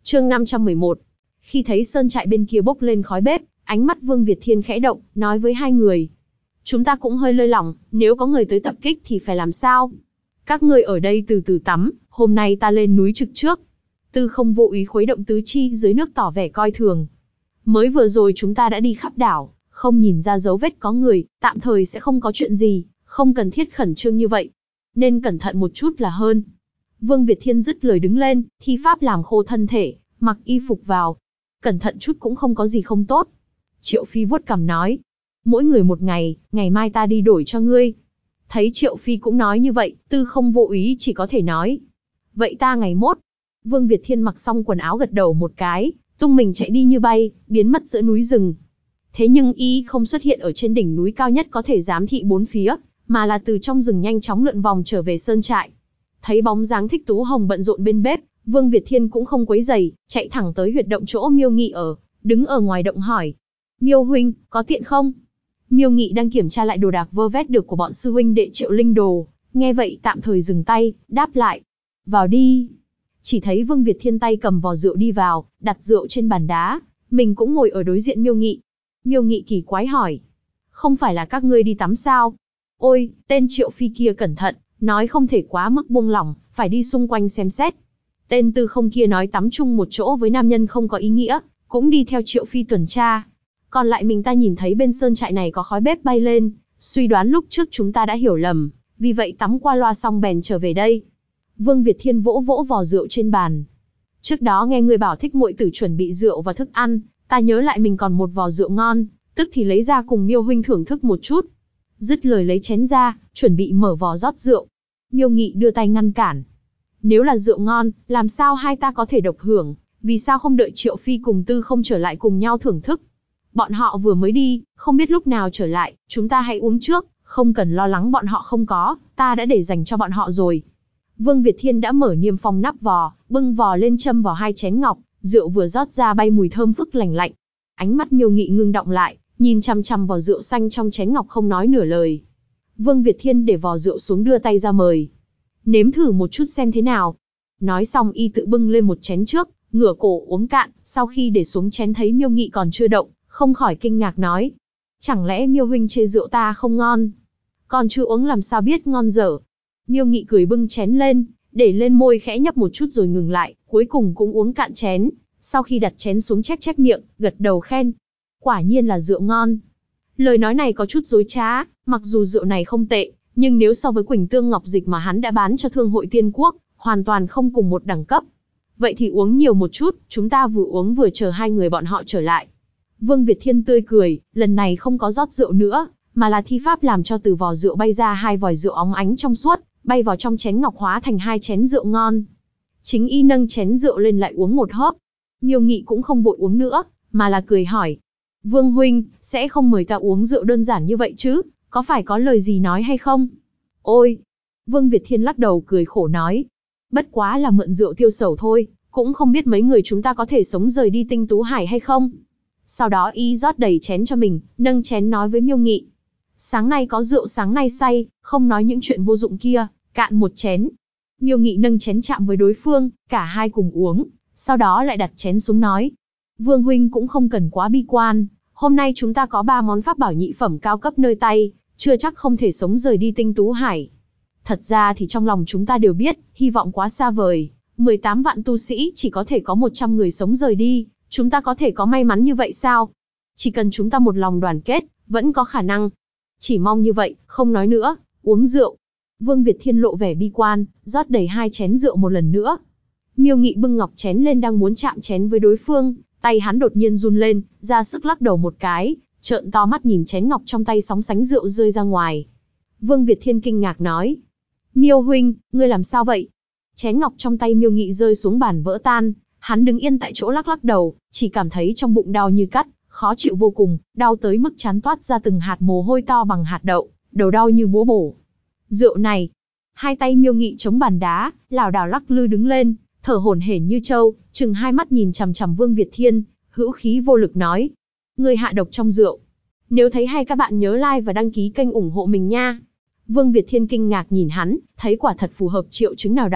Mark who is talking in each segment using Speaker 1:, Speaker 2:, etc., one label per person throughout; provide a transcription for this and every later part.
Speaker 1: Chương 511. Khi thấy sơn trại bên kia bốc lên khói bếp, ánh mắt Vương Việt Thiên khẽ động, nói với hai người. Chúng ta cũng hơi lơi lỏng, nếu có người tới tập kích thì phải làm sao? Các ngươi ở đây từ từ tắm, hôm nay ta lên núi trực trước. Tư Không vô ý khuấy động tứ chi dưới nước tỏ vẻ coi thường. Mới vừa rồi chúng ta đã đi khắp đảo, không nhìn ra dấu vết có người, tạm thời sẽ không có chuyện gì, không cần thiết khẩn trương như vậy. Nên cẩn thận một chút là hơn. Vương Việt Thiên dứt lời đứng lên, thi pháp làm khô thân thể, mặc y phục vào. Cẩn thận chút cũng không có gì không tốt. Triệu Phi vuốt cằm nói. Mỗi người một ngày, ngày mai ta đi đổi cho ngươi. Thấy Triệu Phi cũng nói như vậy, Tư Không vô ý chỉ có thể nói. Vậy ta ngày mốt. Vương Việt Thiên mặc xong quần áo gật đầu một cái, tung mình chạy đi như bay, biến mất giữa núi rừng. Thế nhưng y không xuất hiện ở trên đỉnh núi cao nhất có thể giám thị bốn phía, mà là từ trong rừng nhanh chóng lượn vòng trở về sơn trại. Thấy bóng dáng Thích Tú Hồng bận rộn bên bếp, Vương Việt Thiên cũng không quấy rầy, chạy thẳng tới huyệt động chỗ Miêu Nghị ở, đứng ở ngoài động hỏi. Miêu huynh, có tiện không? Miêu Nghị đang kiểm tra lại đồ đạc vơ vét được của bọn sư huynh đệ Triệu Linh Đồ, nghe vậy tạm thời dừng tay, đáp lại. Vào đi. Chỉ thấy Vương Việt Thiên tay cầm vò rượu đi vào, đặt rượu trên bàn đá, mình cũng ngồi ở đối diện Miêu Nghị. Miêu Nghị kỳ quái hỏi. Không phải là các ngươi đi tắm sao? Ôi, tên Triệu Phi kia cẩn thận, nói không thể quá mức buông lỏng, phải đi xung quanh xem xét. Tên Tư Không kia nói tắm chung một chỗ với nam nhân không có ý nghĩa, cũng đi theo Triệu Phi tuần tra. Còn lại mình ta nhìn thấy bên sơn trại này có khói bếp bay lên, suy đoán lúc trước chúng ta đã hiểu lầm, vì vậy tắm qua loa xong bèn trở về đây. Vương Việt Thiên vỗ vỗ vò rượu trên bàn. Trước đó nghe người bảo thích muội tử chuẩn bị rượu và thức ăn, ta nhớ lại mình còn một vò rượu ngon, tức thì lấy ra cùng Miêu huynh thưởng thức một chút. Dứt lời lấy chén ra, chuẩn bị mở vò rót rượu. Miêu Nghị đưa tay ngăn cản. Nếu là rượu ngon, làm sao hai ta có thể độc hưởng, vì sao không đợi Triệu Phi cùng Tư Không trở lại cùng nhau thưởng thức? Bọn họ vừa mới đi, không biết lúc nào trở lại, chúng ta hãy uống trước, không cần lo lắng bọn họ không có, ta đã để dành cho bọn họ rồi. Vương Việt Thiên đã mở niêm phong nắp vò, bưng vò lên châm vào hai chén ngọc, rượu vừa rót ra bay mùi thơm phức lành lạnh. Ánh mắt Miêu Nghị ngưng động lại, nhìn chằm chằm vào rượu xanh trong chén ngọc không nói nửa lời. Vương Việt Thiên để vò rượu xuống đưa tay ra mời. Nếm thử một chút xem thế nào. Nói xong y tự bưng lên một chén trước, ngửa cổ uống cạn, sau khi để xuống chén thấy Miêu Nghị còn chưa động, không khỏi kinh ngạc nói. Chẳng lẽ Miêu huynh chê rượu ta không ngon? Còn chưa uống làm sao biết ngon dở? Miêu Nghị cười bưng chén lên, để lên môi khẽ nhấp một chút rồi ngừng lại, cuối cùng cũng uống cạn chén. Sau khi đặt chén xuống chép chép miệng, gật đầu khen. Quả nhiên là rượu ngon. Lời nói này có chút dối trá, mặc dù rượu này không tệ, nhưng nếu so với Quỳnh Tương Ngọc Dịch mà hắn đã bán cho Thương hội Tiên Quốc, hoàn toàn không cùng một đẳng cấp. Vậy thì uống nhiều một chút, chúng ta vừa uống vừa chờ hai người bọn họ trở lại. Vương Việt Thiên tươi cười, lần này không có rót rượu nữa, mà là thi pháp làm cho từ vò rượu bay ra hai vòi rượu óng ánh trong suốt, bay vào trong chén ngọc hóa thành hai chén rượu ngon. Chính y nâng chén rượu lên lại uống một hớp. Miêu Nghị cũng không vội uống nữa, mà là cười hỏi. Vương huynh, sẽ không mời ta uống rượu đơn giản như vậy chứ, có phải có lời gì nói hay không? Ôi! Vương Việt Thiên lắc đầu cười khổ nói. Bất quá là mượn rượu tiêu sầu thôi, cũng không biết mấy người chúng ta có thể sống rời đi Tinh Tú Hải hay không. Sau đó y rót đầy chén cho mình, nâng chén nói với Miêu Nghị. Sáng nay có rượu sáng nay say, không nói những chuyện vô dụng kia, cạn một chén. Miêu Nghị nâng chén chạm với đối phương, cả hai cùng uống, sau đó lại đặt chén xuống nói. Vương huynh cũng không cần quá bi quan, hôm nay chúng ta có 3 món pháp bảo nhị phẩm cao cấp nơi tay, chưa chắc không thể sống rời đi Tinh Tú Hải. Thật ra thì trong lòng chúng ta đều biết, hy vọng quá xa vời, 18 vạn tu sĩ chỉ có thể có 100 người sống rời đi, chúng ta có thể có may mắn như vậy sao? Chỉ cần chúng ta một lòng đoàn kết, vẫn có khả năng. Chỉ mong như vậy, không nói nữa, uống rượu. Vương Việt Thiên lộ vẻ bi quan, rót đầy 2 chén rượu một lần nữa. Miêu Nghị bưng ngọc chén lên đang muốn chạm chén với đối phương, tay hắn đột nhiên run lên, ra sức lắc đầu một cái, trợn to mắt nhìn chén ngọc trong tay sóng sánh rượu rơi ra ngoài. Vương Việt Thiên kinh ngạc nói. Miêu huynh, ngươi làm sao vậy? Chén ngọc trong tay Miêu Nghị rơi xuống bàn vỡ tan, hắn đứng yên tại chỗ lắc lắc đầu, chỉ cảm thấy trong bụng đau như cắt, khó chịu vô cùng, đau tới mức trán toát ra từng hạt mồ hôi to bằng hạt đậu, đầu đau như búa bổ. Rượu này! Hai tay Miêu Nghị chống bàn đá, lảo đảo lắc lư đứng lên, thở hổn hển như trâu, trừng hai mắt nhìn chằm chằm Vương Việt Thiên, hữu khí vô lực nói. Ngươi hạ độc trong rượu. Nếu thấy hay các bạn nhớ like và đăng ký kênh ủng hộ mình nha. Vương Việt Thiên kinh ngạc nhìn hắn, thấy quả thật phù hợp triệu chứng nào đó,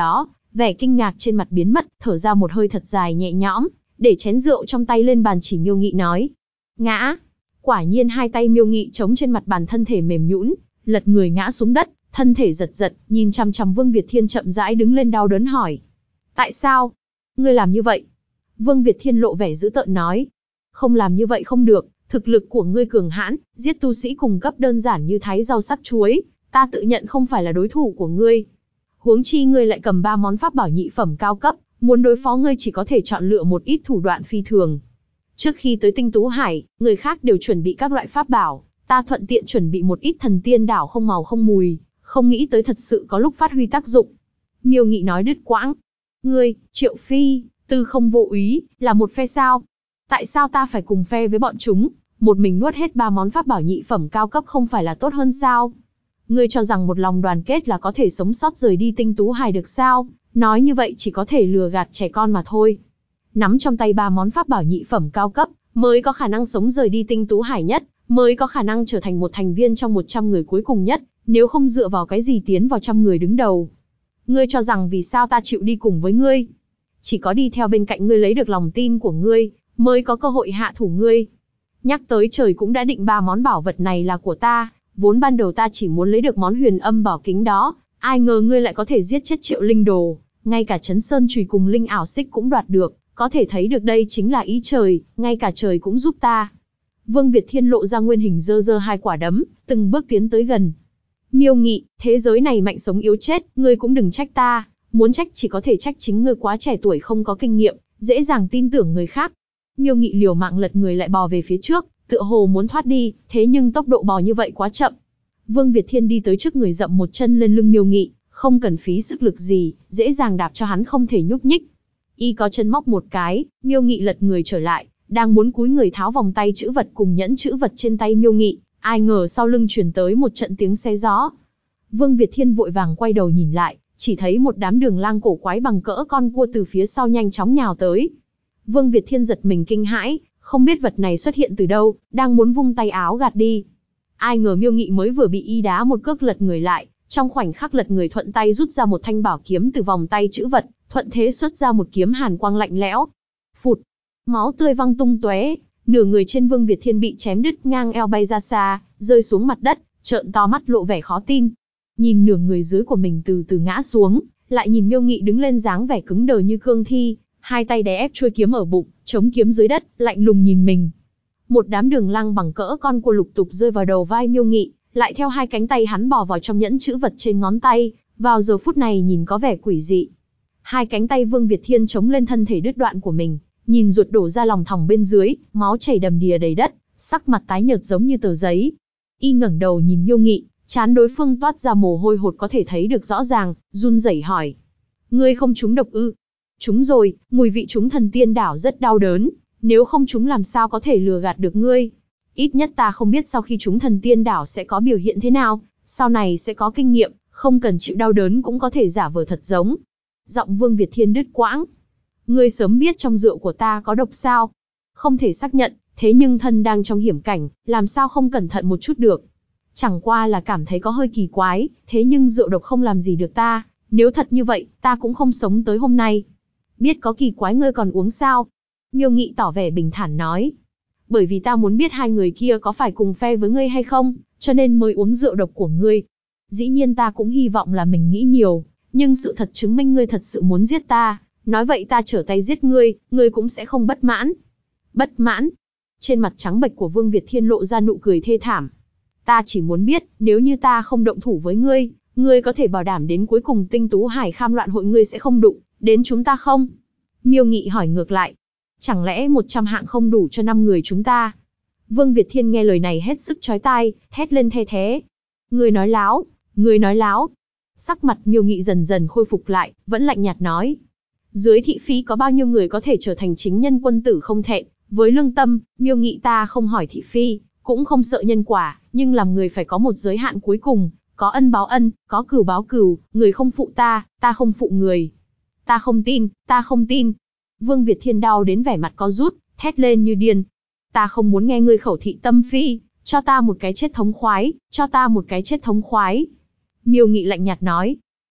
Speaker 1: vẻ kinh ngạc trên mặt biến mất, thở ra một hơi thật dài nhẹ nhõm, để chén rượu trong tay lên bàn chỉ Miêu Nghị nói. Ngã. Quả nhiên hai tay Miêu Nghị chống trên mặt bàn, thân thể mềm nhũn, lật người ngã xuống đất, thân thể giật giật, nhìn chằm chằm Vương Việt Thiên chậm rãi đứng lên đau đớn hỏi. Tại sao? Ngươi làm như vậy? Vương Việt Thiên lộ vẻ dữ tợn nói. Không làm như vậy không được, thực lực của ngươi cường hãn, giết tu sĩ cùng cấp đơn giản như thái rau sắt chuối, ta tự nhận không phải là đối thủ của ngươi. Huống chi ngươi lại cầm 3 món pháp bảo nhị phẩm cao cấp, muốn đối phó ngươi chỉ có thể chọn lựa một ít thủ đoạn phi thường. Trước khi tới Tinh Tú Hải, người khác đều chuẩn bị các loại pháp bảo, ta thuận tiện chuẩn bị một ít thần tiên đảo không màu không mùi, không nghĩ tới thật sự có lúc phát huy tác dụng. Miêu Nghị nói đứt quãng. Ngươi, Triệu Phi, Tư Không Vô Úy, là một phe sao? Tại sao ta phải cùng phe với bọn chúng? Một mình nuốt hết 3 món pháp bảo nhị phẩm cao cấp không phải là tốt hơn sao? Ngươi cho rằng một lòng đoàn kết là có thể sống sót rời đi Tinh Tú Hải được sao? Nói như vậy chỉ có thể lừa gạt trẻ con mà thôi. Nắm trong tay 3 món pháp bảo nhị phẩm cao cấp, mới có khả năng sống rời đi Tinh Tú Hải nhất, mới có khả năng trở thành một thành viên trong 100 người cuối cùng nhất, nếu không dựa vào cái gì tiến vào 100 người đứng đầu. Ngươi cho rằng vì sao ta chịu đi cùng với ngươi? Chỉ có đi theo bên cạnh ngươi lấy được lòng tin của ngươi, mới có cơ hội hạ thủ ngươi. Nhắc tới trời cũng đã định 3 món bảo vật này là của ta, vốn ban đầu ta chỉ muốn lấy được món huyền âm bảo kính đó, ai ngờ ngươi lại có thể giết chết Triệu Linh Đồ, ngay cả Chấn Sơn Chùy cùng Linh Ảo Xích cũng đoạt được, có thể thấy được đây chính là ý trời, ngay cả trời cũng giúp ta. Vương Việt Thiên lộ ra nguyên hình giơ giơ 2 quả đấm, từng bước tiến tới gần. Miêu Nghị, thế giới này mạnh sống yếu chết, ngươi cũng đừng trách ta, muốn trách chỉ có thể trách chính ngươi quá trẻ tuổi không có kinh nghiệm, dễ dàng tin tưởng người khác. Miêu Nghị liều mạng lật người lại bò về phía trước, tựa hồ muốn thoát đi, thế nhưng tốc độ bò như vậy quá chậm. Vương Việt Thiên đi tới trước người dậm một chân lên lưng Miêu Nghị, không cần phí sức lực gì, dễ dàng đạp cho hắn không thể nhúc nhích. Y có chân móc một cái, Miêu Nghị lật người trở lại, đang muốn cúi người tháo vòng tay chữ vật cùng nhẫn chữ vật trên tay Miêu Nghị, ai ngờ sau lưng truyền tới một trận tiếng xé gió. Vương Việt Thiên vội vàng quay đầu nhìn lại, chỉ thấy một đám đường lang cổ quái bằng cỡ con cua từ phía sau nhanh chóng nhào tới. Vương Việt Thiên giật mình kinh hãi, không biết vật này xuất hiện từ đâu, đang muốn vung tay áo gạt đi. Ai ngờ Miêu Nghị mới vừa bị y đá một cước lật người lại, trong khoảnh khắc lật người thuận tay rút ra một thanh bảo kiếm từ vòng tay chữ vật, thuận thế xuất ra một kiếm hàn quang lạnh lẽo. Phụt, máu tươi văng tung tóe, nửa người trên Vương Việt Thiên bị chém đứt ngang eo bay ra xa, rơi xuống mặt đất, trợn to mắt lộ vẻ khó tin. Nhìn nửa người dưới của mình từ từ ngã xuống, lại nhìn Miêu Nghị đứng lên dáng vẻ cứng đờ như cương thi, hai tay đè ép chuôi kiếm ở bụng, chống kiếm dưới đất, lạnh lùng nhìn mình. Một đám đường lăng bằng cỡ con cua lục tục rơi vào đầu vai Miêu Nghị, lại theo hai cánh tay hắn bò vào trong nhẫn chữ vật trên ngón tay, vào giờ phút này nhìn có vẻ quỷ dị. Hai cánh tay Vương Việt Thiên chống lên thân thể đứt đoạn của mình, nhìn ruột đổ ra lòng thòng bên dưới, máu chảy đầm đìa đầy đất, sắc mặt tái nhợt giống như tờ giấy. Y ngẩng đầu nhìn Miêu Nghị, trán đối phương toát ra mồ hôi hột có thể thấy được rõ ràng, run rẩy hỏi: "Ngươi không trúng độc ư?" "Trúng rồi, mùi vị trúng thần tiên đảo rất đau đớn, nếu không trúng làm sao có thể lừa gạt được ngươi. Ít nhất ta không biết sau khi trúng thần tiên đảo sẽ có biểu hiện thế nào, sau này sẽ có kinh nghiệm, không cần chịu đau đớn cũng có thể giả vờ thật giống." Giọng Vương Việt Thiên đứt quãng. "Ngươi sớm biết trong rượu của ta có độc sao?" "Không thể xác nhận, thế nhưng thân đang trong hiểm cảnh, làm sao không cẩn thận một chút được. Chẳng qua là cảm thấy có hơi kỳ quái, thế nhưng rượu độc không làm gì được ta, nếu thật như vậy, ta cũng không sống tới hôm nay." "Biết có kỳ quái ngươi còn uống sao?" Miêu Nghị tỏ vẻ bình thản nói. "Bởi vì ta muốn biết hai người kia có phải cùng phe với ngươi hay không, cho nên mới uống rượu độc của ngươi. Dĩ nhiên ta cũng hy vọng là mình nghĩ nhiều, nhưng sự thật chứng minh ngươi thật sự muốn giết ta, nói vậy ta trở tay giết ngươi, ngươi cũng sẽ không bất mãn." "Bất mãn?" Trên mặt trắng bệch của Vương Việt Thiên lộ ra nụ cười thê thảm. "Ta chỉ muốn biết, nếu như ta không động thủ với ngươi, ngươi có thể bảo đảm đến cuối cùng Tinh Tú Hải Kham Loạn hội ngươi sẽ không đụng đến chúng ta không?" Miêu Nghị hỏi ngược lại. "Chẳng lẽ 100 hạng không đủ cho 5 người chúng ta?" Vương Việt Thiên nghe lời này hết sức chói tai, thét lên the thé. "Ngươi nói láo, ngươi nói láo." Sắc mặt Miêu Nghị dần dần khôi phục lại, vẫn lạnh nhạt nói: "Dưới thị phi có bao nhiêu người có thể trở thành chính nhân quân tử không thẹn với lương tâm, Miêu Nghị ta không hỏi thị phi, cũng không sợ nhân quả, nhưng làm người phải có một giới hạn cuối cùng, có ân báo ân, có cừu báo cừu, người không phụ ta không phụ người." "Ta không tin, ta không tin." Vương Việt Thiên đau đến vẻ mặt co rút, thét lên như điên. "Ta không muốn nghe ngươi khẩu thị tâm phi, cho ta một cái chết thống khoái, cho ta một cái chết thống khoái." Miêu Nghị lạnh nhạt nói.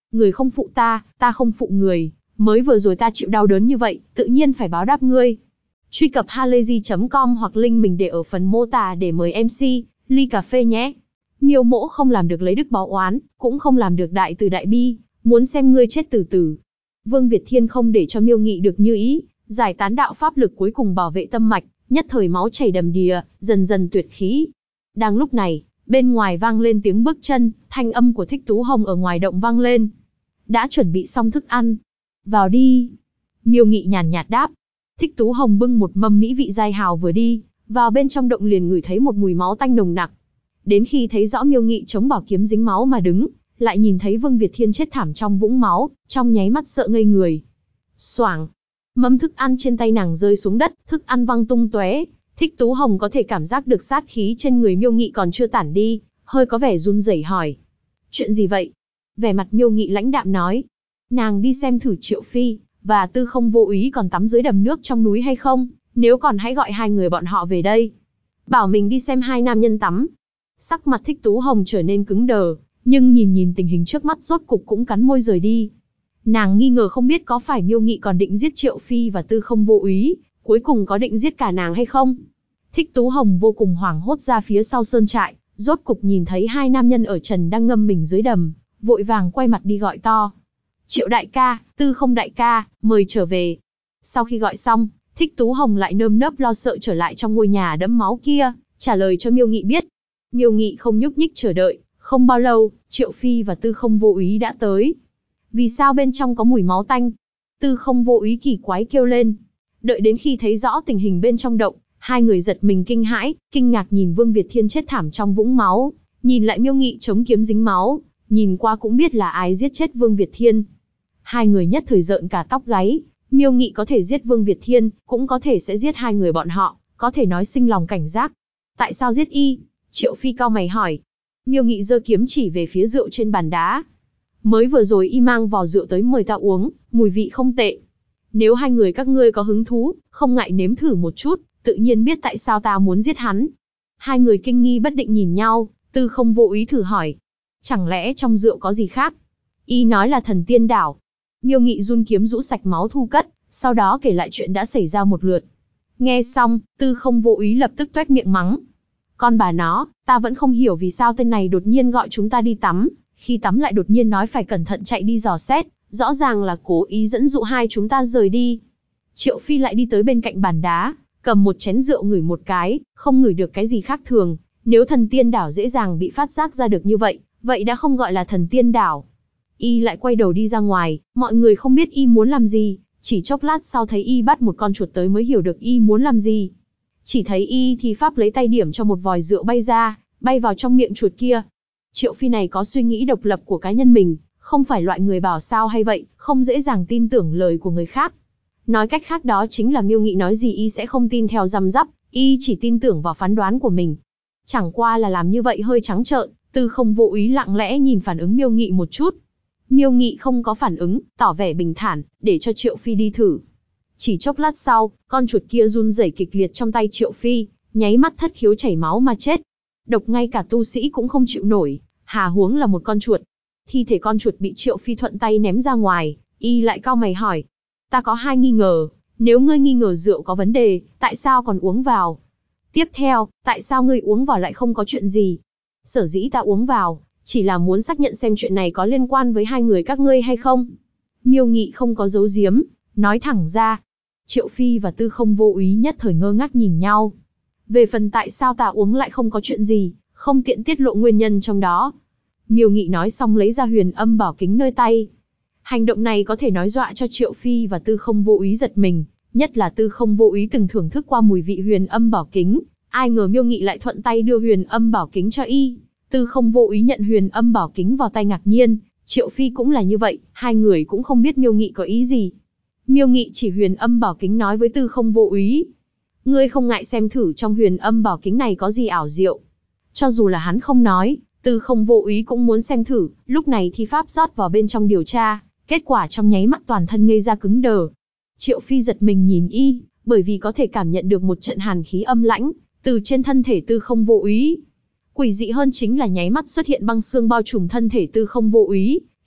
Speaker 1: Người không phụ ta không phụ người, mới vừa rồi ta chịu đau đớn như vậy, tự nhiên phải báo đáp ngươi. Truy cập halayzi.com hoặc link mình để ở phần mô tả để mời MC, ly cà phê nhé. Miêu Mỗ không làm được lấy đức báo oán, cũng không làm được đại từ đại bi, muốn xem ngươi chết từ từ. Vương Việt Thiên không để cho Miêu Nghị được như ý, giải tán đạo pháp lực cuối cùng bảo vệ tâm mạch, nhất thời máu chảy đầm đìa, dần dần tuyệt khí. Đang lúc này, bên ngoài vang lên tiếng bước chân, thanh âm của Thích Tú Hồng ở ngoài động vang lên. Đã chuẩn bị xong thức ăn. Vào đi. Miêu Nghị nhàn nhạt đáp. Thích Tú Hồng bưng một mâm mỹ vị dai hào vừa đi, vào bên trong động liền ngửi thấy một mùi máu tanh nồng nặc. Đến khi thấy rõ Miêu Nghị chống bảo kiếm dính máu mà đứng, lại nhìn thấy Vương Việt Thiên chết thảm trong vũng máu, trong nháy mắt sợ ngây người. Xoảng, mâm thức ăn trên tay nàng rơi xuống đất, thức ăn văng tung tóe. Thích Tú Hồng có thể cảm giác được sát khí trên người Miêu Nghị còn chưa tản đi, hơi có vẻ run rẩy hỏi. Chuyện gì vậy? Vẻ mặt Miêu Nghị lãnh đạm nói. Nàng đi xem thử Triệu Phi và Tư Không Vô Úy còn tắm dưới đầm nước trong núi hay không, nếu còn hãy gọi hai người bọn họ về đây. Bảo mình đi xem hai nam nhân tắm. Sắc mặt Thích Tú Hồng trở nên cứng đờ, nhưng nhìn tình hình trước mắt rốt cục cũng cắn môi rời đi. Nàng nghi ngờ không biết có phải Miêu Nghị còn định giết Triệu Phi và Tư Không Vô Úy, cuối cùng có định giết cả nàng hay không. Thích Tú Hồng vô cùng hoảng hốt ra phía sau sơn trại, rốt cục nhìn thấy hai nam nhân ở trần đang ngâm mình dưới đầm, vội vàng quay mặt đi gọi to. Triệu đại ca, Tư Không đại ca, mời trở về. Sau khi gọi xong, Thích Tú Hồng lại nơm nớp lo sợ trở lại trong ngôi nhà đẫm máu kia, trả lời cho Miêu Nghị biết. Miêu Nghị không nhúc nhích chờ đợi, không bao lâu, Triệu Phi và Tư Không Vô Úy đã tới. Vì sao bên trong có mùi máu tanh? Tư Không Vô Úy kỳ quái kêu lên. Đợi đến khi thấy rõ tình hình bên trong động, hai người giật mình kinh hãi, kinh ngạc nhìn Vương Việt Thiên chết thảm trong vũng máu, nhìn lại Miêu Nghị chống kiếm dính máu, nhìn qua cũng biết là ai giết chết Vương Việt Thiên. Hai người nhất thời rợn cả tóc gáy, Miêu Nghị có thể giết Vương Việt Thiên, cũng có thể sẽ giết hai người bọn họ, có thể nói sinh lòng cảnh giác. Tại sao giết y? Triệu Phi cau mày hỏi. Miêu Nghị giơ kiếm chỉ về phía rượu trên bàn đá. Mới vừa rồi y mang vò rượu tới mời ta uống, mùi vị không tệ. Nếu hai người các ngươi có hứng thú, không ngại nếm thử một chút, tự nhiên biết tại sao ta muốn giết hắn. Hai người kinh nghi bất định nhìn nhau, Tư Không Vô Úy thử hỏi. Chẳng lẽ trong rượu có gì khác? Y nói là thần tiên đảo. Miêu Nghị run kiếm rũ sạch máu thu cất, sau đó kể lại chuyện đã xảy ra một lượt. Nghe xong, Tư Không Vô Úy lập tức toét miệng mắng. Con bà nó, ta vẫn không hiểu vì sao tên này đột nhiên gọi chúng ta đi tắm, khi tắm lại đột nhiên nói phải cẩn thận chạy đi dò xét, rõ ràng là cố ý dẫn dụ hai chúng ta rời đi. Triệu Phi lại đi tới bên cạnh bàn đá, cầm một chén rượu ngửi một cái, không ngửi được cái gì khác thường. Nếu thần tiên đảo dễ dàng bị phát giác ra được như vậy, vậy đã không gọi là thần tiên đảo. Y lại quay đầu đi ra ngoài, mọi người không biết y muốn làm gì, chỉ chốc lát sau thấy y bắt một con chuột tới mới hiểu được y muốn làm gì. Chỉ thấy y thì pháp lấy tay điểm cho một vòi rượu bay ra, bay vào trong miệng chuột kia. Triệu Phi này có suy nghĩ độc lập của cá nhân mình, không phải loại người bảo sao hay vậy, không dễ dàng tin tưởng lời của người khác. Nói cách khác đó chính là Miêu Nghị nói gì y sẽ không tin theo răm rắp, y chỉ tin tưởng vào phán đoán của mình. Chẳng qua là làm như vậy hơi trắng trợn, Tư Không Vô Úy lặng lẽ nhìn phản ứng Miêu Nghị một chút. Miêu Nghị không có phản ứng, tỏ vẻ bình thản, để cho Triệu Phi đi thử. Chỉ chốc lát sau, con chuột kia run rẩy kịch liệt trong tay Triệu Phi, nháy mắt thất khiếu chảy máu mà chết. Độc ngay cả tu sĩ cũng không chịu nổi, hà huống là một con chuột. Thi thể con chuột bị Triệu Phi thuận tay ném ra ngoài, y lại cau mày hỏi. Ta có hai nghi ngờ, nếu ngươi nghi ngờ rượu có vấn đề, tại sao còn uống vào? Tiếp theo, tại sao ngươi uống vào lại không có chuyện gì? Sở dĩ ta uống vào, chỉ là muốn xác nhận xem chuyện này có liên quan với hai người các ngươi hay không. Miêu Nghị không có giấu giếm, nói thẳng ra. Triệu Phi và Tư Không Vô Úy nhất thời ngơ ngác nhìn nhau. Về phần tại sao ta uống lại không có chuyện gì, không tiện tiết lộ nguyên nhân trong đó. Miêu Nghị nói xong lấy ra Huyền Âm Bảo Kính nơi tay. Hành động này có thể nói dọa cho Triệu Phi và Tư Không Vô Úy giật mình, nhất là Tư Không Vô Úy từng thưởng thức qua mùi vị Huyền Âm Bảo Kính, ai ngờ Miêu Nghị lại thuận tay đưa Huyền Âm Bảo Kính cho y. Tư Không Vô Úy nhận Huyền Âm Bảo Kính vào tay ngạc nhiên, Triệu Phi cũng là như vậy, hai người cũng không biết Miêu Nghị có ý gì. Miêu Nghị chỉ Huyền Âm Bảo Kính nói với Tư Không Vô Úy. Ngươi không ngại xem thử trong Huyền Âm Bảo Kính này có gì ảo diệu. Cho dù là hắn không nói, Tư Không Vô Úy cũng muốn xem thử, lúc này thi pháp rót vào bên trong điều tra, kết quả trong nháy mắt toàn thân ngây ra cứng đờ. Triệu Phi giật mình nhìn y, bởi vì có thể cảm nhận được một trận hàn khí âm lãnh từ trên thân thể Tư Không Vô Úy. Quỷ dị hơn chính là nháy mắt xuất hiện băng xương bao trùm thân thể Tư Không Vô Úy,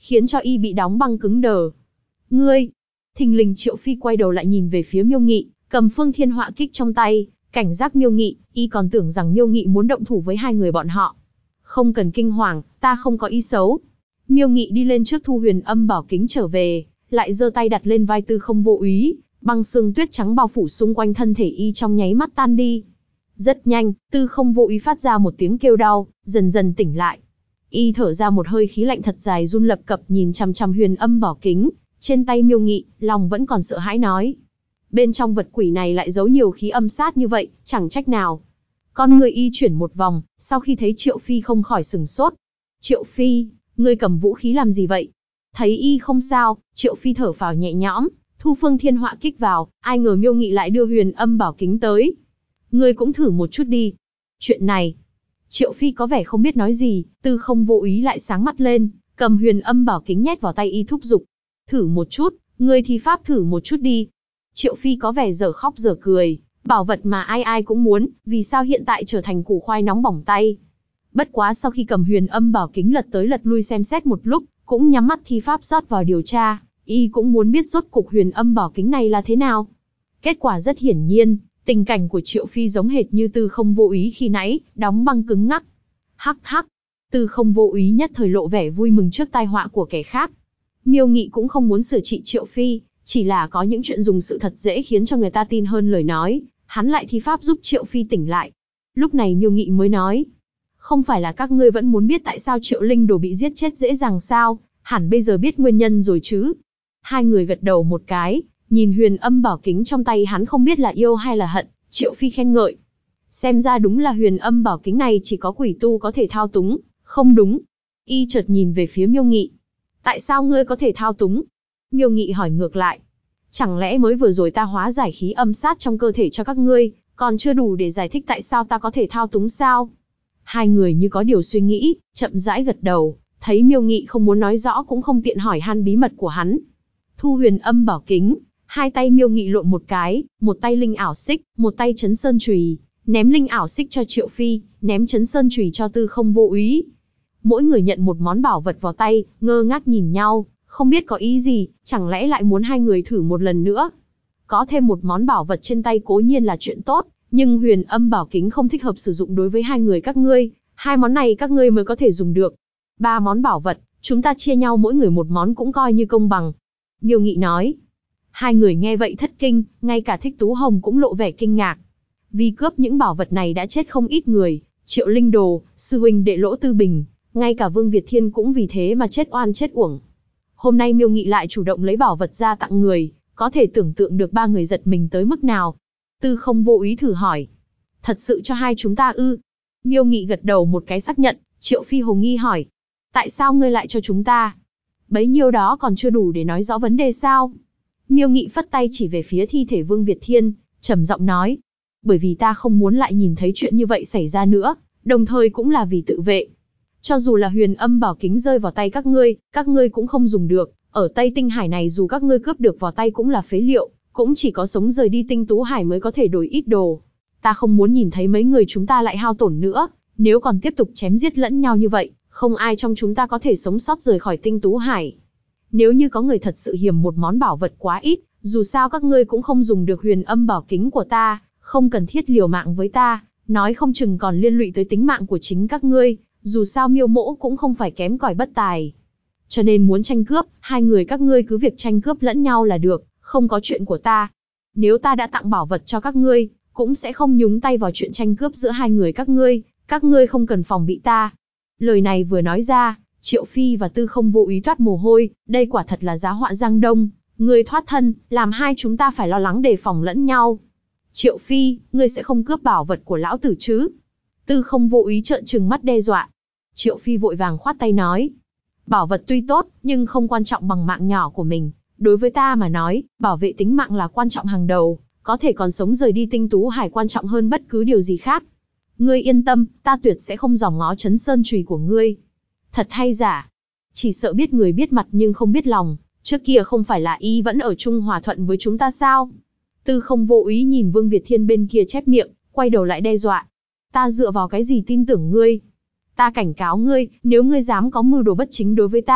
Speaker 1: khiến cho y bị đóng băng cứng đờ. Ngươi! Thình lình Triệu Phi quay đầu lại nhìn về phía Miêu Nghị, cầm Phương Thiên Họa Kích trong tay, cảnh giác Miêu Nghị, y còn tưởng rằng Miêu Nghị muốn động thủ với hai người bọn họ. Không cần kinh hoàng, ta không có ý xấu. Miêu Nghị đi lên trước thu Huyền Âm Bảo Kính trở về, lại giơ tay đặt lên vai Tư Không Vô Úy, băng xương tuyết trắng bao phủ xung quanh thân thể y trong nháy mắt tan đi. Rất nhanh, Tư Không Vô Úy phát ra một tiếng kêu đau, dần dần tỉnh lại. Y thở ra một hơi khí lạnh thật dài run lập cập nhìn chằm chằm Huyền Âm Bảo Kính trên tay Miêu Nghị, lòng vẫn còn sợ hãi nói: bên trong vật quỷ này lại giấu nhiều khí âm sát như vậy, chẳng trách nào. Con người y chuyển một vòng, sau khi thấy Triệu Phi không khỏi sừng sốt. Triệu Phi, ngươi cầm vũ khí làm gì vậy? Thấy y không sao, Triệu Phi thở phào nhẹ nhõm, thu Phương Thiên Họa Kích vào, ai ngờ Miêu Nghị lại đưa Huyền Âm Bảo Kính tới. Ngươi cũng thử một chút đi. Chuyện này, Triệu Phi có vẻ không biết nói gì, Tư Không Vô Úy lại sáng mắt lên, cầm Huyền Âm Bảo Kính nhét vào tay y thúc giục. Thử một chút, ngươi thi pháp thử một chút đi. Triệu Phi có vẻ dở khóc dở cười, bảo vật mà ai ai cũng muốn, vì sao hiện tại trở thành củ khoai nóng bỏng tay. Bất quá sau khi cầm Huyền Âm Bảo Kính lật tới lật lui xem xét một lúc, cũng nhắm mắt thi pháp rót vào điều tra, y cũng muốn biết rốt cục Huyền Âm Bảo Kính này là thế nào. Kết quả rất hiển nhiên, tình cảnh của Triệu Phi giống hệt như Tư Không Vô Úy khi nãy, đóng băng cứng ngắc. Hắc hắc, Tư Không Vô Úy nhất thời lộ vẻ vui mừng trước tai họa của kẻ khác. Miêu Nghị cũng không muốn sửa trị Triệu Phi, chỉ là có những chuyện dùng sự thật dễ khiến cho người ta tin hơn lời nói, hắn lại thi pháp giúp Triệu Phi tỉnh lại. Lúc này Miêu Nghị mới nói: không phải là các ngươi vẫn muốn biết tại sao Triệu Linh Đồ bị giết chết dễ dàng sao, hẳn bây giờ biết nguyên nhân rồi chứ. Hai người gật đầu một cái, nhìn Huyền Âm Bảo Kính trong tay hắn không biết là yêu hay là hận, Triệu Phi khen ngợi. Xem ra đúng là Huyền Âm Bảo Kính này chỉ có quỷ tu có thể thao túng, không đúng. Y chợt nhìn về phía Miêu Nghị. Tại sao ngươi có thể thao túng? Miêu Nghị hỏi ngược lại. Chẳng lẽ mới vừa rồi ta hóa giải khí âm sát trong cơ thể cho các ngươi, còn chưa đủ để giải thích tại sao ta có thể thao túng sao? Hai người như có điều suy nghĩ, chậm rãi gật đầu, thấy Miêu Nghị không muốn nói rõ cũng không tiện hỏi han bí mật của hắn. Thu Huyền Âm Bảo Kính, hai tay Miêu Nghị lộn một cái, một tay linh ảo xích, một tay chấn sơn chùy, ném linh ảo xích cho Triệu Phi, ném chấn sơn chùy cho Tư Không Vô Úy. Mỗi người nhận một món bảo vật vào tay, ngơ ngác nhìn nhau, không biết có ý gì, chẳng lẽ lại muốn hai người thử một lần nữa. Có thêm một món bảo vật trên tay cố nhiên là chuyện tốt, nhưng Huyền Âm Bảo Kính không thích hợp sử dụng đối với hai người các ngươi, hai món này các ngươi mới có thể dùng được. Ba món bảo vật, chúng ta chia nhau mỗi người một món cũng coi như công bằng. Miêu Nghị nói. Hai người nghe vậy thất kinh, ngay cả Thích Tú Hồng cũng lộ vẻ kinh ngạc. Vì cướp những bảo vật này đã chết không ít người, Triệu Linh Đồ, sư huynh đệ Lỗ Tư Bình, ngay cả Vương Việt Thiên cũng vì thế mà chết oan chết uổng. Hôm nay Miêu Nghị lại chủ động lấy bảo vật ra tặng người, có thể tưởng tượng được ba người giật mình tới mức nào. Tư Không Vô Úy thử hỏi. Thật sự cho hai chúng ta ư? Miêu Nghị gật đầu một cái xác nhận. Triệu Phi hồ nghi hỏi. Tại sao ngươi lại cho chúng ta? Bấy nhiêu đó còn chưa đủ để nói rõ vấn đề sao? Miêu Nghị phất tay chỉ về phía thi thể Vương Việt Thiên, trầm giọng nói. Bởi vì ta không muốn lại nhìn thấy chuyện như vậy xảy ra nữa, đồng thời cũng là vì tự vệ. Cho dù là Huyền Âm Bảo Kính rơi vào tay các ngươi cũng không dùng được. Ở Tây Tinh Hải này dù các ngươi cướp được vào tay cũng là phế liệu, cũng chỉ có sống rời đi Tinh Tú Hải mới có thể đổi ít đồ. Ta không muốn nhìn thấy mấy người chúng ta lại hao tổn nữa, nếu còn tiếp tục chém giết lẫn nhau như vậy, không ai trong chúng ta có thể sống sót rời khỏi Tinh Tú Hải. Nếu như có người thật sự hiểm một món bảo vật quá ít, dù sao các ngươi cũng không dùng được Huyền Âm Bảo Kính của ta, không cần thiết liều mạng với ta, nói không chừng còn liên lụy tới tính mạng của chính các ngươi, dù sao Miêu Mỗ cũng không phải kém cỏi bất tài. Cho nên muốn tranh cướp, hai người các ngươi cứ việc tranh cướp lẫn nhau là được, không có chuyện của ta. Nếu ta đã tặng bảo vật cho các ngươi, cũng sẽ không nhúng tay vào chuyện tranh cướp giữa hai người các ngươi không cần phòng bị ta. Lời này vừa nói ra, Triệu Phi và Tư Không Vô Úy toát mồ hôi, đây quả thật là giá họa Giang Đông, ngươi thoát thân, làm hai chúng ta phải lo lắng đề phòng lẫn nhau. Triệu Phi, ngươi sẽ không cướp bảo vật của lão tử chứ? Tư Không Vô Úy trợn trừng mắt đe dọa. Triệu Phi vội vàng khoát tay nói. Bảo vật tuy tốt, nhưng không quan trọng bằng mạng nhỏ của mình. Đối với ta mà nói, bảo vệ tính mạng là quan trọng hàng đầu, có thể còn sống rời đi Tinh Tú Hải quan trọng hơn bất cứ điều gì khác. Ngươi yên tâm, ta tuyệt sẽ không dòm ngó chấn sơn chùy của ngươi. Thật hay giả? Chỉ sợ biết người biết mặt nhưng không biết lòng, trước kia không phải là y vẫn ở chung hòa thuận với chúng ta sao? Tư Không Vô Úy nhìn Vương Việt Thiên bên kia chép miệng, quay đầu lại đe dọa. Ta dựa vào cái gì tin tưởng ngươi? Ta cảnh cáo ngươi, nếu ngươi dám có mưu đồ bất chính đối với ta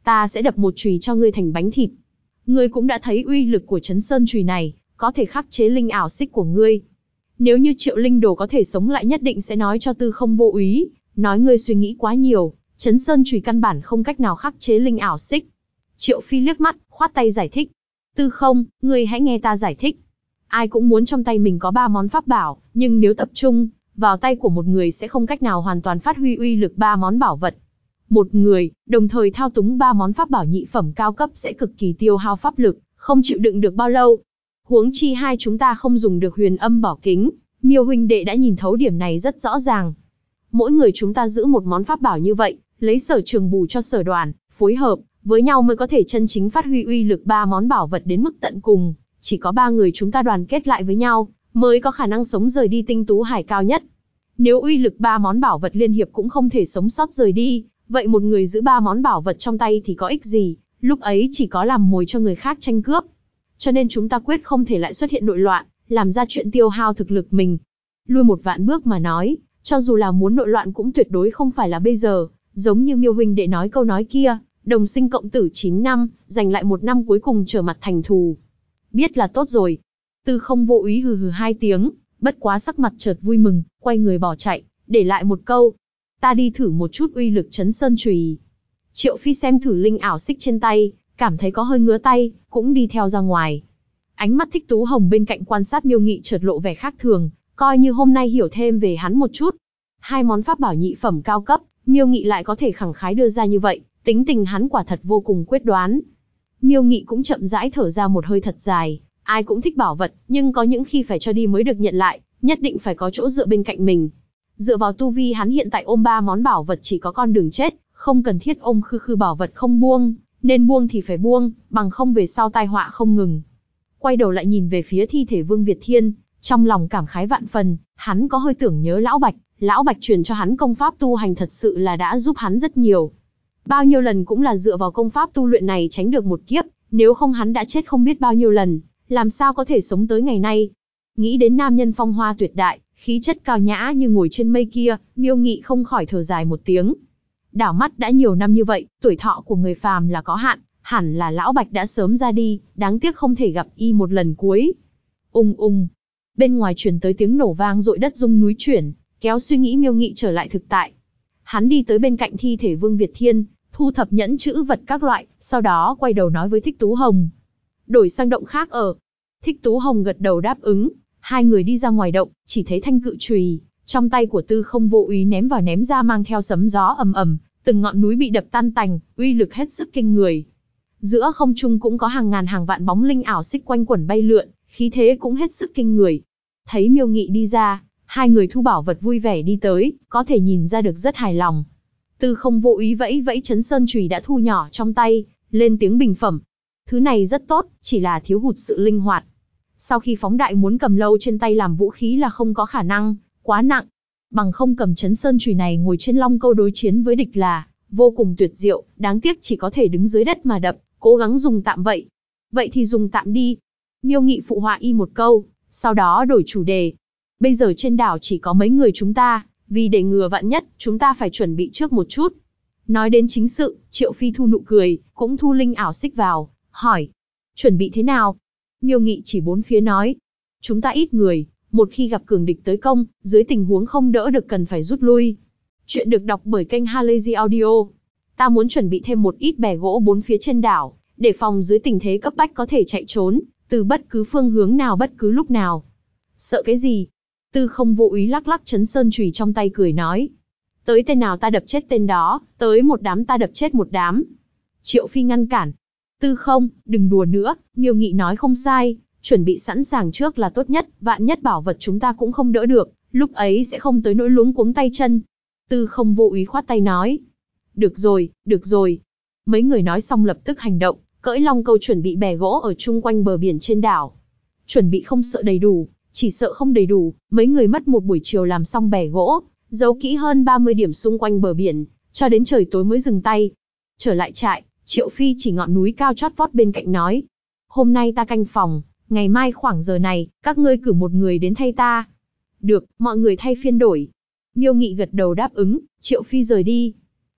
Speaker 1: ta sẽ đập một chùy cho ngươi thành bánh thịt. Ngươi cũng đã thấy uy lực của Chấn Sơn chùy này, có thể khắc chế linh ảo xích của ngươi. Nếu như Triệu Linh Đồ có thể sống lại nhất định sẽ nói cho Tư Không Vô Úy, nói ngươi suy nghĩ quá nhiều, Chấn Sơn chùy căn bản không cách nào khắc chế linh ảo xích. Triệu Phi liếc mắt, khoát tay giải thích. Tư Không, ngươi hãy nghe ta giải thích. Ai cũng muốn trong tay mình có 3 món pháp bảo, nhưng nếu tập trung vào tay của một người sẽ không cách nào hoàn toàn phát huy uy lực 3 món bảo vật. Một người, đồng thời thao túng 3 món pháp bảo nhị phẩm cao cấp sẽ cực kỳ tiêu hao pháp lực, không chịu đựng được bao lâu. Huống chi hai chúng ta không dùng được huyền âm bảo kính, Miêu huynh đệ đã nhìn thấu điểm này rất rõ ràng. Mỗi người chúng ta giữ một món pháp bảo như vậy, lấy sở trường bù cho sở đoàn, phối hợp với nhau mới có thể chân chính phát huy uy lực 3 món bảo vật đến mức tận cùng. Chỉ có 3 người chúng ta đoàn kết lại với nhau, mới có khả năng sống rời đi tinh tú hải cao nhất. Nếu uy lực 3 món bảo vật liên hiệp cũng không thể sống sót rời đi, vậy một người giữ 3 món bảo vật trong tay thì có ích gì, lúc ấy chỉ có làm mồi cho người khác tranh cướp. Cho nên chúng ta quyết không thể lại xuất hiện nội loạn, làm ra chuyện tiêu hao thực lực mình. Lui một vạn bước mà nói, cho dù là muốn nội loạn cũng tuyệt đối không phải là bây giờ, giống như Miêu huynh đệ nói câu nói kia, đồng sinh cộng tử 9 năm, giành lại 1 năm cuối cùng trở mặt thành thù. Biết là tốt rồi. Tư Không Vô Úy hừ hừ 2 tiếng, bất quá sắc mặt chợt vui mừng, quay người bỏ chạy, để lại một câu. Ta đi thử một chút uy lực Chấn Sơn chùy. Triệu Phi xem thử linh ảo xích trên tay, cảm thấy có hơi ngứa tay, cũng đi theo ra ngoài. Ánh mắt Thích Tú Hồng bên cạnh quan sát Miêu Nghị chợt lộ vẻ khác thường, coi như hôm nay hiểu thêm về hắn một chút. 2 món pháp bảo nhị phẩm cao cấp, Miêu Nghị lại có thể khẳng khái đưa ra như vậy, tính tình hắn quả thật vô cùng quyết đoán. Miêu Nghị cũng chậm rãi thở ra một hơi thật dài, ai cũng thích bảo vật, nhưng có những khi phải cho đi mới được nhận lại, nhất định phải có chỗ dựa bên cạnh mình. Dựa vào tu vi hắn hiện tại ôm 3 món bảo vật chỉ có con đường chết, không cần thiết ôm khư bảo vật không buông, nên buông thì phải buông, bằng không về sau tai họa không ngừng. Quay đầu lại nhìn về phía thi thể Vương Việt Thiên, trong lòng cảm khái vạn phần, hắn có hơi tưởng nhớ Lão Bạch truyền cho hắn công pháp tu hành thật sự là đã giúp hắn rất nhiều. Bao nhiêu lần cũng là dựa vào công pháp tu luyện này tránh được một kiếp, nếu không hắn đã chết không biết bao nhiêu lần, làm sao có thể sống tới ngày nay. Nghĩ đến nam nhân phong hoa tuyệt đại, khí chất cao nhã như ngồi trên mây kia, Miêu Nghị không khỏi thở dài một tiếng. Đảo mắt đã nhiều năm như vậy, tuổi thọ của người phàm là có hạn, hẳn là Lão Bạch đã sớm ra đi, đáng tiếc không thể gặp y một lần cuối. Ung ung. Bên ngoài truyền tới tiếng nổ vang dội đất rung núi chuyển, kéo suy nghĩ Miêu Nghị trở lại thực tại. Hắn đi tới bên cạnh thi thể Vương Việt Thiên, thu thập nhẫn chữ vật các loại, sau đó quay đầu nói với Thích Tú Hồng. Đổi sang động khác ở. Thích Tú Hồng gật đầu đáp ứng, 2 người đi ra ngoài động, chỉ thấy thanh cự chùy trong tay của Tư Không Vô Úy ném vào ném ra mang theo sấm gió ầm ầm, từng ngọn núi bị đập tan tành, uy lực hết sức kinh người. Giữa không trung cũng có hàng ngàn hàng vạn bóng linh ảo xích quanh quẩn bay lượn, khí thế cũng hết sức kinh người. Thấy Miêu Nghị đi ra, 2 người thu bảo vật vui vẻ đi tới, có thể nhìn ra được rất hài lòng. Tư Không Vô Úy vẫy vẫy Chấn Sơn chùy đã thu nhỏ trong tay, lên tiếng bình phẩm. Thứ này rất tốt, chỉ là thiếu hụt sự linh hoạt. Sau khi phóng đại muốn cầm lâu trên tay làm vũ khí là không có khả năng, quá nặng. Bằng không cầm Chấn Sơn chùy này ngồi trên long câu đối chiến với địch là vô cùng tuyệt diệu, đáng tiếc chỉ có thể đứng dưới đất mà đập, cố gắng dùng tạm vậy. Vậy thì dùng tạm đi. Miêu Nghị phụ họa y một câu, sau đó đổi chủ đề. Bây giờ trên đảo chỉ có mấy người chúng ta, vì để ngừa vạn nhất, chúng ta phải chuẩn bị trước một chút. Nói đến chính sự, Triệu Phi thu nụ cười, cũng thu linh ảo xích vào, hỏi. Chuẩn bị thế nào? Miêu Nghị chỉ 4 phía nói. Chúng ta ít người, một khi gặp cường địch tới công, dưới tình huống không đỡ được cần phải rút lui. Chuyện được đọc bởi kênh Halazy Audio. Ta muốn chuẩn bị thêm một ít bè gỗ 4 phía trên đảo, để phòng dưới tình thế cấp bách có thể chạy trốn, từ bất cứ phương hướng nào bất cứ lúc nào. Sợ cái gì? Tư Không Vô Úy lắc lắc Chấn Sơn chùy trong tay cười nói. Tới tên nào ta đập chết tên đó, tới một đám ta đập chết một đám. Triệu Phi ngăn cản. Tư Không, đừng đùa nữa, Miêu Nghị nói không sai, chuẩn bị sẵn sàng trước là tốt nhất, vạn nhất bảo vật chúng ta cũng không đỡ được, lúc ấy sẽ không tới nỗi luống cuống tay chân. Tư Không Vô Úy khoát tay nói. Được rồi, được rồi. Mấy người nói xong lập tức hành động, cưỡi long câu chuẩn bị bè gỗ ở chung quanh bờ biển trên đảo. Chuẩn bị không sợ đầy đủ, chỉ sợ không đầy đủ, mấy người mất một buổi chiều làm xong bè gỗ, giấu kỹ hơn 30 điểm xung quanh bờ biển, cho đến trời tối mới dừng tay. Trở lại trại, Triệu Phi chỉ ngọn núi cao chót vót bên cạnh nói. Hôm nay ta canh phòng, ngày mai khoảng giờ này, các ngươi cử một người đến thay ta. Được, mọi người thay phiên đổi. Miêu Nghị gật đầu đáp ứng, Triệu Phi rời đi.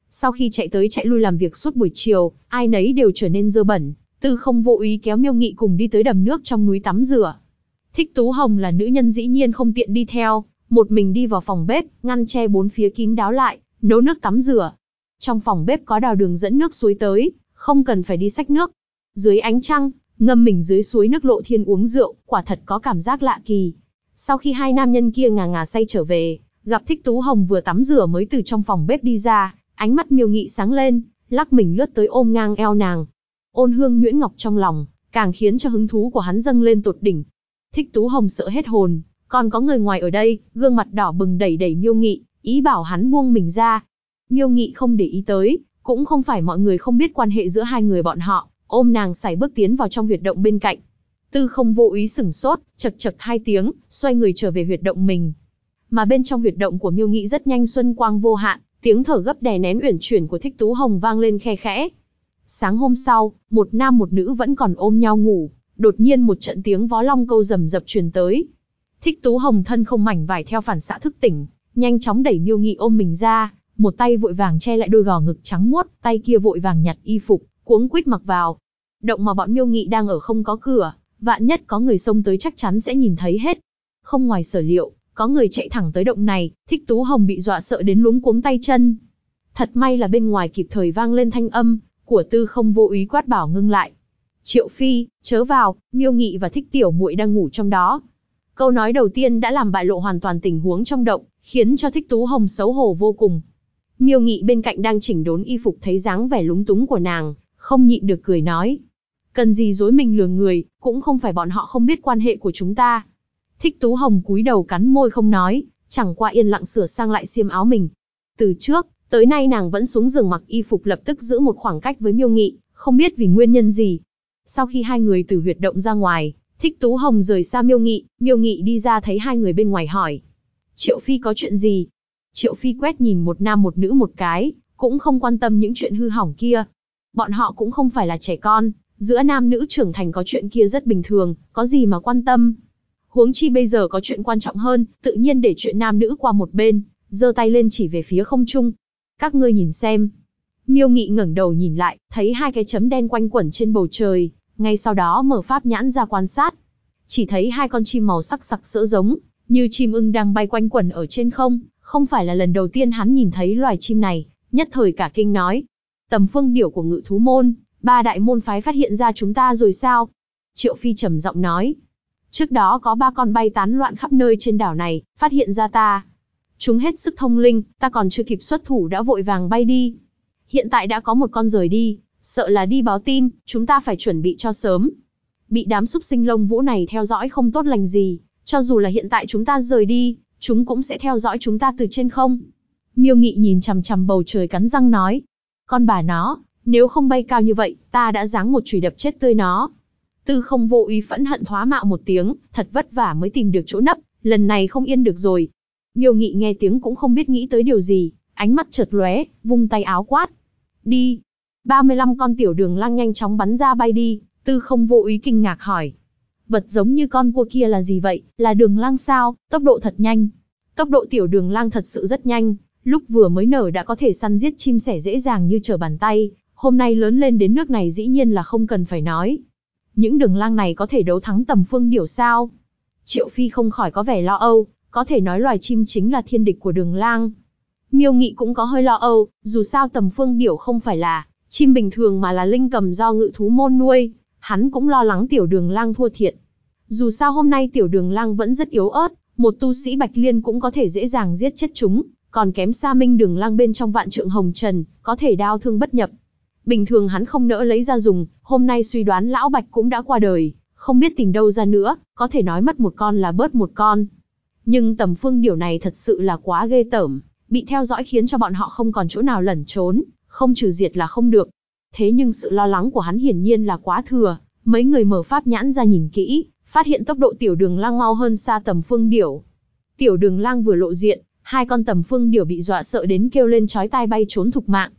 Speaker 1: Sau khi chạy tới chạy lui làm việc suốt buổi chiều, ai nấy đều trở nên dơ bẩn. Tư Không Vô Úy kéo Miêu Nghị cùng đi tới đầm nước trong núi tắm rửa. Thích Tú Hồng là nữ nhân dĩ nhiên không tiện đi theo, một mình đi vào phòng bếp, ngăn che bốn phía kín đáo lại, nấu nước tắm rửa. Trong phòng bếp có đào đường dẫn nước suối tới, không cần phải đi xách nước. Dưới ánh trăng, ngâm mình dưới suối nước Lộ Thiên uống rượu, quả thật có cảm giác lạ kỳ. Sau khi hai nam nhân kia ngà ngà say trở về, gặp Thích Tú Hồng vừa tắm rửa mới từ trong phòng bếp đi ra, ánh mắt Miêu Nghị sáng lên, lắc mình lướt tới ôm ngang eo nàng. Ôn hương nhuyễn ngọc trong lòng, càng khiến cho hứng thú của hắn dâng lên tột đỉnh. Thích Tú Hồng sợ hết hồn, còn có người ngoài ở đây, gương mặt đỏ bừng đẩy đẩy Miêu Nghị, ý bảo hắn buông mình ra. Miêu Nghị không để ý tới, cũng không phải mọi người không biết quan hệ giữa hai người bọn họ, ôm nàng sải bước tiến vào trong huyệt động bên cạnh. Tư Không Vô Úy sửng sốt, chậc chậc hai tiếng, xoay người trở về huyệt động mình. Mà bên trong huyệt động của Miêu Nghị rất nhanh xuân quang vô hạn, tiếng thở gấp đè nén uyển chuyển của Thích Tú Hồng vang lên khe khẽ. Sáng hôm sau, một nam một nữ vẫn còn ôm nhau ngủ, đột nhiên một trận tiếng vó long câu rầm rập truyền tới. Thích Tú Hồng thân không mảnh vải theo phản xạ thức tỉnh, nhanh chóng đẩy Miêu Nghị ôm mình ra, một tay vội vàng che lại đôi gò ngực trắng muốt, tay kia vội vàng nhặt y phục, cuống quýt mặc vào. Động mà bọn Miêu Nghị đang ở không có cửa, vạn nhất có người xông tới chắc chắn sẽ nhìn thấy hết. Không ngoài sở liệu, có người chạy thẳng tới động này, Thích Tú Hồng bị dọa sợ đến luống cuống tay chân. Thật may là bên ngoài kịp thời vang lên thanh âm của Tư Không Vô Úy quát bảo ngưng lại. Triệu Phi, chớ vào, Miêu Nghị và Thích tiểu muội đang ngủ trong đó. Câu nói đầu tiên đã làm bại lộ hoàn toàn tình huống trong động, khiến cho Thích Tú Hồng xấu hổ vô cùng. Miêu Nghị bên cạnh đang chỉnh đốn y phục thấy dáng vẻ lúng túng của nàng, không nhịn được cười nói. Cần gì dối mình lừa người, cũng không phải bọn họ không biết quan hệ của chúng ta. Thích Tú Hồng cúi đầu cắn môi không nói, chẳng qua yên lặng sửa sang lại xiêm áo mình. Từ trước, tới nay nàng vẫn xuống giường mặc y phục lập tức giữ một khoảng cách với Miêu Nghị, không biết vì nguyên nhân gì. Sau khi hai người từ huyệt động ra ngoài, Thích Tú Hồng rời xa Miêu Nghị đi ra thấy hai người bên ngoài hỏi. Triệu Phi có chuyện gì? Triệu Phi quét nhìn một nam một nữ một cái, cũng không quan tâm những chuyện hư hỏng kia. Bọn họ cũng không phải là trẻ con, giữa nam nữ trưởng thành có chuyện kia rất bình thường, có gì mà quan tâm. Huống chi bây giờ có chuyện quan trọng hơn, tự nhiên để chuyện nam nữ qua một bên, giơ tay lên chỉ về phía không trung. Các ngươi nhìn xem. Miêu Nghị ngẩng đầu nhìn lại, thấy hai cái chấm đen quanh quẩn trên bầu trời, ngay sau đó mở pháp nhãn ra quan sát. Chỉ thấy hai con chim màu sắc sặc sỡ giống như chim ưng đang bay quanh quẩn ở trên không, không phải là lần đầu tiên hắn nhìn thấy loài chim này, nhất thời cả kinh nói. Tầm Phương Điểu của Ngự Thú Môn, ba đại môn phái phát hiện ra chúng ta rồi sao? Triệu Phi trầm giọng nói. Trước đó có 3 con bay tán loạn khắp nơi trên đảo này, phát hiện ra ta. Chúng hết sức thông linh, ta còn chưa kịp xuất thủ đã vội vàng bay đi. Hiện tại đã có một con rời đi, sợ là đi báo tin, chúng ta phải chuẩn bị cho sớm. Bị đám súc sinh lông vũ này theo dõi không tốt lành gì, cho dù là hiện tại chúng ta rời đi, chúng cũng sẽ theo dõi chúng ta từ trên không. Miêu Nghị nhìn chằm chằm bầu trời cắn răng nói. Con bà nó, nếu không bay cao như vậy, ta đã giáng một chùy đập chết tươi nó. Tư Không Vô Úy phẫn hận thoá mạo một tiếng, thật vất vả mới tìm được chỗ nấp, lần này không yên được rồi. Miêu Nghị nghe tiếng cũng không biết nghĩ tới điều gì, ánh mắt chợt lóe, vung tay áo quát. Đi. 35 con tiểu đường lang nhanh chóng bắn ra bay đi, Tư Không Vô Úy kinh ngạc hỏi. Vật giống như con cua kia là gì vậy, là đường lang sao, tốc độ thật nhanh. Tốc độ tiểu đường lang thật sự rất nhanh, lúc vừa mới nở đã có thể săn giết chim sẻ dễ dàng như trở bàn tay, hôm nay lớn lên đến nước này dĩ nhiên là không cần phải nói. Những đường lang này có thể đấu thắng Tầm Phương Điểu sao? Triệu Phi không khỏi có vẻ lo âu, có thể nói loài chim chính là thiên địch của đường lang. Miêu Nghị cũng có hơi lo âu, dù sao Tầm Phương Điểu không phải là chim bình thường mà là linh cầm do Ngự Thú Môn nuôi, hắn cũng lo lắng tiểu đường lang thua thiệt. Dù sao hôm nay tiểu đường lang vẫn rất yếu ớt, một tu sĩ Bạch Liên cũng có thể dễ dàng giết chết chúng, còn kém xa Minh Đường lang bên trong Vạn Trượng Hồng Trần, có thể đao thương bất nhập. Bình thường hắn không nỡ lấy ra dùng, hôm nay suy đoán lão Bạch cũng đã qua đời, không biết tìm đâu ra nữa, có thể nói mất một con là bớt một con. Nhưng Tầm Phương Điểu này thật sự là quá ghê tởm, bị theo dõi khiến cho bọn họ không còn chỗ nào lẩn trốn, không trừ diệt là không được. Thế nhưng sự lo lắng của hắn hiển nhiên là quá thừa, mấy người mở pháp nhãn ra nhìn kỹ, phát hiện tốc độ tiểu đường lang mau hơn xa Tầm Phương Điểu. Tiểu đường lang vừa lộ diện, hai con Tầm Phương Điểu bị dọa sợ đến kêu lên chói tai bay trốn thục mạng.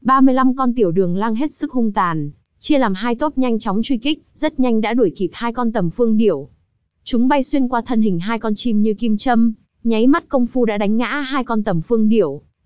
Speaker 1: 35 con tiểu đường lang hết sức hung tàn, chia làm hai tốp nhanh chóng truy kích, rất nhanh đã đuổi kịp hai con Tầm Phương Điểu. Chúng bay xuyên qua thân hình hai con chim như kim châm, nháy mắt công phu đã đánh ngã hai con Tầm Phương Điểu,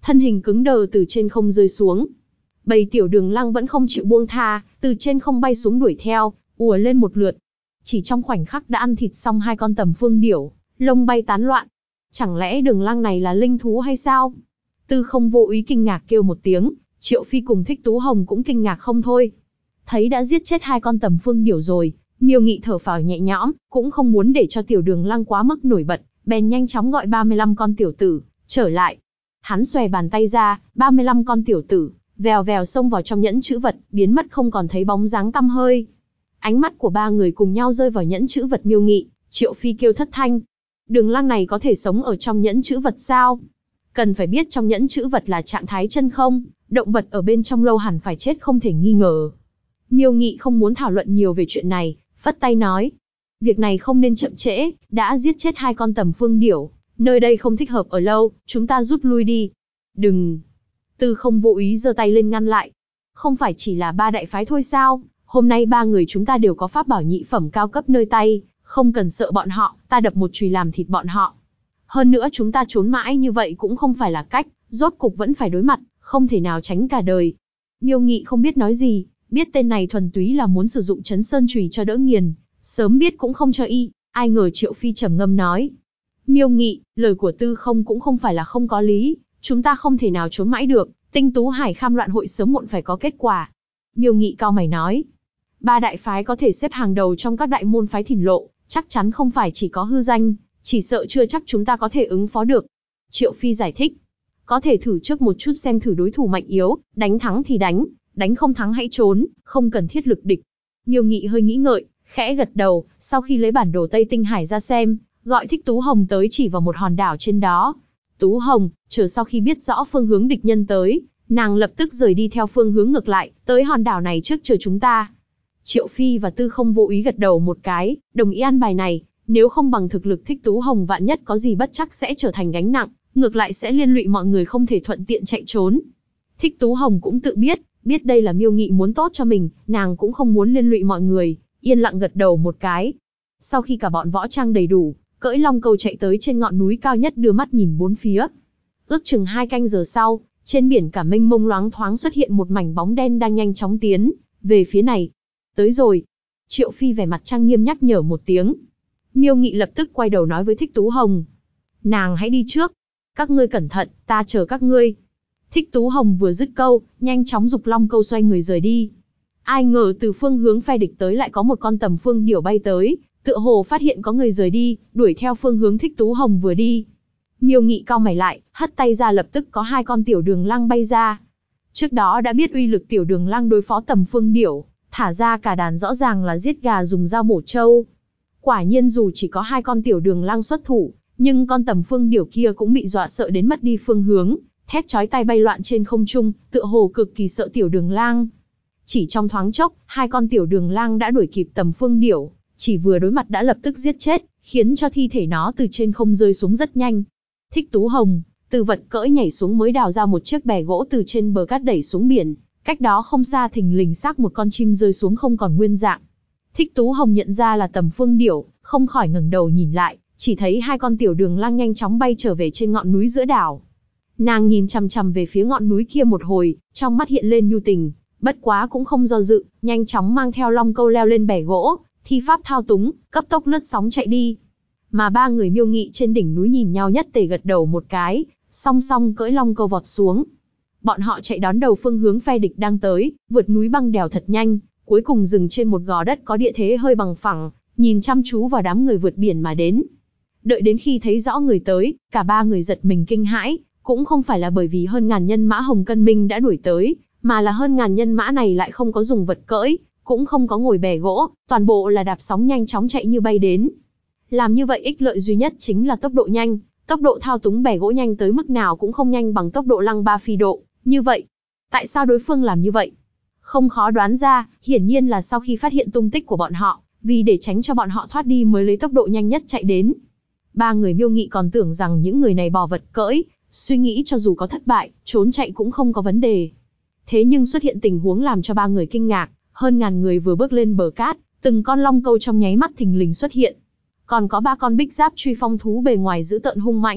Speaker 1: thân hình cứng đờ từ trên không rơi xuống. Bầy tiểu đường lăng vẫn không chịu buông tha, từ trên không bay xuống đuổi theo, ùa lên một lượt. Chỉ trong khoảnh khắc đã ăn thịt xong hai con tầm phương điểu, lông bay tán loạn. Chẳng lẽ đường lăng này là linh thú hay sao? Tư Không vô ý kinh ngạc kêu một tiếng, Triệu Phi cùng Thích Tú Hồng cũng kinh ngạc không thôi. Thấy đã giết chết hai con tầm phương điểu rồi, Miêu Nghị thở phào nhẹ nhõm, cũng không muốn để cho tiểu đường lăng quá mức nổi bật, bèn nhanh chóng gọi 35 con tiểu tử trở lại. Hắn xòe bàn tay ra, 35 con tiểu tử vèo vèo xông vào trong nhẫn chữ vật, biến mất không còn thấy bóng dáng tăm hơi. Ánh mắt của ba người cùng nhau rơi vào nhẫn chữ vật Miêu Nghị, Triệu Phi kêu thất thanh. Đường lăng này có thể sống ở trong nhẫn chữ vật sao? Cần phải biết trong nhẫn chữ vật là trạng thái chân không, động vật ở bên trong lâu hẳn phải chết không thể nghi ngờ. Miêu Nghị không muốn thảo luận nhiều về chuyện này, vất tay nói. Việc này không nên chậm trễ, đã giết chết hai con tầm phương điểu, nơi đây không thích hợp ở lâu, chúng ta rút lui đi. Đừng! Tư Không vô ý giơ tay lên ngăn lại. Không phải chỉ là ba đại phái thôi sao? Hôm nay ba người chúng ta đều có pháp bảo nhị phẩm cao cấp nơi tay, không cần sợ bọn họ, ta đập một chùy làm thịt bọn họ. Hơn nữa chúng ta trốn mãi như vậy cũng không phải là cách, rốt cục vẫn phải đối mặt, không thể nào tránh cả đời. Miêu Nghị không biết nói gì, biết tên này thuần túy là muốn sử dụng Chấn Sơn chùy cho đỡ nghiền, sớm biết cũng không cho y, ai ngờ Triệu Phi trầm ngâm nói. Miêu Nghị, lời của Tư Không cũng không phải là không có lý, chúng ta không thể nào trốn mãi được, Tinh Tú Hải Kham loạn hội sớm muộn phải có kết quả. Miêu Nghị cau mày nói, ba đại phái có thể xếp hàng đầu trong các đại môn phái thìn lộ, chắc chắn không phải chỉ có hư danh, chỉ sợ chưa chắc chúng ta có thể ứng phó được. Triệu Phi giải thích, có thể thử trước một chút xem thử đối thủ mạnh yếu, đánh thắng thì đánh không thắng hãy trốn, không cần thiết lực địch. Miêu Nghị hơi nghĩ ngợi, khẽ gật đầu, sau khi lấy bản đồ Tây Tinh Hải ra xem, gọi Thích Tú Hồng tới chỉ vào một hòn đảo trên đó. Tú Hồng, chờ sau khi biết rõ phương hướng địch nhân tới, nàng lập tức rời đi theo phương hướng ngược lại, tới hòn đảo này trước chờ chúng ta. Triệu Phi và Tư Không vô ý gật đầu một cái, đồng ý an bài này, nếu không bằng thực lực Thích Tú Hồng vạn nhất có gì bất chắc sẽ trở thành gánh nặng, ngược lại sẽ liên lụy mọi người không thể thuận tiện chạy trốn. Thích Tú Hồng cũng tự biết đây là Miêu Nghị muốn tốt cho mình, nàng cũng không muốn liên lụy mọi người, yên lặng gật đầu một cái. Sau khi cả bọn võ trang đầy đủ, cưỡi long câu chạy tới trên ngọn núi cao nhất đưa mắt nhìn bốn phía. Ước chừng 2 canh giờ sau, trên biển cả mênh mông loáng thoáng xuất hiện một mảnh bóng đen đang nhanh chóng tiến về phía này. Tới rồi. Triệu Phi vẻ mặt trang nghiêm nhắc nhở một tiếng. Miêu Nghị lập tức quay đầu nói với Thích Tú Hồng. Nàng hãy đi trước. Các ngươi cẩn thận, ta chờ các ngươi. Thích Tú Hồng vừa dứt câu, nhanh chóng giục long câu xoay người rời đi. Ai ngờ từ phương hướng phe địch tới lại có một con tầm phương điểu bay tới, tựa hồ phát hiện có người rời đi, đuổi theo phương hướng Thích Tú Hồng vừa đi. Miêu Nghị cau mày lại, hất tay ra lập tức có 2 con tiểu đường lăng bay ra. Trước đó đã biết uy lực tiểu đường lăng đối phó tầm phương điểu, thả ra cả đàn rõ ràng là giết gà dùng dao mổ trâu. Quả nhiên dù chỉ có 2 con tiểu đường lăng xuất thủ, nhưng con tầm phương điểu kia cũng bị dọa sợ đến mất đi phương hướng, thét chói tai bay loạn trên không trung, tựa hồ cực kỳ sợ tiểu đường lang. Chỉ trong thoáng chốc, 2 con tiểu đường lang đã đuổi kịp tầm phương điểu, chỉ vừa đối mặt đã lập tức giết chết, khiến cho thi thể nó từ trên không rơi xuống rất nhanh. Thích Tú Hồng, từ vật cỡi nhảy xuống mới đào ra một chiếc bè gỗ từ trên bờ cát đẩy xuống biển, cách đó không xa thình lình xác một con chim rơi xuống không còn nguyên dạng. Thích Tú Hồng nhận ra là tầm phương điểu, không khỏi ngẩng đầu nhìn lại, chỉ thấy 2 con tiểu đường lang nhanh chóng bay trở về trên ngọn núi giữa đảo. Nàng nhìn chằm chằm về phía ngọn núi kia một hồi, trong mắt hiện lên nhu tình, bất quá cũng không do dự, nhanh chóng mang theo long câu leo lên bè gỗ, thi pháp thao túng, cấp tốc lướt sóng chạy đi. Mà 3 người Miêu Nghị trên đỉnh núi nhìn nhau nhất tề gật đầu một cái, song song cưỡi long câu vọt xuống. Bọn họ chạy đón đầu phương hướng phe địch đang tới, vượt núi băng đèo thật nhanh, cuối cùng dừng trên một gò đất có địa thế hơi bằng phẳng, nhìn chăm chú vào đám người vượt biển mà đến. Đợi đến khi thấy rõ người tới, cả 3 người giật mình kinh hãi, cũng không phải là bởi vì hơn ngàn nhân mã Hồng Cân Minh đã đuổi tới, mà là hơn ngàn nhân mã này lại không có dùng vật cưỡi, cũng không có ngồi bè gỗ, toàn bộ là đạp sóng nhanh chóng chạy như bay đến. Làm như vậy ích lợi duy nhất chính là tốc độ nhanh, tốc độ thao túng bè gỗ nhanh tới mức nào cũng không nhanh bằng tốc độ lăng ba phi độ, như vậy. Tại sao đối phương làm như vậy? Không khó đoán ra, hiển nhiên là sau khi phát hiện tung tích của bọn họ, vì để tránh cho bọn họ thoát đi mới lấy tốc độ nhanh nhất chạy đến. 3 người Miêu Nghị còn tưởng rằng những người này bỏ vật cưỡi, suy nghĩ cho dù có thất bại, trốn chạy cũng không có vấn đề. Thế nhưng xuất hiện tình huống làm cho 3 người kinh ngạc, hơn ngàn người vừa bước lên bờ cát, từng con long câu trong nháy mắt thình lình xuất hiện. Còn có 3 con bích giáp truy phong thú bề ngoài dữ tợn hung mãnh,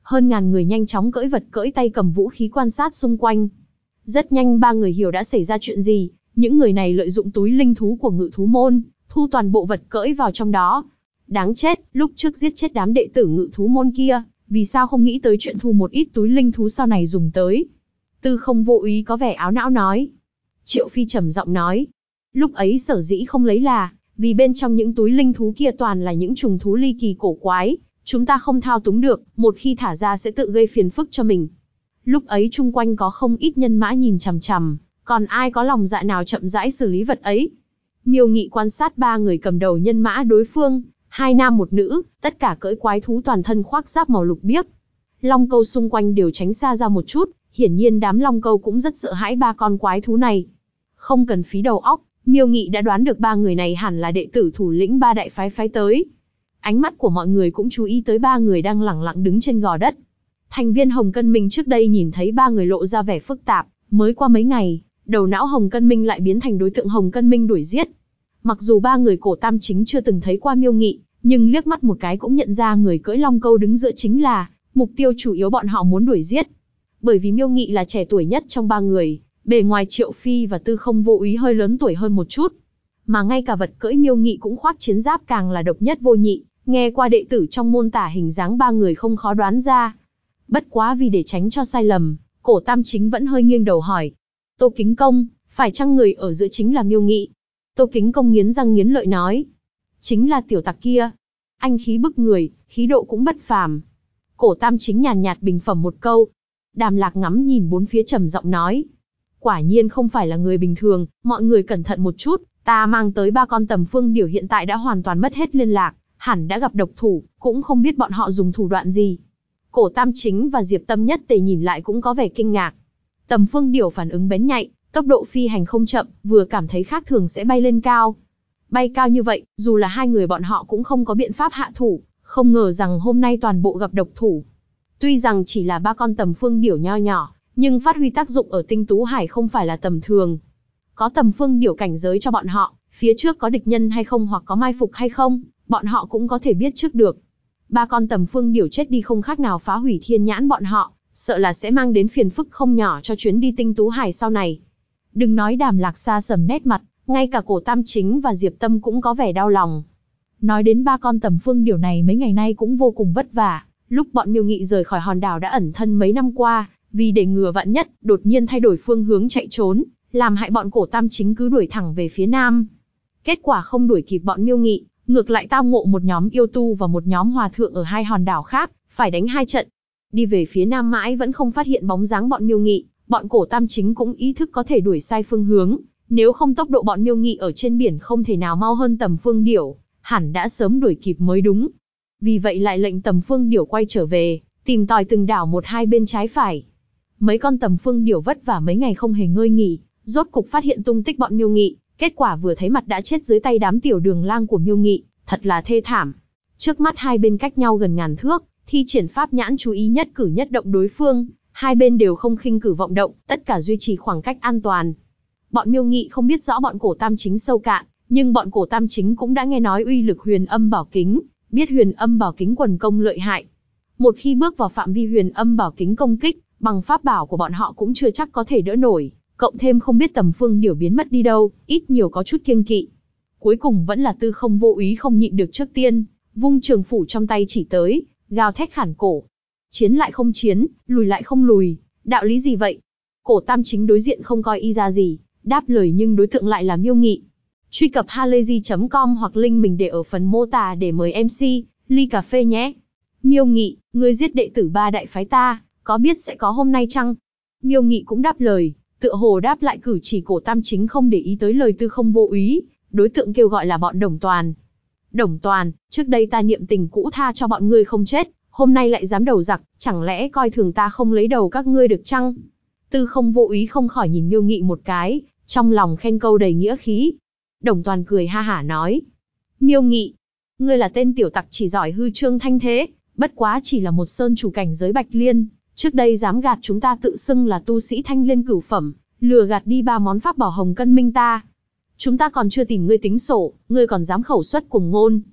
Speaker 1: hơn ngàn người nhanh chóng cưỡi vật cưỡi tay cầm vũ khí quan sát xung quanh. Rất nhanh ba người hiểu đã xảy ra chuyện gì, những người này lợi dụng túi linh thú của Ngự thú môn, thu toàn bộ vật cưỡi vào trong đó. Đáng chết, lúc trước giết chết đám đệ tử Ngự thú môn kia, vì sao không nghĩ tới chuyện thu một ít túi linh thú sau này dùng tới. Tư Không Vô Úy có vẻ áo não nói. Triệu Phi trầm giọng nói. Lúc ấy sở dĩ không lấy là, vì bên trong những túi linh thú kia toàn là những trùng thú ly kỳ cổ quái, chúng ta không thao túng được, một khi thả ra sẽ tự gây phiền phức cho mình. Lúc ấy chung quanh có không ít nhân mã nhìn chằm chằm, còn ai có lòng dạ nào chậm rãi xử lý vật ấy. Miêu Nghị quan sát ba người cầm đầu nhân mã đối phương, hai nam một nữ, tất cả cưỡi quái thú toàn thân khoác giáp màu lục biếc. Long Câu xung quanh đều tránh xa ra một chút, hiển nhiên đám Long Câu cũng rất sợ hãi ba con quái thú này. Không cần phí đầu óc, Miêu Nghị đã đoán được ba người này hẳn là đệ tử thủ lĩnh ba đại phái phái tới. Ánh mắt của mọi người cũng chú ý tới ba người đang lẳng lặng đứng trên gò đất. Thành viên Hồng Cân Minh trước đây nhìn thấy ba người lộ ra vẻ phức tạp, mới qua mấy ngày, đầu não Hồng Cân Minh lại biến thành đối tượng Hồng Cân Minh đuổi giết. Mặc dù ba người cổ tam chính chưa từng thấy qua Miêu Nghị, nhưng liếc mắt một cái cũng nhận ra người cưỡi Long Câu đứng giữa chính là mục tiêu chủ yếu bọn họ muốn đuổi giết. Bởi vì Miêu Nghị là trẻ tuổi nhất trong ba người, bề ngoài Triệu Phi và Tư Không Vô Úy hơi lớn tuổi hơn một chút. Mà ngay cả vật cưỡi Miêu Nghị cũng khoác chiến giáp càng là độc nhất vô nhị, nghe qua đệ tử trong môn tả hình dáng ba người không khó đoán ra. Bất quá vì để tránh cho sai lầm, cổ tam chính vẫn hơi nghiêng đầu hỏi. Tô Kính Công, phải chăng người ở giữa chính là Miêu Nghị? Tô Kính Công nghiến răng nghiến lợi nói. Chính là tiểu tặc kia. Anh khí bức người, khí độ cũng bất phàm. Cổ tam chính nhàn nhạt bình phẩm một câu. Đàm Lạc ngắm nhìn bốn phía trầm giọng nói. Quả nhiên không phải là người bình thường, mọi người cẩn thận một chút, ta mang tới ba con Tầm Phương Điểu hiện tại đã hoàn toàn mất hết liên lạc, hẳn đã gặp độc thủ, cũng không biết bọn họ dùng thủ đoạn gì. Cổ tam chính và Diệp Tâm Nhất Tề nhìn lại cũng có vẻ kinh ngạc. Tầm Phương Điểu phản ứng bén nhạy, tốc độ phi hành không chậm, vừa cảm thấy khác thường sẽ bay lên cao. Bay cao như vậy, dù là hai người bọn họ cũng không có biện pháp hạ thủ, không ngờ rằng hôm nay toàn bộ gặp độc thủ. Tuy rằng chỉ là ba con Tầm Phương Điểu nho nhỏ, nhưng phát huy tác dụng ở Tinh Tú Hải không phải là tầm thường. Có Tầm Phương Điểu cảnh giới cho bọn họ, phía trước có địch nhân hay không hoặc có mai phục hay không, bọn họ cũng có thể biết trước được. Ba con Tầm Phương Điểu chết đi không khác nào phá hủy thiên nhãn bọn họ, sợ là sẽ mang đến phiền phức không nhỏ cho chuyến đi Tinh Tú Hải sau này. Đừng nói Đàm Lạc xa sầm nét mặt, ngay cả cổ tam chính và Diệp Tâm cũng có vẻ đau lòng. Nói đến ba con Tầm Phương Điểu này mấy ngày nay cũng vô cùng vất vả, lúc bọn Miêu Nghị rời khỏi hòn đảo đã ẩn thân mấy năm qua, vì để ngừa vạn nhất, đột nhiên thay đổi phương hướng chạy trốn, làm hại bọn cổ tam chính cứ đuổi thẳng về phía nam. Kết quả không đuổi kịp bọn Miêu Nghị, ngược lại tao ngộ một nhóm yêu tu và một nhóm hòa thượng ở hai hòn đảo khác, phải đánh hai trận. Đi về phía nam mãi vẫn không phát hiện bóng dáng bọn Miêu Nghị, bọn cổ tam chính cũng ý thức có thể đuổi sai phương hướng, nếu không tốc độ bọn Miêu Nghị ở trên biển không thể nào mau hơn Tầm Phương Điểu, hẳn đã sớm đuổi kịp mới đúng. Vì vậy lại lệnh Tầm Phương Điểu quay trở về, tìm tòi từng đảo một hai bên trái phải. Mấy con Tầm Phương Điểu vất vả mấy ngày không hề ngơi nghỉ, rốt cục phát hiện tung tích bọn Miêu Nghị, kết quả vừa thấy mặt đã chết dưới tay đám tiểu đường lang của Miêu Nghị, thật là thê thảm. Trước mắt hai bên cách nhau gần ngàn thước, thi triển pháp nhãn chú ý nhất cử nhất động đối phương, hai bên đều không khinh cử vọng động, tất cả duy trì khoảng cách an toàn. Bọn Miêu Nghị không biết rõ bọn cổ tam chính sâu cạn, nhưng bọn cổ tam chính cũng đã nghe nói uy lực Huyền Âm Bảo Kính, biết Huyền Âm Bảo Kính quần công lợi hại. Một khi bước vào phạm vi Huyền Âm Bảo Kính công kích, bằng pháp bảo của bọn họ cũng chưa chắc có thể đỡ nổi, cộng thêm không biết Tầm Phương Điểu biến mất đi đâu, ít nhiều có chút kiêng kỵ. Cuối cùng vẫn là Tư Không Vô Úy không nhịn được trước tiên, vung trường phủ trong tay chỉ tới, gào thét khản cổ. Chiến lại không chiến, lùi lại không lùi, đạo lý gì vậy? Cổ tam chính đối diện không coi y ra gì, đáp lời nhưng đối tượng lại là Miêu Nghị. Truy cập halayzi.com hoặc link mình để ở phần mô tả để mời MC, ly cà phê nhé. Miêu Nghị, ngươi giết đệ tử ba đại phái ta, có biết sẽ có hôm nay chăng? Miêu Nghị cũng đáp lời, tựa hồ đáp lại cử chỉ cổ tam chính không để ý tới lời Tư Không Vô Úy, đối tượng kêu gọi là bọn Đồng Toàn. Đồng Toàn, trước đây ta niệm tình cũ tha cho bọn ngươi không chết, hôm nay lại dám đầu giặc, chẳng lẽ coi thường ta không lấy đầu các ngươi được chăng? Tư Không Vô Úy không khỏi nhìn Miêu Nghị một cái, trong lòng khen câu đầy nghĩa khí. Đồng Toàn cười ha hả nói. Miêu Nghị, ngươi là tên tiểu tặc chỉ giỏi hư trương thanh thế, bất quá chỉ là một sơn chủ cảnh giới Bạch Liên, trước đây dám gạt chúng ta tự xưng là tu sĩ Thanh Liên cửu phẩm, lừa gạt đi ba món pháp bảo Hồng Cân Minh ta. Chúng ta còn chưa tìm ngươi tính sổ, ngươi còn dám khẩu xuất cùng ngôn.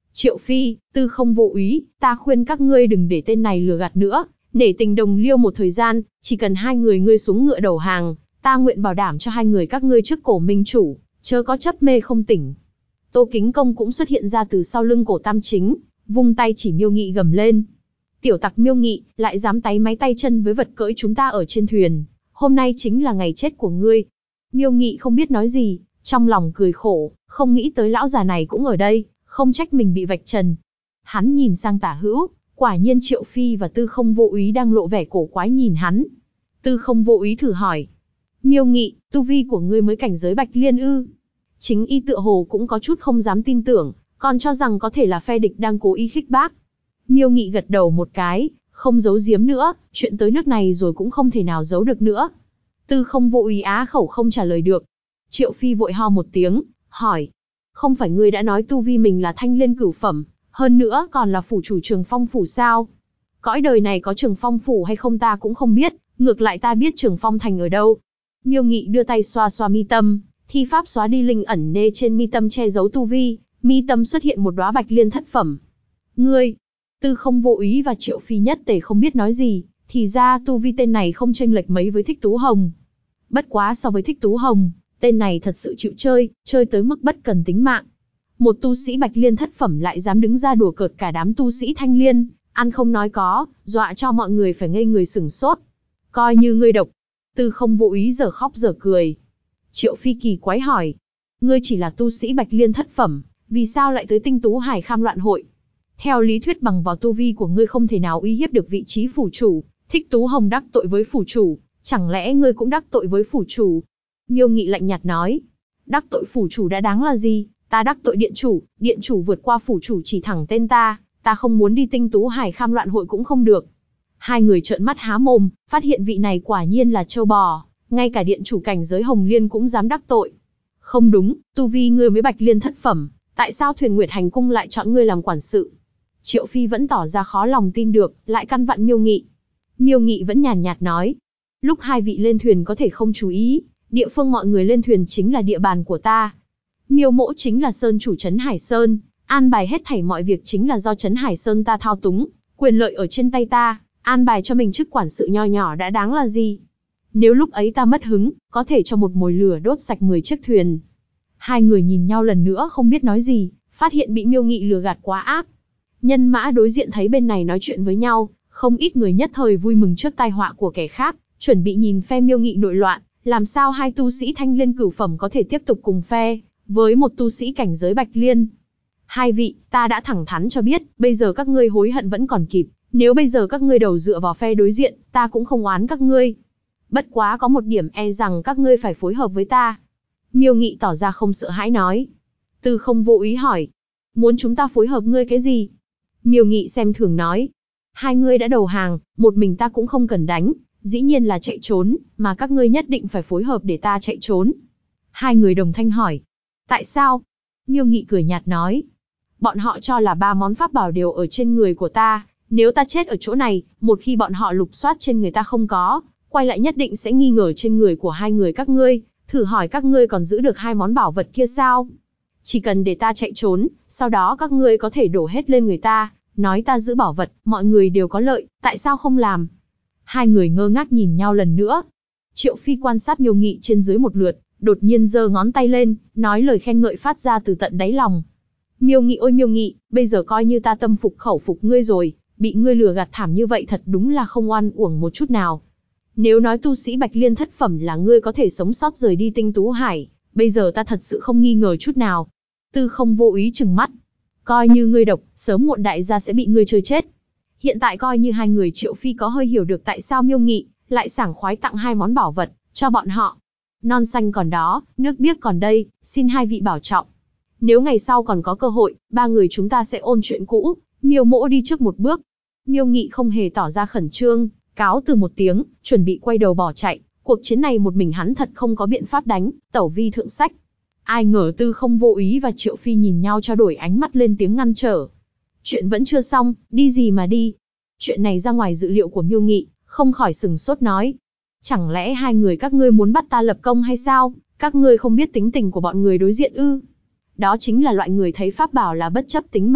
Speaker 1: Triệu Phi, Tư Không Vô Úy, ta khuyên các ngươi đừng để tên này lừa gạt nữa, nể tình đồng liêu một thời gian, chỉ cần hai người ngươi xuống ngựa đầu hàng, ta nguyện bảo đảm cho hai người các ngươi trước cổ minh chủ, chớ có chấp mê không tỉnh. Tô Kính Công cũng xuất hiện ra từ sau lưng cổ Tam Chính, vung tay chỉ Miêu Nghị gầm lên. Tiểu tặc Miêu Nghị, lại dám táy máy tay chân với vật cưỡi chúng ta ở trên thuyền, hôm nay chính là ngày chết của ngươi. Miêu Nghị không biết nói gì, trong lòng cười khổ, không nghĩ tới lão già này cũng ở đây, không trách mình bị vạch trần. Hắn nhìn sang tả hữu, quả nhiên Triệu Phi và Tư Không Vô Úy đang lộ vẻ cổ quái nhìn hắn. Tư Không Vô Úy thử hỏi. Miêu Nghị, tu vi của ngươi mới cảnh giới Bạch Liên ư? Chính y tựa hồ cũng có chút không dám tin tưởng, còn cho rằng có thể là phe địch đang cố ý khích bác. Miêu Nghị gật đầu một cái, không giấu giếm nữa, chuyện tới nước này rồi cũng không thể nào giấu được nữa. Tư Không Vô Úy á khẩu không trả lời được. Triệu Phi vội ho một tiếng, hỏi. Không phải ngươi đã nói tu vi mình là Thanh Liên cửu phẩm, hơn nữa còn là phủ chủ Trường Phong phủ sao? Cõi đời này có Trường Phong phủ hay không ta cũng không biết, ngược lại ta biết Trường Phong thành ở đâu. Miêu Nghị đưa tay xoa xoa mi tâm, thi pháp xóa đi linh ẩn nê trên mi tâm che giấu tu vi, mi tâm xuất hiện một đóa Bạch Liên thất phẩm. Ngươi, Tư Không Vô Úy và Triệu Phi nhất tề không biết nói gì, thì ra tu vi tên này không chênh lệch mấy với Thích Tú Hồng. Bất quá so với Thích Tú Hồng, tên này thật sự chịu chơi, chơi tới mức bất cần tính mạng. Một tu sĩ Bạch Liên thất phẩm lại dám đứng ra đùa cợt cả đám tu sĩ Thanh Liên, ăn không nói có, dọa cho mọi người phải ngây người sửng sốt. Coi như ngươi độc. Tư Không Vô Úy giờ khóc giờ cười. Triệu Phi kỳ quái hỏi. Ngươi chỉ là tu sĩ Bạch Liên thất phẩm, vì sao lại tới Tinh Tú Hải Kham Loạn hội? Theo lý thuyết bằng vào tu vi của ngươi không thể nào uy hiếp được vị trí phủ chủ, Thích Tú Hồng đắc tội với phủ chủ, chẳng lẽ ngươi cũng đắc tội với phủ chủ? Miêu Nghị lạnh nhạt nói. Đắc tội phủ chủ đã đáng là gì? Ta đắc tội điện chủ vượt qua phủ chủ chỉ thẳng tên ta không muốn đi Tinh Tú Hải Kham Loạn hội cũng không được. Hai người trợn mắt há mồm, phát hiện vị này quả nhiên là trâu bò, ngay cả điện chủ cảnh giới Hồng Liên cũng dám đắc tội. Không đúng, tu vi ngươi mới Bạch Liên thất phẩm, tại sao Thuyền Nguyệt Hành Cung lại chọn ngươi làm quản sự? Triệu Phi vẫn tỏ ra khó lòng tin được, lại căn vặn Miêu Nghị. Miêu Nghị vẫn nhàn nhạt nói. Lúc hai vị lên thuyền có thể không chú ý, địa phương mọi người lên thuyền chính là địa bàn của ta. Miêu Mỗ chính là Sơn chủ Trấn Hải Sơn, an bài hết thảy mọi việc chính là do Trấn Hải Sơn ta thao túng, quyền lợi ở trên tay ta, an bài cho mình chức quản sự nho nhỏ đã đáng là gì? Nếu lúc ấy ta mất hứng, có thể cho một mồi lửa đốt sạch 10 chiếc thuyền. Hai người nhìn nhau lần nữa không biết nói gì, phát hiện bị Miêu Nghị lừa gạt quá ác. Nhân mã đối diện thấy bên này nói chuyện với nhau, không ít người nhất thời vui mừng trước tai họa của kẻ khác, chuẩn bị nhìn phe Miêu Nghị nội loạn, làm sao hai tu sĩ Thanh Liên cửu phẩm có thể tiếp tục cùng phe với một tu sĩ cảnh giới Bạch Liên. Hai vị, ta đã thẳng thắn cho biết, bây giờ các ngươi hối hận vẫn còn kịp, nếu bây giờ các ngươi đầu dựa vào phe đối diện, ta cũng không oán các ngươi. Bất quá có một điểm e rằng các ngươi phải phối hợp với ta. Miêu Nghị tỏ ra không sợ hãi nói. Tư Không Vô Úy hỏi. Muốn chúng ta phối hợp ngươi cái gì? Miêu Nghị xem thường nói. Hai ngươi đã đầu hàng, một mình ta cũng không cần đánh, dĩ nhiên là chạy trốn, mà các ngươi nhất định phải phối hợp để ta chạy trốn. Hai người đồng thanh hỏi. Tại sao? Miêu Nghị cười nhạt nói. Bọn họ cho là 3 món pháp bảo đều ở trên người của ta, nếu ta chết ở chỗ này, một khi bọn họ lục soát trên người ta không có, quay lại nhất định sẽ nghi ngờ trên người của hai người các ngươi, thử hỏi các ngươi còn giữ được 2 món bảo vật kia sao? Chỉ cần để ta chạy trốn, sau đó các ngươi có thể đổ hết lên người ta, nói ta giữ bảo vật, mọi người đều có lợi, tại sao không làm? Hai người ngơ ngác nhìn nhau lần nữa. Triệu Phi quan sát Miêu Nghị trên dưới một lượt, đột nhiên giơ ngón tay lên, nói lời khen ngợi phát ra từ tận đáy lòng. Miêu Nghị ôi Miêu Nghị, bây giờ coi như ta tâm phục khẩu phục ngươi rồi, bị ngươi lừa gạt thảm như vậy thật đúng là không oan uổng một chút nào. Nếu nói tu sĩ Bạch Liên thất phẩm là ngươi có thể sống sót rời đi Tinh Tú Hải, bây giờ ta thật sự không nghi ngờ chút nào. Tư Không Vô Úy trừng mắt. Coi như ngươi độc, sớm muộn đại gia sẽ bị ngươi chơi chết. Hiện tại coi như hai người Triệu Phi có hơi hiểu được tại sao Miêu Nghị lại sảng khoái tặng 2 món bảo vật cho bọn họ. Non xanh còn đó, nước biếc còn đây, xin hai vị bảo trọng. Nếu ngày sau còn có cơ hội, 3 người chúng ta sẽ ôn chuyện cũ. Miêu Mỗ đi trước một bước. Miêu Nghị không hề tỏ ra khẩn trương, cáo từ một tiếng, chuẩn bị quay đầu bỏ chạy. Cuộc chiến này một mình hắn thật không có biện pháp đánh, tẩu vi thượng sách. Ai ngờ Tư Không Vô Úy và Triệu Phi nhìn nhau trao đổi ánh mắt lên tiếng ngăn trở. Chuyện vẫn chưa xong, đi gì mà đi? Chuyện này ra ngoài dự liệu của Miêu Nghị, không khỏi sừng sốt nói. Chẳng lẽ hai người các ngươi muốn bắt ta lập công hay sao? Các ngươi không biết tính tình của bọn người đối diện ư? Đó chính là loại người thấy pháp bảo là bất chấp tính mạng,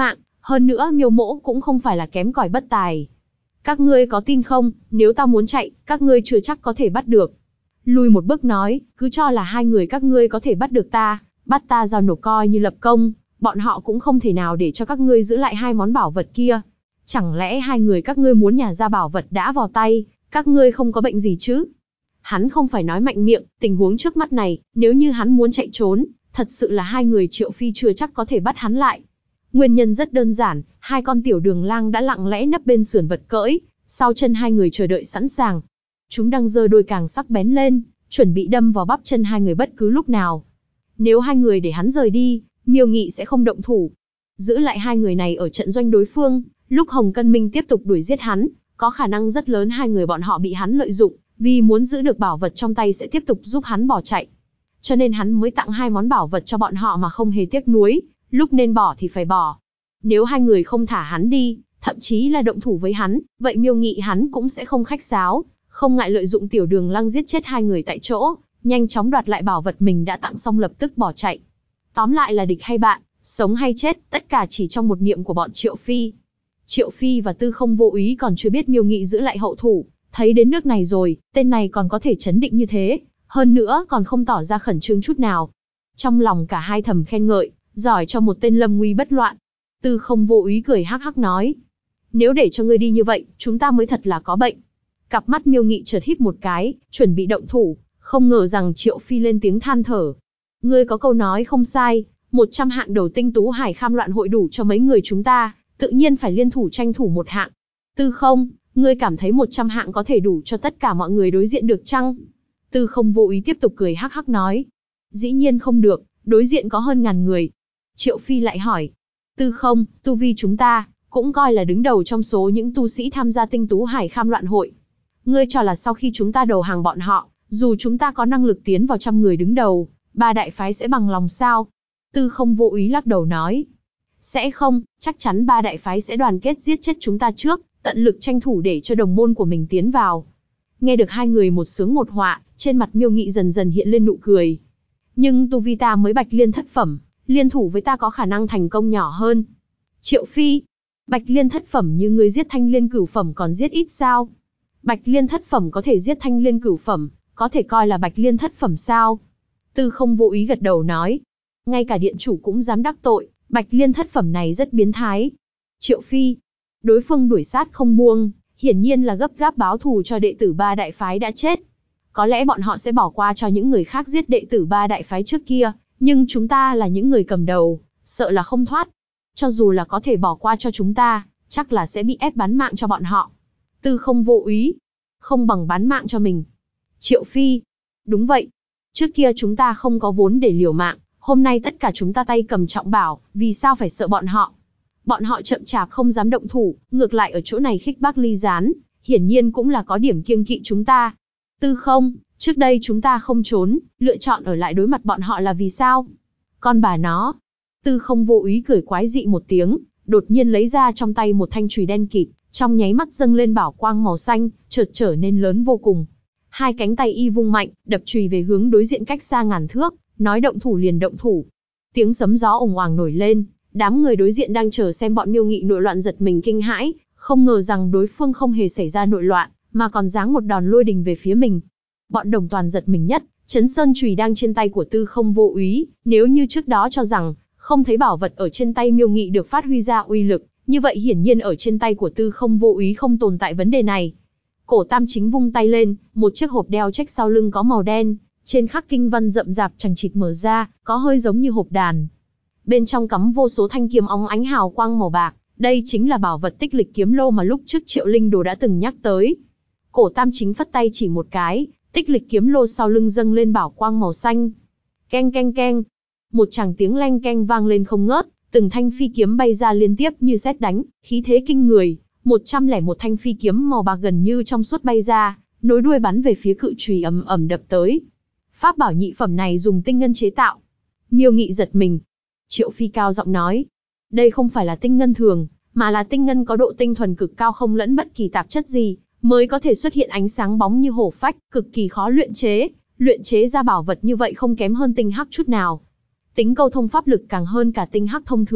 Speaker 1: Hơn nữa Miêu Mỗ cũng không phải là kém cỏi bất tài. Các ngươi có tin không, nếu ta muốn chạy, các ngươi chưa chắc có thể bắt được. Lùi một bước nói, cứ cho là hai người các ngươi có thể bắt được ta, bắt ta giao nộp coi như lập công, bọn họ cũng không thể nào để cho các ngươi giữ lại hai món bảo vật kia. Chẳng lẽ hai người các ngươi muốn nhả ra bảo vật đã vào tay, các ngươi không có bệnh gì chứ? Hắn không phải nói mạnh miệng, tình huống trước mắt này, nếu như hắn muốn chạy trốn, thật sự là hai người Triệu Phi chưa chắc có thể bắt hắn lại. Nguyên nhân rất đơn giản, hai con tiểu đường lang đã lặng lẽ nấp bên sườn vật cưỡi, sau chân hai người chờ đợi sẵn sàng. Chúng đang giơ đôi càng sắc bén lên, chuẩn bị đâm vào bắp chân hai người bất cứ lúc nào. Nếu hai người để hắn rời đi, Miêu Nghị sẽ không động thủ. Giữ lại hai người này ở trận doanh đối phương, lúc Hồng Cân Minh tiếp tục đuổi giết hắn, có khả năng rất lớn hai người bọn họ bị hắn lợi dụng, vì muốn giữ được bảo vật trong tay sẽ tiếp tục giúp hắn bỏ chạy. Cho nên hắn mới tặng hai món bảo vật cho bọn họ mà không hề tiếc nuối, lúc nên bỏ thì phải bỏ. Nếu hai người không thả hắn đi, thậm chí là động thủ với hắn, vậy Miêu Nghị hắn cũng sẽ không khách sáo, không ngại lợi dụng tiểu đường lăng giết chết hai người tại chỗ, nhanh chóng đoạt lại bảo vật mình đã tặng xong lập tức bỏ chạy. Tóm lại là địch hay bạn, sống hay chết, tất cả chỉ trong một niệm của bọn Triệu Phi. Triệu Phi và Tư Không Vô Úy còn chưa biết Miêu Nghị giữ lại hậu thủ, thấy đến nước này rồi, tên này còn có thể chấn định như thế, hơn nữa còn không tỏ ra khẩn trương chút nào. Trong lòng cả hai thầm khen ngợi, giỏi cho một tên lâm nguy bất loạn. Tư Không Vô Úy cười hắc hắc nói, nếu để cho ngươi đi như vậy, chúng ta mới thật là có bệnh. Cặp mắt Miêu Nghị chợt híp một cái, chuẩn bị động thủ, không ngờ rằng Triệu Phi lên tiếng than thở. Ngươi có câu nói không sai, 100 hạng đầu tinh tú hải kham loạn hội đủ cho mấy người chúng ta, tự nhiên phải liên thủ tranh thủ một hạng. Tư Không, ngươi cảm thấy 100 hạng có thể đủ cho tất cả mọi người đối diện được chăng? Tư Không Vô Ý tiếp tục cười hắc hắc nói. Dĩ nhiên không được, đối diện có hơn ngàn người. Triệu Phi lại hỏi. Tư Không, tu vi chúng ta, cũng coi là đứng đầu trong số những tu sĩ tham gia tinh tú hải kham loạn hội. Ngươi cho là sau khi chúng ta đầu hàng bọn họ, dù chúng ta có năng lực tiến vào 100 người đứng đầu, ba đại phái sẽ bằng lòng sao? Tư Không Vô Ý lắc đầu nói. Sẽ không, chắc chắn ba đại phái sẽ đoàn kết giết chết chúng ta trước, tận lực tranh thủ để cho đồng môn của mình tiến vào. Nghe được hai người một sướng một họa, trên mặt Miêu Nghị dần dần hiện lên nụ cười. Nhưng tu vi ta mới Bạch Liên thất phẩm, liên thủ với ta có khả năng thành công nhỏ hơn. Triệu Phi, Bạch Liên thất phẩm như ngươi giết Thanh Liên cửu phẩm còn giết ít sao? Bạch Liên thất phẩm có thể giết Thanh Liên cửu phẩm, có thể coi là Bạch Liên thất phẩm sao? Tư Không Vô Ý gật đầu nói. Ngay cả điện chủ cũng dám đắc tội, Bạch Liên thất phẩm này rất biến thái. Triệu Phi, đối phương đuổi sát không buông, hiển nhiên là gấp gáp báo thù cho đệ tử ba đại phái đã chết. Có lẽ bọn họ sẽ bỏ qua cho những người khác giết đệ tử ba đại phái trước kia, nhưng chúng ta là những người cầm đầu, sợ là không thoát. Cho dù là có thể bỏ qua cho chúng ta, chắc là sẽ bị ép bán mạng cho bọn họ. Tư Không Vô Úy, không bằng bán mạng cho mình. Triệu Phi, đúng vậy. Trước kia chúng ta không có vốn để liều mạng, hôm nay tất cả chúng ta tay cầm trọng bảo, vì sao phải sợ bọn họ? Bọn họ chậm chạp không dám động thủ, ngược lại ở chỗ này khích bác ly gián, hiển nhiên cũng là có điểm kiêng kỵ chúng ta. Tư Không, trước đây chúng ta không trốn, lựa chọn ở lại đối mặt bọn họ là vì sao? Con bà nó. Tư Không Vô Úy cười quái dị một tiếng, đột nhiên lấy ra trong tay một thanh chùy đen kịt, trong nháy mắt dâng lên bảo quang màu xanh, chợt trở nên lớn vô cùng. Hai cánh tay y vung mạnh, đập chùy về hướng đối diện cách xa ngàn thước, nói động thủ liền động thủ. Tiếng sấm gió ùng oàng nổi lên, đám người đối diện đang chờ xem bọn Miêu Nghị nội loạn giật mình kinh hãi, không ngờ rằng đối phương không hề xảy ra nội loạn, mà còn giáng một đòn lôi đình về phía mình. Bọn Đồng Toàn giật mình nhất, Chấn Sơn chùy đang trên tay của Tư Không Vô Úy, nếu như trước đó cho rằng không thấy bảo vật ở trên tay Miêu Nghị được phát huy ra uy lực, như vậy hiển nhiên ở trên tay của Tư Không Vô Úy không tồn tại vấn đề này. Cổ Tam Chính vung tay lên, một chiếc hộp đeo trách sau lưng có màu đen, trên khắc kinh văn rậm rạp chằng chịt mở ra, có hơi giống như hộp đàn. Bên trong cắm vô số thanh kiếm óng ánh hào quang màu bạc, đây chính là bảo vật tích lịch kiếm lô mà lúc trước Triệu Linh Đồ đã từng nhắc tới. Cổ Tam Chính phất tay chỉ một cái, tích lịch kiếm lô sau lưng dâng lên bảo quang màu xanh. Keng keng keng, một tràng tiếng leng keng vang lên không ngớt, từng thanh phi kiếm bay ra liên tiếp như sét đánh, khí thế kinh người. 101 thanh phi kiếm màu bạc gần như trong suốt bay ra, nối đuôi bắn về phía cự chùy ầm ầm đập tới. Pháp bảo nhị phẩm này dùng tinh ngân chế tạo. Miêu Nghị giật mình. Triệu Phi cao giọng nói, đây không phải là tinh ngân thường, mà là tinh ngân có độ tinh thuần cực cao không lẫn bất kỳ tạp chất gì, mới có thể xuất hiện ánh sáng bóng như hổ phách, cực kỳ khó luyện chế ra bảo vật như vậy không kém hơn tinh hắc chút nào. Tính câu thông pháp lực càng hơn cả tinh hắc thông thường,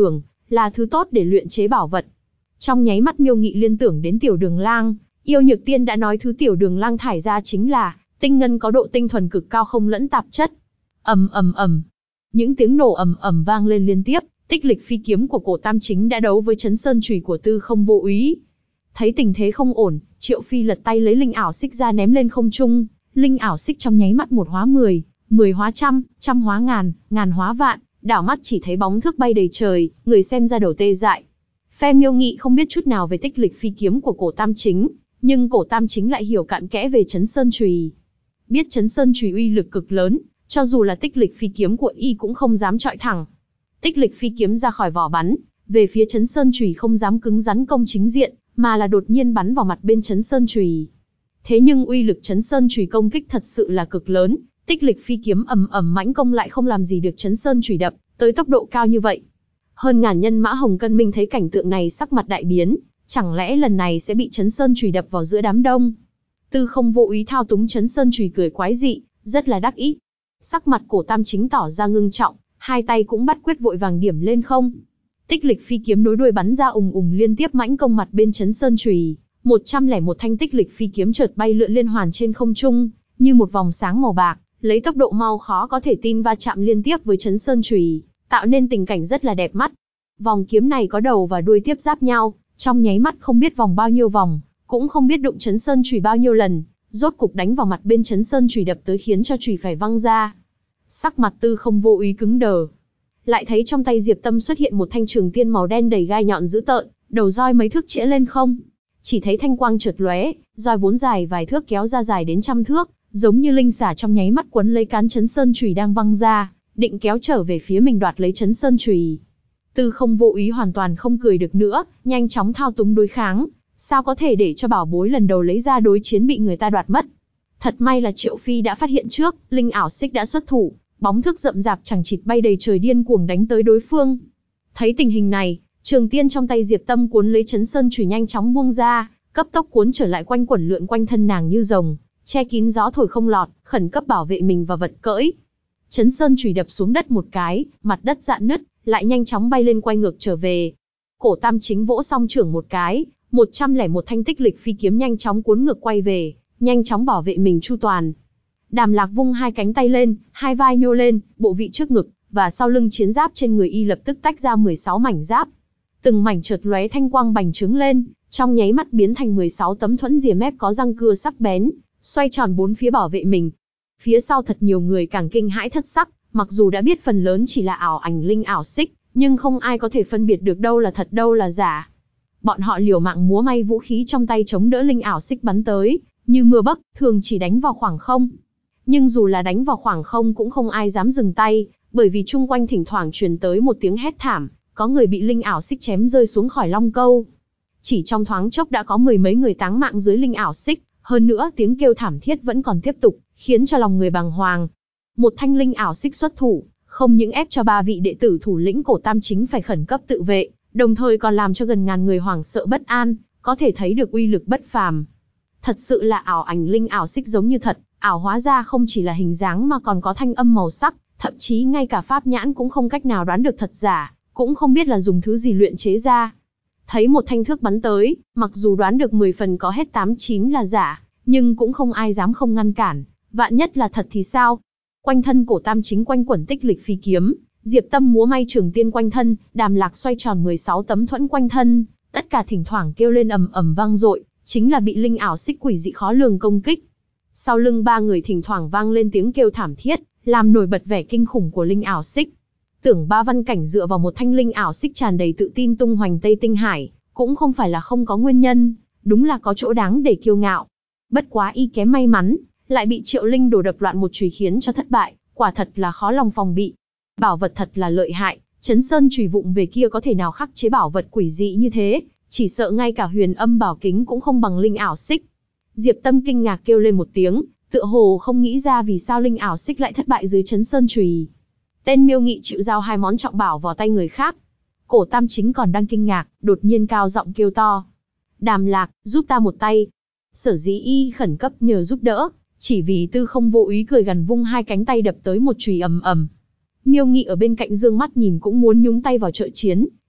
Speaker 1: là thứ tốt để luyện chế bảo vật. Trong nháy mắt Miêu Nghị liên tưởng đến Tiểu Đường Lang, Yêu Nhược Tiên đã nói thứ Tiểu Đường Lang thải ra chính là tinh ngân có độ tinh thuần cực cao không lẫn tạp chất. Ầm ầm ầm. Những tiếng nổ ầm ầm vang lên liên tiếp, Tích Lịch phi kiếm của Cổ Tam Chính đã đấu với Chấn Sơn chùy của Tư Không Vô Úy. Thấy tình thế không ổn, Triệu Phi lật tay lấy linh ảo xích ra ném lên không trung, linh ảo xích trong nháy mắt một hóa 10, 10 hóa trăm, trăm hóa ngàn, ngàn hóa vạn, đảo mắt chỉ thấy bóng thước bay đầy trời, người xem ra đầu tê dại. Phe Miêu Nghị không biết chút nào về Tích Lịch phi kiếm của Cổ Tam Chính, nhưng Cổ Tam Chính lại hiểu cặn kẽ về Chấn Sơn chùy. Biết Chấn Sơn chùy uy lực cực lớn, cho dù là Tích Lịch phi kiếm của y cũng không dám chọi thẳng. Tích Lịch phi kiếm ra khỏi vỏ bắn, về phía Chấn Sơn chùy không dám cứng rắn công chính diện, mà là đột nhiên bắn vào mặt bên Chấn Sơn chùy. Thế nhưng uy lực Chấn Sơn chùy công kích thật sự là cực lớn, Tích Lịch phi kiếm ầm ầm mãnh công lại không làm gì được Chấn Sơn chùy đập tới tốc độ cao như vậy. Hơn ngàn nhân mã Hồng Cân Minh thấy cảnh tượng này sắc mặt đại biến, chẳng lẽ lần này sẽ bị Chấn Sơn chùy đập vào giữa đám đông? Tư Không Vô Úy thao túng Chấn Sơn chùy cười quái dị, rất là đắc ý. Sắc mặt Cổ Tam Chính tỏ ra ngưng trọng, hai tay cũng bắt quyết vội vàng điểm lên không. Tích Lịch phi kiếm nối đuôi bắn ra ùng ùng liên tiếp mãnh công mặt bên Chấn Sơn chùy, 101 thanh Tích Lịch phi kiếm chợt bay lượn liên hoàn trên không trung, như một vòng sáng màu bạc, lấy tốc độ mau khó có thể tin va chạm liên tiếp với Chấn Sơn chùy, tạo nên tình cảnh rất là đẹp mắt. Vòng kiếm này có đầu và đuôi tiếp giáp nhau, trong nháy mắt không biết vòng bao nhiêu vòng, cũng không biết đụng Chấn Sơn chùy bao nhiêu lần, rốt cục đánh vào mặt bên Chấn Sơn chùy đập tới khiến cho chùy phải văng ra. Sắc mặt Tư Không Vô Úy cứng đờ. Lại thấy trong tay Diệp Tâm xuất hiện một thanh trường tiên màu đen đầy gai nhọn dữ tợn, đầu roi mấy thước chĩa lên không. Chỉ thấy thanh quang chợt lóe, roi vốn dài vài thước kéo ra dài đến trăm thước, giống như linh xả trong nháy mắt quấn lấy cán Chấn Sơn chùy đang văng ra, định kéo trở về phía mình đoạt lấy Chấn Sơn chùy. Tư Không Vô Úy hoàn toàn không cười được nữa, nhanh chóng thao túng đối kháng, sao có thể để cho bảo bối lần đầu lấy ra đối chiến bị người ta đoạt mất. Thật may là Triệu Phi đã phát hiện trước, linh ảo xích đã xuất thủ, bóng thước rậm rạp chẳng chịt bay đầy trời điên cuồng đánh tới đối phương. Thấy tình hình này, trường tiên trong tay Diệp Tâm cuốn lấy Chấn Sơn chùy nhanh chóng buông ra, cấp tốc cuốn trở lại quanh quẩn lượn quanh thân nàng như rồng, che kín gió thổi không lọt, khẩn cấp bảo vệ mình và vật cưỡi. Chấn Sơn chùy đập xuống đất một cái, mặt đất rạn nứt, lại nhanh chóng bay lên quay ngược trở về. Cổ Tam Chính vỗ song trưởng một cái, 101 thanh Tích Lịch phi kiếm nhanh chóng cuốn ngược quay về, nhanh chóng bảo vệ mình chu toàn. Đàm Lạc vung hai cánh tay lên, hai vai nhô lên, bộ vị trước ngực và sau lưng chiến giáp trên người y lập tức tách ra 16 mảnh giáp. Từng mảnh chợt lóe thanh quang bành trướng lên, trong nháy mắt biến thành 16 tấm thuẫn rìa mép có răng cưa sắc bén, xoay tròn bốn phía bảo vệ mình. Phía sau thật nhiều người càng kinh hãi thất sắc, mặc dù đã biết phần lớn chỉ là ảo ảnh linh ảo xích, nhưng không ai có thể phân biệt được đâu là thật đâu là giả. Bọn họ liều mạng múa may vũ khí trong tay chống đỡ linh ảo xích bắn tới, như mưa bấc, thường chỉ đánh vào khoảng không. Nhưng dù là đánh vào khoảng không cũng không ai dám dừng tay, bởi vì chung quanh thỉnh thoảng truyền tới một tiếng hét thảm, có người bị linh ảo xích chém rơi xuống khỏi long câu. Chỉ trong thoáng chốc đã có mười mấy người táng mạng dưới linh ảo xích, hơn nữa tiếng kêu thảm thiết vẫn còn tiếp tục, khiến cho lòng người bàng hoàng. Một thanh linh ảo xích xuất thủ, không những ép cho ba vị đệ tử thủ lĩnh Cổ Tam Chính phải khẩn cấp tự vệ, đồng thời còn làm cho gần ngàn người hoảng sợ bất an, có thể thấy được uy lực bất phàm. Thật sự là ảo ảnh linh ảo xích giống như thật, ảo hóa ra không chỉ là hình dáng mà còn có thanh âm màu sắc, thậm chí ngay cả pháp nhãn cũng không cách nào đoán được thật giả, cũng không biết là dùng thứ gì luyện chế ra. Thấy một thanh thước bắn tới, mặc dù đoán được 10 phần có hết 8-9 là giả, nhưng cũng không ai dám không ngăn cản, vạn nhất là thật thì sao? Quanh thân Cổ Tam Chính quanh quẩn Tích Lịch phi kiếm, Diệp Tâm múa may trường tiên quanh thân, Đàm Lạc xoay tròn 16 tấm thuẫn quanh thân, tất cả thỉnh thoảng kêu lên ầm ầm vang dội, chính là bị linh ảo xích quỷ dị khó lường công kích. Sau lưng ba người thỉnh thoảng vang lên tiếng kêu thảm thiết, làm nổi bật vẻ kinh khủng của linh ảo xích. Tưởng Ba Văn Cảnh dựa vào một thanh linh ảo xích tràn đầy tự tin tung hoành Tây Tinh Hải, cũng không phải là không có nguyên nhân, đúng là có chỗ đáng để kiêu ngạo. Bất quá y kém may mắn, lại bị Triệu Linh đổ đập loạn một chùy khiến cho thất bại, quả thật là khó lòng phòng bị. Bảo vật thật là lợi hại, Chấn Sơn chùy vụng về kia có thể nào khắc chế bảo vật quỷ dị như thế, chỉ sợ ngay cả Huyền Âm Bảo Kính cũng không bằng linh ảo xích. Diệp Tâm kinh ngạc kêu lên một tiếng, tựa hồ không nghĩ ra vì sao linh ảo xích lại thất bại dưới Chấn Sơn chùy. Tên Miêu Nghị chịu giao hai món trọng bảo vào tay người khác. Cổ Tam Chính còn đang kinh ngạc, đột nhiên cao giọng kêu to: Đàm Lạc, giúp ta một tay. Sở dĩ y khẩn cấp nhờ giúp đỡ, chỉ vì Tư Không Vô Úy cười gằn vung hai cánh tay đập tới một chùy ầm ầm. Miêu Nghị ở bên cạnh dương mắt nhìn cũng muốn nhúng tay vào trợ chiến,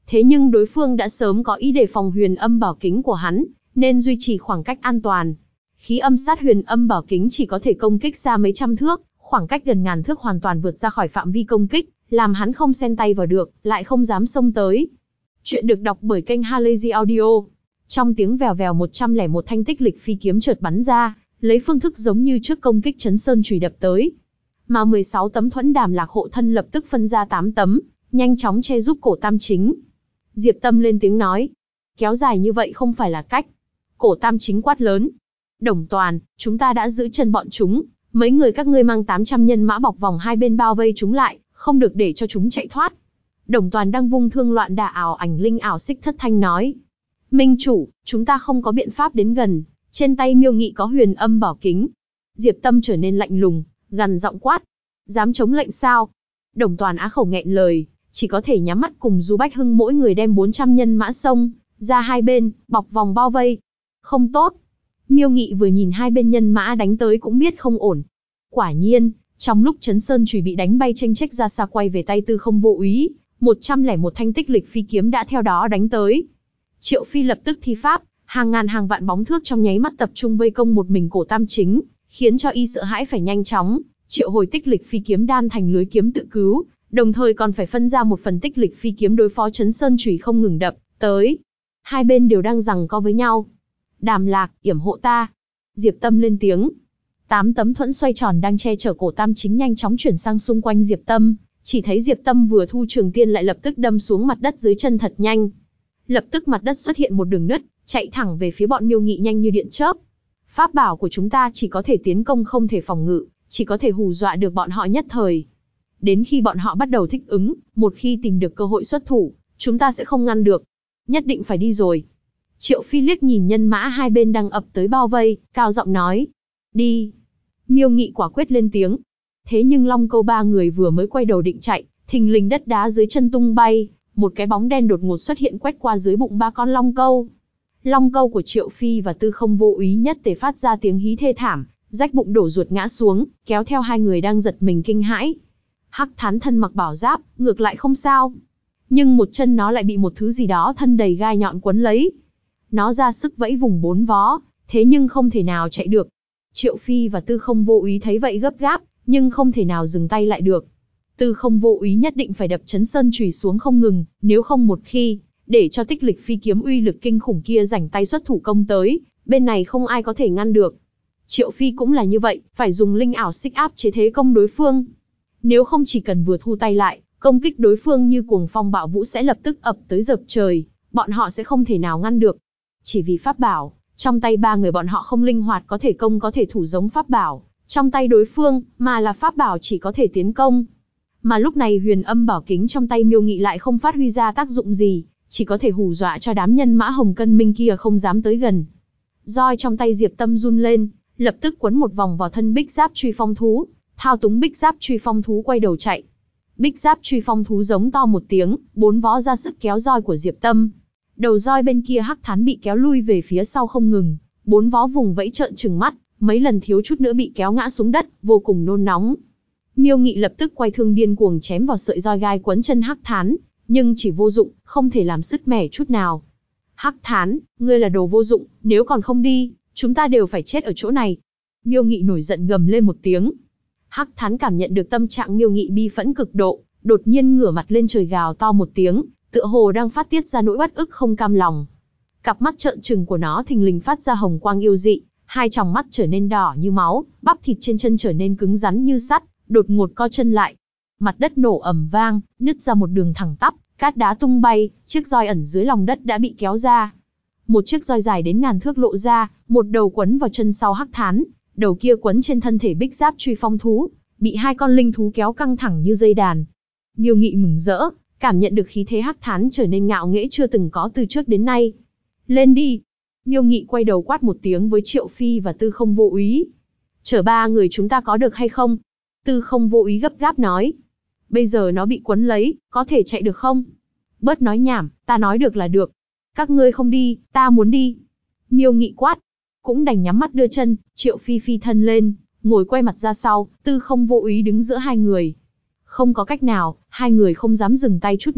Speaker 1: Thế nhưng đối phương đã sớm có ý đề phòng huyền âm bảo kính của hắn, nên duy trì khoảng cách an toàn. Khí âm sát huyền âm bảo kính chỉ có thể công kích xa mấy trăm thước, khoảng cách gần ngàn thước hoàn toàn vượt ra khỏi phạm vi công kích, làm hắn không xen tay vào được, lại không dám xông tới. Chuyện được đọc bởi kênh Halazy Audio. Trong tiếng vèo vèo 101 thanh tích lịch phi kiếm chợt bắn ra, lấy phương thức giống như trước công kích chấn sơn chùy đập tới. Mà 16 tấm thuẫn đàm lạc hộ thân lập tức phân ra 8 tấm, nhanh chóng che giúp Cổ Tam Chính. Diệp Tâm lên tiếng nói, kéo dài như vậy không phải là cách. Cổ Tam Chính quát lớn, Đồng Toàn, chúng ta đã giữ chân bọn chúng, mấy người các ngươi mang 800 nhân mã bọc vòng hai bên bao vây chúng lại, không được để cho chúng chạy thoát. Đồng Toàn đang vung thương loạn đả ảo ảnh linh ảo xích thất thanh nói, Minh chủ, chúng ta không có biện pháp đến gần, trên tay Miêu Nghị có huyền âm bảo kính. Diệp Tâm trở nên lạnh lùng, gằn giọng quát, dám chống lệnh sao? Đồng Toàn á khẩu nghẹn lời, chỉ có thể nhắm mắt cùng Du Bách Hưng mỗi người đem 400 nhân mã xông ra hai bên, bọc vòng bao vây. Không tốt. Miêu Nghị vừa nhìn hai bên nhân mã đánh tới cũng biết không ổn. Quả nhiên, trong lúc Trấn Sơn Chùy bị đánh bay chênh chếch ra xa quay về tay Tư Không Vô Úy, 101 thanh tích lịch phi kiếm đã theo đó đánh tới. Triệu Phi lập tức thi pháp, hàng ngàn hàng vạn bóng thước trong nháy mắt tập trung vây công một mình Cổ Tam Chính, khiến cho y sợ hãi phải nhanh chóng triệu hồi tích lịch phi kiếm đan thành lưới kiếm tự cứu, đồng thời còn phải phân ra một phần tích lịch phi kiếm đối phó Trấn Sơn Chùy không ngừng đập tới. Hai bên đều đang giằng co với nhau. Đàm Lạc, yểm hộ ta. Diệp Tâm lên tiếng. 8 tấm thuẫn xoay tròn đang che chở Cổ Tam Chính nhanh chóng chuyển sang xung quanh Diệp Tâm, chỉ thấy Diệp Tâm vừa thu trường tiên lại lập tức đâm xuống mặt đất dưới chân thật nhanh. Lập tức mặt đất xuất hiện một đường nứt, chạy thẳng về phía bọn Miêu Nghị nhanh như điện chớp. Pháp bảo của chúng ta chỉ có thể tiến công không thể phòng ngự, chỉ có thể hù dọa được bọn họ nhất thời. Đến khi bọn họ bắt đầu thích ứng, một khi tìm được cơ hội xuất thủ, chúng ta sẽ không ngăn được. Nhất định phải đi rồi. Triệu Phi liếc nhìn nhân mã hai bên đang ập tới bao vây, cao giọng nói. Đi. Miêu Nghị quả quyết lên tiếng. Thế nhưng Long Câu ba người vừa mới quay đầu định chạy, thình lình đất đá dưới chân tung bay, một cái bóng đen đột ngột xuất hiện quét qua dưới bụng ba con Long Câu. Long Câu của Triệu Phi và Tư Không Vô Úy nhất tề phát ra tiếng hí thê thảm, rách bụng đổ ruột ngã xuống, kéo theo hai người đang giật mình kinh hãi. Hắc Thán thân mặc bảo giáp, ngược lại không sao. Nhưng một chân nó lại bị một thứ gì đó thân đầy gai nhọn quấn lấy. Nó ra sức vẫy vùng bốn vó, thế nhưng không thể nào chạy được. Triệu Phi và Tư Không Vô Úy thấy vậy gấp gáp, nhưng không thể nào dừng tay lại được. Tư Không Vô Úy nhất định phải đập Trấn Sơn Chùy xuống không ngừng, nếu không một khi để cho tích lịch phi kiếm uy lực kinh khủng kia rảnh tay xuất thủ công tới, bên này không ai có thể ngăn được. Triệu Phi cũng là như vậy, phải dùng linh ảo xích áp chế thế công đối phương. Nếu không chỉ cần vừa thu tay lại, công kích đối phương như cuồng phong bạo vũ sẽ lập tức ập tới dập trời, bọn họ sẽ không thể nào ngăn được. Chỉ vì pháp bảo, trong tay ba người bọn họ không linh hoạt có thể công có thể thủ giống pháp bảo, trong tay đối phương, mà là pháp bảo chỉ có thể tiến công. Mà lúc này huyền âm bảo kính trong tay Miêu Nghị lại không phát huy ra tác dụng gì, chỉ có thể hù dọa cho đám nhân mã Hồng Cân Minh kia không dám tới gần. Roi trong tay Diệp Tâm run lên, lập tức quấn một vòng vào thân Bích Giáp Truy Phong thú, thao túng Bích Giáp Truy Phong thú quay đầu chạy. Bích Giáp Truy Phong thú giống to một tiếng, bốn vó ra sức kéo roi của Diệp Tâm. Đầu roi bên kia Hắc Thán bị kéo lui về phía sau không ngừng, bốn vó vùng vẫy trợn trừng mắt, mấy lần thiếu chút nữa bị kéo ngã xuống đất, vô cùng nôn nóng. Miêu Nghị lập tức quay thương điên cuồng chém vào sợi roi gai quấn chân Hắc Thán, nhưng chỉ vô dụng, không thể làm sứt mẻ chút nào. Hắc Thán, ngươi là đồ vô dụng, nếu còn không đi, chúng ta đều phải chết ở chỗ này. Miêu Nghị nổi giận gầm lên một tiếng. Hắc Thán cảm nhận được tâm trạng Miêu Nghị bi phẫn cực độ, đột nhiên ngửa mặt lên trời gào to một tiếng, tựa hồ đang phát tiết ra nỗi uất ức không cam lòng. Cặp mắt trợn trừng của nó thình lình phát ra hồng quang yêu dị, hai tròng mắt trở nên đỏ như máu, bắp thịt trên chân trở nên cứng rắn như sắt, đột ngột co chân lại. Mặt đất nổ ầm vang, nứt ra một đường thẳng tắp, cát đá tung bay, chiếc roi ẩn dưới lòng đất đã bị kéo ra. Một chiếc roi dài đến ngàn thước lộ ra, một đầu quấn vào chân sau Hắc Thán, đầu kia quấn trên thân thể Bích Giáp Truy Phong thú, bị hai con linh thú kéo căng thẳng như dây đàn. Miêu Nghị mừng rỡ, cảm nhận được khí thế Hắc Thán trở nên ngạo nghễ chưa từng có từ trước đến nay. Lên đi! Miêu Nghị quay đầu quát một tiếng với Triệu Phi và Tư Không Vô Úy. Chở ba người chúng ta có được hay không? Tư Không Vô Úy gấp gáp nói. Bây giờ nó bị quấn lấy, có thể chạy được không? Bớt nói nhảm, ta nói được là được. Các ngươi không đi, ta muốn đi. Miêu Nghị quát. Cũng đành nhắm mắt đưa chân, Triệu Phi phi thân lên, ngồi quay mặt ra sau, Tư Không Vô Úy đứng giữa hai người. Không có cách nào, hai người không dám dừng tay chút nào,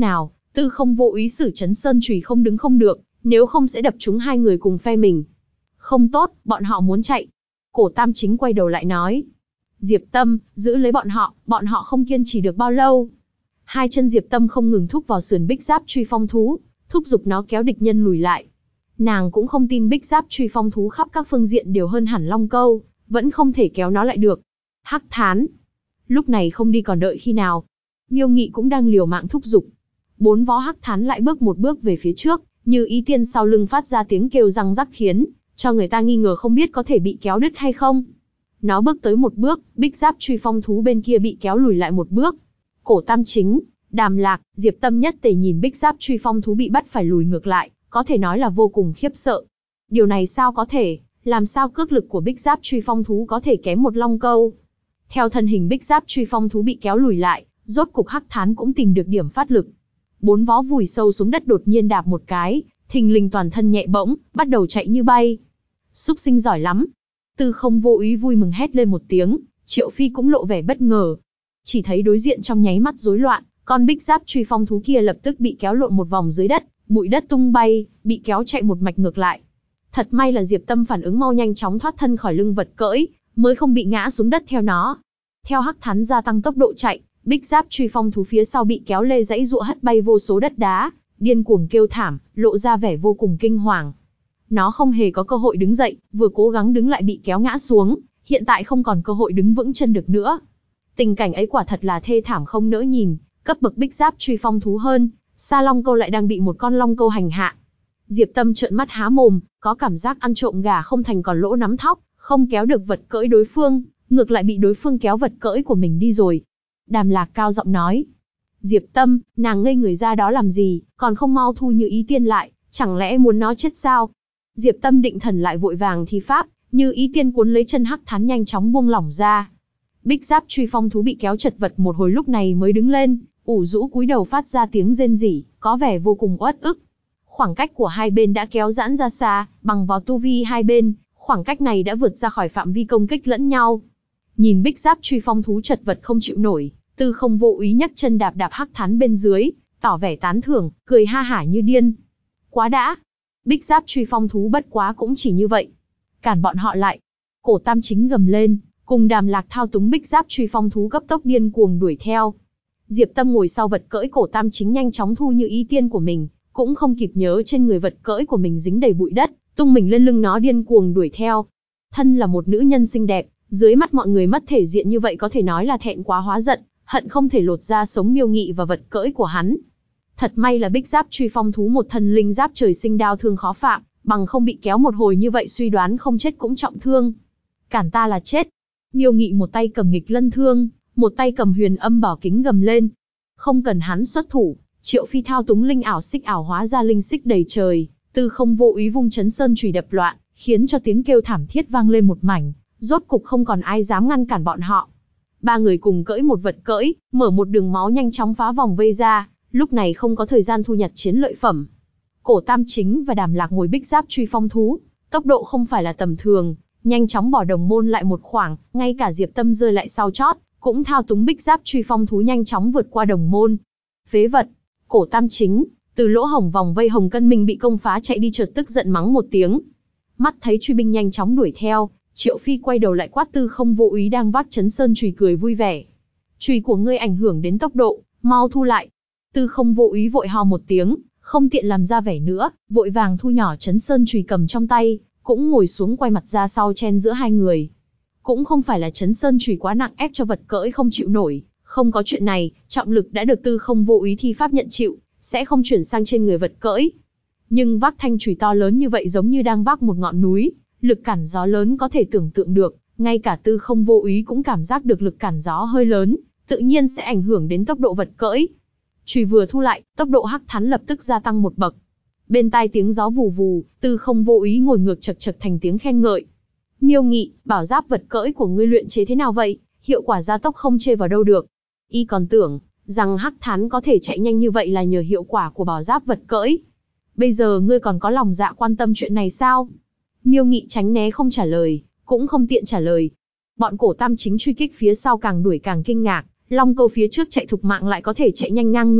Speaker 1: Tư không vô úy sử chấn sơn chùy không đứng không được, nếu không sẽ đập trúng hai người cùng phe mình. Không tốt, bọn họ muốn chạy. Cổ Tam Chính quay đầu lại nói. Diệp Tâm, giữ lấy bọn họ không kiên trì được bao lâu. Hai chân Diệp Tâm không ngừng thúc vào sườn bích giáp truy phong thú, thúc giục nó kéo địch nhân lùi lại. Nàng cũng không tin bích giáp truy phong thú khắp các phương diện đều hơn hẳn Long Câu, vẫn không thể kéo nó lại được. Hắc Thán, lúc này không đi còn đợi khi nào? Miêu Nghị cũng đang liều mạng thúc giục. Bốn vó Hắc Thán lại bước một bước về phía trước, Như Ý Tiên sau lưng phát ra tiếng kêu răng rắc khiến cho người ta nghi ngờ không biết có thể bị kéo đứt hay không. Nó bước tới một bước, bích giáp truy phong thú bên kia bị kéo lùi lại một bước. Cổ Tam Chính, Đàm Lạc, Diệp Tâm nhất tề nhìn bích giáp truy phong thú bị bắt phải lùi ngược lại, có thể nói là vô cùng khiếp sợ. Điều này sao có thể, làm sao cước lực của bích giáp truy phong thú có thể kém một Long Câu? Theo thân hình bích giáp truy phong thú bị kéo lùi lại, rốt cục Hắc Thán cũng tìm được điểm phát lực. Bốn vó vùi sâu xuống đất đột nhiên đạp một cái, thình lình toàn thân nhẹ bỗng, bắt đầu chạy như bay. Súc sinh giỏi lắm. Tư không vô úy vui mừng hét lên một tiếng, Triệu Phi cũng lộ vẻ bất ngờ. Chỉ thấy đối diện trong nháy mắt rối loạn, con bích giáp truy phong thú kia lập tức bị kéo lộn một vòng dưới đất, bụi đất tung bay, bị kéo chạy một mạch ngược lại. Thật may là Diệp Tâm phản ứng mau nhanh chóng thoát thân khỏi lưng vật cưỡi, mới không bị ngã xuống đất theo nó. Theo Hắc Thán gia tăng tốc độ chạy, bích giáp truy phong thú phía sau bị kéo lê dãy giụa hất bay vô số đất đá, điên cuồng kêu thảm, lộ ra vẻ vô cùng kinh hoàng. Nó không hề có cơ hội đứng dậy, vừa cố gắng đứng lại bị kéo ngã xuống, hiện tại không còn cơ hội đứng vững chân được nữa. Tình cảnh ấy quả thật là thê thảm không nỡ nhìn, cấp bậc bích giáp truy phong thú hơn, Sa Long Câu lại đang bị một con Long Câu hành hạ. Diệp Tâm trợn mắt há mồm, có cảm giác ăn trộm gà không thành còn lỗ nắm thóc, không kéo được vật cưỡi đối phương, ngược lại bị đối phương kéo vật cưỡi của mình đi rồi. Đàm Lạc cao giọng nói. Diệp Tâm, nàng ngây người ra đó làm gì, còn không mau thu Như Ý Tiên lại, chẳng lẽ muốn nó chết sao? Diệp Tâm định thần lại vội vàng thi pháp, Như Ý Tiên cuốn lấy chân Hắc Thán nhanh chóng buông lỏng ra. Bích giáp truy phong thú bị kéo chật vật một hồi lúc này mới đứng lên, ủ rũ cúi đầu phát ra tiếng rên rỉ, có vẻ vô cùng uất ức. Khoảng cách của hai bên đã kéo giãn ra xa, bằng vào tu vi hai bên, khoảng cách này đã vượt ra khỏi phạm vi công kích lẫn nhau. Nhìn bích giáp truy phong thú chật vật không chịu nổi, Tư không vô úy nhấc chân đạp đạp Hắc Thán bên dưới, tỏ vẻ tán thưởng, cười ha hả như điên. Quá đã! Bích giáp truy phong thú bất quá cũng chỉ như vậy. Cản bọn họ lại. Cổ Tam Chính gầm lên, cùng Đàm Lạc thao túng bích giáp truy phong thú cấp tốc điên cuồng đuổi theo. Diệp Tâm ngồi sau vật cưỡi Cổ Tam Chính nhanh chóng thu Như Ý Tiên của mình, cũng không kịp nhớ trên người vật cưỡi của mình dính đầy bụi đất, tung mình lên lưng nó điên cuồng đuổi theo. Thân là một nữ nhân xinh đẹp, dưới mắt mọi người mất thể diện như vậy có thể nói là thẹn quá hóa giận, hận không thể lột ra sống Miêu Nghị và vật cưỡi của hắn. Thật may là bích giáp truy phong thú một thân linh giáp trời sinh đao thương khó phạm, bằng không bị kéo một hồi như vậy suy đoán không chết cũng trọng thương. Cản ta là chết. Miêu Nghị một tay cầm nghịch lân thương, một tay cầm huyền âm bảo kính gầm lên. Không cần hắn xuất thủ, Triệu Phi thao túng linh ảo xích ảo hóa ra linh xích đầy trời, Tư không vô úy vung chấn sơn chùy đập loạn, khiến cho tiếng kêu thảm thiết vang lên một mảnh, rốt cục không còn ai dám ngăn cản bọn họ. Ba người cùng cưỡi một vật cưỡi, mở một đường máu nhanh chóng phá vòng vây ra, lúc này không có thời gian thu nhặt chiến lợi phẩm. Cổ Tam Chính và Đàm Lạc ngồi bích giáp truy phong thú, tốc độ không phải là tầm thường, nhanh chóng bỏ đồng môn lại một khoảng, ngay cả Diệp Tâm rơi lại sau chót, cũng thao túng bích giáp truy phong thú nhanh chóng vượt qua đồng môn. Phế vật! Cổ Tam Chính, từ lỗ hổng vòng vây Hồng Cân Minh bị công phá chạy đi chợt tức giận mắng một tiếng. Mắt thấy truy binh nhanh chóng đuổi theo, Triệu Phi quay đầu lại quát Tư không vô úy đang vác chấn sơn chùy cười vui vẻ. Chùy của ngươi ảnh hưởng đến tốc độ, mau thu lại. Tư không vô úy vội ho một tiếng, không tiện làm ra vẻ nữa, vội vàng thu nhỏ chấn sơn chùy cầm trong tay, cũng ngồi xuống quay mặt ra sau chen giữa hai người. Cũng không phải là chấn sơn chùy quá nặng ép cho vật cưỡi không chịu nổi, không có chuyện này, trọng lực đã được Tư không vô úy thi pháp nhận chịu, sẽ không chuyển sang trên người vật cưỡi. Nhưng vác thanh chùy to lớn như vậy giống như đang vác một ngọn núi, lực cản gió lớn có thể tưởng tượng được, ngay cả Tư không vô úy cũng cảm giác được lực cản gió hơi lớn, tự nhiên sẽ ảnh hưởng đến tốc độ vật cưỡi. Chùy vừa thu lại, tốc độ Hắc Thán lập tức gia tăng một bậc. Bên tai tiếng gió vù vù, Tư không vô úy ngồi ngược chật chật thành tiếng khen ngợi. Miêu Nghị, bảo giáp vật cưỡi của ngươi luyện chế thế nào vậy? Hiệu quả gia tốc không chê vào đâu được. Y còn tưởng rằng Hắc Thán có thể chạy nhanh như vậy là nhờ hiệu quả của bảo giáp vật cưỡi. Bây giờ ngươi còn có lòng dạ quan tâm chuyện này sao? Miêu Nghị tránh né không trả lời, cũng không tiện trả lời. Bọn Cổ Tam Chính truy kích phía sau càng đuổi càng kinh ngạc, Long Câu phía trước chạy thục mạng lại có thể chạy nhanh ngang ngửa,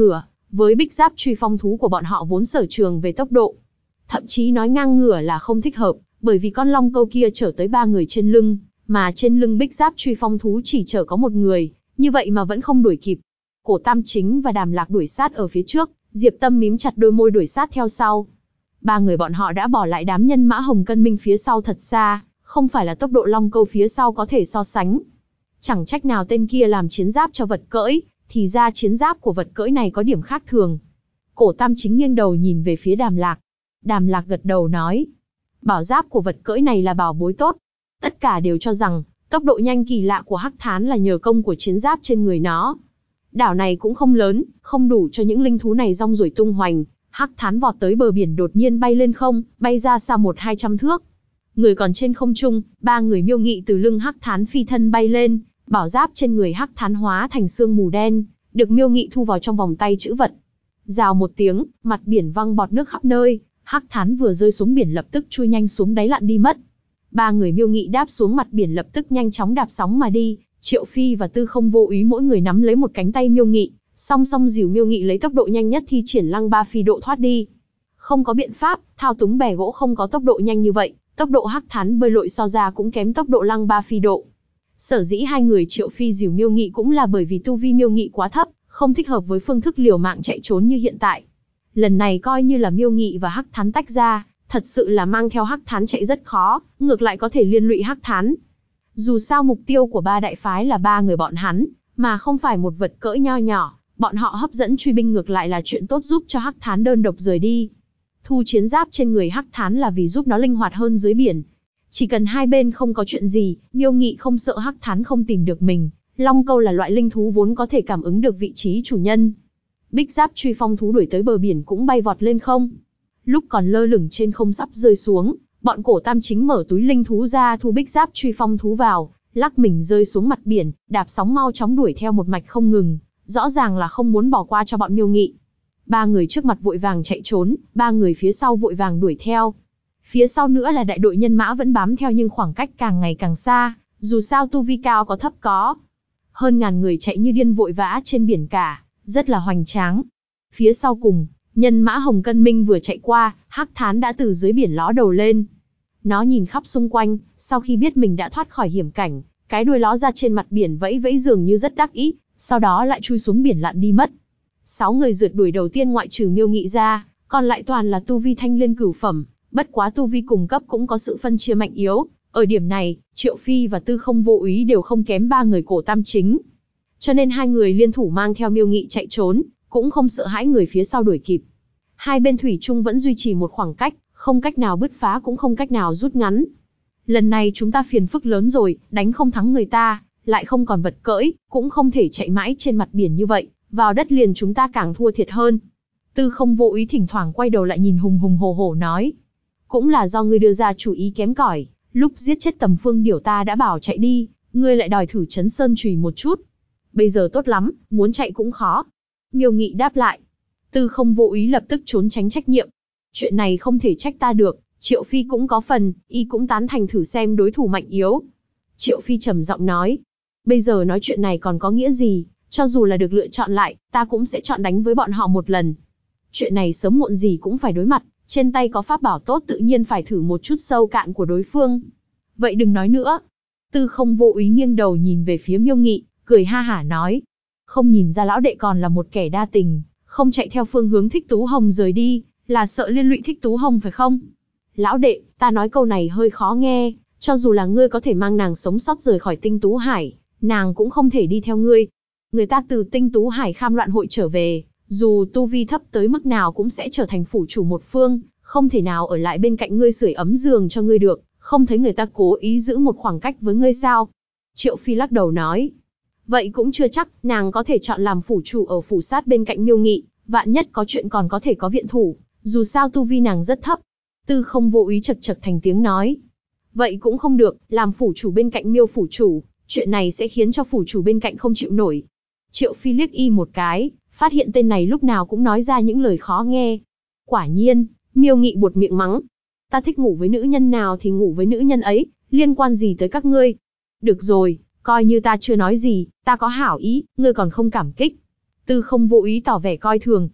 Speaker 1: Với bích giáp truy phong thú của bọn họ vốn sở trường về tốc độ, thậm chí nói ngang ngửa là không thích hợp, bởi vì con long câu kia chở tới 3 người trên lưng, mà trên lưng bích giáp truy phong thú chỉ chở có 1 người, như vậy mà vẫn không đuổi kịp. Cổ Tam Chính và Đàm Lạc đuổi sát ở phía trước, Diệp Tâm mím chặt đôi môi đuổi sát theo sau. 3 người bọn họ đã bỏ lại đám nhân mã Hồng Cân Minh phía sau thật xa, không phải là tốc độ long câu phía sau có thể so sánh. Chẳng trách nào tên kia làm chiến giáp cho vật cưỡi, thì ra chiến giáp của vật cưỡi này có điểm khác thường. Cổ Tam Chính nghiêng đầu nhìn về phía Đàm Lạc. Đàm Lạc gật đầu nói, bảo giáp của vật cưỡi này là bảo bối tốt. Tất cả đều cho rằng, tốc độ nhanh kỳ lạ của Hắc Thán là nhờ công của chiến giáp trên người nó. Đảo này cũng không lớn, không đủ cho những linh thú này rong ruổi tung hoành. Hắc Thán vọt tới bờ biển đột nhiên bay lên không, bay ra xa 100-200 thước. Người còn trên không trung, 3 người Miêu Nghị từ lưng Hắc Thán phi thân bay lên, bảo giáp trên người Hắc Thán hóa thành sương mù đen, được Miêu Nghị thu vào trong vòng tay trữ vật. Rào một tiếng, mặt biển văng bọt nước khắp nơi, Hắc Thán vừa rơi xuống biển lập tức chui nhanh xuống đáy lặn đi mất. 3 người Miêu Nghị đáp xuống mặt biển lập tức nhanh chóng đạp sóng mà đi. Triệu Phi và Tư Không Vô Úy mỗi người nắm lấy một cánh tay Miêu Nghị, song song dìu Miêu Nghị lấy tốc độ nhanh nhất thi triển Lăng Ba Phi độ thoát đi. Không có biện pháp, thao túng bè gỗ không có tốc độ nhanh như vậy, tốc độ Hắc Thán bơi lội so ra cũng kém tốc độ Lăng Ba Phi độ. Sở dĩ 2 người Triệu Phi dìu Miêu Nghị cũng là bởi vì tu vi Miêu Nghị quá thấp, không thích hợp với phương thức liều mạng chạy trốn như hiện tại. Lần này coi như là Miêu Nghị và Hắc Thán tách ra, thật sự là mang theo Hắc Thán chạy rất khó, ngược lại có thể liên lụy Hắc Thán. Dù sao mục tiêu của 3 đại phái là 3 người bọn hắn, mà không phải một vật cỡ nho nhỏ, bọn họ hấp dẫn truy binh ngược lại là chuyện tốt giúp cho Hắc Thán đơn độc rời đi. Thu chiến giáp trên người Hắc Thán là vì giúp nó linh hoạt hơn dưới biển. Chỉ cần hai bên không có chuyện gì, Miêu Nghị không sợ Hắc Thán không tìm được mình. Long câu là loại linh thú vốn có thể cảm ứng được vị trí chủ nhân. Bích giáp truy phong thú đuổi tới bờ biển cũng bay vọt lên không. Lúc còn lơ lửng trên không sắp rơi xuống, bọn Cổ Tam Chính mở túi linh thú ra thu bích giáp truy phong thú vào, lắc mình rơi xuống mặt biển, đạp sóng mau chóng đuổi theo một mạch không ngừng, rõ ràng là không muốn bỏ qua cho bọn Miêu Nghị. 3 người trước mặt vội vàng chạy trốn, 3 người phía sau vội vàng đuổi theo. Phía sau nữa là đại đội nhân mã vẫn bám theo nhưng khoảng cách càng ngày càng xa, dù sao tu vi cao có thấp có. Hơn ngàn người chạy như điên vội vã trên biển cả, rất là hoành tráng. Phía sau cùng, nhân mã Hồng Cân Minh vừa chạy qua, Hắc Thán đã từ dưới biển ló đầu lên. Nó nhìn khắp xung quanh, sau khi biết mình đã thoát khỏi hiểm cảnh, cái đuôi ló ra trên mặt biển vẫy vẫy dường như rất đắc ý, sau đó lại chui xuống biển lặn đi mất. 6 người rượt đuổi đầu tiên ngoại trừ Miêu Nghị ra, còn lại toàn là tu vi thanh liên cửu phẩm, bất quá tu vi cùng cấp cũng có sự phân chia mạnh yếu. Ở điểm này, Triệu Phi và Tư Không Vô Úy đều không kém 3 người Cổ Tam Chính. Cho nên 2 người liên thủ mang theo Miêu Nghị chạy trốn, cũng không sợ hãi người phía sau đuổi kịp. Hai bên thủy chung vẫn duy trì một khoảng cách, không cách nào bứt phá cũng không cách nào rút ngắn. Lần này chúng ta phiền phức lớn rồi, đánh không thắng người ta, lại không còn vật cưỡi, cũng không thể chạy mãi trên mặt biển như vậy, vào đất liền chúng ta càng thua thiệt hơn. Tư Không Vô Úy thỉnh thoảng quay đầu lại nhìn hùng hùng hổ hổ nói. Cũng là do ngươi đưa ra chủ ý kém cỏi, lúc giết chết Tầm Phương Điểu ta đã bảo chạy đi, ngươi lại đòi thử Trấn Sơn Chùy một chút. Bây giờ tốt lắm, muốn chạy cũng khó. Miêu Nghị đáp lại. Tư Không Vô Úy lập tức trốn tránh trách nhiệm. Chuyện này không thể trách ta được, Triệu Phi cũng có phần, y cũng tán thành thử xem đối thủ mạnh yếu. Triệu Phi trầm giọng nói. Bây giờ nói chuyện này còn có nghĩa gì, cho dù là được lựa chọn lại, ta cũng sẽ chọn đánh với bọn họ một lần. Chuyện này sớm muộn gì cũng phải đối mặt, trên tay có pháp bảo tốt tự nhiên phải thử một chút sâu cạn của đối phương. Vậy đừng nói nữa. Tư Không Vô Úy nghiêng đầu nhìn về phía Miêu Nghị, cười ha hả nói. Không nhìn ra lão đệ còn là một kẻ đa tình, không chạy theo phương hướng Thích Tú Hồng rời đi, là sợ liên lụy Thích Tú Hồng phải không? Lão đệ, ta nói câu này hơi khó nghe, cho dù là ngươi có thể mang nàng sống sót rời khỏi Tinh Tú Hải, nàng cũng không thể đi theo ngươi. Người ta từ Tinh Tú Hải Kham Loạn hội trở về, dù tu vi thấp tới mức nào cũng sẽ trở thành phủ chủ một phương, không thể nào ở lại bên cạnh ngươi sưởi ấm giường cho ngươi được, không thấy người ta cố ý giữ một khoảng cách với ngươi sao? Triệu Phi lắc đầu nói. Vậy cũng chưa chắc, nàng có thể chọn làm phủ chủ ở phủ sát bên cạnh Miêu Nghị, vạn nhất có chuyện còn có thể có viện thủ, dù sao tu vi nàng rất thấp. Tư Không Vô Úy chật chật thành tiếng nói. Vậy cũng không được, làm phủ chủ bên cạnh Miêu phủ chủ, chuyện này sẽ khiến cho phủ chủ bên cạnh không chịu nổi. Triệu Phi liếc y một cái, phát hiện tên này lúc nào cũng nói ra những lời khó nghe. Quả nhiên, Miêu Nghị buột miệng mắng. Ta thích ngủ với nữ nhân nào thì ngủ với nữ nhân ấy, liên quan gì tới các ngươi? Được rồi, coi như ta chưa nói gì, ta có hảo ý, ngươi còn không cảm kích. Tư Không Vô Úy tỏ vẻ coi thường,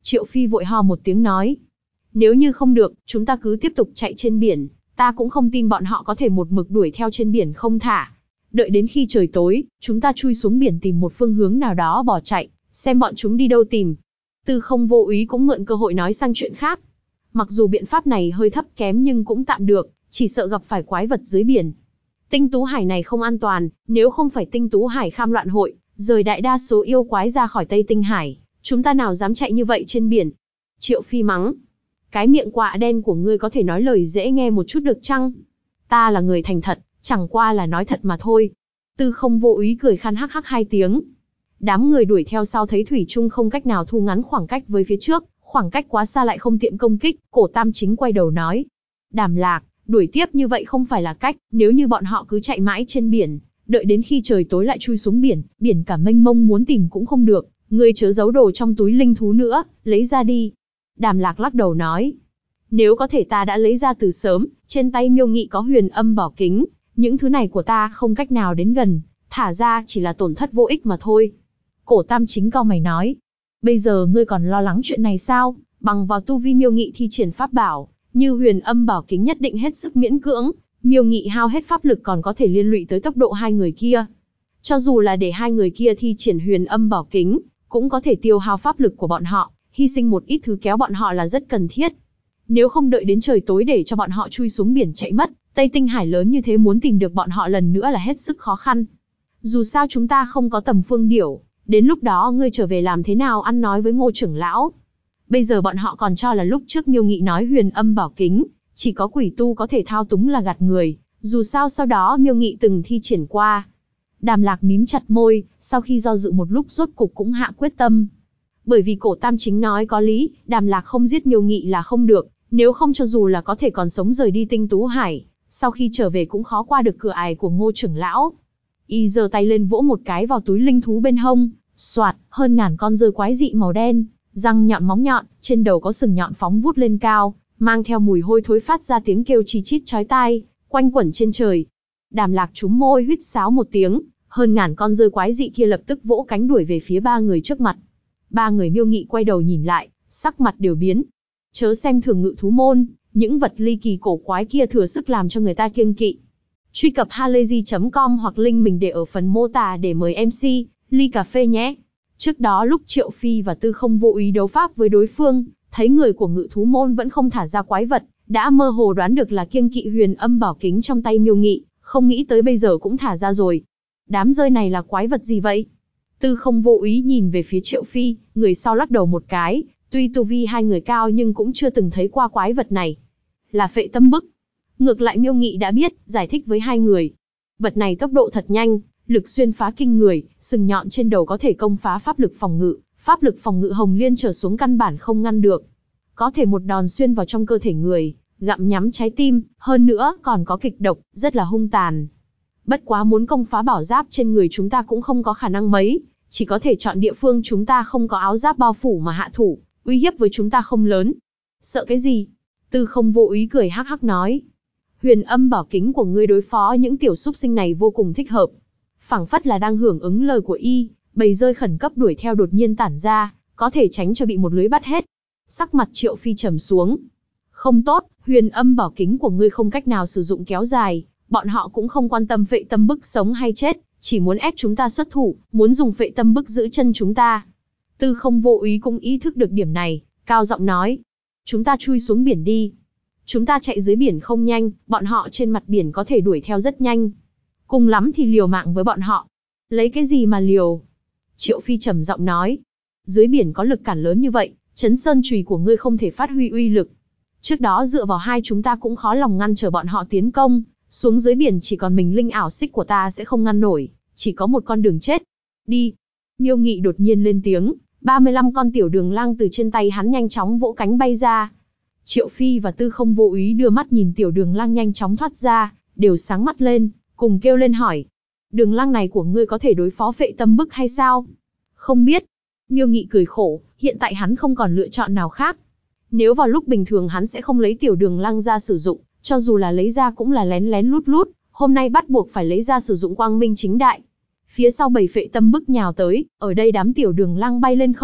Speaker 1: Triệu Phi vội ho một tiếng nói. Nếu như không được, chúng ta cứ tiếp tục chạy trên biển, ta cũng không tin bọn họ có thể một mực đuổi theo trên biển không thả. Đợi đến khi trời tối, chúng ta chui xuống biển tìm một phương hướng nào đó bỏ chạy, xem bọn chúng đi đâu tìm. Tư Không Vô Úy cũng mượn cơ hội nói sang chuyện khác. Mặc dù biện pháp này hơi thấp kém nhưng cũng tạm được, chỉ sợ gặp phải quái vật dưới biển. Tinh Tú Hải này không an toàn, nếu không phải Tinh Tú Hải Kham Loạn Hội, rời đại đa số yêu quái ra khỏi Tây Tinh Hải, chúng ta nào dám chạy như vậy trên biển. Triệu Phi mắng. Cái miệng quạ đen của ngươi có thể nói lời dễ nghe một chút được chăng? Ta là người thành thật, chẳng qua là nói thật mà thôi. Tư Không Vô Úy cười khan hắc hắc hai tiếng. Đám người đuổi theo sau thấy thủy chung không cách nào thu ngắn khoảng cách với phía trước, khoảng cách quá xa lại không tiện công kích, Cổ Tam Chính quay đầu nói. Đàm Lạc, đuổi tiếp như vậy không phải là cách, nếu như bọn họ cứ chạy mãi trên biển, đợi đến khi trời tối lại chui xuống biển, biển cả mênh mông muốn tìm cũng không được, ngươi chớ giấu đồ trong túi linh thú nữa, lấy ra đi. Đàm Lạc lắc đầu nói. Nếu có thể ta đã lấy ra từ sớm, trên tay Miêu Nghị có Huyền Âm Bảo Kính, những thứ này của ta không cách nào đến gần, thả ra chỉ là tổn thất vô ích mà thôi. Cổ Tam Chính cau mày nói. Bây giờ ngươi còn lo lắng chuyện này sao? Bằng vào tu vi Miêu Nghị thi triển pháp bảo, như Huyền Âm Bảo Kính nhất định hết sức miễn cưỡng, Miêu Nghị hao hết pháp lực còn có thể liên lụy tới tốc độ hai người kia. Cho dù là để hai người kia thi triển Huyền Âm Bảo Kính, cũng có thể tiêu hao pháp lực của bọn họ, hy sinh một ít thứ kéo bọn họ là rất cần thiết. Nếu không đợi đến trời tối để cho bọn họ chui xuống biển chạy mất, Tây Tinh Hải lớn như thế muốn tìm được bọn họ lần nữa là hết sức khó khăn. Dù sao chúng ta không có Tầm Phương Điểu, đến lúc đó ngươi trở về làm thế nào ăn nói với Ngô trưởng lão? Bây giờ bọn họ còn cho là lúc trước Miêu Nghị nói Huyền Âm Bảo Kính, chỉ có quỷ tu có thể thao túng là gạt người, dù sao sau đó Miêu Nghị từng thi triển qua. Đàm Lạc mím chặt môi, sau khi do dự một lúc rốt cục cũng hạ quyết tâm. Bởi vì Cổ Tam Chính nói có lý, Đàm Lạc không giết Miêu Nghị là không được, nếu không cho dù là có thể còn sống rời đi Tinh Tú Hải, sau khi trở về cũng khó qua được cửa ải của Ngô trưởng lão. Y giơ tay lên vỗ một cái vào túi linh thú bên hông, soạt, hơn ngàn con dơi quái dị màu đen, răng nhọn móng nhọn, trên đầu có sừng nhọn phóng vút lên cao, mang theo mùi hôi thối phát ra tiếng kêu chi chít chói tai, quanh quẩn trên trời. Đàm Lạc trúng môi huýt sáo một tiếng, hơn ngàn con dơi quái dị kia lập tức vỗ cánh đuổi về phía ba người trước mặt. Ba người Miêu Nghị quay đầu nhìn lại, sắc mặt đều biến. Chớ xem thường Ngự Thú Môn, những vật ly kỳ cổ quái kia thừa sức làm cho người ta kiêng kỵ. Truy cập halayzi.com hoặc link mình để ở phần mô tả để mời MC, ly cà phê nhé. Trước đó lúc Triệu Phi và Tư Không Vô Úy đấu pháp với đối phương, thấy người của Ngự Thú Môn vẫn không thả ra quái vật, đã mơ hồ đoán được là kiêng kỵ Huyền Âm Bảo Kính trong tay Miêu Nghị, không nghĩ tới bây giờ cũng thả ra rồi. Đám rơi này là quái vật gì vậy? Tư Không Vô Úy nhìn về phía Triệu Phi, người sau lắc đầu một cái, tuy tu vi hai người cao nhưng cũng chưa từng thấy qua quái vật này. Là Phệ Tâm Bức. Ngược lại Miêu Nghị đã biết, giải thích với hai người. Vật này tốc độ thật nhanh, lực xuyên phá kinh người, sừng nhọn trên đầu có thể công phá pháp lực phòng ngự Hồng Liên trở xuống căn bản không ngăn được. Có thể một đòn xuyên vào trong cơ thể người, gặm nhắm trái tim, hơn nữa còn có kịch độc, rất là hung tàn. Bất quá muốn công phá bảo giáp trên người chúng ta cũng không có khả năng mấy, chỉ có thể chọn địa phương chúng ta không có áo giáp bao phủ mà hạ thủ, uy hiếp với chúng ta không lớn. Sợ cái gì? Tư Không Vô Úy cười hắc hắc nói. Huyền Âm Bảo Kính của ngươi đối phó những tiểu súc sinh này vô cùng thích hợp. Phảng phất là đang hưởng ứng lời của y, bầy rơi khẩn cấp đuổi theo đột nhiên tản ra, có thể tránh cho bị một lưới bắt hết. Sắc mặt Triệu Phi trầm xuống. Không tốt, Huyền Âm Bảo Kính của ngươi không cách nào sử dụng kéo dài, bọn họ cũng không quan tâm Phệ Tâm Bức sống hay chết, chỉ muốn ép chúng ta xuất thủ, muốn dùng Phệ Tâm Bức giữ chân chúng ta. Tư Không Vô Úy cũng ý thức được điểm này, cao giọng nói. Chúng ta chui xuống biển đi. Chúng ta chạy dưới biển không nhanh, bọn họ trên mặt biển có thể đuổi theo rất nhanh. Cùng lắm thì liều mạng với bọn họ. Lấy cái gì mà liều? Triệu Phi trầm giọng nói. Dưới biển có lực cản lớn như vậy, Chấn Sơn Chùy của ngươi không thể phát huy uy lực. Trước đó dựa vào hai chúng ta cũng khó lòng ngăn trở bọn họ tiến công, xuống dưới biển chỉ còn mình linh ảo xích của ta sẽ không ngăn nổi, chỉ có một con đường chết. Đi. Miêu Nghị đột nhiên lên tiếng, 35 con tiểu đường lang từ trên tay hắn nhanh chóng vỗ cánh bay ra. Triệu Phi và Tư Không Vô Úy đưa mắt nhìn tiểu đường lang nhanh chóng thoát ra, đều sáng mắt lên, cùng kêu lên hỏi. Đường lang này của ngươi có thể đối phó Phệ Tâm Bức hay sao? Không biết. Miêu Nghị cười khổ, hiện tại hắn không còn lựa chọn nào khác. Nếu vào lúc bình thường hắn sẽ không lấy tiểu đường lang ra sử dụng, cho dù là lấy ra cũng là lén lén lút lút, hôm nay bắt buộc phải lấy ra sử dụng quang minh chính đại. Phía sau bầy Phệ Tâm Bức nhào tới, ở đây đám tiểu đường lang bay lên không,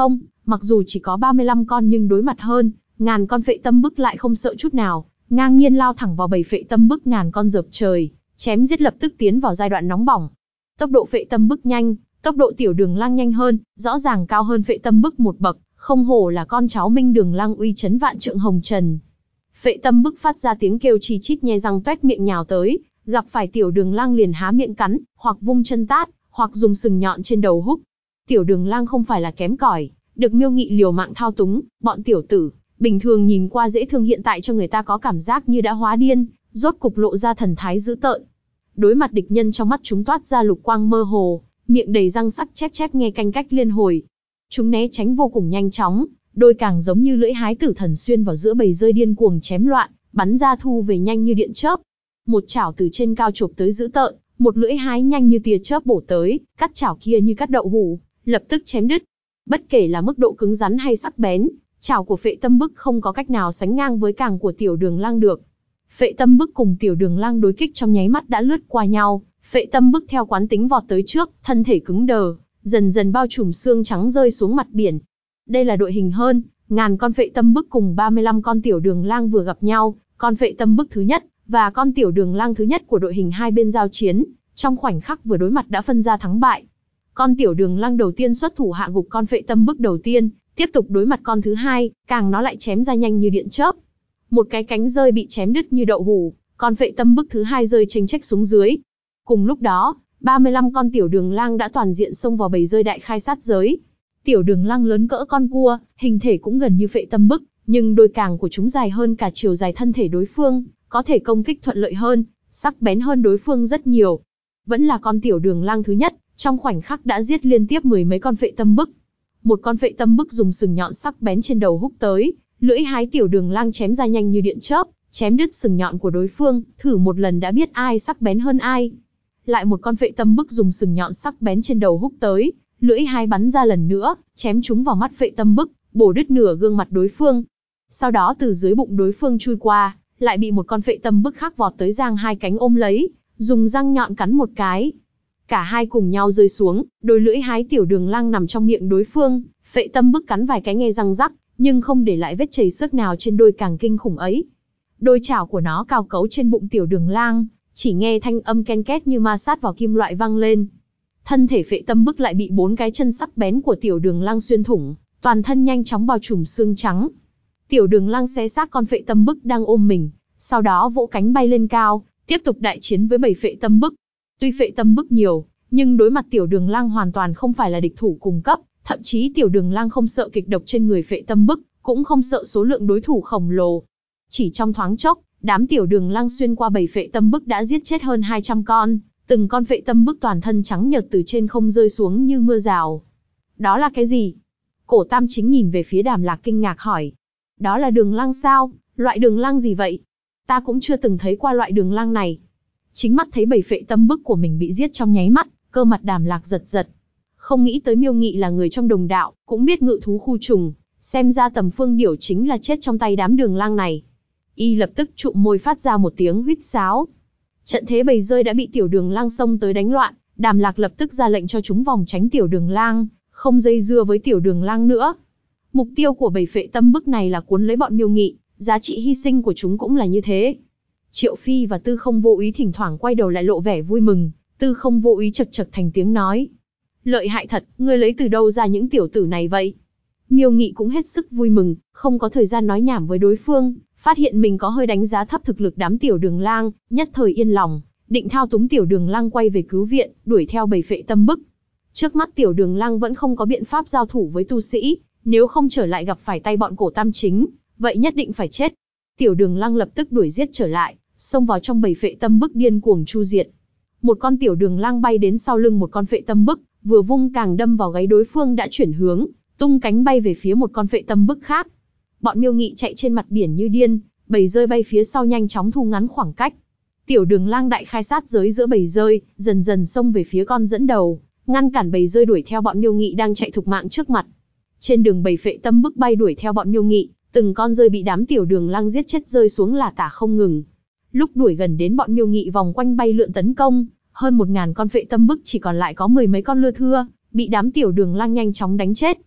Speaker 1: mặc dù chỉ có 35 con nhưng đối mặt hơn ngàn con phệ tâm bức lại không sợ chút nào, ngang nhiên lao thẳng vào bầy phệ tâm bức ngàn con dợp trời, chém giết lập tức tiến vào giai đoạn nóng bỏng. Tốc độ phệ tâm bức nhanh, tốc độ tiểu đường lang nhanh hơn, rõ ràng cao hơn phệ tâm bức một bậc, không hổ là con cháu Minh Đường Lang uy chấn vạn trượng hồng trần. Phệ tâm bức phát ra tiếng kêu chi chít nhe răng toét miệng nhào tới, gặp phải tiểu đường lang liền há miệng cắn, hoặc vung chân tát, hoặc dùng sừng nhọn trên đầu húc. Tiểu đường lang không phải là kém cỏi, được Miêu Nghị liều mạng thao túng, bọn tiểu tử, bình thường nhìn qua dễ thương hiện tại cho người ta có cảm giác như đã hóa điên, rốt cục lộ ra thần thái dữ tợn. Đối mặt địch nhân trong mắt chúng toát ra lục quang mơ hồ, miệng đầy răng sắc chép chép nghe canh cách liên hồi. Chúng né tránh vô cùng nhanh chóng, đôi càng giống như lưỡi hái tử thần xuyên vào giữa bầy rơi điên cuồng chém loạn, bắn ra thu về nhanh như điện chớp. Một chảo từ trên cao chộp tới dữ tợn, một lưỡi hái nhanh như tia chớp bổ tới, cắt chảo kia như cắt đậu hũ, lập tức chém đứt. Bất kể là mức độ cứng rắn hay sắc bén, chảo của phệ tâm bức không có cách nào sánh ngang với càng của tiểu đường lang được. Phệ tâm bức cùng tiểu đường lang đối kích trong nháy mắt đã lướt qua nhau, phệ tâm bức theo quán tính vọt tới trước, thân thể cứng đờ, dần dần bao trùm xương trắng rơi xuống mặt biển. Đây là đội hình hơn, ngàn con phệ tâm bức cùng 35 con tiểu đường lang vừa gặp nhau, con phệ tâm bức thứ nhất và con tiểu đường lang thứ nhất của đội hình hai bên giao chiến, trong khoảnh khắc vừa đối mặt đã phân ra thắng bại. Con tiểu đường lang đầu tiên xuất thủ hạ gục con phệ tâm bức đầu tiên, tiếp tục đối mặt con thứ hai, càng nó lại chém ra nhanh như điện chớp. Một cái cánh rơi bị chém đứt như đậu hũ, con phệ tâm bức thứ hai rơi chênh chếch xuống dưới. Cùng lúc đó, 35 con tiểu đường lang đã toàn diện xông vào bầy rơi đại khai sát giới. Tiểu đường lang lớn cỡ con cua, hình thể cũng gần như phệ tâm bức, nhưng đôi càng của chúng dài hơn cả chiều dài thân thể đối phương, có thể công kích thuận lợi hơn, sắc bén hơn đối phương rất nhiều. Vẫn là con tiểu đường lang thứ nhất, trong khoảnh khắc đã giết liên tiếp mười mấy con phệ tâm bức. Một con phệ tâm bức dùng sừng nhọn sắc bén trên đầu húc tới, lưỡi hái tiểu đường lang chém ra nhanh như điện chớp, chém đứt sừng nhọn của đối phương, thử một lần đã biết ai sắc bén hơn ai. Lại một con phệ tâm bức dùng sừng nhọn sắc bén trên đầu húc tới, lưỡi hái bắn ra lần nữa, chém trúng vào mắt phệ tâm bức, bổ đứt nửa gương mặt đối phương. Sau đó từ dưới bụng đối phương chui qua, lại bị một con phệ tâm bức khác vọt tới giang hai cánh ôm lấy, dùng răng nhọn cắn một cái. Cả hai cùng nhau rơi xuống, đôi lưỡi hái tiểu đường lang nằm trong miệng đối phương, phệ tâm bức cắn vài cái nghe răng rắc, nhưng không để lại vết chảy xước nào trên đôi càng kinh khủng ấy. Đôi chảo của nó cao cấu trên bụng tiểu đường lang, chỉ nghe thanh âm ken két như ma sát vào kim loại vang lên. Thân thể phệ tâm bức lại bị 4 cái chân sắc bén của tiểu đường lang xuyên thủng, toàn thân nhanh chóng bao trùm xương trắng. Tiểu đường lang xé xác con phệ tâm bức đang ôm mình, sau đó vỗ cánh bay lên cao, tiếp tục đại chiến với bầy phệ tâm bức. Tuy phệ tâm bức nhiều, nhưng đối mặt tiểu đường lang hoàn toàn không phải là địch thủ cùng cấp, thậm chí tiểu đường lang không sợ kịch độc trên người phệ tâm bức, cũng không sợ số lượng đối thủ khổng lồ. Chỉ trong thoáng chốc, đám tiểu đường lang xuyên qua bầy phệ tâm bức đã giết chết hơn 200 con, từng con phệ tâm bức toàn thân trắng nhợt từ trên không rơi xuống như mưa rào. Đó là cái gì? Cổ Tam Chính nhìn về phía Đàm Lạc kinh ngạc hỏi. Đó là đường lang sao? Loại đường lang gì vậy? Ta cũng chưa từng thấy qua loại đường lang này. Chính mắt thấy bầy phệ tâm bức của mình bị giết trong nháy mắt, cơ mặt Đàm Lạc giật giật. Không nghĩ tới Miêu Nghị là người trong đồng đạo, cũng biết ngự thú khu trùng, xem ra Tầm Phương Điểu chính là chết trong tay đám đường lang này. Y lập tức trụm môi phát ra một tiếng huýt sáo. Trận thế bầy rơi đã bị tiểu đường lang xông tới đánh loạn, Đàm Lạc lập tức ra lệnh cho chúng vòng tránh tiểu đường lang, không dây dưa với tiểu đường lang nữa. Mục tiêu của bầy phệ tâm bức này là cuốn lấy bọn Miêu Nghị, giá trị hy sinh của chúng cũng là như thế. Triệu Phi và Tư Không Vô Úy thỉnh thoảng quay đầu lại lộ vẻ vui mừng, Tư Không Vô Úy chật chật thành tiếng nói. Lợi hại thật, ngươi lấy từ đâu ra những tiểu tử này vậy? Miêu Nghị cũng hết sức vui mừng, không có thời gian nói nhảm với đối phương, phát hiện mình có hơi đánh giá thấp thực lực đám tiểu đường lang, nhất thời yên lòng, định thao túng tiểu đường lang quay về cứu viện, đuổi theo bầy phệ tâm bức. Trước mắt tiểu đường lang vẫn không có biện pháp giao thủ với tu sĩ, nếu không trở lại gặp phải tay bọn Cổ Tam Chính, vậy nhất định phải chết. Tiểu đường lang lập tức đuổi giết trở lại, xông vào trong bầy phệ tâm bức điên cuồng chu diệt. Một con tiểu đường lang bay đến sau lưng một con phệ tâm bức, vừa vung càng đâm vào gáy đối phương đã chuyển hướng, tung cánh bay về phía một con phệ tâm bức khác. Bọn Miêu Nghị chạy trên mặt biển như điên, bầy rơi bay phía sau nhanh chóng thu ngắn khoảng cách. Tiểu đường lang đại khai sát giới giữa bầy rơi, dần dần xông về phía con dẫn đầu, ngăn cản bầy rơi đuổi theo bọn Miêu Nghị đang chạy thục mạng trước mặt. Trên đường bầy phệ tâm bức bay đuổi theo bọn Miêu Nghị, từng con rơi bị đám tiểu đường lang giết chết rơi xuống là tả không ngừng. Lúc đuổi gần đến bọn Miêu Nghị vòng quanh bay lượn tấn công, hơn 1000 con phệ tâm bức chỉ còn lại có mười mấy con lưa thưa, bị đám tiểu đường lang nhanh chóng đánh chết.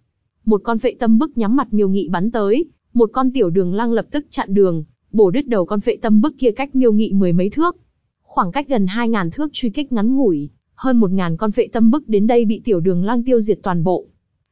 Speaker 1: Một con phệ tâm bức nhắm mặt Miêu Nghị bắn tới, một con tiểu đường lăng lập tức chặn đường, bổ đứt đầu con phệ tâm bức kia cách Miêu Nghị mười mấy thước. Khoảng cách gần 2.000 thước truy kích ngắn ngủi, hơn 1.000 con phệ tâm bức đến đây bị tiểu đường lăng tiêu diệt toàn bộ.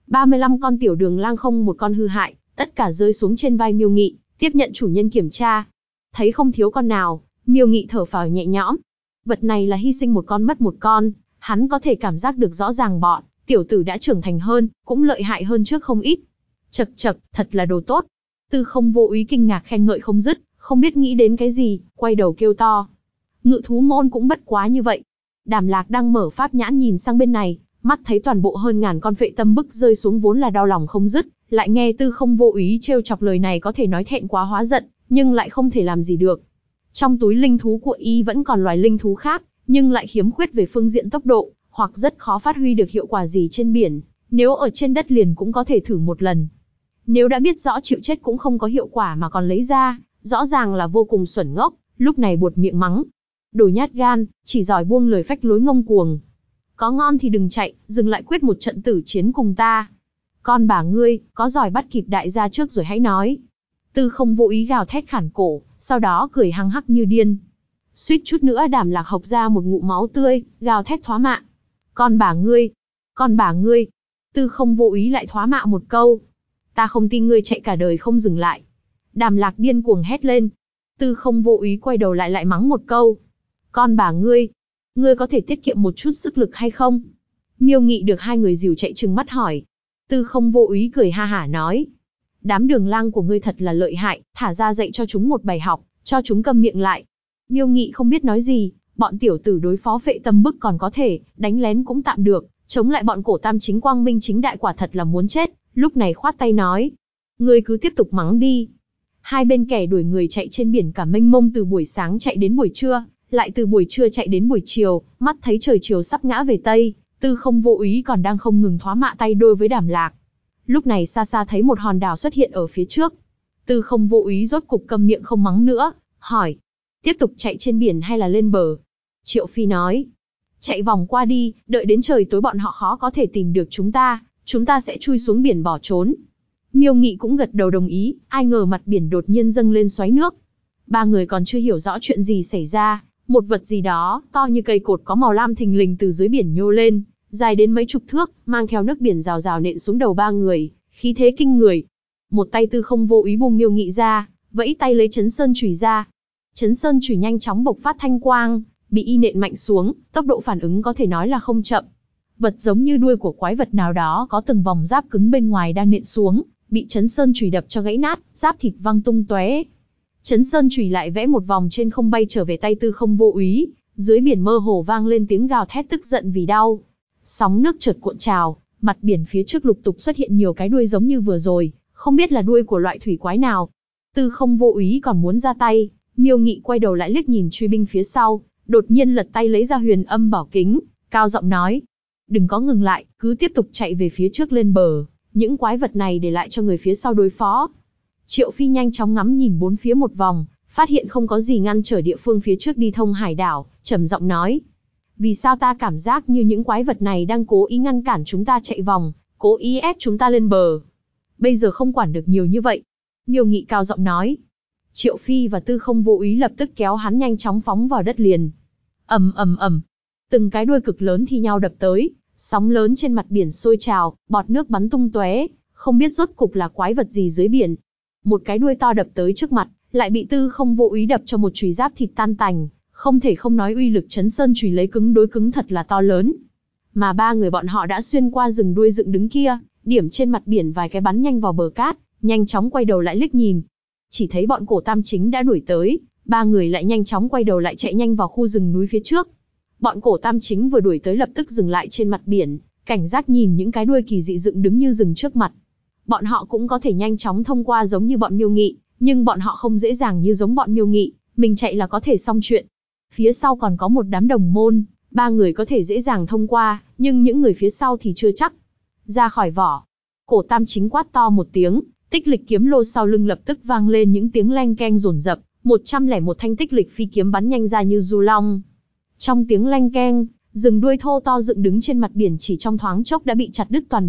Speaker 1: 35 con tiểu đường lang không một con hư hại, tất cả rơi xuống trên vai Miêu Nghị, tiếp nhận chủ nhân kiểm tra. Thấy không thiếu con nào, Miêu Nghị thở phào nhẹ nhõm. Vật này là hy sinh một con mất một con, hắn có thể cảm giác được rõ ràng bọn tiểu tử đã trưởng thành hơn, cũng lợi hại hơn trước không ít. Chậc chậc, thật là đồ tốt. Tư Không Vô Úy kinh ngạc khen ngợi không dứt, không biết nghĩ đến cái gì, quay đầu kêu to. Ngự thú môn cũng bất quá như vậy. Đàm Lạc đang mở pháp nhãn nhìn sang bên này, mắt thấy toàn bộ hơn ngàn con phệ tâm bức rơi xuống vốn là đau lòng không dứt, lại nghe Tư Không Vô Úy trêu chọc lời này có thể nói thẹn quá hóa giận, nhưng lại không thể làm gì được. Trong túi linh thú của y vẫn còn loài linh thú khác, nhưng lại khiếm khuyết về phương diện tốc độ, hoặc rất khó phát huy được hiệu quả gì trên biển, nếu ở trên đất liền cũng có thể thử một lần. Nếu đã biết rõ chịu chết cũng không có hiệu quả mà còn lấy ra, rõ ràng là vô cùng xuẩn ngốc, lúc này buột miệng mắng. Đồ nhát gan, chỉ giỏi buông lời phách lối ngông cuồng. Có ngon thì đừng chạy, dừng lại quyết một trận tử chiến cùng ta. Con bà ngươi, có giỏi bắt kịp đại gia trước rồi hãy nói. Tư Không Vô Úy gào thét khản cổ, sau đó cười hăng hắc như điên. Suýt chút nữa Đàm Lạc hộc ra một ngụm máu tươi, gào thét thoá mạ. Con bà ngươi, con bà ngươi. Tư Không Vô Úy lại thoá mạ một câu. Ta không tin ngươi chạy cả đời không dừng lại. Đàm Lạc điên cuồng hét lên. Tư Không Vô Úy quay đầu lại mắng một câu. Con bà ngươi, ngươi có thể tiết kiệm một chút sức lực hay không? Miêu Nghị được hai người dìu chạy trừng mắt hỏi. Tư Không Vô Úy cười ha hả nói. Đám đường lang của ngươi thật là lợi hại, thả ra dạy cho chúng một bài học, cho chúng câm miệng lại. Miêu Nghị không biết nói gì, bọn tiểu tử đối phó phệ tâm bức còn có thể, đánh lén cũng tạm được, chống lại bọn cổ tam chính quang minh chính đại quả thật là muốn chết, lúc này khoát tay nói. Ngươi cứ tiếp tục mắng đi. Hai bên kẻ đuổi người chạy trên biển cả mênh mông từ buổi sáng chạy đến buổi trưa, lại từ buổi trưa chạy đến buổi chiều, mắt thấy trời chiều sắp ngã về Tây, Tư Không Vô Úy còn đang không ngừng thoá mạ tay đôi với Đàm Lạc. Lúc này xa xa thấy một hòn đảo xuất hiện ở phía trước. Tư Không Vô Úy rốt cục câm miệng không mắng nữa, hỏi. Tiếp tục chạy trên biển hay là lên bờ? Triệu Phi nói. Chạy vòng qua đi, đợi đến trời tối bọn họ khó có thể tìm được chúng ta sẽ chui xuống biển bỏ trốn. Miêu Nghị cũng gật đầu đồng ý, ai ngờ mặt biển đột nhiên dâng lên xoáy nước. Ba người còn chưa hiểu rõ chuyện gì xảy ra, một vật gì đó, to như cây cột có màu lam thình lình từ dưới biển nhô lên, dài đến mấy chục thước, mang theo nước biển rào rào nện xuống đầu ba người, khí thế kinh người. Một tay Tư Không Vô Úy buông Miêu Nghị ra, vẫy tay lấy Chấn Sơn chùy ra. Chấn Sơn chùy nhanh chóng bộc phát thanh quang, bị y nện mạnh xuống, tốc độ phản ứng có thể nói là không chậm. Vật giống như đuôi của quái vật nào đó có từng vòng giáp cứng bên ngoài đang nện xuống, bị Chấn Sơn chùy đập cho gãy nát, giáp thịt văng tung tóe. Chấn Sơn chùy lại vẽ một vòng trên không bay trở về tay Tư Không Vô Úy, dưới biển mơ hồ vang lên tiếng gào thét tức giận vì đau. Sóng nước chợt cuộn trào, mặt biển phía trước lục tục xuất hiện nhiều cái đuôi giống như vừa rồi, không biết là đuôi của loại thủy quái nào. Tư Không Vô Úy còn muốn ra tay, Miêu Nghị quay đầu lại liếc nhìn truy binh phía sau, đột nhiên lật tay lấy ra Huyền Âm Bảo Kính, cao giọng nói: "Đừng có ngừng lại, cứ tiếp tục chạy về phía trước lên bờ, những quái vật này để lại cho người phía sau đối phó." Triệu Phi nhanh chóng ngắm nhìn bốn phía một vòng, phát hiện không có gì ngăn trở địa phương phía trước đi thông hải đảo, trầm giọng nói: "Vì sao ta cảm giác như những quái vật này đang cố ý ngăn cản chúng ta chạy vòng, cố ý ép chúng ta lên bờ. Bây giờ không quản được nhiều như vậy." Miêu Nghị cao giọng nói. Triệu Phi và Tư Không Vô Úy lập tức kéo hắn nhanh chóng phóng vào đất liền. Ầm ầm ầm, từng cái đuôi cực lớn thi nhau đập tới, sóng lớn trên mặt biển sôi trào, bọt nước bắn tung tóe, không biết rốt cục là quái vật gì dưới biển. Một cái đuôi to đập tới trước mặt, lại bị Tư Không Vô Úy đập cho một chùy giáp thịt tan tành, không thể không nói uy lực Chấn Sơn chùy lấy cứng đối cứng thật là to lớn. Mà ba người bọn họ đã xuyên qua rừng đuôi dựng đứng kia, điểm trên mặt biển vài cái bắn nhanh vào bờ cát, nhanh chóng quay đầu lại liếc nhìn. Chỉ thấy bọn cổ tam chính đã đuổi tới, ba người lại nhanh chóng quay đầu lại chạy nhanh vào khu rừng núi phía trước. Bọn cổ tam chính vừa đuổi tới lập tức dừng lại trên mặt biển, cảnh giác nhìn những cái đuôi kỳ dị dựng đứng như rừng trước mặt. Bọn họ cũng có thể nhanh chóng thông qua giống như bọn Miêu Nghị, nhưng bọn họ không dễ dàng như giống bọn Miêu Nghị, mình chạy là có thể xong chuyện. Phía sau còn có một đám đồng môn, ba người có thể dễ dàng thông qua, nhưng những người phía sau thì chưa chắc. Ra khỏi vỏ. Cổ tam chính quát to một tiếng, tích lịch kiếm lô sau lưng lập tức vang lên những tiếng leng keng rồn rập, 101 thanh tích lịch phi kiếm bắn nhanh ra như du long. Trong tiếng leng keng, rừng đuôi thô to dựng đứng trên mặt biển chỉ trong thoáng chốc đã bị chặt đứt toàn bộ,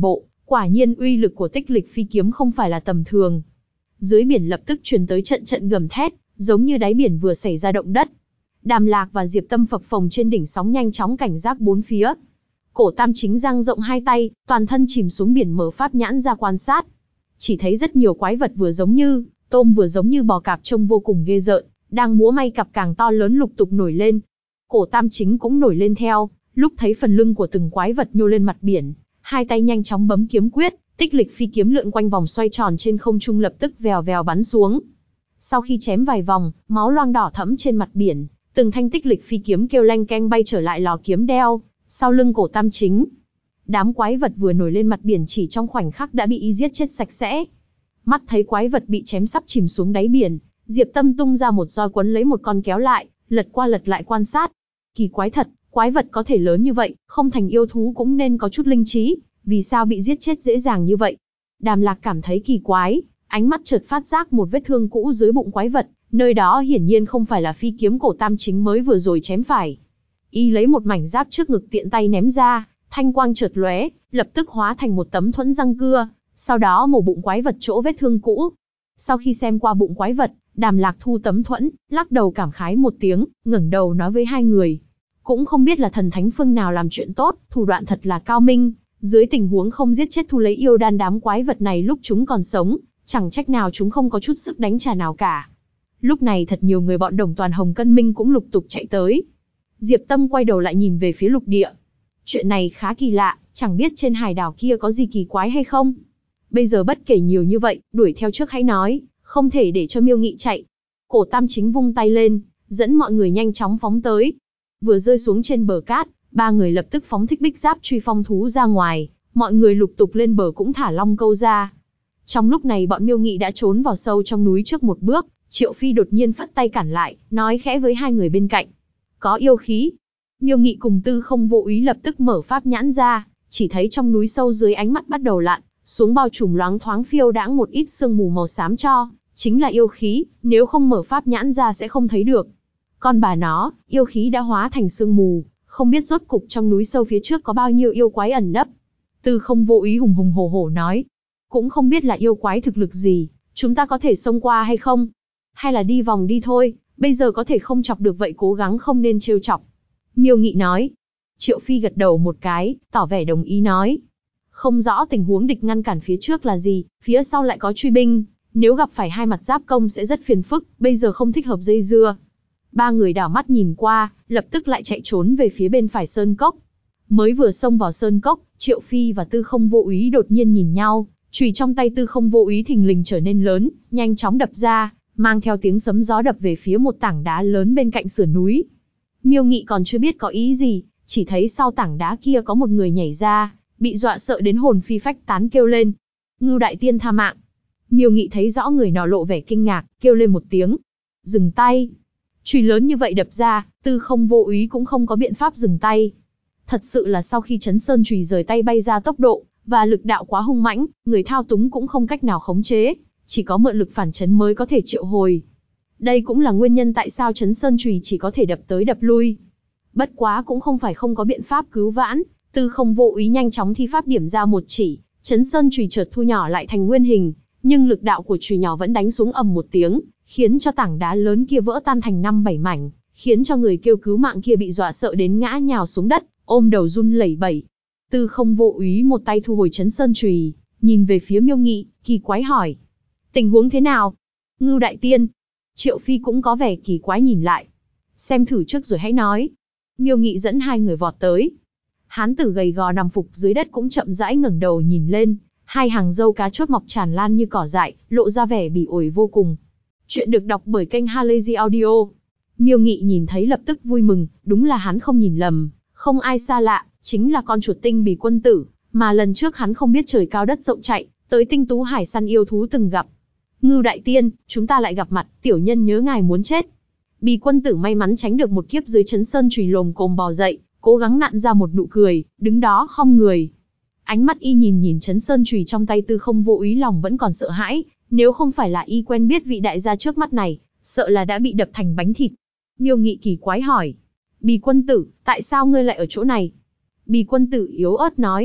Speaker 1: Quả nhiên uy lực của Tích Lịch phi kiếm không phải là tầm thường. Dưới biển lập tức truyền tới trận trận gầm thét, giống như đáy biển vừa xảy ra động đất. Đàm Lạc và Diệp Tâm phập phồng trên đỉnh sóng nhanh chóng cảnh giác bốn phía. Cổ Tam Chính dang rộng hai tay, toàn thân chìm xuống biển mở pháp nhãn ra quan sát. Chỉ thấy rất nhiều quái vật vừa giống như tôm vừa giống như bò cạp trông vô cùng ghê rợn, đang múa may cặp càng to lớn lục tục nổi lên. Cổ Tam Chính cũng nổi lên theo, lúc thấy phần lưng của từng quái vật nhô lên mặt biển, hai tay nhanh chóng bấm kiếm quyết, Tích Lịch phi kiếm lượn quanh vòng xoay tròn trên không trung lập tức vèo vèo bắn xuống. Sau khi chém vài vòng, máu loang đỏ thẫm trên mặt biển, từng thanh Tích Lịch phi kiếm kêu leng keng bay trở lại lò kiếm đeo sau lưng Cổ Tam Chính. Đám quái vật vừa nổi lên mặt biển chỉ trong khoảnh khắc đã bị y giết chết sạch sẽ. Mắt thấy quái vật bị chém sắp chìm xuống đáy biển, Diệp Tâm tung ra một roi quấn lấy một con kéo lại, lật qua lật lại quan sát. Kỳ quái thật, quái vật có thể lớn như vậy, không thành yêu thú cũng nên có chút linh trí, vì sao bị giết chết dễ dàng như vậy? Đàm Lạc cảm thấy kỳ quái, ánh mắt chợt phát giác một vết thương cũ dưới bụng quái vật, nơi đó hiển nhiên không phải là phi kiếm Cổ Tam Chính mới vừa rồi chém phải. Y lấy một mảnh giáp trước ngực tiện tay ném ra, thanh quang chợt lóe, lập tức hóa thành một tấm thuẫn răng cưa, sau đó mổ bụng quái vật chỗ vết thương cũ. Sau khi xem qua bụng quái vật, Đàm Lạc thu tấm thuẫn, lắc đầu cảm khái một tiếng, ngẩng đầu nói với hai người. Cũng không biết là thần thánh phương nào làm chuyện tốt, thủ đoạn thật là cao minh, dưới tình huống không giết chết thu lấy yêu đan đám quái vật này lúc chúng còn sống, chẳng trách nào chúng không có chút sức đánh trả nào cả. Lúc này thật nhiều người bọn Đồng Toàn Hồng Cân Minh cũng lục tục chạy tới. Diệp Tâm quay đầu lại nhìn về phía lục địa. Chuyện này khá kỳ lạ, chẳng biết trên hải đảo kia có gì kỳ quái hay không. Bây giờ bất kể nhiều như vậy, đuổi theo trước hãy nói, không thể để cho Miêu Nghị chạy. Cổ Tam Chính vung tay lên, dẫn mọi người nhanh chóng phóng tới. Vừa rơi xuống trên bờ cát, ba người lập tức phóng thích bích giáp truy phong thú ra ngoài, mọi người lục tục lên bờ cũng thả long câu ra. Trong lúc này bọn Miêu Nghị đã trốn vào sâu trong núi trước một bước, Triệu Phi đột nhiên phất tay cản lại, nói khẽ với hai người bên cạnh. Có yêu khí. Miêu Nghị cùng Tư Không Vô Úy lập tức mở pháp nhãn ra, chỉ thấy trong núi sâu dưới ánh mắt bắt đầu lặn xuống bao trùm loáng thoáng phiêu đãng một ít sương mù màu xám cho, chính là yêu khí, nếu không mở pháp nhãn ra sẽ không thấy được. Con bà nó, yêu khí đã hóa thành sương mù, không biết rốt cục trong núi sâu phía trước có bao nhiêu yêu quái ẩn nấp. Tư Không Vô Úy hùng hùng hổ hổ nói, cũng không biết là yêu quái thực lực gì, chúng ta có thể xông qua hay không? Hay là đi vòng đi thôi, bây giờ có thể không chọc được vậy cố gắng không nên trêu chọc. Miêu Nghị nói. Triệu Phi gật đầu một cái, tỏ vẻ đồng ý nói. Không rõ tình huống địch ngăn cản phía trước là gì, phía sau lại có truy binh, nếu gặp phải hai mặt giáp công sẽ rất phiền phức, bây giờ không thích hợp dây dưa. Ba người đảo mắt nhìn qua, lập tức lại chạy trốn về phía bên phải sơn cốc. Mới vừa xông vào sơn cốc, Triệu Phi và Tư Không Vô Úy đột nhiên nhìn nhau, chùy trong tay Tư Không Vô Úy thình lình trở nên lớn, nhanh chóng đập ra, mang theo tiếng sấm gió đập về phía một tảng đá lớn bên cạnh sườn núi. Miêu Nghị còn chưa biết có ý gì, chỉ thấy sau tảng đá kia có một người nhảy ra, bị dọa sợ đến hồn phi phách tán kêu lên. Ngưu đại tiên tha mạng. Miêu Nghị thấy rõ người nọ lộ vẻ kinh ngạc, kêu lên một tiếng. Dừng tay. Chùy lớn như vậy đập ra, Tư Không Vô Úy cũng không có biện pháp dừng tay. Thật sự là sau khi chấn sơn chùy rời tay bay ra tốc độ và lực đạo quá hung mãnh, người thao túng cũng không cách nào khống chế, chỉ có mượn lực phản chấn mới có thể triệu hồi. Đây cũng là nguyên nhân tại sao chấn sơn chùy chỉ có thể đập tới đập lui. Bất quá cũng không phải không có biện pháp cứu vãn, Tư Không Vô Úy nhanh chóng thi pháp điểm ra một chỉ, chấn sơn chùy chợt thu nhỏ lại thành nguyên hình, nhưng lực đạo của chùy nhỏ vẫn đánh xuống ầm một tiếng, khiến cho tảng đá lớn kia vỡ tan thành 5-7 mảnh, khiến cho người kêu cứu mạng kia bị dọa sợ đến ngã nhào xuống đất, ôm đầu run lẩy bẩy. Tư Không Vô Úy một tay thu hồi chấn sơn chùy, nhìn về phía Miêu Nghị, kỳ quái hỏi: tình huống thế nào? Ngưu đại tiên. Triệu Phi cũng có vẻ kỳ quái nhìn lại. Xem thử trước rồi hãy nói. Miêu Nghị dẫn hai người vọt tới. Hán tử gầy gò nằm phục dưới đất cũng chậm rãi ngẩng đầu nhìn lên, hai hàng râu cá chốt mọc tràn lan như cỏ dại, lộ ra vẻ bỉ ổi vô cùng. Chuyện được đọc bởi kênh Halazy Audio. Miêu Nghị nhìn thấy lập tức vui mừng, đúng là hắn không nhìn lầm, không ai xa lạ, chính là con chuột tinh Bì Quân Tử, mà lần trước hắn không biết trời cao đất rộng chạy, tới Tinh Tú Hải săn yêu thú từng gặp. Ngưu đại tiên, chúng ta lại gặp mặt, tiểu nhân nhớ ngài muốn chết. Bì Quân Tử may mắn tránh được một kiếp dưới chấn sơn chùy lồm cồm bò dậy, cố gắng nặn ra một nụ cười, đứng đó khom người. Ánh mắt y nhìn chấn sơn chùy trong tay Tư Không Vô Úy lòng vẫn còn sợ hãi, nếu không phải là y quen biết vị đại gia trước mắt này, sợ là đã bị đập thành bánh thịt. Miêu Nghị kỳ quái hỏi: Bì Quân Tử, tại sao ngươi lại ở chỗ này? Bì Quân Tử yếu ớt nói: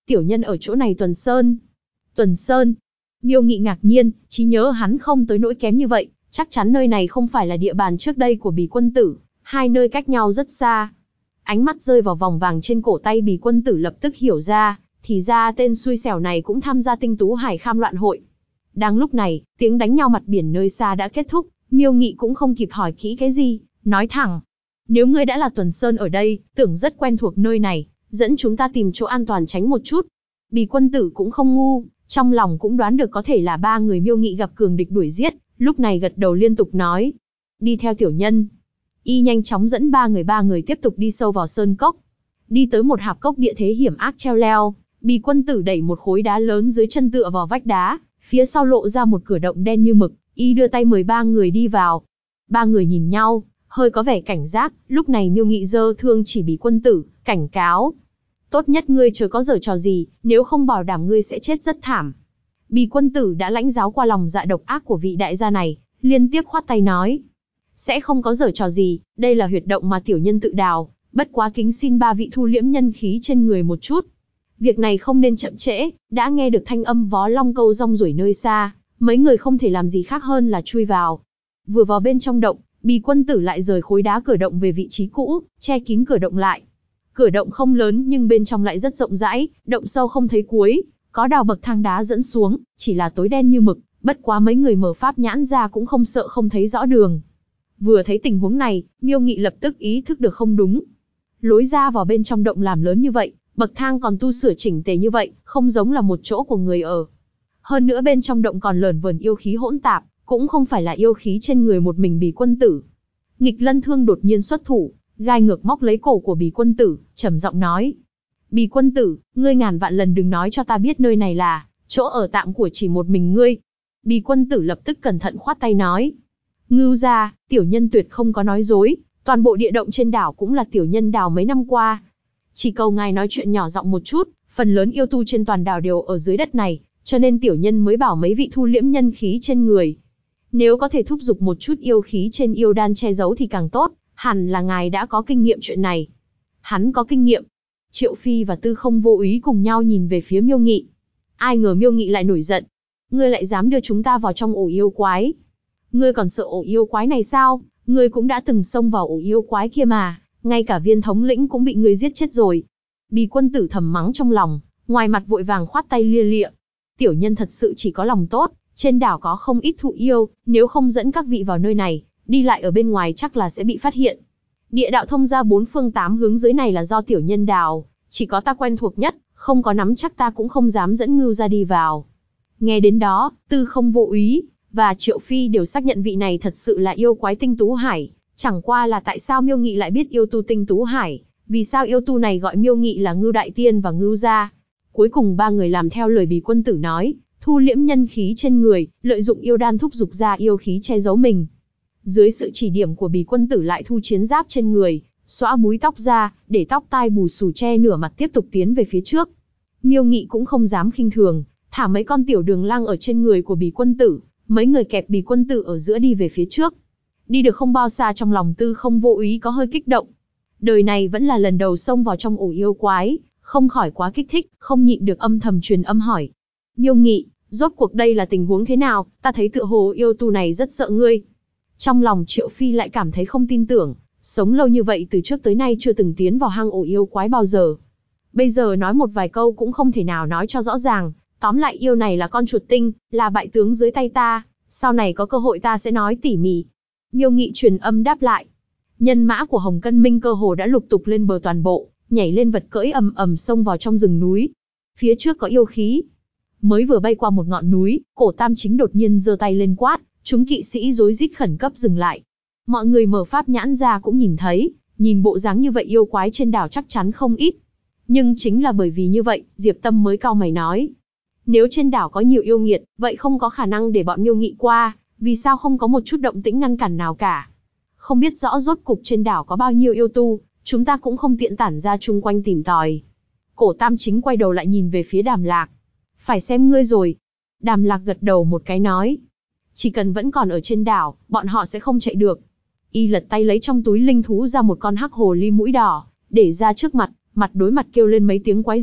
Speaker 1: tiểu nhân ở chỗ này Tuần Sơn. Tuần Sơn? Miêu Nghị ngạc nhiên, trí nhớ hắn không tới nỗi kém như vậy, chắc chắn nơi này không phải là địa bàn trước đây của Bì Quân Tử, hai nơi cách nhau rất xa. Ánh mắt rơi vào vòng vàng trên cổ tay Bì Quân Tử lập tức hiểu ra, thì ra tên xui xẻo này cũng tham gia Tinh Tú Hải Kham loạn hội. Đang lúc này, tiếng đánh nhau mặt biển nơi xa đã kết thúc, Miêu Nghị cũng không kịp hỏi kỹ cái gì, nói thẳng. Nếu ngươi đã là Tuần Sơn ở đây, tưởng rất quen thuộc nơi này, dẫn chúng ta tìm chỗ an toàn tránh một chút. Bì Quân Tử cũng không ngu, trong lòng cũng đoán được có thể là ba người Miêu Nghị gặp cường địch đuổi giết, lúc này gật đầu liên tục nói. Đi theo tiểu nhân. Y nhanh chóng dẫn ba người tiếp tục đi sâu vào sơn cốc. Đi tới một hạp cốc địa thế hiểm ác treo leo, Bì Quân Tử đẩy một khối đá lớn dưới chân tựa vào vách đá, phía sau lộ ra một cửa động đen như mực, y đưa tay mời ba người đi vào. Ba người nhìn nhau, hơi có vẻ cảnh giác, lúc này Miêu Nghị giơ thương chỉ Bì Quân Tử, cảnh cáo. Tốt nhất ngươi chớ có giở trò gì, nếu không bảo đảm ngươi sẽ chết rất thảm. Bì Quân Tử đã lãnh giáo qua lòng dạ độc ác của vị đại gia này, liên tiếp khoát tay nói. Sẽ không có giở trò gì, đây là huyệt động mà tiểu nhân tự đào, bất quá kính xin ba vị thu liễm nhân khí trên người một chút. Việc này không nên chậm trễ, đã nghe được thanh âm vó long câu rong ruổi nơi xa, mấy người không thể làm gì khác hơn là chui vào. Vừa vào bên trong động, Bì Quân Tử lại rời khối đá cửa động về vị trí cũ, che kín cửa động lại. Cửa động không lớn nhưng bên trong lại rất rộng rãi, động sâu không thấy cuối, có đào bậc thang đá dẫn xuống, chỉ là tối đen như mực, bất quá mấy người mở pháp nhãn ra cũng không sợ không thấy rõ đường. Vừa thấy tình huống này, Miêu Nghị lập tức ý thức được không đúng. Lối ra vào bên trong động làm lớn như vậy, bậc thang còn tu sửa chỉnh tề như vậy, không giống là một chỗ của người ở. Hơn nữa bên trong động còn lởn vởn yêu khí hỗn tạp, cũng không phải là yêu khí trên người một mình Bì Quân Tử. Nghịch Lân Thương đột nhiên xuất thủ, gai ngược móc lấy cổ của Bì Quân Tử, trầm giọng nói. Bì Quân Tử, ngươi ngàn vạn lần đừng nói cho ta biết nơi này là chỗ ở tạm của chỉ một mình ngươi. Bì Quân Tử lập tức cẩn thận khoát tay nói. Ngưu gia, tiểu nhân tuyệt không có nói dối, toàn bộ địa động trên đảo cũng là tiểu nhân đào mấy năm qua. Chỉ cầu ngài nói chuyện nhỏ giọng một chút, phần lớn yêu tu trên toàn đảo đều ở dưới đất này, cho nên tiểu nhân mới bảo mấy vị thu liễm nhân khí trên người. Nếu có thể thúc giục một chút yêu khí trên yêu đan che giấu thì càng tốt, hẳn là ngài đã có kinh nghiệm chuyện này. Hắn có kinh nghiệm. Triệu Phi và Tư Không Vô Úy cùng nhau nhìn về phía Miêu Nghị. Ai ngờ Miêu Nghị lại nổi giận. Ngươi lại dám đưa chúng ta vào trong ổ yêu quái. Ngươi còn sợ ổ yêu quái này sao? Ngươi cũng đã từng xông vào ổ yêu quái kia mà, ngay cả viên thống lĩnh cũng bị ngươi giết chết rồi. Bì Quân Tử thầm mắng trong lòng, ngoài mặt vội vàng khoát tay lia lịa. Tiểu nhân thật sự chỉ có lòng tốt, trên đảo có không ít thụ yêu, nếu không dẫn các vị vào nơi này, đi lại ở bên ngoài chắc là sẽ bị phát hiện. Địa đạo thông ra 4 phương 8 hướng dưới này là do tiểu nhân đào, chỉ có ta quen thuộc nhất, không có nắm chắc ta cũng không dám dẫn Ngưu ra đi vào. Nghe đến đó, Tư Không Vô Úy và Triệu Phi đều xác nhận vị này thật sự là yêu quái Tinh Tú Hải, chẳng qua là tại sao Miêu Nghị lại biết yêu tu Tinh Tú Hải, vì sao yêu tu này gọi Miêu Nghị là Ngưu Đại Tiên và Ngưu gia. Cuối cùng ba người làm theo lời Bì Quân Tử nói, thu liễm nhân khí trên người, lợi dụng yêu đan thúc giục ra yêu khí che giấu mình. Dưới sự chỉ điểm của Bì Quân Tử lại thu chiến giáp trên người, xõa búi tóc ra, để tóc tai bù xù che nửa mặt tiếp tục tiến về phía trước. Miêu Nghị cũng không dám khinh thường, thả mấy con tiểu đường lang ở trên người của Bì Quân Tử, mấy người kẹp Bì Quân Tử ở giữa đi về phía trước. Đi được không bao xa trong lòng Tư Không Vô Úy có hơi kích động. Đời này vẫn là lần đầu xông vào trong ổ yêu quái, không khỏi quá kích thích, không nhịn được âm thầm truyền âm hỏi. Miêu Nghị, rốt cuộc đây là tình huống thế nào, ta thấy tựa hồ yêu tu này rất sợ ngươi. Trong lòng Triệu Phi lại cảm thấy không tin tưởng, sống lâu như vậy từ trước tới nay chưa từng tiến vào hang ổ yêu quái bao giờ. Bây giờ nói một vài câu cũng không thể nào nói cho rõ ràng, tóm lại yêu này là con chuột tinh, là bại tướng dưới tay ta, sau này có cơ hội ta sẽ nói tỉ mỉ. Miêu Nghị truyền âm đáp lại. Nhân mã của Hồng Cân Minh cơ hồ đã lục tục lên bờ toàn bộ, nhảy lên vật cưỡi ầm ầm xông vào trong rừng núi. Phía trước có yêu khí. Mới vừa bay qua một ngọn núi, Cổ Tam Chính đột nhiên giơ tay lên quát, chúng kỵ sĩ rối rít khẩn cấp dừng lại. Mọi người mở pháp nhãn ra cũng nhìn thấy, nhìn bộ dáng như vậy yêu quái trên đảo chắc chắn không ít. Nhưng chính là bởi vì như vậy, Diệp Tâm mới cau mày nói. Nếu trên đảo có nhiều yêu nghiệt, vậy không có khả năng để bọn Miêu Nghị qua, vì sao không có một chút động tĩnh ngăn cản nào cả. Không biết rõ rốt cục trên đảo có bao nhiêu yêu tu, chúng ta cũng không tiện tản ra chung quanh tìm tòi. Cổ Tam Chính quay đầu lại nhìn về phía Đàm Lạc. Phải xem ngươi rồi. Đàm Lạc gật đầu một cái nói. Chỉ cần vẫn còn ở trên đảo, bọn họ sẽ không chạy được. Y lật tay lấy trong túi linh thú ra một con hắc hồ ly mũi đỏ, để ra trước mặt, mặt đối mặt kêu lên mấy tiếng quái dị,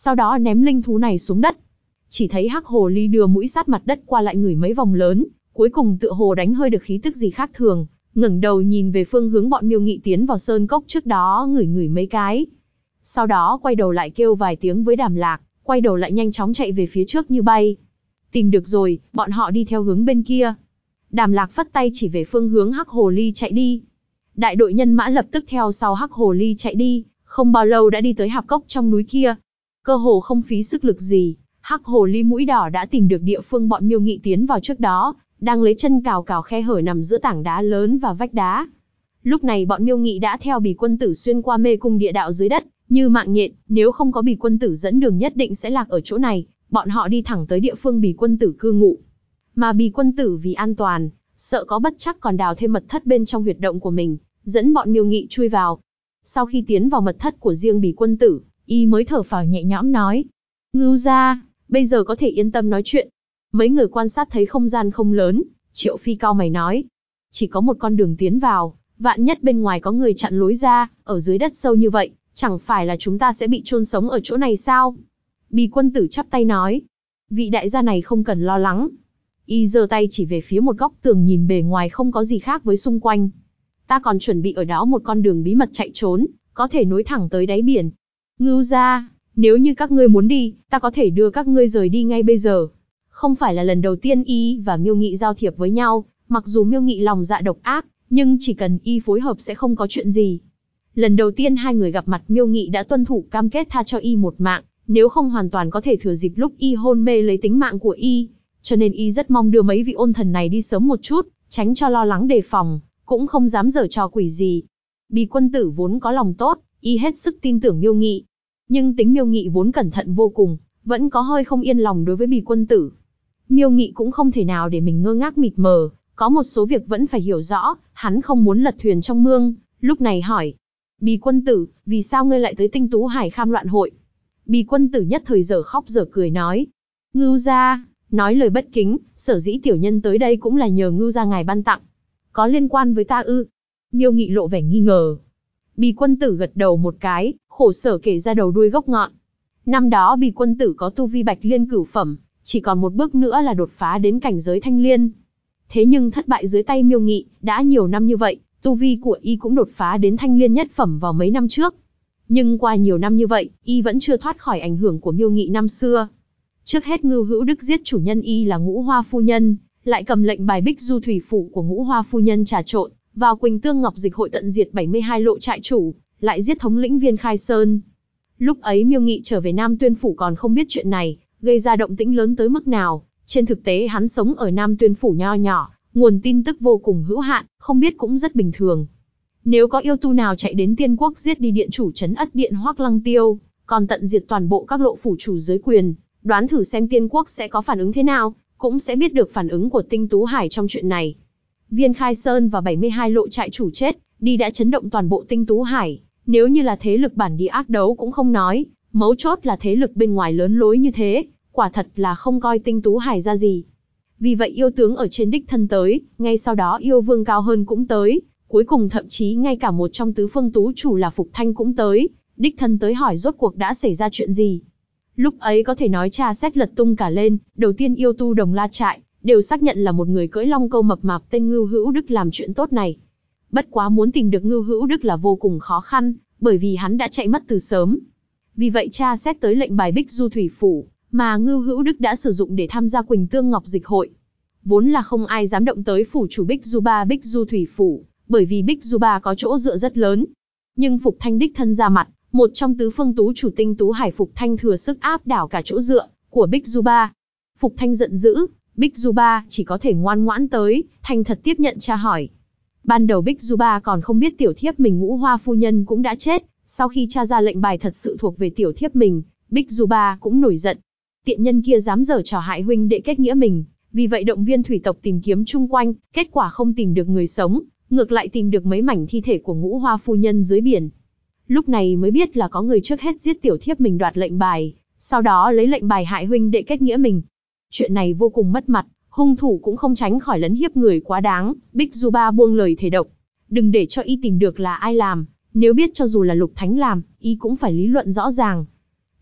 Speaker 1: sau đó ném linh thú này xuống đất. Chỉ thấy hắc hồ ly đưa mũi sát mặt đất qua lại ngửi mấy vòng lớn, cuối cùng tựa hồ đánh hơi được khí tức gì khác thường, ngẩng đầu nhìn về phương hướng bọn Miêu Nghị tiến vào sơn cốc trước đó ngửi ngửi mấy cái. Sau đó quay đầu lại kêu vài tiếng với Đàm Lạc, quay đầu lại nhanh chóng chạy về phía trước như bay. Tìm được rồi, bọn họ đi theo hướng bên kia. Đàm Lạc phất tay chỉ về phương hướng hắc hồ ly chạy đi. Đại đội nhân mã lập tức theo sau hắc hồ ly chạy đi, không bao lâu đã đi tới hạp cốc trong núi kia. Cơ hồ không phí sức lực gì, hắc hồ ly mũi đỏ đã tìm được địa phương bọn Miêu Nghị tiến vào trước đó, đang lấy chân cào cào khe hở nằm giữa tảng đá lớn và vách đá. Lúc này bọn Miêu Nghị đã theo Bì Quân Tử xuyên qua mê cung địa đạo dưới đất, như mạng nhện, nếu không có Bì Quân Tử dẫn đường nhất định sẽ lạc ở chỗ này, bọn họ đi thẳng tới địa phương Bì Quân Tử cư ngụ. Mà Bì Quân Tử vì an toàn, sợ có bất trắc còn đào thêm mật thất bên trong huyệt động của mình, dẫn bọn Miêu Nghị chui vào. Sau khi tiến vào mật thất của riêng Bì Quân Tử, y mới thở phào nhẹ nhõm nói: "Ngưu gia, bây giờ có thể yên tâm nói chuyện." Mấy người quan sát thấy không gian không lớn, Triệu Phi cau mày nói: "Chỉ có một con đường tiến vào, vạn nhất bên ngoài có người chặn lối ra, ở dưới đất sâu như vậy, chẳng phải là chúng ta sẽ bị chôn sống ở chỗ này sao?" Bì Quân Tử chắp tay nói: "Vị đại gia này không cần lo lắng." Y giơ tay chỉ về phía một góc tường nhìn bề ngoài không có gì khác với xung quanh. "Ta còn chuẩn bị ở đó một con đường bí mật chạy trốn, có thể nối thẳng tới đáy biển. Ngưu gia, nếu như các ngươi muốn đi, ta có thể đưa các ngươi rời đi ngay bây giờ." Không phải là lần đầu tiên y và Miêu Nghị giao thiệp với nhau, mặc dù Miêu Nghị lòng dạ độc ác, nhưng chỉ cần y phối hợp sẽ không có chuyện gì. Lần đầu tiên hai người gặp mặt Miêu Nghị đã tuân thủ cam kết tha cho y một mạng, nếu không hoàn toàn có thể thừa dịp lúc y hôn mê lấy tính mạng của y, cho nên y rất mong đưa mấy vị ôn thần này đi sớm một chút, tránh cho lo lắng đề phòng, cũng không dám giở trò quỷ gì. Bì Quân Tử vốn có lòng tốt, y hết sức tin tưởng Miêu Nghị, nhưng tính Miêu Nghị vốn cẩn thận vô cùng, vẫn có hơi không yên lòng đối với Bì Quân Tử. Miêu Nghị cũng không thể nào để mình ngơ ngác mịt mờ, có một số việc vẫn phải hiểu rõ, hắn không muốn lật thuyền trong mương, lúc này hỏi: "Bì Quân Tử, vì sao ngươi lại tới Tinh Tú Hải Kham Loạn Hội?" Bì Quân Tử nhất thời dở khóc dở cười nói: "Ngưu gia, nói lời bất kính, sở dĩ tiểu nhân tới đây cũng là nhờ Ngưu gia ngài ban tặng. Có liên quan với ta ư?" Miêu Nghị lộ vẻ nghi ngờ. Bì Quân Tử gật đầu một cái, khổ sở kể ra đầu đuôi gốc ngọn. Năm đó Bì Quân Tử có tu vi Bạch Liên cửu phẩm, chỉ còn một bước nữa là đột phá đến cảnh giới Thanh Liên. Thế nhưng thất bại dưới tay Miêu Nghị, đã nhiều năm như vậy, tu vi của y cũng đột phá đến Thanh Liên nhất phẩm vào mấy năm trước. Nhưng qua nhiều năm như vậy, y vẫn chưa thoát khỏi ảnh hưởng của Miêu Nghị năm xưa. Trước hết Ngưu Hữu Đức giết chủ nhân y là Ngũ Hoa phu nhân, lại cầm lệnh bài Bích Du thủy phủ của Ngũ Hoa phu nhân trà trộn, vào Quỳnh Tương Ngọc Dịch hội tận diệt 72 lộ trại chủ, lại giết thống lĩnh Viên Khai Sơn. Lúc ấy Miêu Nghị trở về Nam Tuyên phủ còn không biết chuyện này, gây ra động tĩnh lớn tới mức nào. Trên thực tế hắn sống ở Nam Tuyên phủ nho nhỏ, nguồn tin tức vô cùng hữu hạn, không biết cũng rất bình thường. Nếu có yêu tu nào chạy đến Tiên Quốc giết đi điện chủ trấn Ất Điện Hoắc Lăng Tiêu, còn tận diệt toàn bộ các lộ phủ chủ dưới quyền, đoán thử xem Tiên Quốc sẽ có phản ứng thế nào, cũng sẽ biết được phản ứng của Tinh Tú Hải trong chuyện này. Viên Khai Sơn và 72 lộ trại chủ chết, đi đã chấn động toàn bộ Tinh Tú Hải, nếu như là thế lực bản địa ác đấu cũng không nói, mấu chốt là thế lực bên ngoài lớn lối như thế, quả thật là không coi Tinh Tú Hải ra gì. Vì vậy yêu tướng ở trên đích thân tới, ngay sau đó yêu vương cao hơn cũng tới, cuối cùng thậm chí ngay cả một trong tứ phương tú chủ là Phục Thanh cũng tới, đích thân tới hỏi rốt cuộc đã xảy ra chuyện gì. Lúc ấy có thể nói tra xét lật tung cả lên, đầu tiên yêu tu Đồng La trại đều xác nhận là một người cưỡi long câu mập mạp tên Ngưu Hữu Đức làm chuyện tốt này. Bất quá muốn tìm được Ngưu Hữu Đức là vô cùng khó khăn, bởi vì hắn đã chạy mất từ sớm. Vì vậy tra xét tới lệnh bài Bích Du thủy phủ, mà Ngưu Hữu Đức đã sử dụng để tham gia Quỳnh Tương Ngọc Dịch hội. Vốn là không ai dám động tới phủ chủ Bích Du thủy phủ, bởi vì Bích Du Ba có chỗ dựa rất lớn. Nhưng Phục Thanh đích thân ra mặt, một trong tứ phương tú chủ Tinh Tú Hải Phục Thanh thừa sức áp đảo cả chỗ dựa của Bích Du Ba. Phục Thanh giận dữ, Bích Du Ba chỉ có thể ngoan ngoãn tới, thành thật tiếp nhận tra hỏi. Ban đầu Bích Du Ba còn không biết tiểu thiếp mình Ngũ Hoa phu nhân cũng đã chết, sau khi tra ra lệnh bài thật sự thuộc về tiểu thiếp mình, Bích Du Ba cũng nổi giận. Tiện nhân kia dám giở trò hại huynh đệ kết nghĩa mình, vì vậy động viên thủy tộc tìm kiếm chung quanh, kết quả không tìm được người sống, ngược lại tìm được mấy mảnh thi thể của Ngũ Hoa phu nhân dưới biển. Lúc này mới biết là có người trước hết giết tiểu thiếp mình đoạt lệnh bài, sau đó lấy lệnh bài hại huynh đệ kết nghĩa mình. Chuyện này vô cùng mất mặt, hung thủ cũng không tránh khỏi lấn hiếp người quá đáng, Bích Du Ba buông lời thề độc. Đừng để cho y tìm được là ai làm, nếu biết cho dù là Lục Thánh làm, y cũng phải lý luận rõ ràng.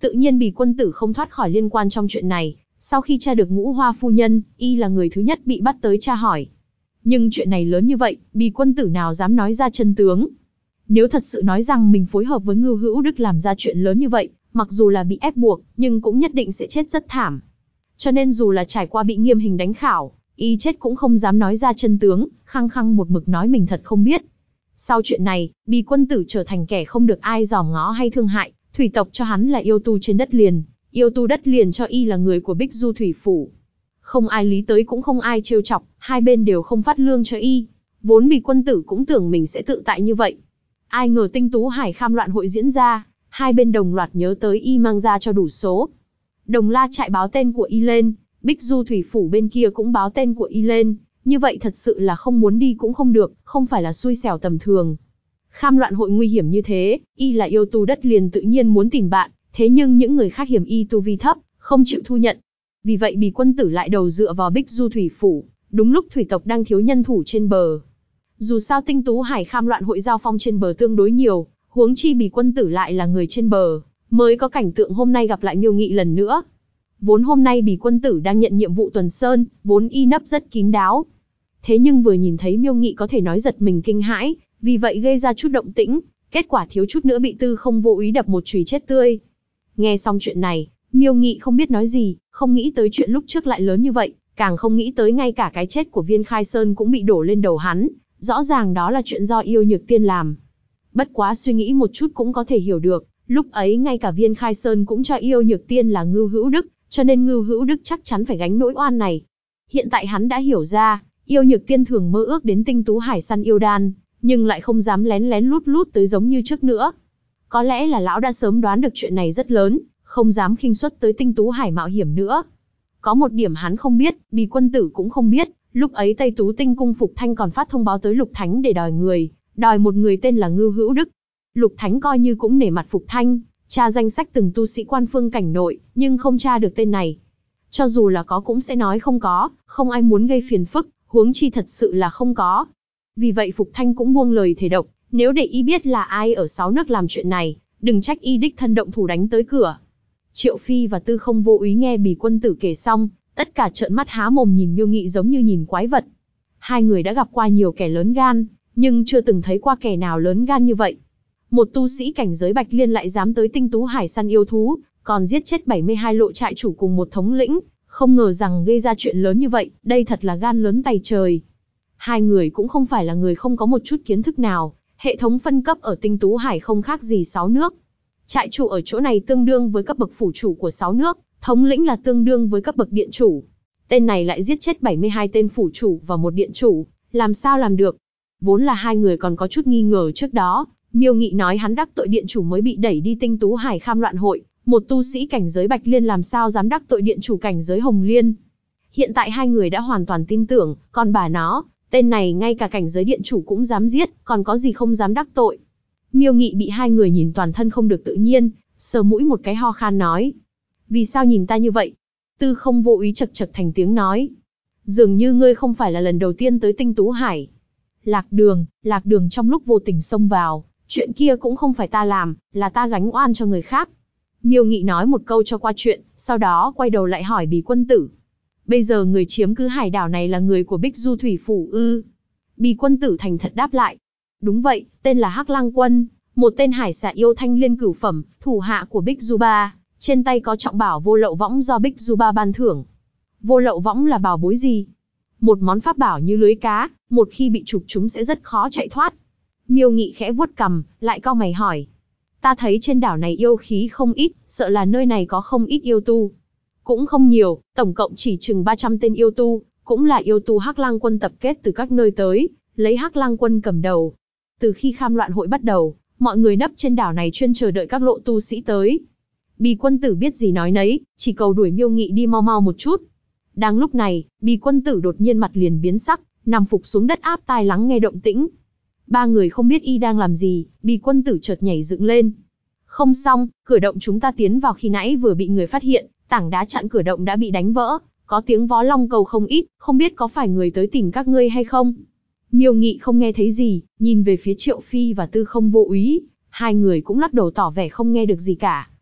Speaker 1: Tự nhiên Bì quân tử không thoát khỏi liên quan trong chuyện này, sau khi tra được Ngũ Hoa phu nhân, y là người thứ nhất bị bắt tới tra hỏi. Nhưng chuyện này lớn như vậy, Bì quân tử nào dám nói ra chân tướng. Nếu thật sự nói rằng mình phối hợp với Ngưu Hữu Đức làm ra chuyện lớn như vậy, mặc dù là bị ép buộc, nhưng cũng nhất định sẽ chết rất thảm. Cho nên dù là trải qua bị nghiêm hình đánh khảo, y chết cũng không dám nói ra chân tướng, khăng khăng một mực nói mình thật không biết. Sau chuyện này, Bì quân tử trở thành kẻ không được ai dòm ngó hay thương hại, thủy tộc cho hắn là yêu tu trên đất liền, yêu tu đất liền cho y là người của Bích Du thủy phủ. Không ai lý tới cũng không ai trêu chọc, hai bên đều không phát lương cho y. Vốn Bì quân tử cũng tưởng mình sẽ tự tại như vậy. Ai ngờ Tinh Tú Hải Kham loạn hội diễn ra, hai bên đồng loạt nhớ tới y mang ra cho đủ số. Đồng La trại báo tên của y lên, Bích Du thủy phủ bên kia cũng báo tên của y lên, như vậy thật sự là không muốn đi cũng không được, không phải là xui xẻo tầm thường. Kham loạn hội nguy hiểm như thế, y là yêu tu đất liền tự nhiên muốn tìm bạn, thế nhưng những người khác hiểm y tu vi thấp, không chịu thu nhận. Vì vậy Bì quân tử lại đầu dựa vào Bích Du thủy phủ, đúng lúc thủy tộc đang thiếu nhân thủ trên bờ. Dù sao Tinh Tú Hải Kham loạn hội giao phong trên bờ tương đối nhiều, huống chi Bì quân tử lại là người trên bờ, mới có cảnh tượng hôm nay gặp lại Miêu Nghị lần nữa. Vốn hôm nay Bì quân tử đang nhận nhiệm vụ tuần sơn, vốn y nấp rất kín đáo. Thế nhưng vừa nhìn thấy Miêu Nghị có thể nói giật mình kinh hãi, vì vậy gây ra chút động tĩnh, kết quả thiếu chút nữa bị Tư Không Vô Úy đập một chùy chết tươi. Nghe xong chuyện này, Miêu Nghị không biết nói gì, không nghĩ tới chuyện lúc trước lại lớn như vậy, càng không nghĩ tới ngay cả cái chết của Viên Khai Sơn cũng bị đổ lên đầu hắn, rõ ràng đó là chuyện do Yêu Nhược Tiên làm. Bất quá suy nghĩ một chút cũng có thể hiểu được, lúc ấy ngay cả Viên Khai Sơn cũng cho Yêu Nhược Tiên là Ngưu Hữu Đức, cho nên Ngưu Hữu Đức chắc chắn phải gánh nỗi oan này. Hiện tại hắn đã hiểu ra, Yêu Nhược Tiên thường mơ ước đến Tinh Tú Hải săn yêu đan, nhưng lại không dám lén lén lút lút tới giống như trước nữa. Có lẽ là lão đã sớm đoán được chuyện này rất lớn, không dám khinh suất tới Tinh Tú Hải mạo hiểm nữa. Có một điểm hắn không biết, Bì quân tử cũng không biết, lúc ấy Tây Tú Tinh cung Phục Thanh còn phát thông báo tới Lục Thánh để đòi một người tên là Ngưu Hữu Đức. Lục Thánh coi như cũng nể mặt Phục Thanh, tra danh sách từng tu sĩ quan phương cảnh nội, nhưng không tra được tên này. Cho dù là có cũng sẽ nói không có, không ai muốn gây phiền phức, huống chi thật sự là không có. Vì vậy Phục Thanh cũng buông lời thề độc, nếu để y biết là ai ở 6 nước làm chuyện này, đừng trách y đích thân động thủ đánh tới cửa. Triệu Phi và Tư Không Vô Úy nghe Bì quân tử kể xong, tất cả trợn mắt há mồm nhìn Miêu Nghị giống như nhìn quái vật. Hai người đã gặp qua nhiều kẻ lớn gan, nhưng chưa từng thấy qua kẻ nào lớn gan như vậy. Một tu sĩ cảnh giới Bạch Liên lại dám tới Tinh Tú Hải săn yêu thú, còn giết chết 72 lộ trại chủ cùng một thống lĩnh, không ngờ rằng gây ra chuyện lớn như vậy, đây thật là gan lớn tày trời. Hai người cũng không phải là người không có một chút kiến thức nào, hệ thống phân cấp ở Tinh Tú Hải không khác gì 6 nước. Trại chủ ở chỗ này tương đương với cấp bậc phủ chủ của 6 nước, thống lĩnh là tương đương với cấp bậc điện chủ. Tên này lại giết chết 72 tên phủ chủ và một điện chủ, làm sao làm được? Vốn là hai người còn có chút nghi ngờ trước đó, Miêu Nghị nói hắn đắc tội điện chủ mới bị đẩy đi Tinh Tú Hải Kham loạn hội, một tu sĩ cảnh giới Bạch Liên làm sao dám đắc tội điện chủ cảnh giới Hồng Liên. Hiện tại hai người đã hoàn toàn tin tưởng, còn bà nó, tên này ngay cả cảnh giới điện chủ cũng dám giết, còn có gì không dám đắc tội. Miêu Nghị bị hai người nhìn toàn thân không được tự nhiên, sờ mũi một cái ho khan nói. Vì sao nhìn ta như vậy? Tư Không Vô Úy chật chật thành tiếng nói. Dường như ngươi không phải là lần đầu tiên tới Tinh Tú Hải. Lạc đường trong lúc vô tình xông vào, chuyện kia cũng không phải ta làm, là ta gánh oan cho người khác. Miêu Nghị nói một câu cho qua chuyện, sau đó quay đầu lại hỏi Bì quân tử. Bây giờ người chiếm cứ hải đảo này là người của Bích Du thủy phủ ư? Bì quân tử thành thật đáp lại. Đúng vậy, tên là Hắc Lang Quân, một tên hải xà yêu thanh liên cửu phẩm, thủ hạ của Bích Du Ba, trên tay có trọng bảo vô lậu võng do Bích Du Ba ban thưởng. Vô lậu võng là bảo bối gì? Một món pháp bảo như lưới cá, một khi bị chụp chúng sẽ rất khó chạy thoát. Miêu Nghị khẽ vuốt cằm, lại cau mày hỏi. Ta thấy trên đảo này yêu khí không ít, sợ là nơi này có không ít yêu tu. Cũng không nhiều, tổng cộng chỉ chừng 300 tên yêu tu, cũng là yêu tu Hắc Lang Quân tập kết từ các nơi tới, lấy Hắc Lang Quân cầm đầu. Từ khi Kham loạn hội bắt đầu, mọi người nấp trên đảo này chuyên chờ đợi các lộ tu sĩ tới. Bì quân tử biết gì nói nấy, chỉ cầu đuổi Miêu Nghị đi mau mau một chút. Đang lúc này, Bì quân tử đột nhiên mặt liền biến sắc, nằm phục xuống đất áp tai lắng nghe động tĩnh. Ba người không biết y đang làm gì, Bì quân tử chợt nhảy dựng lên. Không xong, cửa động chúng ta tiến vào khi nãy vừa bị người phát hiện, tảng đá chặn cửa động đã bị đánh vỡ, có tiếng vó long cầu không ít, không biết có phải người tới tìm các ngươi hay không. Miêu Nghị không nghe thấy gì, nhìn về phía Triệu Phi và Tư Không Vô Úy, hai người cũng lắc đầu tỏ vẻ không nghe được gì cả.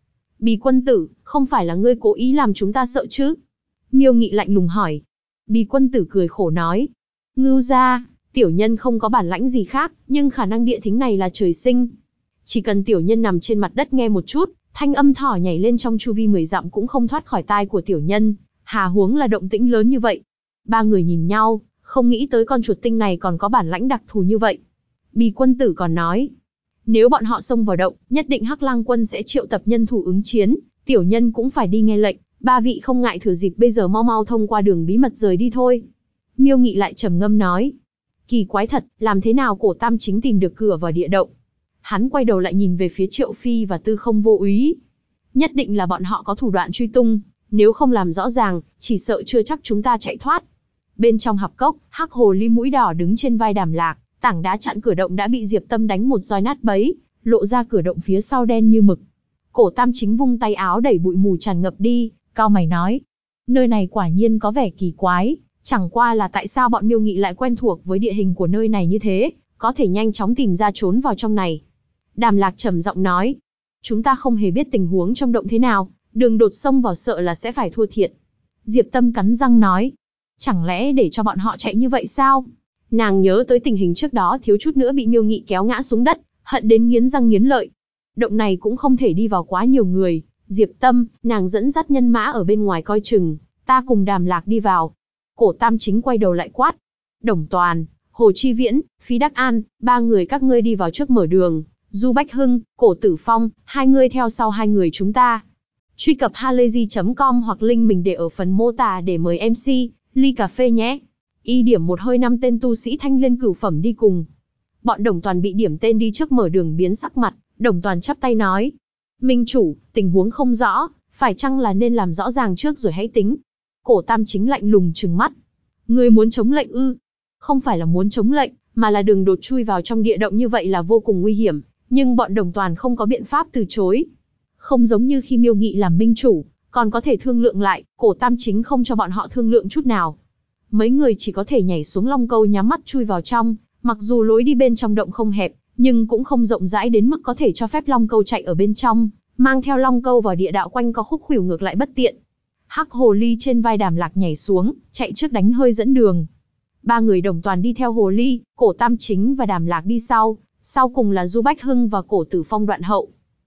Speaker 1: Bì quân tử, không phải là ngươi cố ý làm chúng ta sợ chứ? Miêu Nghị lạnh lùng hỏi. Bì quân tử cười khổ nói. Ngưu gia, tiểu nhân không có bản lãnh gì khác, nhưng khả năng địa thính này là trời sinh. Chỉ cần tiểu nhân nằm trên mặt đất nghe một chút, thanh âm thỏ nhảy lên trong chu vi 10 dặm cũng không thoát khỏi tai của tiểu nhân, hà huống là động tĩnh lớn như vậy. Ba người nhìn nhau, không nghĩ tới con chuột tinh này còn có bản lãnh đặc thù như vậy. Bì quân tử còn nói, nếu bọn họ xông vào động, nhất định Hắc Lang quân sẽ triệu tập nhân thủ ứng chiến, tiểu nhân cũng phải đi nghe lệnh, ba vị không ngại thừa dịp bây giờ mau mau thông qua đường bí mật rời đi thôi. Miêu Nghị lại trầm ngâm nói, kỳ quái thật, làm thế nào Cổ Tam Chính tìm được cửa vào địa động? Hắn quay đầu lại nhìn về phía Triệu Phi và Tư Không Vô Úy. Nhất định là bọn họ có thủ đoạn truy tung, nếu không làm rõ ràng, chỉ sợ chưa chắc chúng ta chạy thoát. Bên trong hạp cốc, Hắc Hồ Ly mũi đỏ đứng trên vai Đàm Lạc, tảng đá chặn cửa động đã bị Diệp Tâm đánh một roi nát bấy, lộ ra cửa động phía sau đen như mực. Cổ Tam Chính vung tay áo đẩy bụi mù tràn ngập đi, cau mày nói, nơi này quả nhiên có vẻ kỳ quái, chẳng qua là tại sao bọn Miêu Nghị lại quen thuộc với địa hình của nơi này như thế, có thể nhanh chóng tìm ra trốn vào trong này. Đàm Lạc trầm giọng nói, chúng ta không hề biết tình huống trong động thế nào, đường đột xông vào sợ là sẽ phải thua thiệt. Diệp Tâm cắn răng nói, chẳng lẽ để cho bọn họ chạy như vậy sao? Nàng nhớ tới tình hình trước đó thiếu chút nữa bị Miêu Nghị kéo ngã xuống đất, hận đến nghiến răng nghiến lợi. Động này cũng không thể đi vào quá nhiều người, Diệp Tâm, nàng dẫn dắt nhân mã ở bên ngoài coi chừng, ta cùng Đàm Lạc đi vào. Cổ Tam Chính quay đầu lại quát, Đồng Toàn, Hồ Chi Viễn, Phí Đắc An, ba người các ngươi đi vào trước mở đường, Du Bách Hưng, Cổ Tử Phong, hai người theo sau hai người chúng ta. Truy cập halayzi.com hoặc link mình để ở phần mô tả để mời MC, ly cà phê nhé. Y điểm một hơi 5 tên tu sĩ thanh liên cửu phẩm đi cùng. Bọn Đồng Toàn bị điểm tên đi trước mở đường biến sắc mặt, Đồng Toàn chắp tay nói, Minh chủ, tình huống không rõ, phải chăng là nên làm rõ ràng trước rồi hãy tính. Cổ Tam Chính lạnh lùng trừng mắt. Ngươi muốn chống lệnh ư? Không phải là muốn chống lệnh, mà là đường đột chui vào trong địa động như vậy là vô cùng nguy hiểm, nhưng bọn Đồng Toàn không có biện pháp từ chối. Không giống như khi Miêu Nghị làm minh chủ, còn có thể thương lượng lại, Cổ Tam Chính không cho bọn họ thương lượng chút nào. Mấy người chỉ có thể nhảy xuống long câu nhắm mắt chui vào trong, mặc dù lối đi bên trong động không hẹp, nhưng cũng không rộng rãi đến mức có thể cho phép long câu chạy ở bên trong, mang theo long câu vào địa đạo quanh co khúc khuỷu ngược lại bất tiện. Hắc Hồ Ly trên vai Đàm Lạc nhảy xuống, chạy trước đánh hơi dẫn đường. Ba người Đồng Toàn đi theo Hồ Ly, Cổ Tam Chính và Đàm Lạc đi sau, sau cùng là Du Bách Hưng và Cổ Tử Phong đoạn hậu.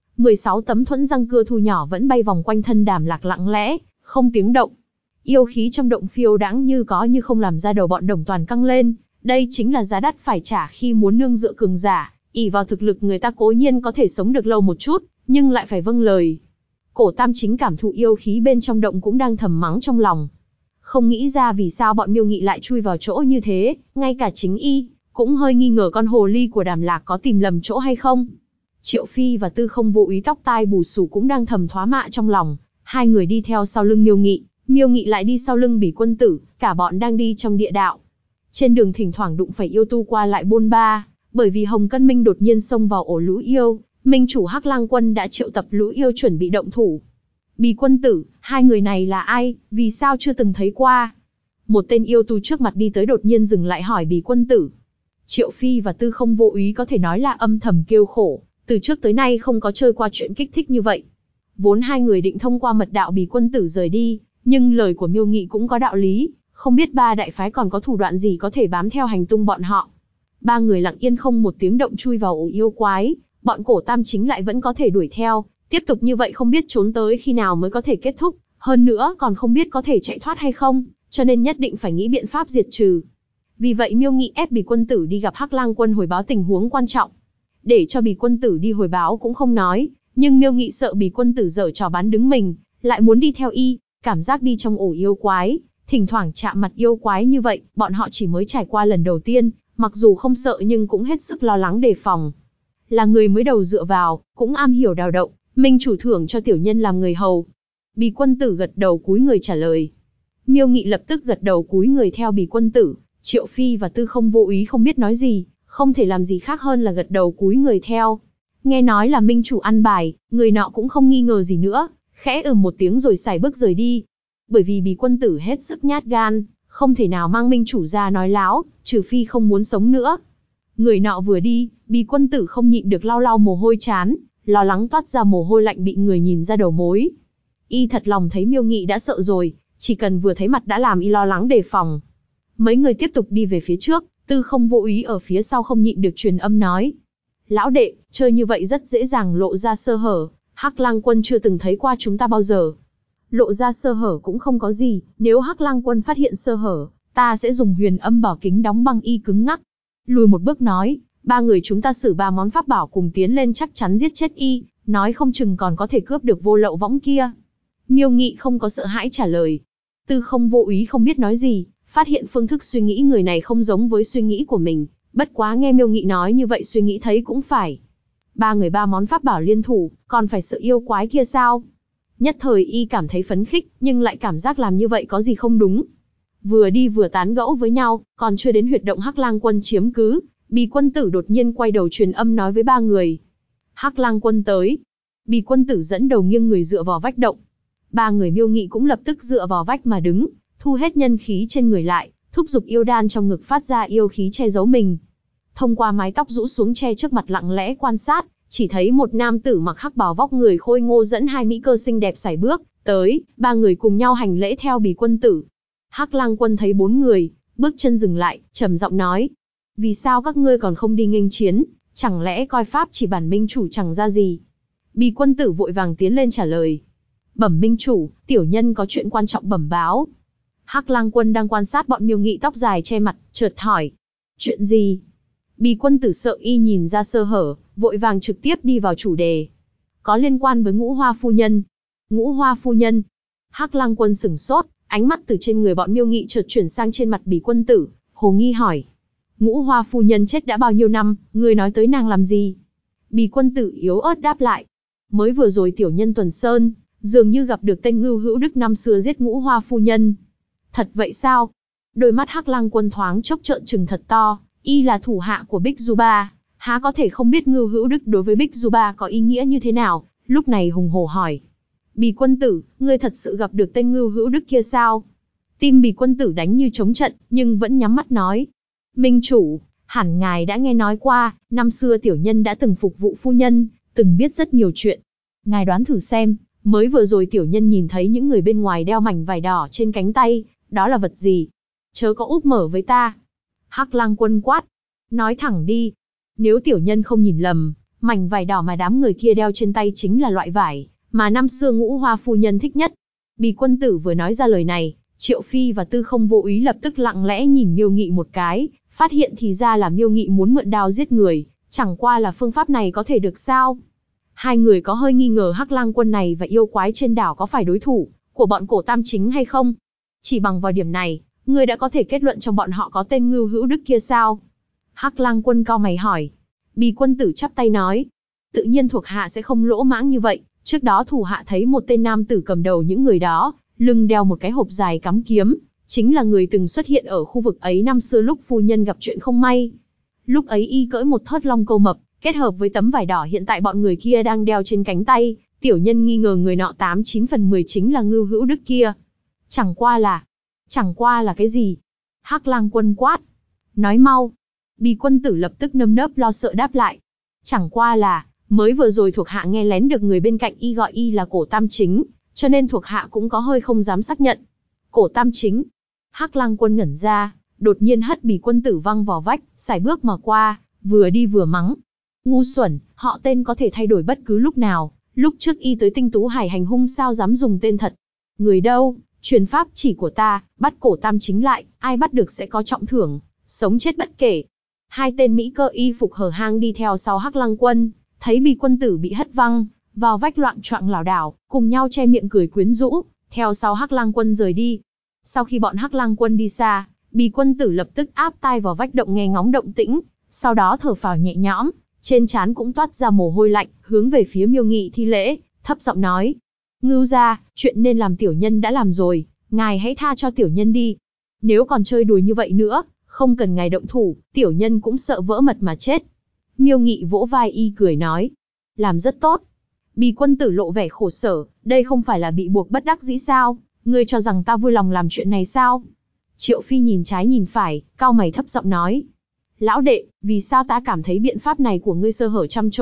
Speaker 1: 16 tấm thuẫn răng cưa thu nhỏ vẫn bay vòng quanh thân Đàm Lạc lặng lẽ, không tiếng động. Yêu khí trong động phiêu đãng như có như không làm ra đầu bọn Đồng Toàn căng lên, đây chính là giá đắt phải trả khi muốn nương dựa cường giả, ỷ vào thực lực người ta cố nhiên có thể sống được lâu một chút, nhưng lại phải vâng lời. Cổ Tam Chính cảm thụ yêu khí bên trong động cũng đang thầm mắng trong lòng. Không nghĩ ra vì sao bọn Miêu Nghị lại chui vào chỗ như thế, ngay cả chính y cũng hơi nghi ngờ con hồ ly của Đàm Lạc có tìm lầm chỗ hay không. Triệu Phi và Tư Không Vô Úy tóc tai bù xù cũng đang thầm thoá mạ trong lòng, hai người đi theo sau lưng Miêu Nghị lại đi sau lưng Bỉ Quân Tử, cả bọn đang đi trong địa đạo. Trên đường thỉnh thoảng đụng phải yêu tu qua lại bôn ba, bởi vì Hồng Cân Minh đột nhiên xông vào ổ lũ yêu, Minh chủ Hắc Lang quân đã triệu tập lũ yêu chuẩn bị động thủ. Bỉ Quân Tử, hai người này là ai, vì sao chưa từng thấy qua? Một tên yêu tu trước mặt đi tới đột nhiên dừng lại hỏi Bỉ Quân Tử. Triệu Phi và Tư Không Vô Úy có thể nói là âm thầm kêu khổ, từ trước tới nay không có chơi qua chuyện kích thích như vậy. Vốn hai người định thông qua mật đạo Bỉ Quân Tử rời đi, nhưng lời của Miêu Nghị cũng có đạo lý, không biết ba đại phái còn có thủ đoạn gì có thể bám theo hành tung bọn họ. Ba người lặng yên không một tiếng động chui vào ổ yêu quái, bọn Cổ Tam Chính lại vẫn có thể đuổi theo, tiếp tục như vậy không biết trốn tới khi nào mới có thể kết thúc, hơn nữa còn không biết có thể chạy thoát hay không, cho nên nhất định phải nghĩ biện pháp diệt trừ. Vì vậy Miêu Nghị ép Bỉ Quân Tử đi gặp Hắc Lang quân hồi báo tình huống quan trọng. Để cho Bỉ Quân Tử đi hồi báo cũng không nói, nhưng Miêu Nghị sợ Bỉ Quân Tử giở trò bán đứng mình, lại muốn đi theo y, cảm giác đi trong ổ yêu quái, thỉnh thoảng chạm mặt yêu quái như vậy, bọn họ chỉ mới trải qua lần đầu tiên, mặc dù không sợ nhưng cũng hết sức lo lắng đề phòng. Là người mới đầu dựa vào, cũng am hiểu đào động, Minh chủ thưởng cho tiểu nhân làm người hầu. Bỉ Quân Tử gật đầu cúi người trả lời. Miêu Nghị lập tức gật đầu cúi người theo Bỉ Quân Tử, Triệu Phi và Tư Không Vô Úy không biết nói gì, không thể làm gì khác hơn là gật đầu cúi người theo. Nghe nói là Minh chủ ăn bài, người nọ cũng không nghi ngờ gì nữa, khẽ một tiếng rồi sải bước rời đi. Bởi vì Bỉ Quân Tử hết sức nhát gan, không thể nào mang Minh chủ ra nói láo, trừ phi không muốn sống nữa. Người nọ vừa đi, Bỉ Quân Tử không nhịn được lau lau mồ hôi trán, lo lắng toát ra mồ hôi lạnh bị người nhìn ra đầu mối. Y thật lòng thấy Miêu Nghị đã sợ rồi, chỉ cần vừa thấy mặt đã làm y lo lắng đề phòng. Mấy người tiếp tục đi về phía trước, Tư Không Vô Úy ở phía sau không nhịn được truyền âm nói. Lão đệ, chơi như vậy rất dễ dàng lộ ra sơ hở, Hắc Lang Quân chưa từng thấy qua chúng ta bao giờ. Lộ ra sơ hở cũng không có gì, nếu Hắc Lang Quân phát hiện sơ hở, ta sẽ dùng huyền âm bảo kính đóng băng y cứng ngắc. Lùi một bước nói, ba người chúng ta sử ba món pháp bảo cùng tiến lên chắc chắn giết chết y, nói không chừng còn có thể cướp được vô lậu võng kia. Miêu Nghị không có sợ hãi trả lời. Tư Không Vô Úy không biết nói gì, phát hiện phương thức suy nghĩ người này không giống với suy nghĩ của mình, bất quá nghe Miêu Nghị nói như vậy suy nghĩ thấy cũng phải. Ba người ba món pháp bảo liên thủ, còn phải sợ yêu quái kia sao? Nhất thời y cảm thấy phấn khích, nhưng lại cảm giác làm như vậy có gì không đúng. Vừa đi vừa tán gẫu với nhau, còn chưa đến huyệt động Hắc Lang Quân chiếm cứ, Bì Quân Tử đột nhiên quay đầu truyền âm nói với ba người. Hắc Lang Quân tới. Bì Quân Tử dẫn đầu nghiêng người dựa vào vách động. Ba người Miêu Nghị cũng lập tức dựa vào vách mà đứng, thu hết nhân khí trên người lại, thúc giục yêu đan trong ngực phát ra yêu khí che giấu mình. Thông qua mái tóc rũ xuống che trước mặt lặng lẽ quan sát, chỉ thấy một nam tử mặc hắc bào vóc người khôi ngô dẫn hai mỹ cơ xinh đẹp sải bước tới, ba người cùng nhau hành lễ theo Bì Quân Tử. Hắc Lang Quân thấy bốn người, bước chân dừng lại, trầm giọng nói: vì sao các ngươi còn không đi nghênh chiến, chẳng lẽ coi pháp chỉ bản minh chủ chẳng ra gì? Bì Quân Tử vội vàng tiến lên trả lời: bẩm minh chủ, tiểu nhân có chuyện quan trọng bẩm báo. Hắc Lang Quân đang quan sát bọn Miêu Nghị tóc dài che mặt, chợt hỏi: chuyện gì? Bì Quân Tử sợ y nhìn ra sơ hở, vội vàng trực tiếp đi vào chủ đề. Có liên quan với Ngũ Hoa phu nhân. Ngũ Hoa phu nhân? Hắc Lang Quân sửng sốt, ánh mắt từ trên người bọn Miêu Nghị chợt chuyển sang trên mặt Bì Quân Tử, hồ nghi hỏi: Ngũ Hoa phu nhân chết đã bao nhiêu năm, ngươi nói tới nàng làm gì? Bì Quân Tử yếu ớt đáp lại: mới vừa rồi tiểu nhân tuần sơn, dường như gặp được tên Ngưu Hữu Đức năm xưa giết Ngũ Hoa phu nhân. Thật vậy sao? Đôi mắt Hắc Lang Quân thoáng chốc trợn trừng thật to, y là thủ hạ của Bích Du Ba, há có thể không biết Ngưu Hữu Đức đối với Bích Du Ba có ý nghĩa như thế nào, lúc này hùng hổ hỏi: Bì Quân Tử, ngươi thật sự gặp được tên Ngưu Hữu Đức kia sao? Tim Bì Quân Tử đánh như trống trận, nhưng vẫn nhắm mắt nói: minh chủ, hẳn ngài đã nghe nói qua, năm xưa tiểu nhân đã từng phục vụ phu nhân, từng biết rất nhiều chuyện. Ngài đoán thử xem, mới vừa rồi tiểu nhân nhìn thấy những người bên ngoài đeo mảnh vải đỏ trên cánh tay, đó là vật gì? Chớ có úp mở với ta. Hắc Lang Quân quát: nói thẳng đi. Nếu tiểu nhân không nhìn lầm, mảnh vải đỏ mà đám người kia đeo trên tay chính là loại vải mà năm xưa Ngũ Hoa phu nhân thích nhất. Bì Quân Tử vừa nói ra lời này, Triệu Phi và Tư Không Vô Úy lập tức lặng lẽ nhìn Miêu Nghị một cái, phát hiện thì ra là Miêu Nghị muốn mượn đao giết người, chẳng qua là phương pháp này có thể được sao? Hai người có hơi nghi ngờ Hắc Lang Quân này và yêu quái trên đảo có phải đối thủ của bọn Cổ Tam Chính hay không. Chỉ bằng vào điểm này, ngươi đã có thể kết luận trong bọn họ có tên Ngưu Hữu Đức kia sao? Hắc Lang Quân cau mày hỏi. Bì Quân Tử chắp tay nói: tự nhiên thuộc hạ sẽ không lỗ mãng như vậy. Trước đó thủ hạ thấy một tên nam tử cầm đầu những người đó, lưng đeo một cái hộp dài cắm kiếm, chính là người từng xuất hiện ở khu vực ấy năm xưa lúc phu nhân gặp chuyện không may. Lúc ấy y cưỡi một thớt long câu mập, kết hợp với tấm vải đỏ hiện tại bọn người kia đang đeo trên cánh tay, tiểu nhân nghi ngờ người nọ 89 phần 10 chính là Ngưu Hữu Đức kia. Chẳng qua là cái gì? Hắc Lang Quân quát. Nói mau. Bì Quân Tử lập tức nơm nớp lo sợ đáp lại. Chẳng qua là, mới vừa rồi thuộc hạ nghe lén được người bên cạnh y gọi y là Cổ Tam Chính, cho nên thuộc hạ cũng có hơi không dám xác nhận. Cổ Tam Chính. Hắc Lang Quân ngẩn ra, đột nhiên hất Bì Quân Tử văng vào vách, sải bước mà qua, vừa đi vừa mắng. Ngu xuẩn, họ tên có thể thay đổi bất cứ lúc nào, lúc trước y tới Tinh Tú Hải hành hung sao dám dùng tên thật. Người đâu, truyền pháp chỉ của ta, bắt Cổ Tam Chính lại, ai bắt được sẽ có trọng thưởng, sống chết bất kể. Hai tên mỹ cơ y phục hở hang đi theo sau Hắc Lang Quân, thấy Bì Quân Tử bị hất văng vào vách loạng choạng lảo đảo, cùng nhau che miệng cười quyến rũ, theo sau Hắc Lang Quân rời đi. Sau khi bọn Hắc Lang Quân đi xa, Bì Quân Tử lập tức áp tai vào vách động nghe ngóng động tĩnh, sau đó thở phào nhẹ nhõm, trên trán cũng toát ra mồ hôi lạnh, hướng về phía Miêu Nghị thi lễ, thấp giọng nói: Ngưu gia, chuyện nên làm tiểu nhân đã làm rồi, ngài hãy tha cho tiểu nhân đi. Nếu còn chơi đùa như vậy nữa, không cần ngài động thủ, tiểu nhân cũng sợ vỡ mật mà chết. Miêu Nghị vỗ vai y cười nói: làm rất tốt. Bì Quân Tử lộ vẻ khổ sở, đây không phải là bị buộc bất đắc dĩ sao? Ngươi cho rằng ta vui lòng làm chuyện này sao? Triệu Phi nhìn trái nhìn phải, cau mày thấp giọng nói: lão đệ, vì sao ta cảm thấy biện pháp này của ngươi sơ hở trăm chỗ,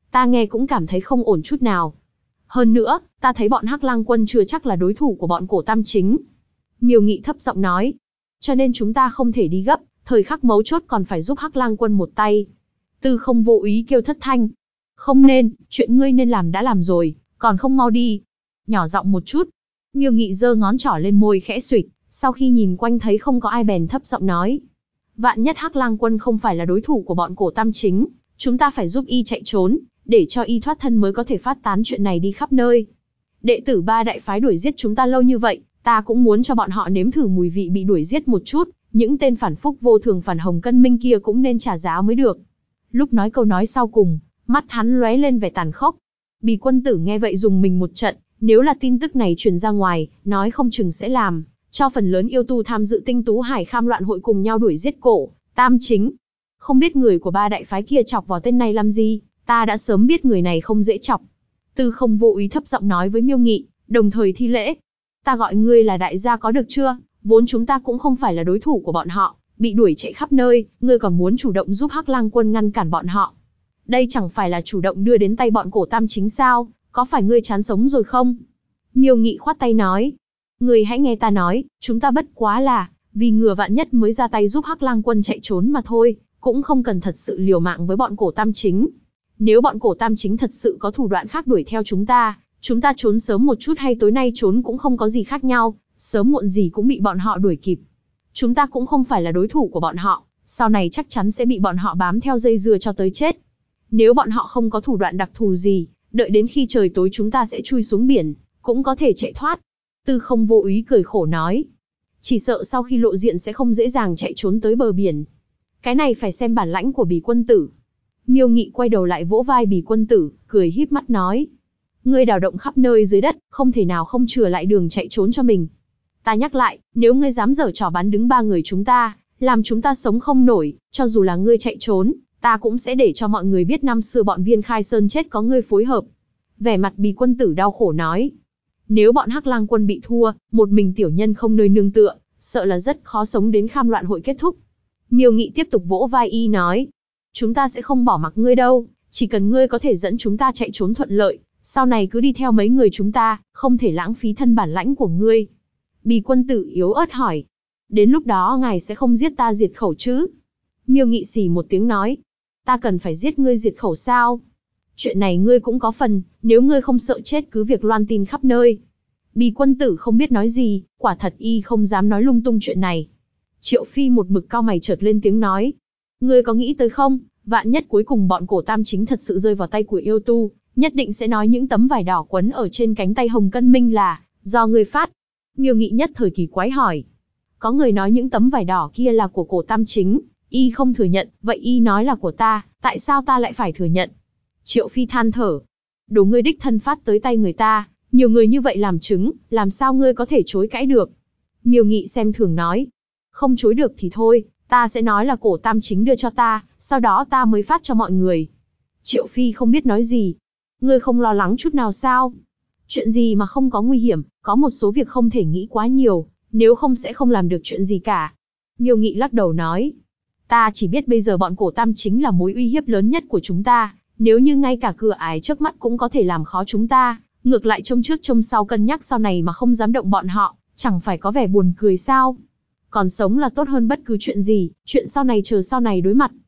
Speaker 1: ta nghe cũng cảm thấy không ổn chút nào. Hơn nữa, ta thấy bọn Hắc Lang quân chưa chắc là đối thủ của bọn Cổ Tam Chính. Miêu Nghị thấp giọng nói. Cho nên chúng ta không thể đi gấp, thời khắc mấu chốt còn phải giúp Hắc Lang quân một tay. Tư Không vô ý kêu thất thanh. Không nên, chuyện ngươi nên làm đã làm rồi, còn không mau đi. Nhỏ giọng một chút. Miêu Nghị giơ ngón trỏ lên môi khẽ xuỵt, sau khi nhìn quanh thấy không có ai bèn thấp giọng nói. Vạn nhất Hắc Lang quân không phải là đối thủ của bọn Cổ Tam Chính, chúng ta phải giúp y chạy trốn, để cho y thoát thân mới có thể phát tán chuyện này đi khắp nơi. Đệ tử ba đại phái đuổi giết chúng ta lâu như vậy, ta cũng muốn cho bọn họ nếm thử mùi vị bị đuổi giết một chút, những tên phản phúc vô thường phản Hồng Cân Minh kia cũng nên trả giá mới được. Lúc nói câu nói sau cùng, mắt hắn lóe lên vẻ tàn khốc. Bì Quân Tử nghe vậy dùng mình một trận, nếu là tin tức này truyền ra ngoài, nói không chừng sẽ làm cho phần lớn yêu tu tham dự Tinh Tú Hải Kham loạn hội cùng nhau đuổi giết Cổ Tam Chính. Không biết người của ba đại phái kia chọc vào tên này làm gì, ta đã sớm biết người này không dễ chọc. Tư Không vô ý thấp giọng nói với Miêu Nghị, đồng thời thi lễ. Ta gọi ngươi là đại gia có được chưa? Vốn chúng ta cũng không phải là đối thủ của bọn họ, bị đuổi chạy khắp nơi, ngươi còn muốn chủ động giúp Hắc Lang quân ngăn cản bọn họ. Đây chẳng phải là chủ động đưa đến tay bọn Cổ Tam Chính sao, có phải ngươi chán sống rồi không? Miêu Nghị khoát tay nói. Ngươi hãy nghe ta nói, chúng ta bất quá là vì ngừa vạn nhất mới ra tay giúp Hắc Lang quân chạy trốn mà thôi, cũng không cần thật sự liều mạng với bọn Cổ Tam Chính. Nếu bọn Cổ Tam Chính thật sự có thủ đoạn khác đuổi theo chúng ta trốn sớm một chút hay tối nay trốn cũng không có gì khác nhau, sớm muộn gì cũng bị bọn họ đuổi kịp. Chúng ta cũng không phải là đối thủ của bọn họ, sau này chắc chắn sẽ bị bọn họ bám theo dây dưa cho tới chết. Nếu bọn họ không có thủ đoạn đặc thù gì, đợi đến khi trời tối chúng ta sẽ chui xuống biển, cũng có thể chạy thoát. Tư Không vô ý cười khổ nói. Chỉ sợ sau khi lộ diện sẽ không dễ dàng chạy trốn tới bờ biển. Cái này phải xem bản lãnh của Bì Quân Tử. Miêu Nghị quay đầu lại vỗ vai Bì Quân Tử, cười híp mắt nói. Ngươi đào động khắp nơi dưới đất, không thể nào không chừa lại đường chạy trốn cho mình. Ta nhắc lại, nếu ngươi dám giở trò bắn đứng ba người chúng ta, làm chúng ta sống không nổi, cho dù là ngươi chạy trốn, ta cũng sẽ để cho mọi người biết năm xưa bọn Viên Khai Sơn chết có ngươi phối hợp. Vẻ mặt Bì Quân Tử đau khổ nói. Nếu bọn Hắc Lang quân bị thua, một mình tiểu nhân không nơi nương tựa, sợ là rất khó sống đến Kham loạn hội kết thúc. Miêu Nghị tiếp tục vỗ vai y nói. Chúng ta sẽ không bỏ mặc ngươi đâu, chỉ cần ngươi có thể dẫn chúng ta chạy trốn thuận lợi, sau này cứ đi theo mấy người chúng ta, không thể lãng phí thân bản lãnh của ngươi. Bì Quân Tử yếu ớt hỏi. Đến lúc đó ngài sẽ không giết ta diệt khẩu chứ? Miêu Nghị xì một tiếng nói. Ta cần phải giết ngươi diệt khẩu sao? Chuyện này ngươi cũng có phần, nếu ngươi không sợ chết cứ việc loan tin khắp nơi. Bì Quân Tử không biết nói gì, quả thật y không dám nói lung tung chuyện này. Triệu Phi một mực cau mày chợt lên tiếng nói. Ngươi có nghĩ tới không, vạn nhất cuối cùng bọn Cổ Tam Chính thật sự rơi vào tay của yêu tu, nhất định sẽ nói những tấm vải đỏ quấn ở trên cánh tay Hồng Cân Minh là do ngươi phát. Miêu Nghị nhất thời kỳ quái hỏi. Có người nói những tấm vải đỏ kia là của Cổ Tam Chính, y không thừa nhận, vậy y nói là của ta, tại sao ta lại phải thừa nhận? Triệu Phi than thở. Đồ ngươi đích thân phát tới tay người ta, nhiều người như vậy làm chứng, làm sao ngươi có thể chối cãi được? Miêu Nghị xem thường nói. Không chối được thì thôi, ta sẽ nói là Cổ Tam Chính đưa cho ta, sau đó ta mới phát cho mọi người. Triệu Phi không biết nói gì. Ngươi không lo lắng chút nào sao? Chuyện gì mà không có nguy hiểm, có một số việc không thể nghĩ quá nhiều, nếu không sẽ không làm được chuyện gì cả. Miêu Nghị lắc đầu nói. Ta chỉ biết bây giờ bọn Cổ Tam Chính là mối uy hiếp lớn nhất của chúng ta, nếu như ngay cả cửa ải trước mắt cũng có thể làm khó chúng ta, ngược lại trông trước trông sau cân nhắc sau này mà không dám động bọn họ, chẳng phải có vẻ buồn cười sao? Còn sống là tốt hơn bất cứ chuyện gì, chuyện sau này chờ sau này đối mặt.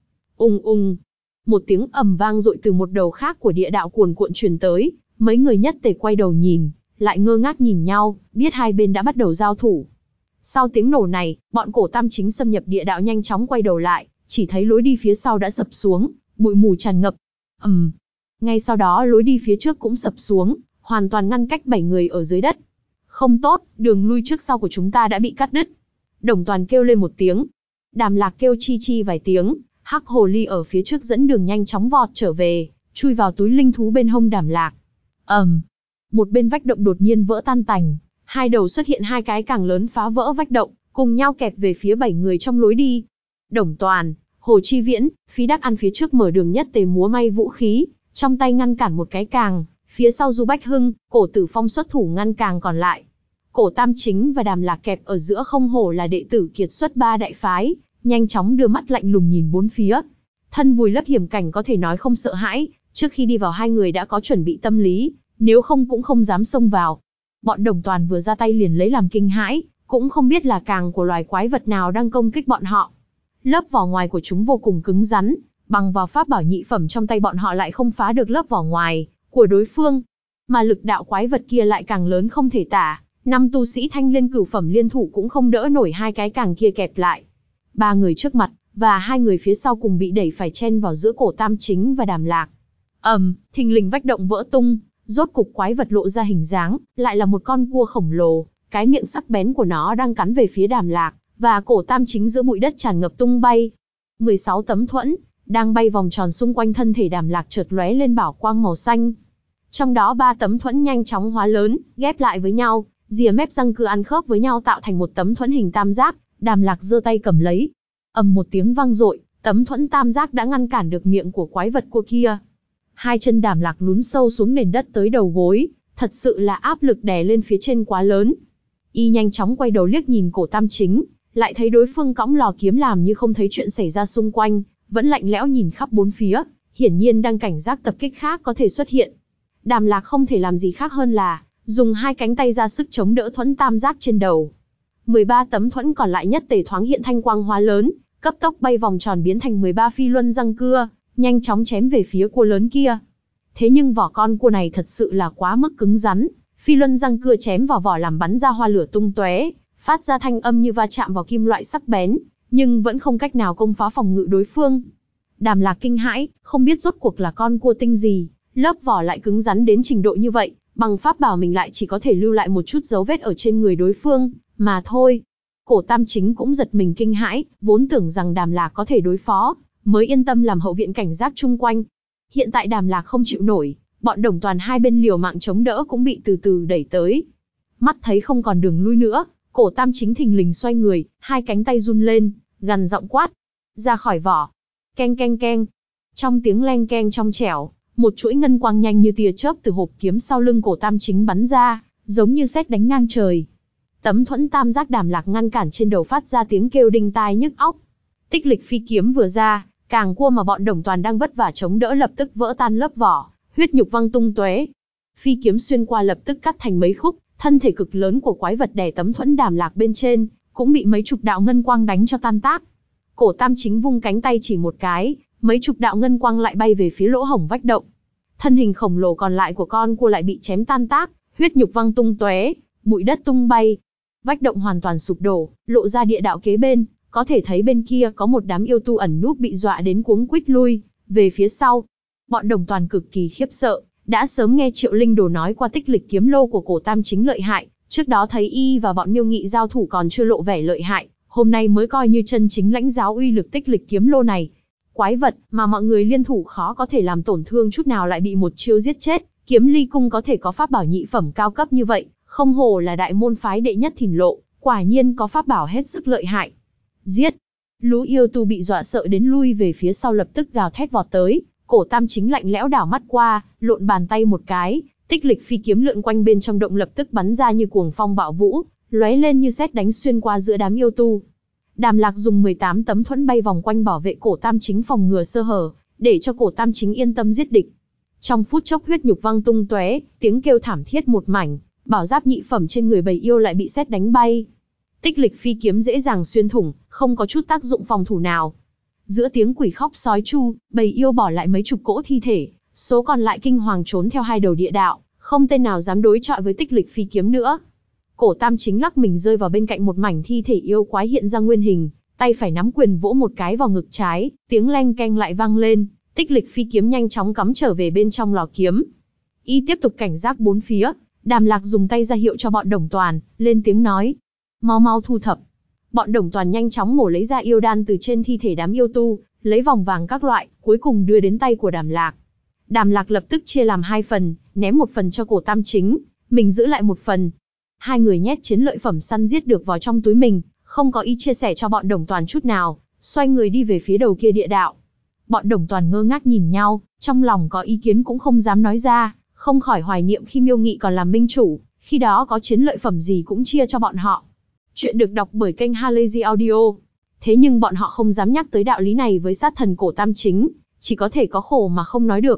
Speaker 1: Một tiếng ầm vang dội từ một đầu khác của địa đạo cuồn cuộn truyền tới, mấy người nhất tề quay đầu nhìn, lại ngơ ngác nhìn nhau, biết hai bên đã bắt đầu giao thủ. Sau tiếng nổ này, bọn Cổ Tam Chính xâm nhập địa đạo nhanh chóng quay đầu lại, chỉ thấy lối đi phía sau đã sập xuống, bụi mù tràn ngập. Ngay sau đó lối đi phía trước cũng sập xuống, hoàn toàn ngăn cách 7 người ở dưới đất. Không tốt, đường lui trước sau của chúng ta đã bị cắt đứt. Đồng Toàn kêu lên một tiếng. Đàm Lạc kêu chi chi vài tiếng, Hắc Hồ Ly ở phía trước dẫn đường nhanh chóng vọt trở về, chui vào túi linh thú bên hông Đàm Lạc. Một bên vách động đột nhiên vỡ tan tành, hai đầu xuất hiện hai cái càng lớn phá vỡ vách động, cùng nhau kẹp về phía 7 người trong lối đi. Đồng Toàn, Hồ Chi Viễn, Phí Đắc Ăn phía trước mở đường nhất tề múa may vũ khí, trong tay ngăn cản một cái càng, phía sau Du Bách Hưng, Cổ Tử Phong xuất thủ ngăn càng còn lại. Cổ Tam Chính và Đàm Lạc kẹp ở giữa không hổ là đệ tử kiệt xuất ba đại phái, nhanh chóng đưa mắt lạnh lùng nhìn bốn phía. Thân vùi lấp hiểm cảnh có thể nói không sợ hãi, Trước khi đi vào hai người đã có chuẩn bị tâm lý, nếu không cũng không dám xông vào. Bọn Đồng Toàn vừa ra tay liền lấy làm kinh hãi, cũng không biết là càng của loài quái vật nào đang công kích bọn họ. Lớp vỏ ngoài của chúng vô cùng cứng rắn, bằng vào pháp bảo nhị phẩm trong tay bọn họ lại không phá được lớp vỏ ngoài của đối phương. Mà lực đạo quái vật kia lại càng lớn không thể tả, 5 tu sĩ thanh liên cửu phẩm liên thủ cũng không đỡ nổi hai cái càng kia kẹp lại. 3 người trước mặt, và 2 người phía sau cùng bị đẩy phải chen vào giữa Cổ Tam Chính và Đàm Lạc. Thình lình vách động vỡ tung, rốt cục quái vật lộ ra hình dáng, lại là một con cua khổng lồ, cái miệng sắc bén của nó đang cắn về phía Đàm Lạc, và Cổ Tam Chính giữa bụi đất tràn ngập tung bay. 16 tấm thuẫn, đang bay vòng tròn xung quanh thân thể Đàm Lạc chợt lóe lên bảo quang màu xanh. Trong đó 3 tấm thuẫn nhanh chóng hóa lớn, ghép lại với nhau, rìa mép răng cưa ăn khớp với nhau tạo thành một tấm thuẫn hình tam giác, Đàm Lạc giơ tay cầm lấy. Một tiếng vang dội, tấm thuẫn tam giác đã ngăn cản được miệng của quái vật cua kia. Hai chân Đàm Lạc lún sâu xuống nền đất tới đầu gối, thật sự là áp lực đè lên phía trên quá lớn. Y nhanh chóng quay đầu liếc nhìn Cổ Tam Chính, lại thấy đối phương cõng lò kiếm làm như không thấy chuyện xảy ra xung quanh, vẫn lạnh lẽo nhìn khắp bốn phía, hiển nhiên đang cảnh giác tập kích khác có thể xuất hiện. Đàm Lạc không thể làm gì khác hơn là dùng hai cánh tay ra sức chống đỡ thuẫn tam giác trên đầu. 13 tấm thuẫn còn lại nhất tề thoáng hiện thanh quang hóa lớn, cấp tốc bay vòng tròn biến thành 13 phi luân răng cưa, nhanh chóng chém về phía cua lớn kia. Thế nhưng vỏ con cua này thật sự là quá mức cứng rắn, phi luân răng cưa chém vào vỏ làm bắn ra hoa lửa tung tóe, phát ra thanh âm như va chạm vào kim loại sắc bén, nhưng vẫn không cách nào công phá phòng ngự đối phương. Đàm Lạc kinh hãi, không biết rốt cuộc là con cua tinh gì, lớp vỏ lại cứng rắn đến trình độ như vậy, bằng pháp bảo mình lại chỉ có thể lưu lại một chút dấu vết ở trên người đối phương, mà thôi. Cổ Tam Chính cũng giật mình kinh hãi, vốn tưởng rằng Đàm Lạc có thể đối phó, mới yên tâm làm hậu viện cảnh giác chung quanh. Hiện tại Đàm Lạc không chịu nổi, bọn Đồng Toàn hai bên liều mạng chống đỡ cũng bị từ từ đẩy tới. Mắt thấy không còn đường lui nữa, Cổ Tam Chính thình lình xoay người, hai cánh tay run lên, gằn giọng quát: "Ra khỏi vỏ!" Keng keng keng. Trong tiếng leng keng trong trẻo, một chuỗi ngân quang nhanh như tia chớp từ hộp kiếm sau lưng Cổ Tam Chính bắn ra, giống như sét đánh ngang trời. Tấm thuẫn tam giác Đàm Lạc ngăn cản trên đầu phát ra tiếng kêu đinh tai nhức óc. Tích lịch phi kiếm vừa ra, càng cua mà bọn Đồng Toàn đang vất vả chống đỡ lập tức vỡ tan lớp vỏ, huyết nhục văng tung tóe. Phi kiếm xuyên qua lập tức cắt thành mấy khúc, thân thể cực lớn của quái vật đè tấm thuẫn Đàm Lạc bên trên, cũng bị mấy chục đạo ngân quang đánh cho tan tác. Cổ Tam Chính vung cánh tay chỉ một cái, mấy chục đạo ngân quang lại bay về phía lỗ hổng vách động. Thân hình khổng lồ còn lại của con cua lại bị chém tan tác, huyết nhục văng tung tóe, bụi đất tung bay. Vách động hoàn toàn sụp đổ, lộ ra địa đạo kế bên, có thể thấy bên kia có một đám yêu tu ẩn núp bị dọa đến cuống quýt lui về phía sau. Bọn Đồng Toàn cực kỳ khiếp sợ, đã sớm nghe Triệu Linh Đồ nói qua tích lịch kiếm lô của Cổ Tam Chính lợi hại, trước đó thấy y và bọn Miêu Nghị giao thủ còn chưa lộ vẻ lợi hại, hôm nay mới coi như chân chính lãnh giáo uy lực tích lịch kiếm lô này. Quái vật mà mọi người liên thủ khó có thể làm tổn thương chút nào lại bị một chiêu giết chết, Kiếm Ly Cung có thể có pháp bảo nhị phẩm cao cấp như vậy, không hổ là đại môn phái đệ nhất Thìn Lộ, quả nhiên có pháp bảo hết sức lợi hại. Giết! Lũ yêu tu bị dọa sợ đến lui về phía sau lập tức gào thét vọt tới. Cổ Tam Chính lạnh lẽo đảo mắt qua, lộn bàn tay một cái, tích lịch phi kiếm lượn quanh bên trong động lập tức bắn ra như cuồng phong bạo vũ, lóe lên như sét đánh xuyên qua giữa đám yêu tu. Đàm Lạc dùng 18 tấm thuẫn bay vòng quanh bảo vệ Cổ Tam Chính phòng ngừa sơ hở, để cho Cổ Tam Chính yên tâm giết địch. Trong phút chốc huyết nhục văng tung tóe, tiếng kêu thảm thiết một mảnh, bảo giáp nhị phẩm trên người bầy yêu lại bị sét đánh bay. Tích lịch phi kiếm dễ dàng xuyên thủng, không có chút tác dụng phòng thủ nào. Giữa tiếng quỷ khóc sói chu, bầy yêu bỏ lại mấy chục cỗ thi thể, số còn lại kinh hoàng trốn theo hai đầu địa đạo, không tên nào dám đối chọi với tích lịch phi kiếm nữa. Cổ Tam Chính lắc mình rơi vào bên cạnh một mảnh thi thể yêu quái hiện ra nguyên hình, tay phải nắm quyền vỗ một cái vào ngực trái, tiếng leng keng lại vang lên, tích lịch phi kiếm nhanh chóng cắm trở về bên trong lò kiếm. Y tiếp tục cảnh giác bốn phía, Đàm Lạc dùng tay ra hiệu cho bọn Đồng Toàn, lên tiếng nói: "Mau mau thu thập." Bọn Đồng Toàn nhanh chóng mổ lấy ra yêu đan từ trên thi thể đám yêu tu, lấy vòng vàng các loại, cuối cùng đưa đến tay của Đàm Lạc. Đàm Lạc lập tức chia làm hai phần, ném một phần cho Cổ Tam Chính, mình giữ lại một phần. Hai người nhét chiến lợi phẩm săn giết được vào trong túi mình, không có ý chia sẻ cho bọn Đồng Toàn chút nào, xoay người đi về phía đầu kia địa đạo. Bọn Đồng Toàn ngơ ngác nhìn nhau, trong lòng có ý kiến cũng không dám nói ra, không khỏi hoài niệm khi Miêu Nghị còn làm minh chủ, khi đó có chiến lợi phẩm gì cũng chia cho bọn họ. Chuyện được đọc bởi kênh Halazy Audio. Thế nhưng bọn họ không dám nhắc tới đạo lý này với sát thần Cổ Tam Chính, chỉ có thể có khổ mà không nói được.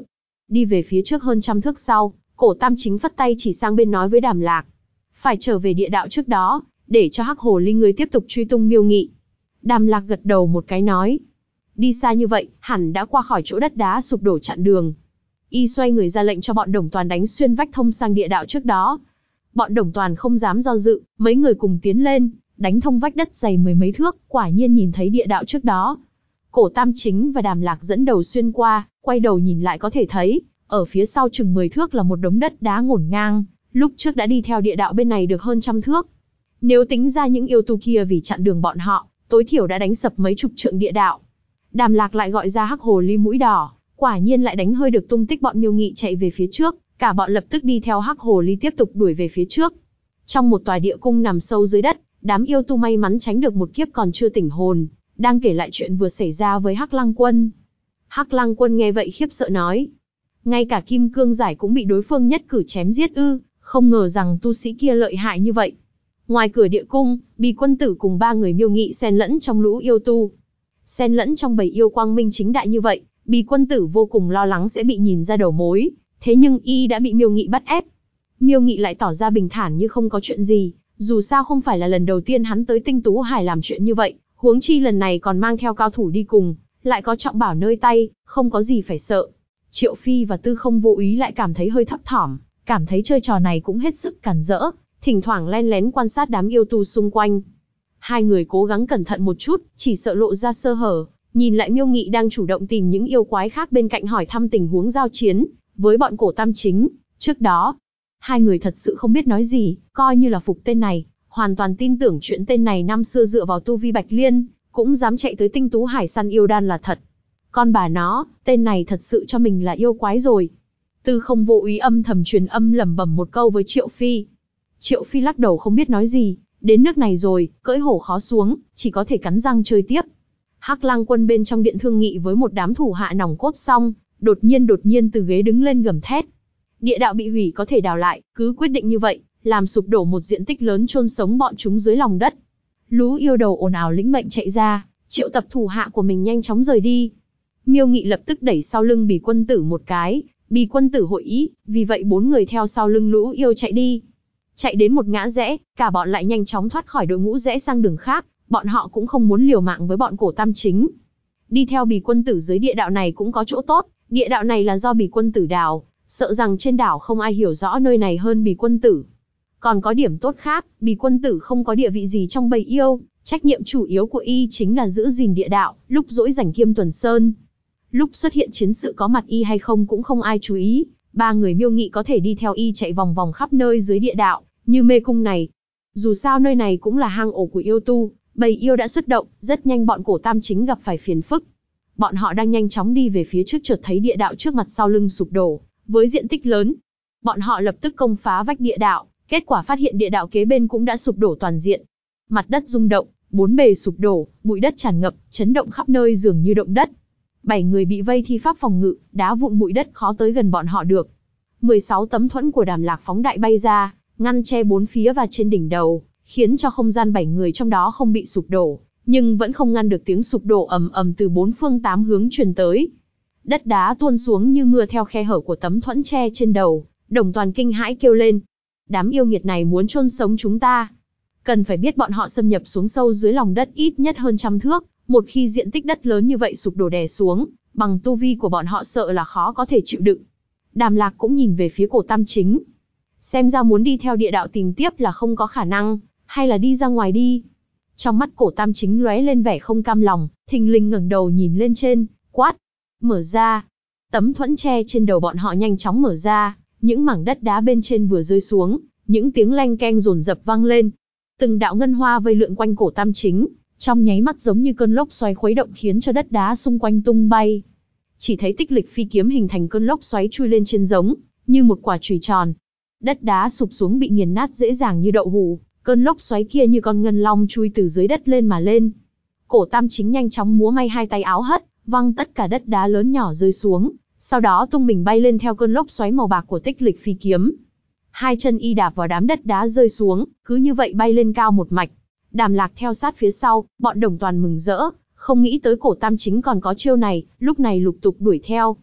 Speaker 1: đi về phía trước hơn trăm thước sau, Cổ Tam Chính phất tay chỉ sang bên nói với Đàm Lạc. Phải trở về địa đạo trước đó, để cho Hắc Hồ Ly ngươi tiếp tục truy tung Miêu Nghị. Đàm Lạc gật đầu một cái nói. Đi xa như vậy, hẳn đã qua khỏi chỗ đất đá sụp đổ chặn đường. Y xoay người ra lệnh cho bọn Đồng Toàn đánh xuyên vách thông sang địa đạo trước đó. Bọn Đồng Toàn không dám do dự, mấy người cùng tiến lên, đánh thông vách đất dày mười mấy thước, quả nhiên nhìn thấy địa đạo trước đó. Cổ Tam Chính và Đàm Lạc dẫn đầu xuyên qua, quay đầu nhìn lại có thể thấy, ở phía sau chừng 10 thước là một đống đất đá ngổn ngang, lúc trước đã đi theo địa đạo bên này được hơn trăm thước. Nếu tính ra những yêu tu kia vì chặn đường bọn họ, tối thiểu đã đánh sập mấy chục trượng địa đạo. Đàm Lạc lại gọi ra Hắc Hồ Ly mũi đỏ, quả nhiên lại đánh hơi được tung tích bọn Miêu Nghị chạy về phía trước, cả bọn lập tức đi theo Hắc Hồ Ly tiếp tục đuổi về phía trước. Trong một tòa địa cung nằm sâu dưới đất, đám yêu tu may mắn tránh được một kiếp còn chưa tỉnh hồn, đang kể lại chuyện vừa xảy ra với Hắc Lăng Quân. Hắc Lăng Quân nghe vậy khiếp sợ nói, ngay cả Kim Cương Giải cũng bị đối phương nhất cử chém giết ư? Không ngờ rằng tu sĩ kia lợi hại như vậy. Ngoài cửa địa cung, Bì Quân Tử cùng 3 người Miêu Nghị xen lẫn trong lũ yêu tu. Xen lẫn trong bầy yêu quang minh chính đại như vậy, Bì Quân Tử vô cùng lo lắng sẽ bị nhìn ra đầu mối, thế nhưng y đã bị Miêu Nghị bắt ép. Miêu Nghị lại tỏ ra bình thản như không có chuyện gì, dù sao không phải là lần đầu tiên hắn tới Tinh Tú Hải làm chuyện như vậy, huống chi lần này còn mang theo cao thủ đi cùng, lại có trọng bảo nơi tay, không có gì phải sợ. Triệu Phi và Tư Không Vô Ý lại cảm thấy hơi thấp thỏm, cảm thấy chơi trò này cũng hết sức cản rỡ, thỉnh thoảng len lén quan sát đám yêu tu xung quanh. Hai người cố gắng cẩn thận một chút, chỉ sợ lộ ra sơ hở, nhìn lại Miêu Nghị đang chủ động tìm những yêu quái khác bên cạnh hỏi thăm tình huống giao chiến với bọn Cổ Tam Chính. Trước đó, hai người thật sự không biết nói gì, coi như là phục tên này, hoàn toàn tin tưởng chuyện tên này năm xưa dựa vào tu vi Bạch Liên, cũng dám chạy tới Tinh Tú Hải săn yêu đan là thật. Con bà nó, tên này thật sự cho mình là yêu quái rồi. Tư Không Vô Ý âm thầm truyền âm lẩm bẩm một câu với Triệu Phi. Triệu Phi lắc đầu không biết nói gì, đến nước này rồi, cưỡi hổ khó xuống, chỉ có thể cắn răng chơi tiếp. Hắc Lăng Quân bên trong điện thương nghị với một đám thủ hạ nòng cốt xong, đột nhiên từ ghế đứng lên gầm thét. Địa đạo bị hủy có thể đào lại, cứ quyết định như vậy, làm sụp đổ một diện tích lớn chôn sống bọn chúng dưới lòng đất. Lũ yêu đầu ồn ào lĩnh mệnh chạy ra, triệu tập thủ hạ của mình nhanh chóng rời đi. Miêu Nghị lập tức đẩy sau lưng Bì Quân Tử một cái, Bì Quân Tử hội ý, vì vậy 4 người theo sau lưng lũ yêu chạy đi. Chạy đến một ngã rẽ, cả bọn lại nhanh chóng thoát khỏi đội ngũ rẽ sang đường khác, bọn họ cũng không muốn liều mạng với bọn Cổ Tam Chính. Đi theo Bì Quân Tử dưới địa đạo này cũng có chỗ tốt, địa đạo này là do Bì Quân Tử đào, sợ rằng trên đảo không ai hiểu rõ nơi này hơn Bì Quân Tử. Còn có điểm tốt khác, Bì Quân Tử không có địa vị gì trong bầy yêu, trách nhiệm chủ yếu của y chính là giữ gìn địa đạo, lúc dỗi rảnh kiêm tuần sơn. Lúc xuất hiện chiến sự có mặt y hay không cũng không ai chú ý, 3 người Miêu Nghị có thể đi theo y chạy vòng vòng khắp nơi dưới địa đạo, như mê cung này. Dù sao nơi này cũng là hang ổ của yêu tu, bầy yêu đã xuất động, rất nhanh bọn Cổ Tam Chính gặp phải phiền phức. Bọn họ đang nhanh chóng đi về phía trước chợt thấy địa đạo trước mặt sau lưng sụp đổ, với diện tích lớn. Bọn họ lập tức công phá vách địa đạo, kết quả phát hiện địa đạo kế bên cũng đã sụp đổ toàn diện. Mặt đất rung động, 4 bề sụp đổ, bụi đất tràn ngập, chấn động khắp nơi dường như động đất. 7 người bị vây thi pháp phòng ngự, đá vụn bụi đất khó tới gần bọn họ được. 16 tấm thuẫn của Đàm Lạc phóng đại bay ra, ngăn che 4 phía và trên đỉnh đầu, khiến cho không gian 7 người trong đó không bị sụp đổ, nhưng vẫn không ngăn được tiếng sụp đổ ầm ầm từ 4 phương 8 hướng truyền tới. Đất đá tuôn xuống như mưa theo khe hở của tấm thuẫn che trên đầu, Đồng Toàn kinh hãi kêu lên. Đám yêu nghiệt này muốn chôn sống chúng ta. Cần phải biết bọn họ xâm nhập xuống sâu dưới lòng đất ít nhất hơn trăm thước, một khi diện tích đất lớn như vậy sụp đổ đè xuống, bằng tu vi của bọn họ sợ là khó có thể chịu đựng. Đàm Lạc cũng nhìn về phía Cổ Tam Chính. Xem ra muốn đi theo địa đạo tìm tiếp là không có khả năng, hay là đi ra ngoài đi. Trong mắt Cổ Tam Chính lóe lên vẻ không cam lòng, thình lình ngẩng đầu nhìn lên trên, quát. Mở ra. Tấm thuẫn che trên đầu bọn họ nhanh chóng mở ra, những mảng đất đá bên trên vừa rơi xuống, những tiếng leng keng dồn dập vang lên. Từng đạo ngân hoa vây lượn quanh Cổ Tam Chính, trong nháy mắt giống như cơn lốc xoáy khuấy động khiến cho đất đá xung quanh tung bay. Chỉ thấy Tích Lịch phi kiếm hình thành cơn lốc xoáy chui lên trên giống, như một quả chùy tròn. Đất đá sụp xuống bị nghiền nát dễ dàng như đậu hũ, cơn lốc xoáy kia như con ngân long chui từ dưới đất lên mà lên. Cổ Tam Chính nhanh chóng múa may hai tay áo hất, văng tất cả đất đá lớn nhỏ rơi xuống, sau đó tung mình bay lên theo cơn lốc xoáy màu bạc của Tích Lịch phi kiếm. Hai chân y đạp vào đám đất đá rơi xuống, cứ như vậy bay lên cao một mạch. Đàm Lạc theo sát phía sau, bọn Đồng Toàn mừng rỡ, không nghĩ tới Cổ Tam Chính còn có chiêu này, lúc này lục tục đuổi theo.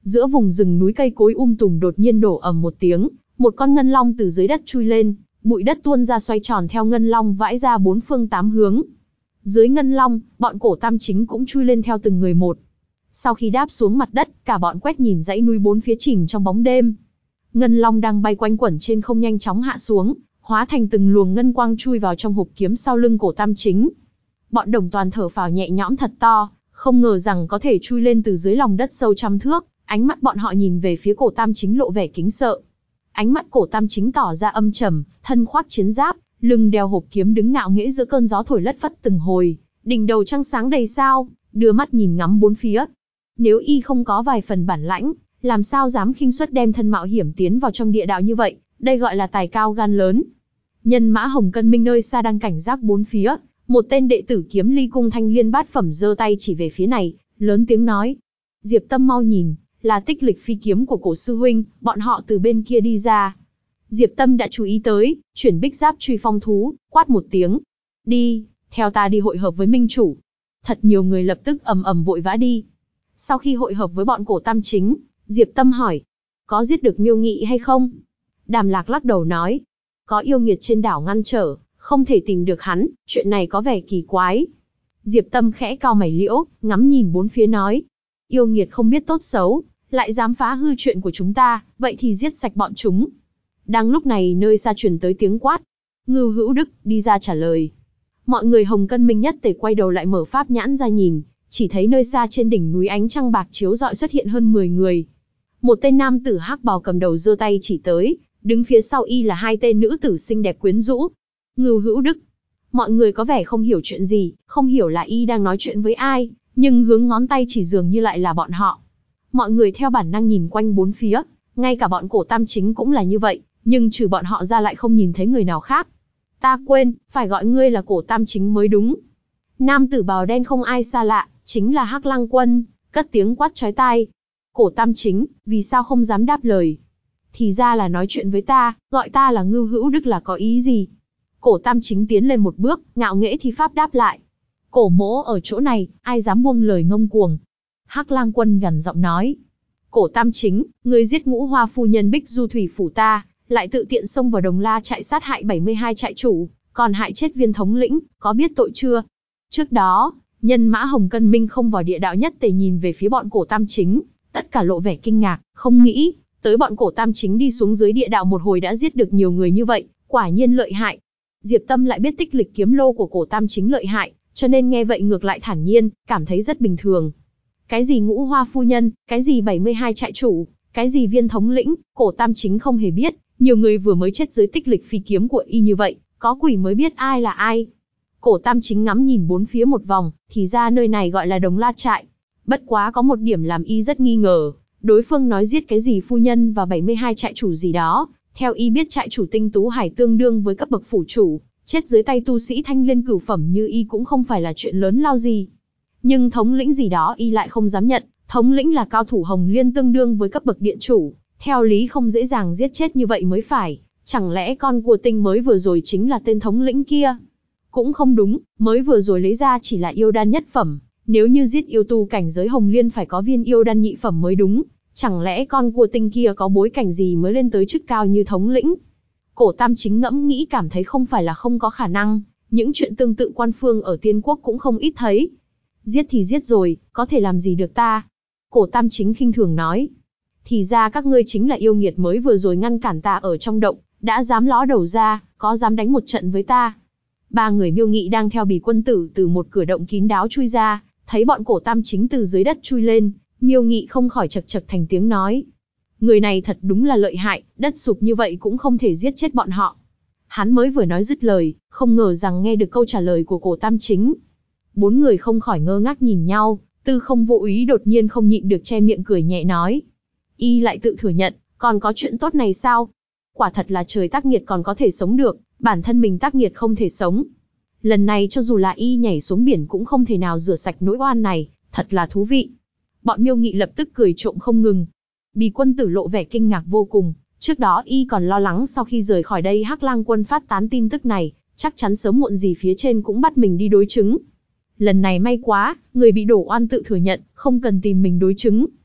Speaker 1: Giữa vùng rừng núi cây cối tùm đột nhiên đổ ầm một tiếng, một con ngân long từ dưới đất chui lên, bụi đất tuôn ra xoay tròn theo ngân long vãi ra bốn phương tám hướng. Dưới ngân long, bọn cổ tam chính cũng chui lên theo từng người một. Sau khi đáp xuống mặt đất, cả bọn quét nhìn dãy núi bốn phía chìm trong bóng đêm. Ngân long đang bay quanh quẩn trên không nhanh chóng hạ xuống, hóa thành từng luồng ngân quang chui vào trong hộp kiếm sau lưng cổ tam chính. Bọn Đồng Toàn thở phào nhẹ nhõm thật to, không ngờ rằng có thể chui lên từ dưới lòng đất sâu trăm thước. Ánh mắt bọn họ nhìn về phía cổ tam chính lộ vẻ kính sợ. Ánh mắt cổ tam chính tỏ ra âm trầm, thân khoác chiến giáp, lưng đeo hộp kiếm đứng ngạo nghễ giữa cơn gió thổi lất phất từng hồi, đỉnh đầu trăng sáng đầy sao, đưa mắt nhìn ngắm bốn phía. Nếu y không có vài phần bản lãnh, làm sao dám khinh suất đem thân mạo hiểm tiến vào trong địa đạo như vậy, đây gọi là tài cao gan lớn. Nhân mã Hồng Cân Minh nơi xa đang cảnh giác bốn phía, một tên đệ tử kiếm ly cung thanh liên bát phẩm giơ tay chỉ về phía này, lớn tiếng nói: Diệp Tâm mau nhìn, là tích lịch phi kiếm của cổ sư huynh, bọn họ từ bên kia đi ra. Diệp Tâm đã chú ý tới, chuyển bích giáp truy phong thú, quát một tiếng: Đi, theo ta đi hội hợp với minh chủ. Thật nhiều người lập tức ầm ầm vội vã đi. Sau khi hội hợp với bọn cổ tam chính, Diệp Tâm hỏi: Có giết được Miêu Nghị hay không? Đàm Lạc lắc đầu nói: Có yêu nghiệt trên đảo ngăn trở, không thể tìm được hắn, chuyện này có vẻ kỳ quái. Diệp Tâm khẽ cau mày liễu, ngắm nhìn bốn phía nói: Yêu nghiệt không biết tốt xấu, lại dám phá hư chuyện của chúng ta, vậy thì giết sạch bọn chúng. Đang lúc này nơi xa truyền tới tiếng quát: Ngưu Hữu Đức, đi ra trả lời. Mọi người Hồng Cân Minh nhất tề quay đầu lại mở pháp nhãn ra nhìn, chỉ thấy nơi xa trên đỉnh núi ánh trăng bạc chiếu rọi xuất hiện hơn 10 người. Một tên nam tử hắc bào cầm đầu giơ tay chỉ tới, đứng phía sau y là hai tên nữ tử xinh đẹp quyến rũ. Ngưu Hữu Đức. Mọi người có vẻ không hiểu chuyện gì, không hiểu là y đang nói chuyện với ai, nhưng hướng ngón tay chỉ dường như lại là bọn họ. Mọi người theo bản năng nhìn quanh bốn phía, ngay cả bọn cổ tam chính cũng là như vậy, nhưng trừ bọn họ ra lại không nhìn thấy người nào khác. Ta quên, phải gọi ngươi là cổ tam chính mới đúng. Nam tử bào đen không ai xa lạ, chính là Hắc Lăng Quân, cất tiếng quát chói tai. Cổ tam chính, vì sao không dám đáp lời? Thì ra là nói chuyện với ta, gọi ta là Ngưu Hữu Đức là có ý gì? Cổ tam chính tiến lên một bước, ngạo nghễ thi pháp đáp lại. Cổ mỗ ở chỗ này, ai dám buông lời ngông cuồng? Hắc Lang Quân gằn giọng nói. Cổ tam chính, ngươi giết Ngũ Hoa phu nhân Bích Du Thủy phủ ta, lại tự tiện xông vào Đồng La trại sát hại 72 trại chủ, còn hại chết Viên thống lĩnh, có biết tội chưa? Trước đó, nhân mã Hồng Cân Minh không vào địa đạo nhất tề nhìn về phía bọn cổ tam chính, tất cả lộ vẻ kinh ngạc, không nghĩ tới bọn cổ tam chính đi xuống dưới địa đạo một hồi đã giết được nhiều người như vậy, quả nhiên lợi hại. Diệp Tâm lại biết tích lịch kiếm lô của cổ tam chính lợi hại, cho nên nghe vậy ngược lại thản nhiên, cảm thấy rất bình thường. Cái gì Ngũ Hoa phu nhân, cái gì 72 trại chủ, cái gì Viên thống lĩnh, cổ tam chính không hề biết, nhiều người vừa mới chết dưới tích lịch phi kiếm của y như vậy, có quỷ mới biết ai là ai. Cổ tam chính ngắm nhìn bốn phía một vòng, thì ra nơi này gọi là Đồng La trại. Bất quá có một điểm làm y rất nghi ngờ, đối phương nói giết cái gì phu nhân và 72 trại chủ gì đó, theo y biết trại chủ Tinh Tú Hải tương đương với cấp bậc phủ chủ, chết dưới tay tu sĩ thanh liên cửu phẩm như y cũng không phải là chuyện lớn lao gì. Nhưng thống lĩnh gì đó y lại không dám nhận, thống lĩnh là cao thủ Hồng Liên tương đương với cấp bậc điện chủ, theo lý không dễ dàng giết chết như vậy mới phải, chẳng lẽ con của Tinh mới vừa rồi chính là tên thống lĩnh kia? Cũng không đúng, mới vừa rồi lấy ra chỉ là yêu đan nhất phẩm, nếu như giết yêu tu cảnh giới Hồng Liên phải có viên yêu đan nhị phẩm mới đúng, chẳng lẽ con của Tinh kia có bối cảnh gì mới lên tới chức cao như thống lĩnh? Cổ tam chính ngẫm nghĩ cảm thấy không phải là không có khả năng, những chuyện tương tự quan phương ở Tiên Quốc cũng không ít thấy. Giết thì giết rồi, có thể làm gì được ta? Cổ tam chính khinh thường nói. Thì ra các ngươi chính là yêu nghiệt mới vừa rồi ngăn cản ta ở trong động, đã dám ló đầu ra, có dám đánh một trận với ta? Ba người Miêu Nghị đang theo Bỉ quân tử từ một cửa động kín đáo chui ra, thấy bọn cổ tam chính từ dưới đất chui lên, Miêu Nghị không khỏi chậc chậc thành tiếng nói. Người này thật đúng là lợi hại, đất sụp như vậy cũng không thể giết chết bọn họ. Hắn mới vừa nói dứt lời, không ngờ rằng nghe được câu trả lời của cổ tam chính. Bốn người không khỏi ngơ ngác nhìn nhau, Tư Không Vô Úy đột nhiên không nhịn được che miệng cười nhẹ nói. Y lại tự thừa nhận, còn có chuyện tốt này sao? Quả thật là trời tác nghiệt còn có thể sống được, bản thân mình tác nghiệt không thể sống. Lần này cho dù là y nhảy xuống biển cũng không thể nào rửa sạch nỗi oan này, thật là thú vị. Bọn Miêu Nghị lập tức cười trộm không ngừng. Bỉ quân tử lộ vẻ kinh ngạc vô cùng, trước đó y còn lo lắng sau khi rời khỏi đây Hắc Lang Quân phát tán tin tức này, chắc chắn sớm muộn gì phía trên cũng bắt mình đi đối chứng. Lần này may quá, người bị đổ oan tự thừa nhận, không cần tìm mình đối chứng.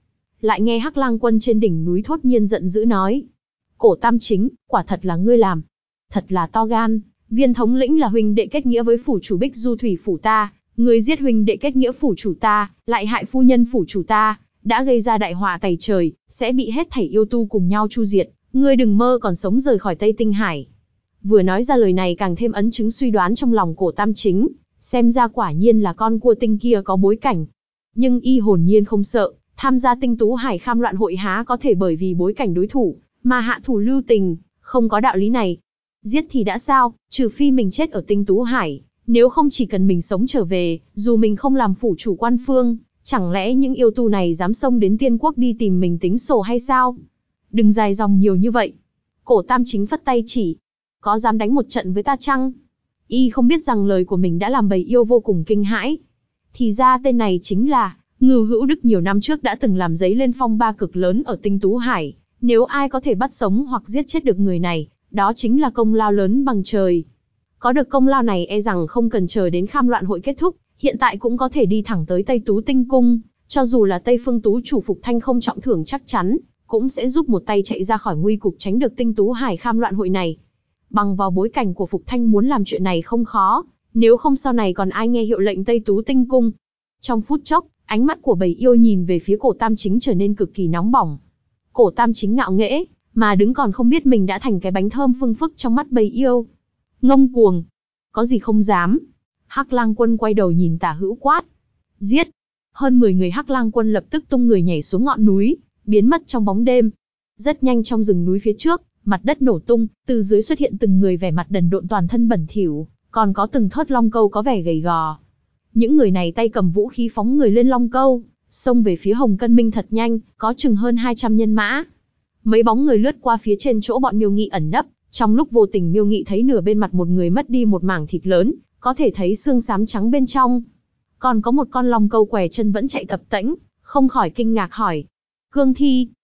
Speaker 1: lại nghe Hắc Lang Quân trên đỉnh núi thốt nhiên giận dữ nói: Cổ Tam Chính, quả thật là ngươi làm. Thật là to gan, Viên thống lĩnh là huynh đệ kết nghĩa với phủ chủ Bích Du Thủy phủ ta, ngươi giết huynh đệ kết nghĩa phủ chủ ta, lại hại phu nhân phủ chủ ta, đã gây ra đại họa tày trời, sẽ bị hết thảy yêu tu cùng nhau chu diệt, ngươi đừng mơ còn sống rời khỏi Tây Tinh Hải. Vừa nói ra lời này càng thêm ấn chứng suy đoán trong lòng Cổ Tam Chính, xem ra quả nhiên là con cua tinh kia có bối cảnh. Nhưng y hồn nhiên không sợ, tham gia Tinh Tú Hải Kham Loạn hội há có thể bởi vì bối cảnh đối thủ mà hạ thủ lưu tình, không có đạo lý này. Giết thì đã sao, trừ phi mình chết ở Tinh Tú Hải, nếu không chỉ cần mình sống trở về, dù mình không làm phủ chủ quan phương, chẳng lẽ những yêu tu này dám xông đến Tiên Quốc đi tìm mình tính sổ hay sao? Đừng dài dòng nhiều như vậy. Cổ Tam Chính phất tay chỉ, có dám đánh một trận với ta chăng? Y không biết rằng lời của mình đã làm bầy yêu vô cùng kinh hãi. Thì ra tên này chính là Ngưu Hữu Đức, nhiều năm trước đã từng làm dấy lên phong ba cực lớn ở Tinh Tú Hải. Nếu ai có thể bắt sống hoặc giết chết được người này, đó chính là công lao lớn bằng trời. Có được công lao này e rằng không cần chờ đến Kham Loạn hội kết thúc, hiện tại cũng có thể đi thẳng tới Tây Tú Tinh Cung, cho dù là Tây Phương Tú chủ Phục Thanh không trọng thưởng chắc chắn, cũng sẽ giúp một tay chạy ra khỏi nguy cục tránh được Tinh Tú Hải Kham Loạn hội này. Bằng vào bối cảnh của Phục Thanh muốn làm chuyện này không khó, nếu không sau này còn ai nghe hiệu lệnh Tây Tú Tinh Cung. Trong phút chốc, ánh mắt của bầy yêu nhìn về phía Cổ Tam Chính trở nên cực kỳ nóng bỏng. Cổ Tam Chính ngạo nghễ, mà đứng còn không biết mình đã thành cái bánh thơm phương phức trong mắt bầy yêu. Ngông cuồng, có gì không dám. Hắc Lang Quân quay đầu nhìn Tả Hữu quát: Giết! Hơn 10 người Hắc Lang Quân lập tức tung người nhảy xuống ngọn núi, biến mất trong bóng đêm. Rất nhanh trong rừng núi phía trước, mặt đất nổ tung, từ dưới xuất hiện từng người vẻ mặt đần độn toàn thân bẩn thỉu, còn có từng thớt long câu có vẻ gầy gò. Những người này tay cầm vũ khí phóng người lên long câu, xông về phía Hồng Cân Minh thật nhanh, có chừng hơn 200 nhân mã. Mấy bóng người lướt qua phía trên chỗ bọn Miêu Nghị ẩn nấp, trong lúc vô tình Miêu Nghị thấy nửa bên mặt một người mất đi một mảng thịt lớn, có thể thấy xương xám trắng bên trong. Còn có một con long câu què chân vẫn chạy tập tễnh, không khỏi kinh ngạc hỏi: Cương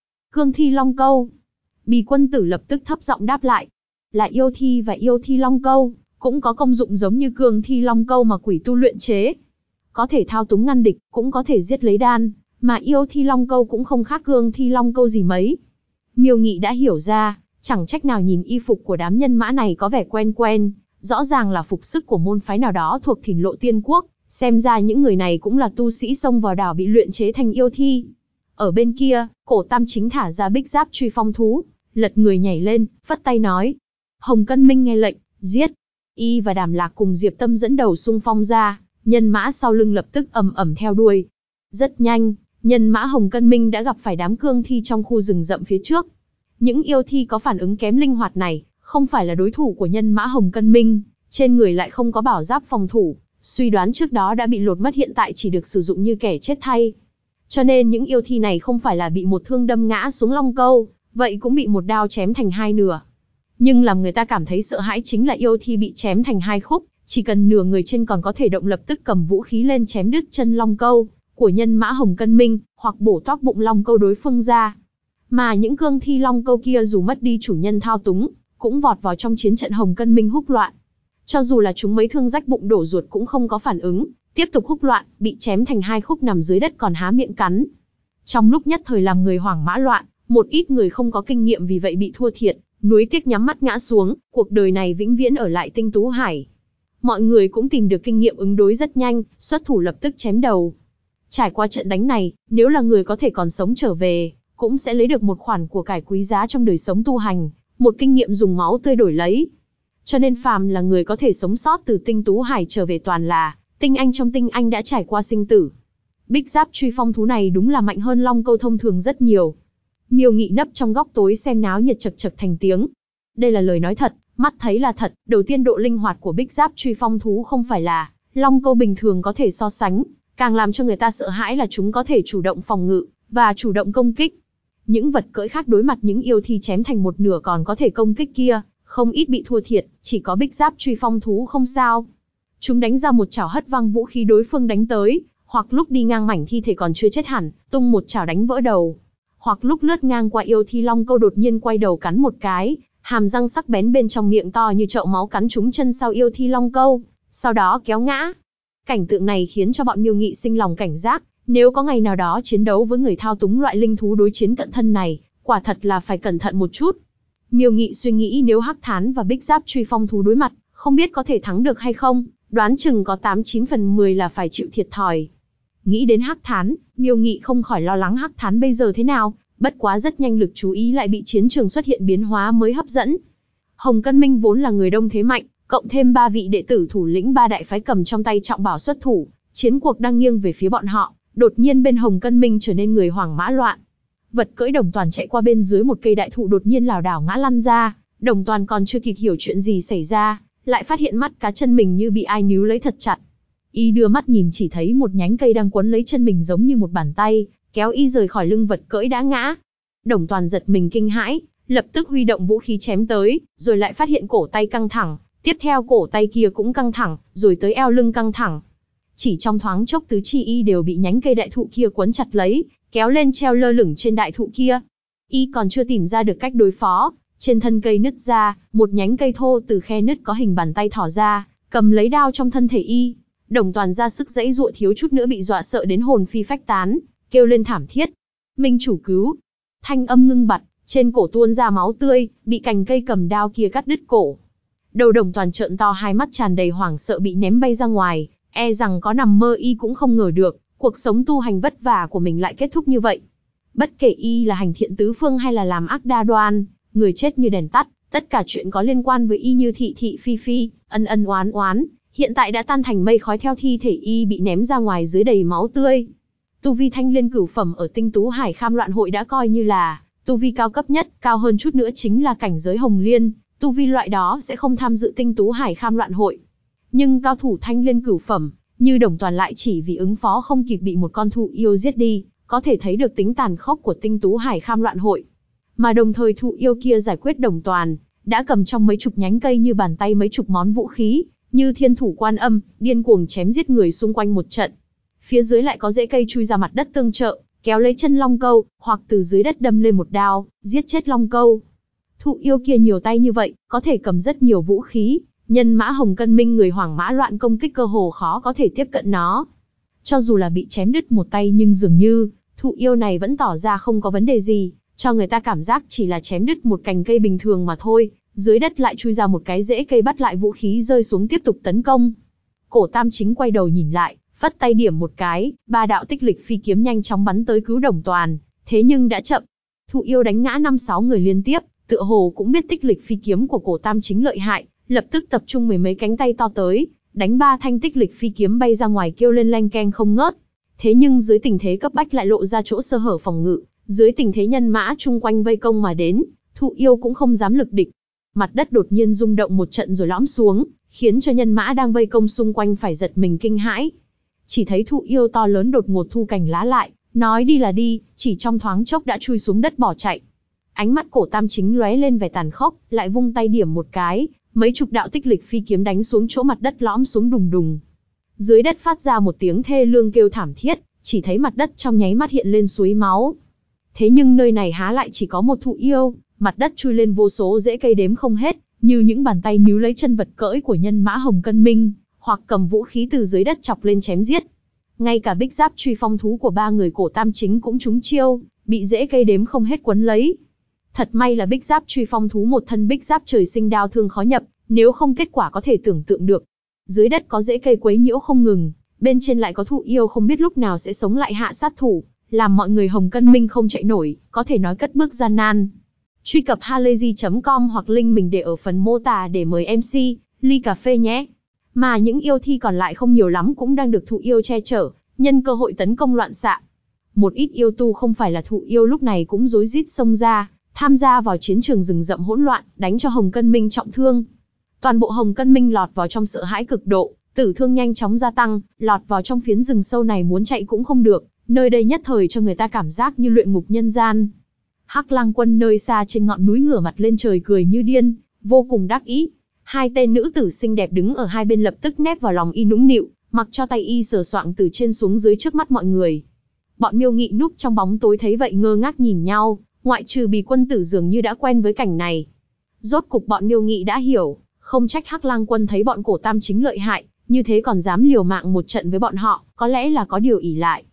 Speaker 1: thi long câu. Bì Quân Tử lập tức thấp giọng đáp lại: là yêu thi và yêu thi long câu, cũng có công dụng giống như cương thi long câu mà quỷ tu luyện chế. Có thể thao túng ngăn địch, cũng có thể giết lấy đan, mà yêu thi long câu cũng không khác cương thi long câu gì mấy. Miêu Nghị đã hiểu ra, chẳng trách nào nhìn y phục của đám nhân mã này có vẻ quen quen, rõ ràng là phục sức của môn phái nào đó thuộc Thìn Lộ Tiên Quốc, xem ra những người này cũng là tu sĩ xông vào đảo bị luyện chế thành yêu thi. Ở bên kia, Cổ Tam Chính thả ra bích giáp truy phong thú, lật người nhảy lên, phất tay nói: Hồng Cân Minh nghe lệnh, giết. Y và Đàm Lạc cùng Diệp Tâm dẫn đầu xung phong ra, nhân mã sau lưng lập tức ầm ầm theo đuôi. Rất nhanh, nhân mã Hồng Cân Minh đã gặp phải đám cương thi trong khu rừng rậm phía trước. Những yêu thi có phản ứng kém linh hoạt này, không phải là đối thủ của nhân mã Hồng Cân Minh, trên người lại không có bảo giáp phòng thủ, suy đoán trước đó đã bị lột mất hiện tại chỉ được sử dụng như kẻ chết thay. Cho nên những yêu thi này không phải là bị một thương đâm ngã xuống long câu, vậy cũng bị một đao chém thành hai nửa. Nhưng làm người ta cảm thấy sợ hãi chính là yêu thi bị chém thành hai khúc, chỉ cần nửa người trên còn có thể động lập tức cầm vũ khí lên chém đứt chân long câu của nhân mã Hồng Cân Minh, hoặc bổ toác bụng long câu đối phương ra. Mà những cương thi long câu kia dù mất đi chủ nhân thao túng, cũng vọt vào trong chiến trận Hồng Cân Minh húc loạn. Cho dù là chúng mấy thương rách bụng đổ ruột cũng không có phản ứng, tiếp tục húc loạn, bị chém thành hai khúc nằm dưới đất còn há miệng cắn. Trong lúc nhất thời làm người hoảng mã loạn, một ít người không có kinh nghiệm vì vậy bị thua thiệt, nuối tiếc nhắm mắt ngã xuống, cuộc đời này vĩnh viễn ở lại Tinh Tú Hải. Mọi người cũng tìm được kinh nghiệm ứng đối rất nhanh, xuất thủ lập tức chém đầu. Trải qua trận đánh này, nếu là người có thể còn sống trở về, cũng sẽ lấy được một khoản của cải quý giá trong đời sống tu hành, một kinh nghiệm dùng máu tươi đổi lấy. Cho nên phàm là người có thể sống sót từ Tinh Tú Hải trở về toàn là tinh anh trong tinh anh đã trải qua sinh tử. Bích giáp truy phong thú này đúng là mạnh hơn long câu thông thường rất nhiều. Miêu Nghị nấp trong góc tối xem náo nhiệt chật chật thành tiếng. Đây là lời nói thật, mắt thấy là thật. Đầu tiên độ linh hoạt của bích giáp truy phong thú không phải là long câu bình thường có thể so sánh, càng làm cho người ta sợ hãi là chúng có thể chủ động phòng ngự và chủ động công kích. Những vật cưỡi khác đối mặt những yêu thi chém thành một nửa còn có thể công kích kia, không ít bị thua thiệt, chỉ có bích giáp truy phong thú không sao. Chúng đánh ra một chảo hất văng vũ khí đối phương đánh tới, hoặc lúc đi ngang mảnh thi thể còn chưa chết hẳn, tung một chảo đánh vỡ đầu. Hoặc lúc lướt ngang qua yêu thi long câu đột nhiên quay đầu cắn một cái, hàm răng sắc bén bên trong miệng to như chậu máu cắn trúng chân sau yêu thi long câu, sau đó kéo ngã. Cảnh tượng này khiến cho bọn Miêu Nghị sinh lòng cảnh giác, Nếu có ngày nào đó chiến đấu với người thao túng loại linh thú đối chiến cận thân này, quả thật là phải cẩn thận một chút. Miêu Nghị suy nghĩ nếu Hắc Thán và Bích Giáp truy phong thú đối mặt, không biết có thể thắng được hay không, đoán chừng có 89/10 là phải chịu thiệt thòi. Nghĩ đến Hắc Thán, Miêu Nghị không khỏi lo lắng Hắc Thán bây giờ thế nào, bất quá rất nhanh lực chú ý lại bị chiến trường xuất hiện biến hóa mới hấp dẫn. Hồng Cân Minh vốn là người đông thế mạnh, cộng thêm 3 vị đệ tử thủ lĩnh 3 đại phái cầm trong tay trọng bảo xuất thủ, chiến cuộc đang nghiêng về phía bọn họ, đột nhiên bên Hồng Cân Minh trở nên người hoảng mã loạn. Vật cưỡi Đồng Toàn chạy qua bên dưới một cây đại thụ đột nhiên lảo đảo ngã lăn ra, Đồng Toàn còn chưa kịp hiểu chuyện gì xảy ra, lại phát hiện mắt cá chân mình như bị ai níu lấy thật chặt. Y đưa mắt nhìn chỉ thấy một nhánh cây đang quấn lấy chân mình giống như một bàn tay, kéo y rời khỏi lưng vật cưỡi đã ngã. Đồng Toàn giật mình kinh hãi, lập tức huy động vũ khí chém tới, rồi lại phát hiện cổ tay căng thẳng, tiếp theo cổ tay kia cũng căng thẳng, rồi tới eo lưng căng thẳng. Chỉ trong thoáng chốc tứ chi y đều bị nhánh cây đại thụ kia quấn chặt lấy, kéo lên treo lơ lửng trên đại thụ kia. Y còn chưa tìm ra được cách đối phó, trên thân cây nứt ra, một nhánh cây thô từ khe nứt có hình bàn tay thỏ ra, cầm lấy đao trong thân thể y. Đồng Toàn ra sức giãy giụa thiếu chút nữa bị dọa sợ đến hồn phi phách tán, kêu lên thảm thiết. Minh chủ cứu! Thanh âm ngưng bặt, trên cổ tuôn ra máu tươi, bị cành cây cầm đao kia cắt đứt cổ. Đầu Đồng Toàn trợn to hai mắt tràn đầy hoảng sợ bị ném bay ra ngoài, e rằng có nằm mơ y cũng không ngờ được, cuộc sống tu hành vất vả của mình lại kết thúc như vậy. Bất kể y là hành thiện tứ phương hay là làm ác đa đoan, người chết như đèn tắt, tất cả chuyện có liên quan với y như thị thị phi phi, ân ân oán oán, hiện tại đã tan thành mây khói theo thi thể y bị ném ra ngoài dưới đầy máu tươi. Tu vi Thanh Liên cửu phẩm ở Tinh Tú Hải Kham Loạn Hội đã coi như là tu vi cao cấp nhất, cao hơn chút nữa chính là cảnh giới Hồng Liên, tu vi loại đó sẽ không tham dự Tinh Tú Hải Kham Loạn Hội. Nhưng cao thủ Thanh Liên cửu phẩm, như Đồng Toàn lại chỉ vì ứng phó không kịp bị một con thụ yêu giết đi, có thể thấy được tính tàn khốc của Tinh Tú Hải Kham Loạn Hội. Mà đồng thời thụ yêu kia giải quyết Đồng Toàn, đã cầm trong mấy chục nhánh cây như bàn tay mấy chục món vũ khí, như thiên thủ quan âm, điên cuồng chém giết người xung quanh một trận. Phía dưới lại có rễ cây chui ra mặt đất tương trợ, kéo lấy chân long câu, hoặc từ dưới đất đâm lên một đao, giết chết long câu. Thụ yêu kia nhiều tay như vậy, có thể cầm rất nhiều vũ khí, nhân mã Hồng Cân Minh người hoảng mã loạn công kích cơ hồ khó có thể tiếp cận nó. Cho dù là bị chém đứt một tay nhưng dường như, thụ yêu này vẫn tỏ ra không có vấn đề gì, cho người ta cảm giác chỉ là chém đứt một cành cây bình thường mà thôi, dưới đất lại chui ra một cái rễ cây bắt lại vũ khí rơi xuống tiếp tục tấn công. Cổ Tam Chính quay đầu nhìn lại, vất tay điểm một cái, 3 đạo tích lịch phi kiếm nhanh chóng bắn tới cứu Đồng Toàn, thế nhưng đã chậm. Thụ yêu đánh ngã 5-6 người liên tiếp, tựa hồ cũng biết tích lịch phi kiếm của Cổ Tam Chính lợi hại, lập tức tập trung mười mấy cánh tay to tới, đánh 3 thanh tích lịch phi kiếm bay ra ngoài kêu lên leng keng không ngớt. Thế nhưng dưới tình thế cấp bách lại lộ ra chỗ sơ hở phòng ngự, dưới tình thế nhân mã chung quanh vây công mà đến, thụ yêu cũng không dám lực địch. Mặt đất đột nhiên rung động một trận rồi lõm xuống, khiến cho nhân mã đang vây công xung quanh phải giật mình kinh hãi. Chỉ thấy thụ yêu to lớn đột ngột thu cành lá lại, nói đi là đi, chỉ trong thoáng chốc đã chui xuống đất bỏ chạy. Ánh mắt Cổ Tam Chính lóe lên vẻ tàn khốc, lại vung tay điểm một cái, mấy chục đạo tích lịch phi kiếm đánh xuống chỗ mặt đất lõm xuống đùng đùng. Dưới đất phát ra một tiếng thê lương kêu thảm thiết, chỉ thấy mặt đất trong nháy mắt hiện lên suối máu. Thế nhưng nơi này há lại chỉ có một thụ yêu, mặt đất chui lên vô số rễ cây đếm không hết, như những bàn tay níu lấy chân vật cưỡi của nhân mã Hồng Cân Minh, hoặc cầm vũ khí từ dưới đất chọc lên chém giết. Ngay cả bích giáp truy phong thú của 3 người Cổ Tam Chính cũng trúng chiêu, bị rễ cây đếm không hết quấn lấy. Thật may là bích giáp truy phong thú một thân bích giáp trời sinh đao thương khó nhập, nếu không kết quả có thể tưởng tượng được. Dưới đất có rễ cây quấy nhiễu không ngừng, bên trên lại có thụ yêu không biết lúc nào sẽ sống lại hạ sát thủ, làm mọi người Hồng Cân Minh không chạy nổi, có thể nói cất bước gian nan. Truy cập halayzi.com hoặc link mình để ở phần mô tả để mời MC, ly cà phê nhé. Mà những yêu thi còn lại không nhiều lắm cũng đang được thụ yêu che chở, nhân cơ hội tấn công loạn xạ. Một ít yêu tu không phải là thụ yêu lúc này cũng rối rít xông ra, tham gia vào chiến trường rừng rậm hỗn loạn, đánh cho Hồng Cân Minh trọng thương. Toàn bộ Hồng Cân Minh lọt vào trong sợ hãi cực độ, tử thương nhanh chóng gia tăng, lọt vào trong phiến rừng sâu này muốn chạy cũng không được, nơi đây nhất thời cho người ta cảm giác như luyện ngục nhân gian. Hắc Lang Quân nơi xa trên ngọn núi ngửa mặt lên trời cười như điên, vô cùng đắc ý. 2 tên nữ tử xinh đẹp đứng ở hai bên lập tức nép vào lòng y nũng nịu, mặc cho tay y sờ soạng từ trên xuống dưới trước mắt mọi người. Bọn Miêu Nghị núp trong bóng tối thấy vậy ngơ ngác nhìn nhau, ngoại trừ Bì Quân Tử dường như đã quen với cảnh này. Rốt cục bọn Miêu Nghị đã hiểu, không trách Hắc Lang Quân thấy bọn Cổ Tam Chính lợi hại, như thế còn dám liều mạng một trận với bọn họ, có lẽ là có điều ỷ lại.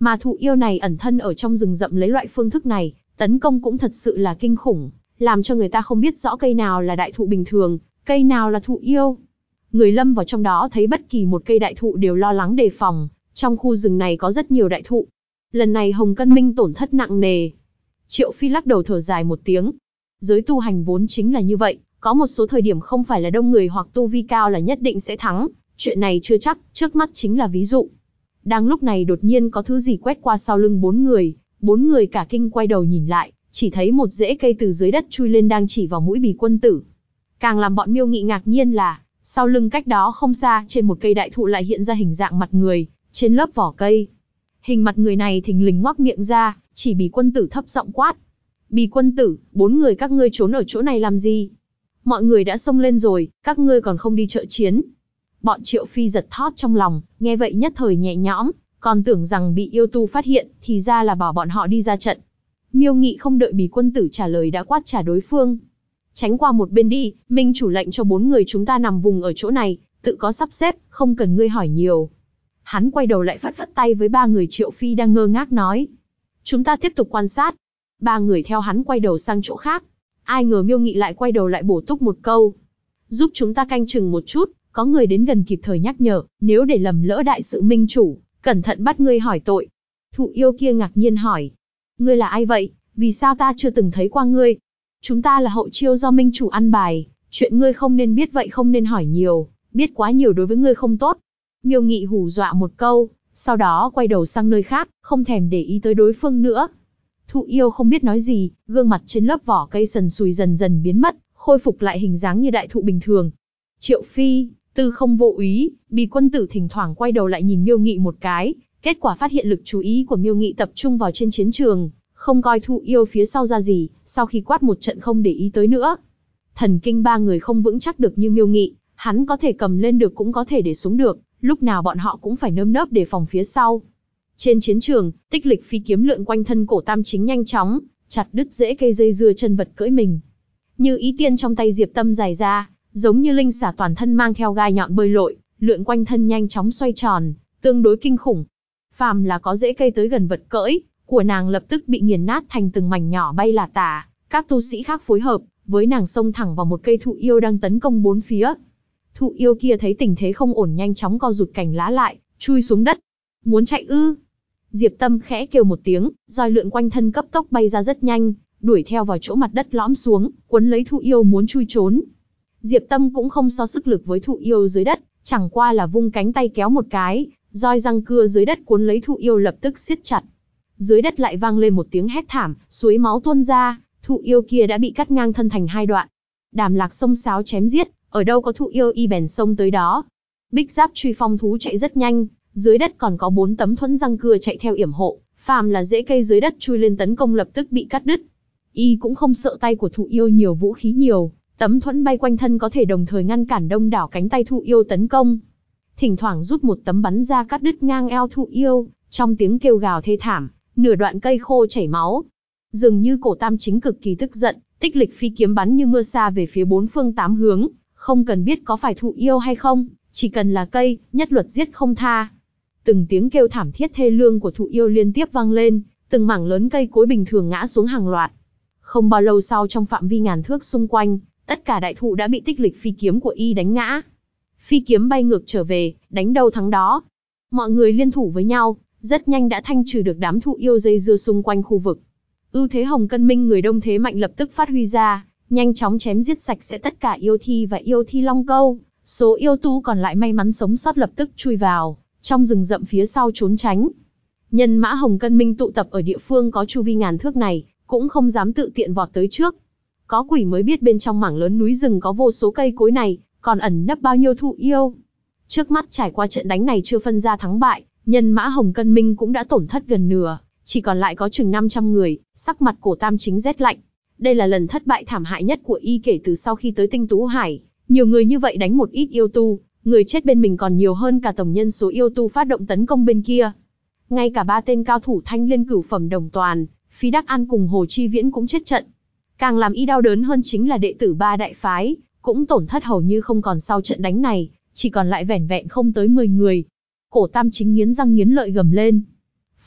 Speaker 1: Mà thụ yêu này ẩn thân ở trong rừng rậm lấy loại phương thức này, tấn công cũng thật sự là kinh khủng, làm cho người ta không biết rõ cây nào là đại thụ bình thường, cây nào là thụ yêu. Người lâm vào trong đó thấy bất kỳ một cây đại thụ đều lo lắng đề phòng, trong khu rừng này có rất nhiều đại thụ. Lần này Hồng Cân Minh tổn thất nặng nề. Triệu Phi lắc đầu thở dài một tiếng. Giới tu hành vốn chính là như vậy, có một số thời điểm không phải là đông người hoặc tu vi cao là nhất định sẽ thắng, chuyện này chưa chắc, trước mắt chính là ví dụ. Đang lúc này đột nhiên có thứ gì quét qua sau lưng bốn người cả kinh quay đầu nhìn lại, chỉ thấy một rễ cây từ dưới đất chui lên đang chỉ vào mũi Bì Quân Tử. Càng làm bọn Miêu Nghị ngạc nhiên là, sau lưng cách đó không xa trên một cây đại thụ lại hiện ra hình dạng mặt người, trên lớp vỏ cây. Hình mặt người này thình lình ngoác miệng ra, chỉ Bì Quân Tử thấp giọng quát. Bì Quân Tử, 4 người các ngươi trốn ở chỗ này làm gì? Mọi người đã xông lên rồi, các ngươi còn không đi trợ chiến. Bọn Triệu Phi giật thót trong lòng, nghe vậy nhất thời nhẹ nhõm, còn tưởng rằng bị yêu tu phát hiện, thì ra là bảo bọn họ đi ra trận. Miêu Nghị không đợi Bì Quân Tử trả lời đã quát trả đối phương. Tránh qua một bên đi, Minh chủ lệnh cho 4 người chúng ta nằm vùng ở chỗ này, tự có sắp xếp, không cần ngươi hỏi nhiều. Hắn quay đầu lại phất phất tay với 3 người Triệu Phi đang ngơ ngác nói. Chúng ta tiếp tục quan sát. 3 người theo hắn quay đầu sang chỗ khác. Ai ngờ Miêu Nghị lại quay đầu lại bổ túc một câu. Giúp chúng ta canh chừng một chút, có người đến gần kịp thời nhắc nhở, nếu để lầm lỡ đại sự Minh chủ, cẩn thận bắt ngươi hỏi tội. Thụ yêu kia ngạc nhiên hỏi. Ngươi là ai vậy, vì sao ta chưa từng thấy qua ngươi? Chúng ta là hậu chiêu do Minh chủ ăn bài, chuyện ngươi không nên biết vậy không nên hỏi nhiều, biết quá nhiều đối với ngươi không tốt. Miêu Nghị hù dọa một câu, sau đó quay đầu sang nơi khác, không thèm để ý tới đối phương nữa. Thụ yêu không biết nói gì, gương mặt trên lớp vỏ cây sần sùi dần dần biến mất, khôi phục lại hình dáng như đại thụ bình thường. Triệu Phi, Tư Không Vô Úy, Bì Quân Tử thỉnh thoảng quay đầu lại nhìn Miêu Nghị một cái, kết quả phát hiện lực chú ý của Miêu Nghị tập trung vào trên chiến trường, không coi thụ yêu phía sau ra gì, sau khi quát một trận không để ý tới nữa. Thần kinh 3 người không vững chắc được như Miêu Nghị, hắn có thể cầm lên được cũng có thể để xuống được, lúc nào bọn họ cũng phải nơm nớp đề phòng phía sau. Trên chiến trường, Tích Lịch phi kiếm lượn quanh thân Cổ Tam Chính nhanh chóng, chặt đứt rễ cây dây dưa chân vật cưỡi mình. Như ý tiên trong tay Diệp Tâm dài ra, giống như linh xả toàn thân mang theo gai nhọn bơi lội, lượn quanh thân nhanh chóng xoay tròn, tương đối kinh khủng. Phàm là có rễ cây tới gần vật cưỡi của nàng lập tức bị nghiền nát thành từng mảnh nhỏ bay lả tả. Các tu sĩ khác phối hợp với nàng xông thẳng vào một cây thụ yêu đang tấn công bốn phía. Thụ yêu kia thấy tình thế không ổn nhanh chóng co rụt cành lá lại, chui xuống đất. Muốn chạy ư? Diệp Tâm khẽ kêu một tiếng, roi lượn quanh thân cấp tốc bay ra rất nhanh, đuổi theo vào chỗ mặt đất lõm xuống, quấn lấy thụ yêu muốn chui trốn. Diệp Tâm cũng không so sức lực với thụ yêu dưới đất, chẳng qua là vung cánh tay kéo một cái, roi răng cưa dưới đất cuốn lấy thụ yêu lập tức siết chặt. Dưới đất lại vang lên một tiếng hét thảm, suối máu tuôn ra, thụ yêu kia đã bị cắt ngang thân thành 2 đoạn. Đàm Lạc xông xáo chém giết, ở đâu có thụ yêu y bèn xông tới đó. Bích Giáp truy phong thú chạy rất nhanh, dưới đất còn có 4 tấm thuẫn răng cưa chạy theo yểm hộ, phàm là rễ cây dưới đất chui lên tấn công lập tức bị cắt đứt. Y cũng không sợ tay của thụ yêu nhiều vũ khí nhiều, tấm thuẫn bay quanh thân có thể đồng thời ngăn cản đông đảo cánh tay thụ yêu tấn công. Thỉnh thoảng rút một tấm bắn ra cắt đứt ngang eo thụ yêu, trong tiếng kêu gào thê thảm, nửa đoạn cây khô chảy máu. Dường như Cổ Tam Chính cực kỳ tức giận, Tích Lịch phi kiếm bắn như mưa sa về phía 4 phương 8 hướng, không cần biết có phải thụ yêu hay không, chỉ cần là cây, nhất luật giết không tha. Từng tiếng kêu thảm thiết thê lương của thụ yêu liên tiếp vang lên, từng mảng lớn cây cối bình thường ngã xuống hàng loạt. Không bao lâu sau trong phạm vi ngàn thước xung quanh, tất cả đại thụ đã bị Tích Lịch phi kiếm của y đánh ngã. Phi kiếm bay ngược trở về, đánh đâu thắng đó. Mọi người liên thủ với nhau, rất nhanh đã thanh trừ được đám thụ yêu dây dưa xung quanh khu vực. Ưu thế Hồng Cân Minh người đông thế mạnh lập tức phát huy ra, nhanh chóng chém giết sạch sẽ tất cả yêu thi và yêu thi long câu. Số yêu tu còn lại may mắn sống sót lập tức chui vào trong rừng rậm phía sau trốn tránh. Nhân mã Hồng Cân Minh tụ tập ở địa phương có chu vi ngàn thước này, cũng không dám tự tiện vọt tới trước. Có quỷ mới biết bên trong mảng lớn núi rừng có vô số cây cối này, còn ẩn nấp bao nhiêu thụ yêu. Trước mắt trải qua trận đánh này chưa phân ra thắng bại, nhân mã Hồng Cân Minh cũng đã tổn thất gần nửa, chỉ còn lại có chừng 500 người, sắc mặt Cổ Tam Chính rét lạnh. Đây là lần thất bại thảm hại nhất của y kể từ sau khi tới Tinh Tú Hải, nhiều người như vậy đánh một ít yêu tu, người chết bên mình còn nhiều hơn cả tổng nhân số yêu tu phát động tấn công bên kia. Ngay cả 3 tên cao thủ thanh liên cửu phẩm Đồng Toàn, Phi Đắc An cùng Hồ Chi Viễn cũng chết trận. Càng làm y đau đớn hơn chính là đệ tử 3 đại phái, cũng tổn thất hầu như không còn sau trận đánh này, chỉ còn lại vẻn vẹn không tới 10 người. Cổ Tam Chính nghiến răng nghiến lợi gầm lên.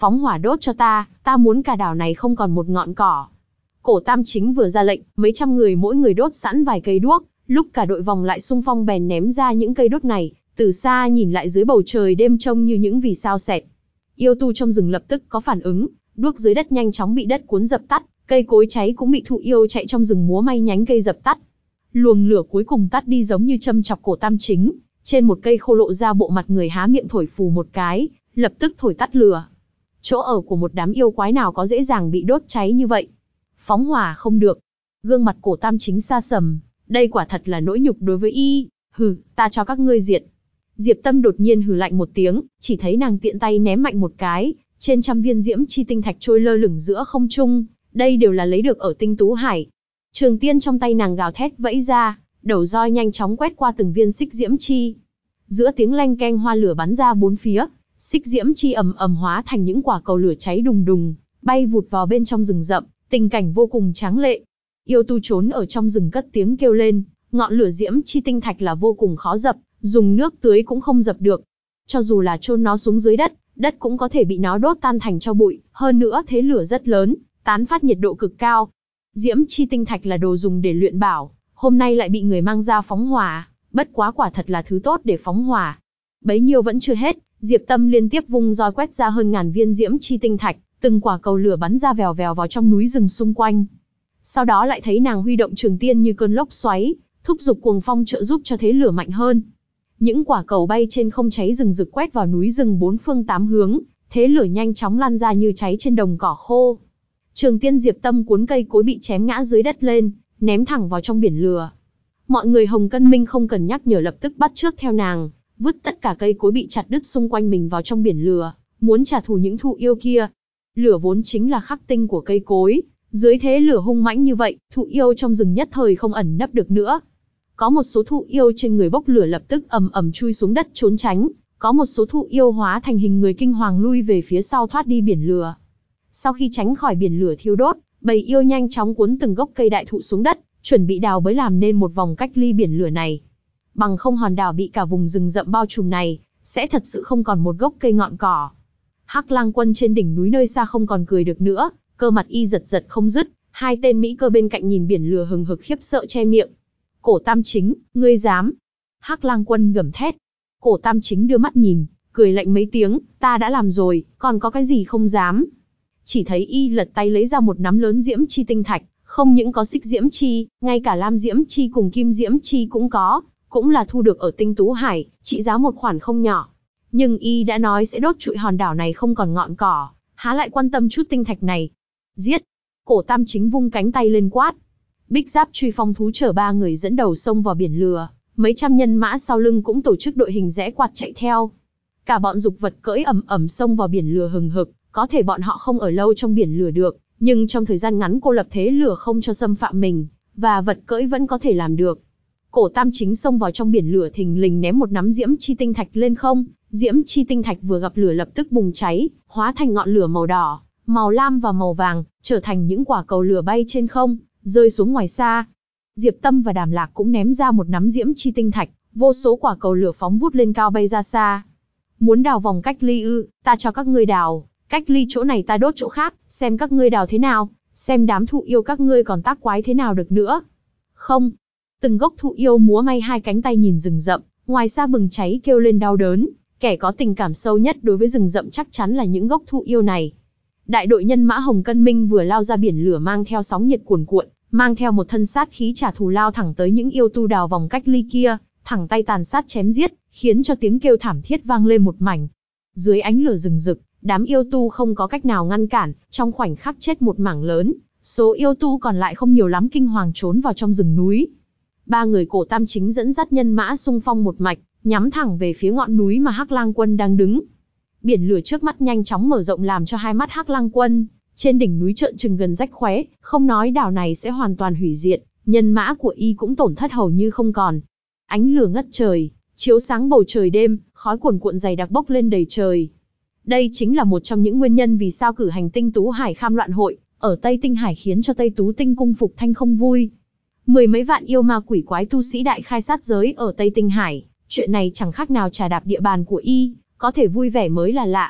Speaker 1: phóng hỏa đốt cho ta muốn cả đảo này không còn một ngọn cỏ. Cổ Tam Chính vừa ra lệnh, mấy trăm người mỗi người đốt sẵn vài cây đuốc, lúc cả đội vòng lại xung phong bèn ném ra những cây đốt này, từ xa nhìn lại dưới bầu trời đêm trông như những vì sao xẹt. Yêu tu trong rừng lập tức có phản ứng, đuốc dưới đất nhanh chóng bị đất cuốn dập tắt, cây cối cháy cũng bị thụ yêu chạy trong rừng múa may nhánh cây dập tắt. Luồng lửa cuối cùng tắt đi giống như châm chọc Cổ Tam Chính, trên một cây khô lộ ra bộ mặt người há miệng thổi phù một cái, lập tức thổi tắt lửa. Chỗ ở của một đám yêu quái nào có dễ dàng bị đốt cháy như vậy. Phóng hỏa không được. Gương mặt Cổ Tam Chính sa sầm, đây quả thật là nỗi nhục đối với y. Hừ, ta cho các ngươi diệt. Diệp Tâm đột nhiên hừ lạnh một tiếng, chỉ thấy nàng tiện tay ném mạnh một cái, trên trăm viên diễm chi tinh thạch trôi lơ lửng giữa không trung, đây đều là lấy được ở Tinh Tú Hải. Trường tiên trong tay nàng gào thét vẫy ra, đầu roi nhanh chóng quét qua từng viên xích diễm chi. Giữa tiếng leng keng hoa lửa bắn ra bốn phía, xích diễm chi ầm ầm hóa thành những quả cầu lửa cháy đùng đùng, bay vụt vào bên trong rừng rậm, tình cảnh vô cùng tráng lệ. Yêu tu trốn ở trong rừng cất tiếng kêu lên, ngọn lửa diễm chi tinh thạch là vô cùng khó dập, dùng nước tưới cũng không dập được. Cho dù là chôn nó xuống dưới đất, đất cũng có thể bị nó đốt tan thành tro bụi, hơn nữa thế lửa rất lớn, tán phát nhiệt độ cực cao. Diễm chi tinh thạch là đồ dùng để luyện bảo, hôm nay lại bị người mang ra phóng hỏa, bất quá quả thật là thứ tốt để phóng hỏa. Bấy nhiêu vẫn chưa hết, Diệp Tâm liên tiếp vung roi quét ra hơn ngàn viên diễm chi tinh thạch, từng quả cầu lửa bắn ra vèo vèo vào trong núi rừng xung quanh. Sau đó lại thấy nàng huy động trường tiên như cơn lốc xoáy, thúc giục cuồng phong trợ giúp cho thế lửa mạnh hơn. Những quả cầu bay trên không cháy rừng rực quét vào núi rừng bốn phương tám hướng, thế lửa nhanh chóng lan ra như cháy trên đồng cỏ khô. Trường tiên Diệp Tâm cuốn cây cối bị chém ngã dưới đất lên, ném thẳng vào trong biển lửa. Mọi người Hồng Cân Minh không cần nhắc nhở lập tức bắt chước theo nàng, vứt tất cả cây cối bị chặt đứt xung quanh mình vào trong biển lửa, muốn trả thù những thụ yêu kia. Lửa vốn chính là khắc tinh của cây cối, dưới thế lửa hung mãnh như vậy, thụ yêu trong rừng nhất thời không ẩn nấp được nữa. Có một số thụ yêu trên người bốc lửa lập tức ầm ầm chui xuống đất trốn tránh, có một số thụ yêu hóa thành hình người kinh hoàng lui về phía sau thoát đi biển lửa. Sau khi tránh khỏi biển lửa thiêu đốt, bầy yêu nhanh chóng cuốn từng gốc cây đại thụ xuống đất, chuẩn bị đào bới làm nên một vòng cách ly biển lửa này. Bằng không hòn đảo bị cả vùng rừng rậm bao trùm này, sẽ thật sự không còn một gốc cây ngọn cỏ. Hắc Lang Quân trên đỉnh núi nơi xa không còn cười được nữa, cơ mặt y giật giật không dứt, hai tên mỹ cơ bên cạnh nhìn biển lửa hừng hực khiếp sợ che miệng. Cổ Tam Chính, ngươi dám? Hắc Lang Quân gầm thét. Cổ Tam Chính đưa mắt nhìn, cười lạnh mấy tiếng, ta đã làm rồi, còn có cái gì không dám? Chỉ thấy y lật tay lấy ra một nắm lớn diễm chi tinh thạch, không những có xích diễm chi, ngay cả lam diễm chi cùng kim diễm chi cũng có, cũng là thu được ở Tinh Tú Hải, trị giá một khoản không nhỏ. Nhưng y đã nói sẽ đốt trụi hòn đảo này không còn ngọn cỏ, há lại quan tâm chút tinh thạch này. Giết! Cổ Tam Chính vung cánh tay lên quát. Bích Giáp Truy Phong thú chở ba người dẫn đầu xông vào biển lửa, mấy trăm nhân mã sau lưng cũng tổ chức đội hình rẽ quạt chạy theo. Cả bọn dục vật cưỡi ầm ầm xông vào biển lửa hừng hực, có thể bọn họ không ở lâu trong biển lửa được, nhưng trong thời gian ngắn cô lập thế lửa không cho xâm phạm mình, và vật cưỡi vẫn có thể làm được. Cổ Tam Chính xông vào trong biển lửa thình lình ném một nắm diễm chi tinh thạch lên không, diễm chi tinh thạch vừa gặp lửa lập tức bùng cháy, hóa thành ngọn lửa màu đỏ, màu lam và màu vàng, trở thành những quả cầu lửa bay trên không, rơi xuống ngoài xa. Diệp Tâm và Đàm Lạc cũng ném ra một nắm diễm chi tinh thạch, vô số quả cầu lửa phóng vút lên cao bay ra xa. Muốn đào vòng cách ly ư? Ta cho các ngươi đào, cách ly chỗ này ta đốt chỗ khác, xem các ngươi đào thế nào, xem đám thụ yêu các ngươi còn tác quái thế nào được nữa. Không. Từng gốc thụ yêu múa may hai cánh tay nhìn rừng rậm, ngoài xa bừng cháy kêu lên đau đớn, kẻ có tình cảm sâu nhất đối với rừng rậm chắc chắn là những gốc thụ yêu này. Đại đội nhân mã Hồng Cân Minh vừa lao ra biển lửa mang theo sóng nhiệt cuồn cuộn, mang theo một thân sát khí trả thù lao thẳng tới những yêu tu đào vòng cách ly kia, thẳng tay tàn sát chém giết, khiến cho tiếng kêu thảm thiết vang lên một mảnh. Dưới ánh lửa rừng rực, đám yêu tu không có cách nào ngăn cản, trong khoảnh khắc chết một mảng lớn, số yêu tu còn lại không nhiều lắm kinh hoàng trốn vào trong rừng núi. Ba người Cổ Tam Chính dẫn dắt nhân mã xung phong một mạch, nhắm thẳng về phía ngọn núi mà Hắc Lang Quân đang đứng. Biển lửa trước mắt nhanh chóng mở rộng làm cho hai mắt Hắc Lang Quân trên đỉnh núi trợn trừng gần rách khóe, không nói đảo này sẽ hoàn toàn hủy diệt, nhân mã của y cũng tổn thất hầu như không còn. Ánh lửa ngất trời, chiếu sáng bầu trời đêm, khói cuồn cuộn dày đặc bốc lên đầy trời. Đây chính là một trong những nguyên nhân vì sao cử hành Tinh Tú Hải Kham Loạn Hội ở Tây Tinh Hải khiến cho Tây Tú Tinh cung Phục Thanh không vui. Mười mấy vạn yêu ma quỷ quái tu sĩ đại khai sát giới ở Tây Tinh Hải, chuyện này chẳng khác nào trà đạp địa bàn của y, có thể vui vẻ mới là lạ.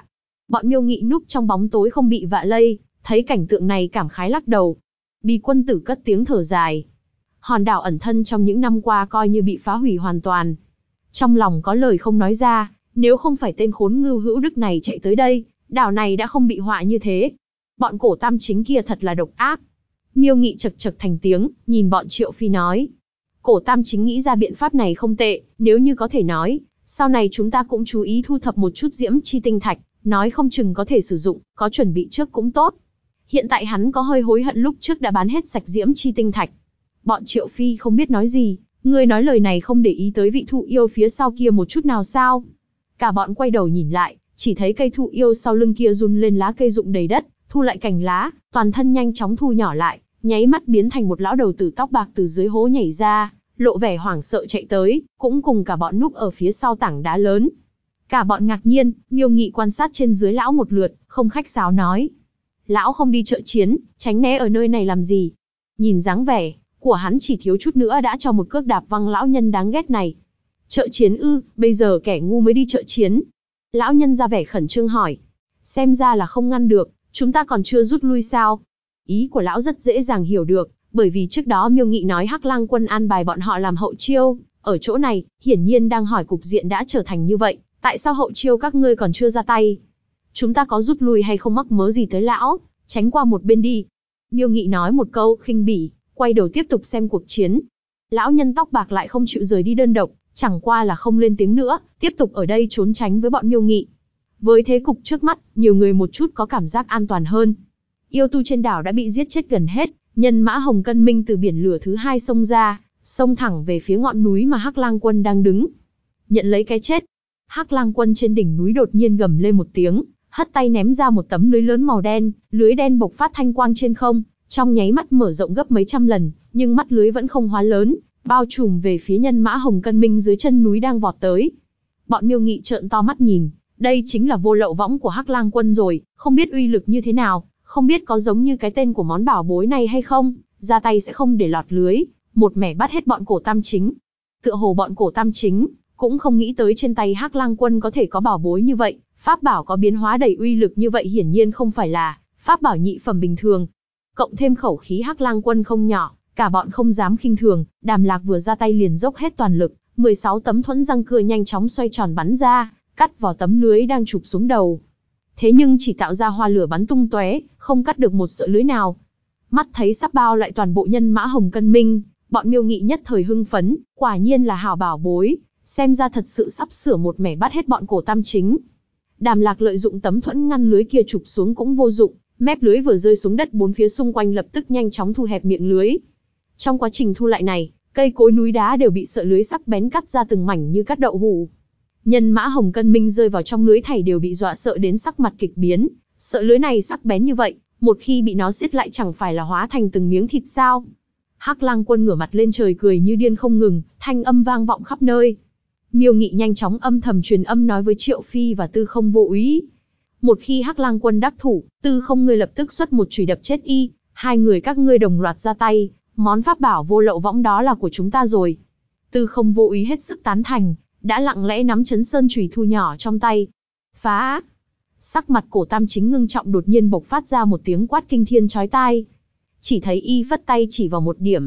Speaker 1: Bọn Miêu Nghị núp trong bóng tối không bị vạ lây, thấy cảnh tượng này cảm khái lắc đầu. Bì quân tử cất tiếng thở dài. Hòn đảo ẩn thân trong những năm qua coi như bị phá hủy hoàn toàn. Trong lòng có lời không nói ra, nếu không phải tên khốn ngưu hữu đức này chạy tới đây, đảo này đã không bị họa như thế. Bọn cổ tam chính kia thật là độc ác. Miêu Nghị chật chật thành tiếng, nhìn bọn Triệu Phi nói. Cổ tam chính nghĩ ra biện pháp này không tệ, nếu như có thể nói, sau này chúng ta cũng chú ý thu thập một chút diễm chi tinh thạch, nói không chừng có thể sử dụng, có chuẩn bị trước cũng tốt. Hiện tại hắn có hơi hối hận lúc trước đã bán hết sạch diễm chi tinh thạch. Bọn Triệu Phi không biết nói gì, ngươi nói lời này không để ý tới vị thụ yêu phía sau kia một chút nào sao? Cả bọn quay đầu nhìn lại, chỉ thấy cây thụ yêu sau lưng kia run lên, lá cây rụng đầy đất, thu lại cành lá, toàn thân nhanh chóng thu nhỏ lại, nháy mắt biến thành một lão đầu tử tóc bạc từ dưới hố nhảy ra, lộ vẻ hoảng sợ chạy tới, cũng cùng cả bọn núp ở phía sau tảng đá lớn. Cả bọn ngạc nhiên, Miêu Nghị quan sát trên dưới lão một lượt, không khách sáo nói. Lão không đi trợ chiến, tránh né ở nơi này làm gì? Nhìn dáng vẻ của hắn chỉ thiếu chút nữa đã cho một cước đạp văng lão nhân đáng ghét này. Trợ chiến ư, bây giờ kẻ ngu mới đi trợ chiến. Lão nhân ra vẻ khẩn trương hỏi. Xem ra là không ngăn được, chúng ta còn chưa rút lui sao? Ý của lão rất dễ dàng hiểu được, bởi vì trước đó Miêu Nghị nói Hắc Lang quân an bài bọn họ làm hậu chiêu, ở chỗ này, hiển nhiên đang hỏi cục diện đã trở thành như vậy, tại sao hậu chiêu các ngươi còn chưa ra tay? Chúng ta có rút lui hay không mắc mớ gì tới lão, tránh qua một bên đi. Miêu Nghị nói một câu khinh bỉ, quay đầu tiếp tục xem cuộc chiến. Lão nhân tóc bạc lại không chịu rời đi đơn độc, chẳng qua là không lên tiếng nữa, tiếp tục ở đây trốn tránh với bọn Miêu Nghị. Với thế cục trước mắt, nhiều người một chút có cảm giác an toàn hơn. Yêu tu trên đảo đã bị giết chết gần hết, nhân mã Hồng Cân Minh từ biển lửa thứ hai xông ra, xông thẳng về phía ngọn núi mà Hắc Lang quân đang đứng. Nhận lấy cái chết. Hắc Lang quân trên đỉnh núi đột nhiên gầm lên một tiếng, hất tay ném ra một tấm lưới lớn màu đen, lưới đen bộc phát thanh quang trên không, trong nháy mắt mở rộng gấp mấy trăm lần, nhưng mắt lưới vẫn không hóa lớn, bao trùm về phía nhân mã Hồng Cân Minh dưới chân núi đang vọt tới. Bọn Miêu Nghị trợn to mắt nhìn, đây chính là vô lậu võng của Hắc Lang quân rồi, không biết uy lực như thế nào, không biết có giống như cái tên của món bảo bối này hay không, ra tay sẽ không để lọt lưới, một mẻ bắt hết bọn cổ tam chính. Tựa hồ bọn cổ tam chính cũng không nghĩ tới trên tay Hắc Lang quân có thể có bảo bối như vậy, pháp bảo có biến hóa đầy uy lực như vậy hiển nhiên không phải là pháp bảo nhị phẩm bình thường. Cộng thêm khẩu khí Hắc Lang quân không nhỏ, cả bọn không dám khinh thường, Đàm Lạc vừa ra tay liền dốc hết toàn lực, 16 tấm thuẫn răng cưa nhanh chóng xoay tròn bắn ra, cắt vào tấm lưới đang chụp xuống đầu. Thế nhưng chỉ tạo ra hoa lửa bắn tung tóe, không cắt được một sợi lưới nào. Mắt thấy sắp bao lại toàn bộ nhân mã Hồng Cân Minh, bọn Miêu Nghị nhất thời hưng phấn, quả nhiên là hào bảo bối, xem ra thật sự sắp sửa một mẻ bắt hết bọn cổ tam chính. Đàm Lạc lợi dụng tấm thuẫn ngăn lưới kia chụp xuống cũng vô dụng, mép lưới vừa rơi xuống đất bốn phía xung quanh lập tức nhanh chóng thu hẹp miệng lưới. Trong quá trình thu lại này, cây cối núi đá đều bị sợi lưới sắc bén cắt ra từng mảnh như cắt đậu hũ. Nhân mã Hồng Cân Minh rơi vào trong lưới thảy đều bị dọa sợ đến sắc mặt kịch biến, sợi lưới này sắc bén như vậy, một khi bị nó siết lại chẳng phải là hóa thành từng miếng thịt sao? Hắc Lang quân ngửa mặt lên trời cười như điên không ngừng, thanh âm vang vọng khắp nơi. Miêu Nghị nhanh chóng âm thầm truyền âm nói với Triệu Phi và Tư Không Vô Úy. Một khi Hắc Lang quân đắc thủ, Tư Không ngươi lập tức xuất một chùy đập chết y, hai người các ngươi đồng loạt ra tay, món pháp bảo vô lậu võng đó là của chúng ta rồi. Tư Không Vô Úy hết sức tán thành, đã lặng lẽ nắm chấn sơn chùy thu nhỏ trong tay. Phá! Sắc mặt cổ tam chính ngưng trọng đột nhiên bộc phát ra một tiếng quát kinh thiên chói tai. Chỉ thấy y vất tay chỉ vào một điểm,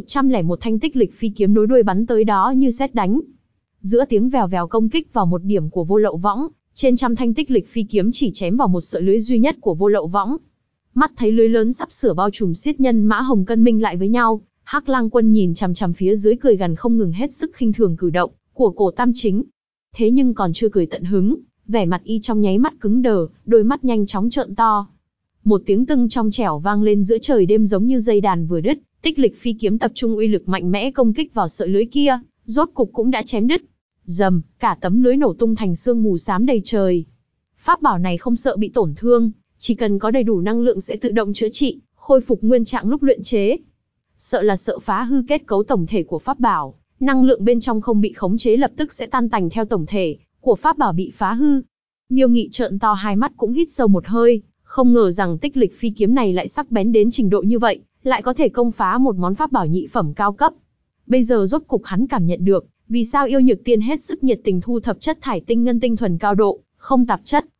Speaker 1: 101 thanh tích lịch phi kiếm nối đuôi bắn tới đó như sét đánh. Giữa tiếng vèo vèo công kích vào một điểm của vô lậu võng, trên trăm thanh tích lịch phi kiếm chỉ chém vào một sợi lưới duy nhất của vô lậu võng. Mắt thấy lưới lớn sắp sửa bao trùm xiết nhân mã Hồng Cân Minh lại với nhau, Hắc Lang quân nhìn chằm chằm phía dưới cười gằn không ngừng hết sức khinh thường cử động của cổ tam chính. Thế nhưng còn chưa cười tận hứng, vẻ mặt y trong nháy mắt cứng đờ, đôi mắt nhanh chóng trợn to. Một tiếng tưng trong trẻo vang lên giữa trời đêm giống như dây đàn vừa đứt, tích lịch phi kiếm tập trung uy lực mạnh mẽ công kích vào sợi lưới kia, rốt cục cũng đã chém đứt. Rầm, cả tấm lưới nổ tung thành sương mù xám đầy trời. Pháp bảo này không sợ bị tổn thương, chỉ cần có đầy đủ năng lượng sẽ tự động chữa trị, khôi phục nguyên trạng lúc luyện chế. Sợ phá hư kết cấu tổng thể của pháp bảo, năng lượng bên trong không bị khống chế lập tức sẽ tan tành theo tổng thể của pháp bảo bị phá hư. Miêu Nghị trợn to hai mắt cũng hít sâu một hơi, không ngờ rằng tích lịch phi kiếm này lại sắc bén đến trình độ như vậy, lại có thể công phá một món pháp bảo nhị phẩm cao cấp. Bây giờ rốt cục hắn cảm nhận được, vì sao Yêu Nhược Tiên hết sức nhiệt tình thu thập chất thải tinh ngân tinh thuần cao độ, không tạp chất,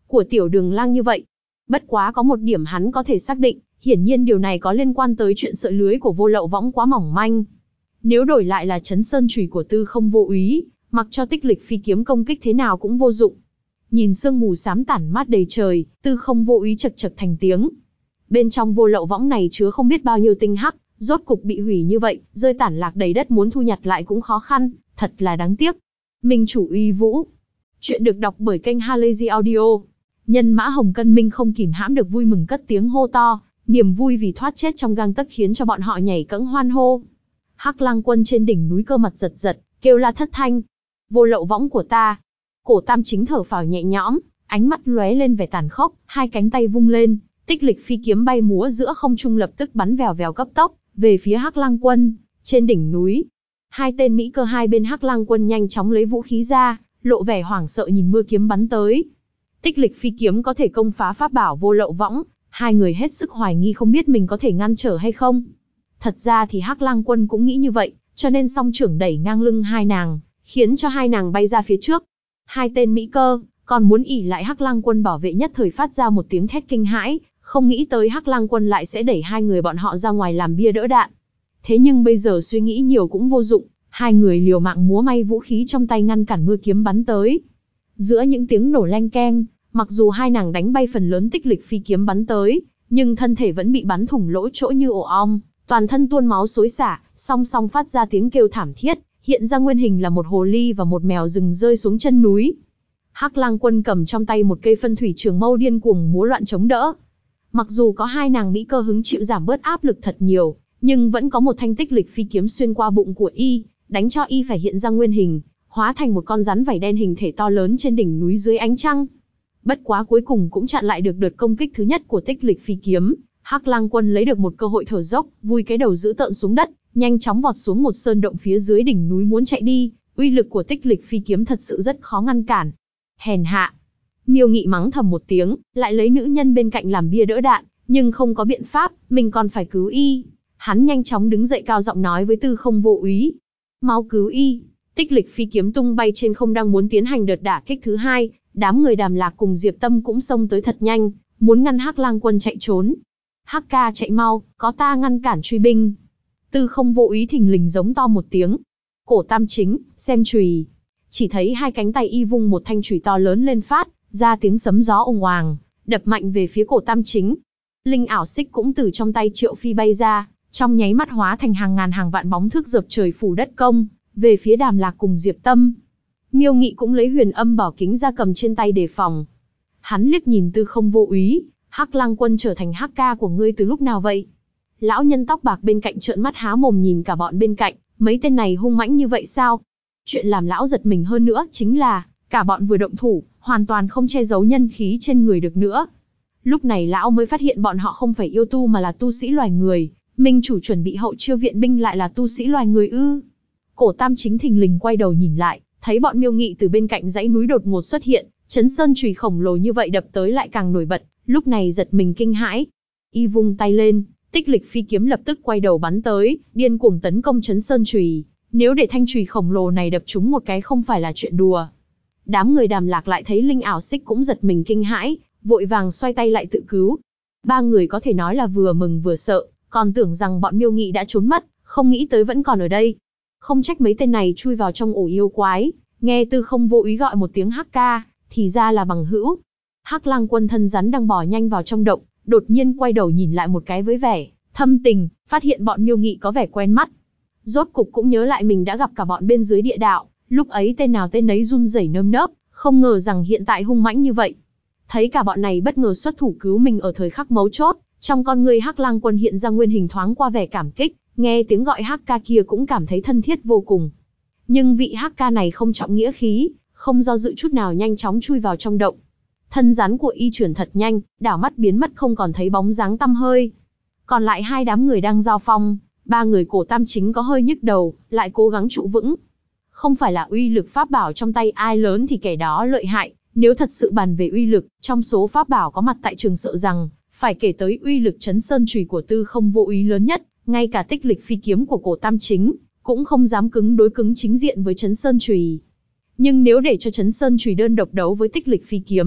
Speaker 1: của Tiểu Đường Lang như vậy. Bất quá có một điểm hắn có thể xác định, hiển nhiên điều này có liên quan tới chuyện sợi lưới của Vô Lậu Võng quá mỏng manh. Nếu đổi lại là Chấn Sơn Chùy của Tư Không Vô Úy, mặc cho Tích Lịch Phi kiếm công kích thế nào cũng vô dụng. Nhìn sương mù xám tản mát đầy trời, Tư Không Vô Úy chật chật thành tiếng. Bên trong Vô Lậu Võng này chứa không biết bao nhiêu tinh hắc, rốt cục bị hủy như vậy, rơi tản lạc đầy đất, muốn thu nhặt lại cũng khó khăn, thật là đáng tiếc. Minh chủ uy vũ. Chuyện được đọc bởi kênh Halazy Audio. Nhân mã Hồng Cân Minh không kìm hãm được vui mừng cất tiếng hô to, niềm vui vì thoát chết trong gang tấc khiến cho bọn họ nhảy cẫng hoan hô. Hắc Lang Quân trên đỉnh núi cơ mặt giật giật, kêu la thất thanh. Vô Lậu Võng của ta. Cổ Tam Chính thở phào nhẹ nhõm, ánh mắt lóe lên vẻ tàn khốc, hai cánh tay vung lên, Tích Lịch Phi kiếm bay múa giữa không trung lập tức bắn vèo vèo cấp tốc về phía Hắc Lang Quân trên đỉnh núi. Hai tên mỹ cơ hai bên Hắc Lang Quân nhanh chóng lấy vũ khí ra, lộ vẻ hoảng sợ nhìn mưa kiếm bắn tới. Tích Lịch Phi kiếm có thể công phá pháp bảo Vô Lậu Võng, hai người hết sức hoài nghi không biết mình có thể ngăn trở hay không. Thật ra thì Hắc Lang Quân cũng nghĩ như vậy, cho nên song trưởng đẩy ngang lưng hai nàng, khiến cho hai nàng bay ra phía trước. Hai tên mỹ cơ còn muốn ỉ lại Hắc Lang Quân bảo vệ nhất thời phát ra một tiếng thét kinh hãi, không nghĩ tới Hắc Lang Quân lại sẽ đẩy hai người bọn họ ra ngoài làm bia đỡ đạn. Thế nhưng bây giờ suy nghĩ nhiều cũng vô dụng, hai người liều mạng múa may vũ khí trong tay ngăn cản mưa kiếm bắn tới. Giữa những tiếng nổ leng keng, mặc dù hai nàng đánh bay phần lớn Tích Lịch Phi kiếm bắn tới, nhưng thân thể vẫn bị bắn thủng lỗ chỗ như ổ ong, toàn thân tuôn máu xối xả, song song phát ra tiếng kêu thảm thiết, hiện ra nguyên hình là một hồ ly và một mèo rừng rơi xuống chân núi. Hắc Lang Quân cầm trong tay một cây phân thủy trường mâu điên cuồng múa loạn chống đỡ. Mặc dù có hai nàng mỹ cơ hứng chịu giảm bớt áp lực thật nhiều, nhưng vẫn có một thanh Tích Lịch Phi kiếm xuyên qua bụng của y, đánh cho y phải hiện ra nguyên hình, hóa thành một con rắn vảy đen hình thể to lớn trên đỉnh núi dưới ánh trăng. Bất quá cuối cùng cũng chặn lại được đợt công kích thứ nhất của Tích Lịch Phi kiếm. Hắc Lang Quân lấy được một cơ hội thở dốc, vùi cái đầu dữ tợn xuống đất, nhanh chóng vọt xuống một sơn động phía dưới đỉnh núi muốn chạy đi. Uy lực của Tích Lịch Phi kiếm thật sự rất khó ngăn cản. Hèn hạ. Miêu Nghị mắng thầm một tiếng, lại lấy nữ nhân bên cạnh làm bia đỡ đạn, nhưng không có biện pháp, mình còn phải cứu y. Hắn nhanh chóng đứng dậy cao giọng nói với Tư Không Vô Úy, mau cứu y. Tích Lịch Phi kiếm tung bay trên không đang muốn tiến hành đợt đả kích thứ hai, đám người Đàm Lạc cùng Diệp Tâm cũng xông tới thật nhanh, muốn ngăn Hắc Lang Quân chạy trốn. Hắc ca chạy mau, có ta ngăn cản truy binh. Tư Không Vô Úy thình lình giống to một tiếng. Cổ Tam Chính, xem chùy. Chỉ thấy hai cánh tay y vung một thanh chùy to lớn lên phát ra tiếng sấm gió ùng oàng, đập mạnh về phía Cổ Tam Chính. Linh ảo xích cũng từ trong tay Triệu Phi bay ra, trong nháy mắt hóa thành hàng ngàn hàng vạn bóng thước dập trời phủ đất công về phía Đàm Lạc cùng Diệp Tâm. Miêu Nghị cũng lấy Huyền Âm bảo kính ra cầm trên tay đề phòng. Hắn liếc nhìn Tư Không Vô Úy, Hắc Lang Quân trở thành Hắc ca của ngươi từ lúc nào vậy? Lão nhân tóc bạc bên cạnh trợn mắt há mồm nhìn cả bọn bên cạnh, mấy tên này hung mãnh như vậy sao? Chuyện làm lão giật mình hơn nữa chính là, cả bọn vừa động thủ, hoàn toàn không che giấu nhân khí trên người được nữa. Lúc này lão mới phát hiện bọn họ không phải yêu tu mà là tu sĩ loài người, minh chủ chuẩn bị hậu chiêu viện binh lại là tu sĩ loài người ư? Cổ Tam Chính thình lình quay đầu nhìn lại, thấy bọn Miêu Nghị từ bên cạnh dãy núi đột ngột xuất hiện, Chấn Sơn chùy khổng lồ như vậy đập tới lại càng nổi bật, lúc này giật mình kinh hãi. Y vung tay lên, Tích Lịch Phi kiếm lập tức quay đầu bắn tới, điên cuồng tấn công Chấn Sơn chùy. Nếu để thanh chùy khổng lồ này đập trúng một cái không phải là chuyện đùa. Đám người Đàm Lạc lại thấy Linh ảo xích cũng giật mình kinh hãi, vội vàng xoay tay lại tự cứu. Ba người có thể nói là vừa mừng vừa sợ, còn tưởng rằng bọn Miêu Nghị đã trốn mất, không nghĩ tới vẫn còn ở đây. Không trách mấy tên này chui vào trong ổ yêu quái, nghe Tư Không Vô Úy gọi một tiếng Hắc ca, thì ra là bằng hữu. Hắc Lang Quân thân rắn đang bò nhanh vào trong động, đột nhiên quay đầu nhìn lại một cái với vẻ thâm tình, phát hiện bọn Miêu Nghị có vẻ quen mắt. Rốt cục cũng nhớ lại mình đã gặp cả bọn bên dưới địa đạo, lúc ấy tên nào tên nấy run rẩy nơm nớp, không ngờ rằng hiện tại hung mãnh như vậy. Thấy cả bọn này bất ngờ xuất thủ cứu mình ở thời khắc mấu chốt, trong con người Hắc Lang Quân hiện ra nguyên hình thoáng qua vẻ cảm kích, nghe tiếng gọi Hắc ca kia cũng cảm thấy thân thiết vô cùng. Nhưng vị Hắc ca này không trọng nghĩa khí, không do dự chút nào nhanh chóng chui vào trong động. Thân rắn của y chuyển thật nhanh, đảo mắt biến mất không còn thấy bóng dáng tăm hơi. Còn lại hai đám người đang giao phong, ba người Cổ Tam Chính có hơi nhức đầu, lại cố gắng trụ vững. Không phải là uy lực pháp bảo trong tay ai lớn thì kẻ đó lợi hại, nếu thật sự bàn về uy lực, trong số pháp bảo có mặt tại trường sợ rằng, phải kể tới uy lực Chấn Sơn chùy của Tư Không Vô Úy lớn nhất, ngay cả Tích Lịch Phi kiếm của Cổ Tam Chính, cũng không dám cứng đối cứng chính diện với Chấn Sơn chùy. Nhưng nếu để cho Chấn Sơn chùy đơn độc đấu với Tích Lịch Phi kiếm,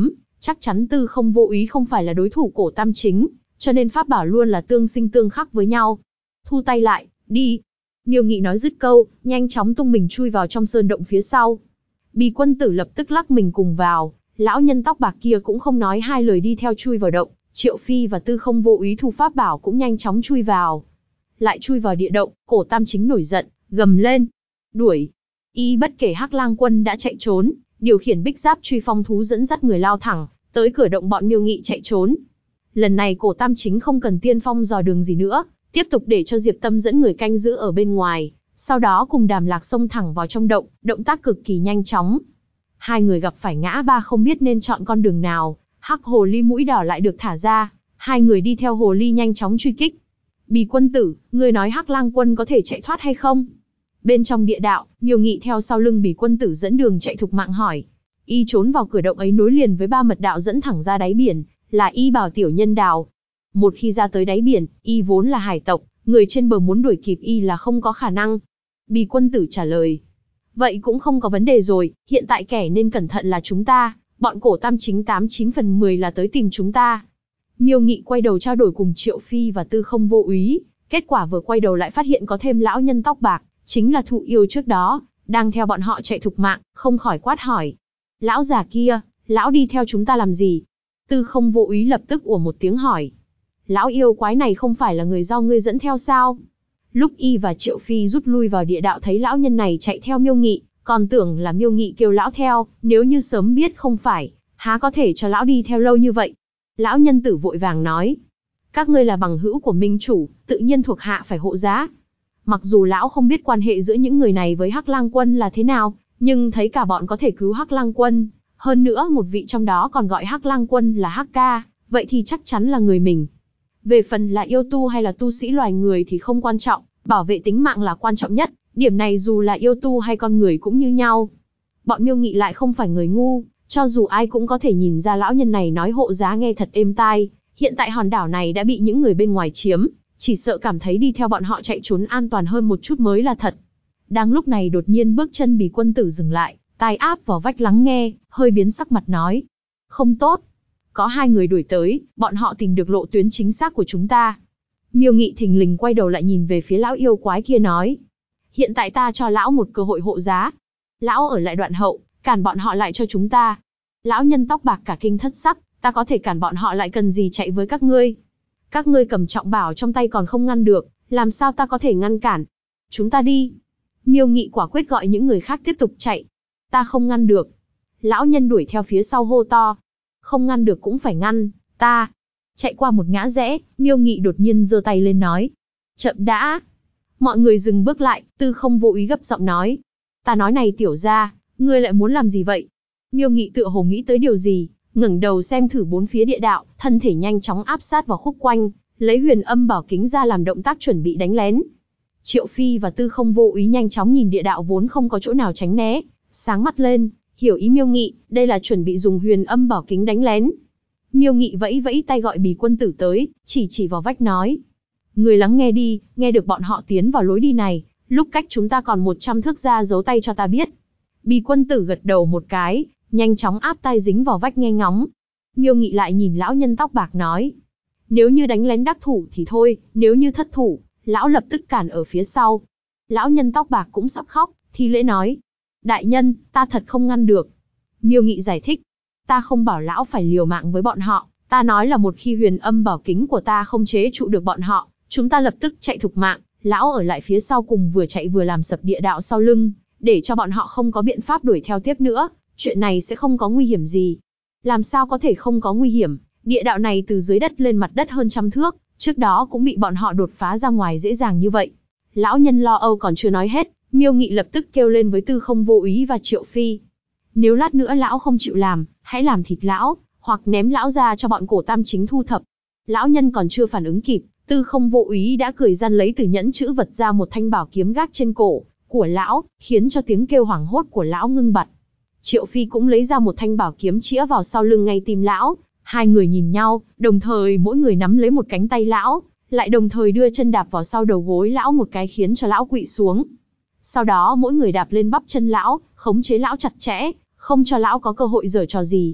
Speaker 1: Chắc chắn Tư Không Vô Úy không phải là đối thủ Cổ Tam Chính, cho nên pháp bảo luôn là tương sinh tương khắc với nhau. Thu tay lại, đi. Miêu Nghị nói dứt câu, nhanh chóng tung mình chui vào trong sơn động phía sau. Bì Quân Tử lập tức lắc mình cùng vào, lão nhân tóc bạc kia cũng không nói hai lời đi theo chui vào động. Triệu Phi và Tư Không Vô Úy thu pháp bảo cũng nhanh chóng chui vào. Lại chui vào địa động, Cổ Tam Chính nổi giận, gầm lên. Đuổi. Y bất kể Hắc Lang Quân đã chạy trốn, điều khiển bích giáp truy phong thú dẫn dắt người lao thẳng, tới cửa động bọn Miêu Nghị chạy trốn. Lần này Cổ Tam Chính không cần tiên phong dò đường gì nữa, tiếp tục để cho Diệp Tâm dẫn người canh giữ ở bên ngoài, sau đó cùng Đàm Lạc xông thẳng vào trong động, động tác cực kỳ nhanh chóng. Hai người gặp phải ngã ba không biết nên chọn con đường nào, Hắc Hồ Ly mũi đỏ lại được thả ra, hai người đi theo Hồ Ly nhanh chóng truy kích. Bì Quân Tử, ngươi nói Hắc Lang Quân có thể chạy thoát hay không? Bên trong địa đạo, Miêu Nghị theo sau lưng Bì Quân Tử dẫn đường chạy thục mạng hỏi. Y trốn vào cửa động ấy nối liền với 3 mật đạo dẫn thẳng ra đáy biển, là Y bảo tiểu nhân đào. Một khi ra tới đáy biển, Y vốn là hải tộc, người trên bờ muốn đuổi kịp Y là không có khả năng. Bì Quân Tử trả lời. Vậy cũng không có vấn đề rồi, hiện tại kẻ nên cẩn thận là chúng ta, bọn Cổ Tam Chính 89 phần 10 là tới tìm chúng ta. Miêu Nghị quay đầu trao đổi cùng Triệu Phi và Tư Không Vô Úy, kết quả vừa quay đầu lại phát hiện có thêm lão nhân tóc bạc, chính là Thụ Yêu trước đó, đang theo bọn họ chạy thục mạng, không khỏi quát hỏi. Lão già kia, lão đi theo chúng ta làm gì? Tư Không Vô Úy lập tức ủa một tiếng hỏi. Lão yêu quái này không phải là người do ngươi dẫn theo sao? Lúc Y và Triệu Phi rút lui vào địa đạo thấy lão nhân này chạy theo Miêu Nghị, còn tưởng là Miêu Nghị kêu lão theo, nếu như sớm biết không phải, há có thể cho lão đi theo lâu như vậy. Lão nhân tử vội vàng nói. Các ngươi là bằng hữu của minh chủ, tự nhiên thuộc hạ phải hộ giá. Mặc dù lão không biết quan hệ giữa những người này với Hắc Lang Quân là thế nào, nhưng thấy cả bọn có thể cứu Hắc Lang Quân, hơn nữa một vị trong đó còn gọi Hắc Lang Quân là Hắc Ca, vậy thì chắc chắn là người mình. Về phần là yêu tu hay là tu sĩ loài người thì không quan trọng, bảo vệ tính mạng là quan trọng nhất, điểm này dù là yêu tu hay con người cũng như nhau. Bọn Miêu Nghị lại không phải người ngu, cho dù ai cũng có thể nhìn ra lão nhân này nói hộ giá nghe thật êm tai, hiện tại hòn đảo này đã bị những người bên ngoài chiếm, chỉ sợ cảm thấy đi theo bọn họ chạy trốn an toàn hơn một chút mới là thật. Đang lúc này đột nhiên bước chân Bì Quân Tử dừng lại, tai áp vào vách lắng nghe, hơi biến sắc mặt nói. Không tốt. Có hai người đuổi tới, bọn họ tìm được lộ tuyến chính xác của chúng ta. Miêu Nghị thình lình quay đầu lại nhìn về phía lão yêu quái kia nói. Hiện tại ta cho lão một cơ hội hộ giá. Lão ở lại đoạn hậu, cản bọn họ lại cho chúng ta. Lão nhân tóc bạc cả kinh thất sắc, ta có thể cản bọn họ lại cần gì chạy với các ngươi. Các ngươi cầm trọng bảo trong tay còn không ngăn được, làm sao ta có thể ngăn cản. Chúng ta đi. Miêu Nghị quả quyết gọi những người khác tiếp tục chạy. Ta không ngăn được. Lão nhân đuổi theo phía sau hô to. Không ngăn được cũng phải ngăn, ta. Chạy qua một ngã rẽ, Miêu Nghị đột nhiên giơ tay lên nói. Chậm đã. Mọi người dừng bước lại, Tư Không Vô Úy gấp giọng nói. Ta nói này tiểu gia, ngươi lại muốn làm gì vậy? Miêu Nghị tựa hồ nghĩ tới điều gì, ngẩng đầu xem thử bốn phía địa đạo, thân thể nhanh chóng áp sát vào khúc quanh, lấy huyền âm bảo kính ra làm động tác chuẩn bị đánh lén. Triệu Phi và Tư Không Vô Úy nhanh chóng nhìn địa đạo vốn không có chỗ nào tránh né, sáng mắt lên, hiểu ý Miêu Nghị, đây là chuẩn bị dùng huyền âm bảo kính đánh lén. Miêu Nghị vẫy vẫy tay gọi Bì Quân Tử tới, chỉ vào vách nói. Người lắng nghe đi, nghe được bọn họ tiến vào lối đi này, lúc cách chúng ta còn 100 thước ra giấu tay cho ta biết. Bì Quân Tử gật đầu một cái, nhanh chóng áp tai dính vào vách nghe ngóng. Miêu Nghị lại nhìn lão nhân tóc bạc nói. Nếu như đánh lén đắc thủ thì thôi, nếu như thất thủ, lão lập tức cản ở phía sau. Lão nhân tóc bạc cũng sắp khóc, thi lễ nói. Đại nhân, ta thật không ngăn được. Miêu Nghị giải thích. Ta không bảo lão phải liều mạng với bọn họ, ta nói là một khi huyền âm bảo kính của ta không chế trụ được bọn họ, chúng ta lập tức chạy thục mạng, lão ở lại phía sau cùng vừa chạy vừa làm sập địa đạo sau lưng, để cho bọn họ không có biện pháp đuổi theo tiếp nữa, chuyện này sẽ không có nguy hiểm gì. Làm sao có thể không có nguy hiểm, địa đạo này từ dưới đất lên mặt đất hơn 100 thước, trước đó cũng bị bọn họ đột phá ra ngoài dễ dàng như vậy. Lão nhân lo âu còn chưa nói hết, Miêu Nghị lập tức kêu lên với Tư Không Vô Úy và Triệu Phi. Nếu lát nữa lão không chịu làm, hãy làm thịt lão, hoặc ném lão ra cho bọn Cổ Tam Chính thu thập. Lão nhân còn chưa phản ứng kịp, Tư Không Vô Úy đã cười gian lấy từ nhẫn chữ vật ra một thanh bảo kiếm gác trên cổ của lão, khiến cho tiếng kêu hoảng hốt của lão ngưng bặt. Triệu Phi cũng lấy ra một thanh bảo kiếm chĩa vào sau lưng ngay tim lão, hai người nhìn nhau, đồng thời mỗi người nắm lấy một cánh tay lão, lại đồng thời đưa chân đạp vào sau đầu gối lão một cái khiến cho lão quỵ xuống. Sau đó mỗi người đạp lên bắp chân lão, khống chế lão chặt chẽ, không cho lão có cơ hội giở trò gì.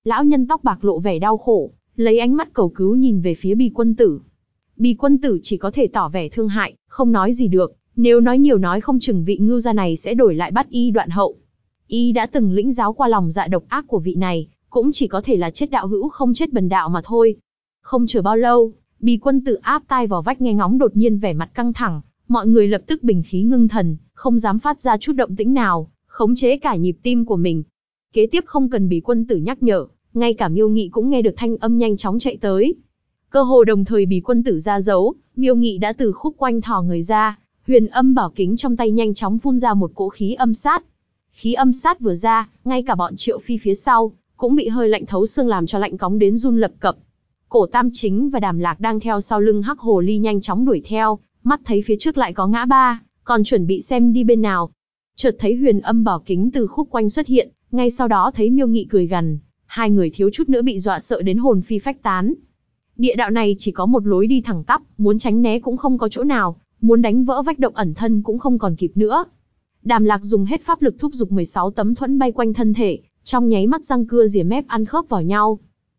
Speaker 1: Lão nhân tóc bạc lộ vẻ đau khổ, lấy ánh mắt cầu cứu nhìn về phía Bì Quân Tử. Bì Quân Tử chỉ có thể tỏ vẻ thương hại, không nói gì được, nếu nói nhiều nói không chừng vị ngưu gia này sẽ đổi lại bắt y đoạn hậu. Y đã từng lĩnh giáo qua lòng dạ độc ác của vị này, cũng chỉ có thể là chết đạo hữu không chết bần đạo mà thôi. Không chờ bao lâu, Bì Quân Tử áp tai vào vách nghe ngóng đột nhiên vẻ mặt căng thẳng, mọi người lập tức bình khí ngưng thần, không dám phát ra chút động tĩnh nào, khống chế cả nhịp tim của mình. Kế tiếp không cần Bì Quân Tử nhắc nhở, ngay cả Miêu Nghị cũng nghe được thanh âm nhanh chóng chạy tới. Cơ hồ đồng thời Bì Quân Tử ra dấu, Miêu Nghị đã từ khúc quanh thò người ra, huyền âm bảo kính trong tay nhanh chóng phun ra một cỗ khí âm sát. Khí âm sát vừa ra, ngay cả bọn Triệu Phi phía sau cũng bị hơi lạnh thấu xương làm cho lạnh cóng đến run lập cập. Cổ Tam Chính và Đàm Lạc đang theo sau lưng Hắc Hồ Ly nhanh chóng đuổi theo, mắt thấy phía trước lại có ngã ba, còn chuẩn bị xem đi bên nào. Chợt thấy huyền âm bảo kính từ khúc quanh xuất hiện, ngay sau đó thấy Miêu Nghị cười gằn, hai người thiếu chút nữa bị dọa sợ đến hồn phi phách tán. Địa đạo này chỉ có một lối đi thẳng tắp, muốn tránh né cũng không có chỗ nào, muốn đánh vỡ vách động ẩn thân cũng không còn kịp nữa. Đàm Lạc dùng hết pháp lực thúc giục 16 tấm thuẫn bay quanh thân thể, trong nháy mắt răng cưa rỉa mép ăn khớp vào nhau.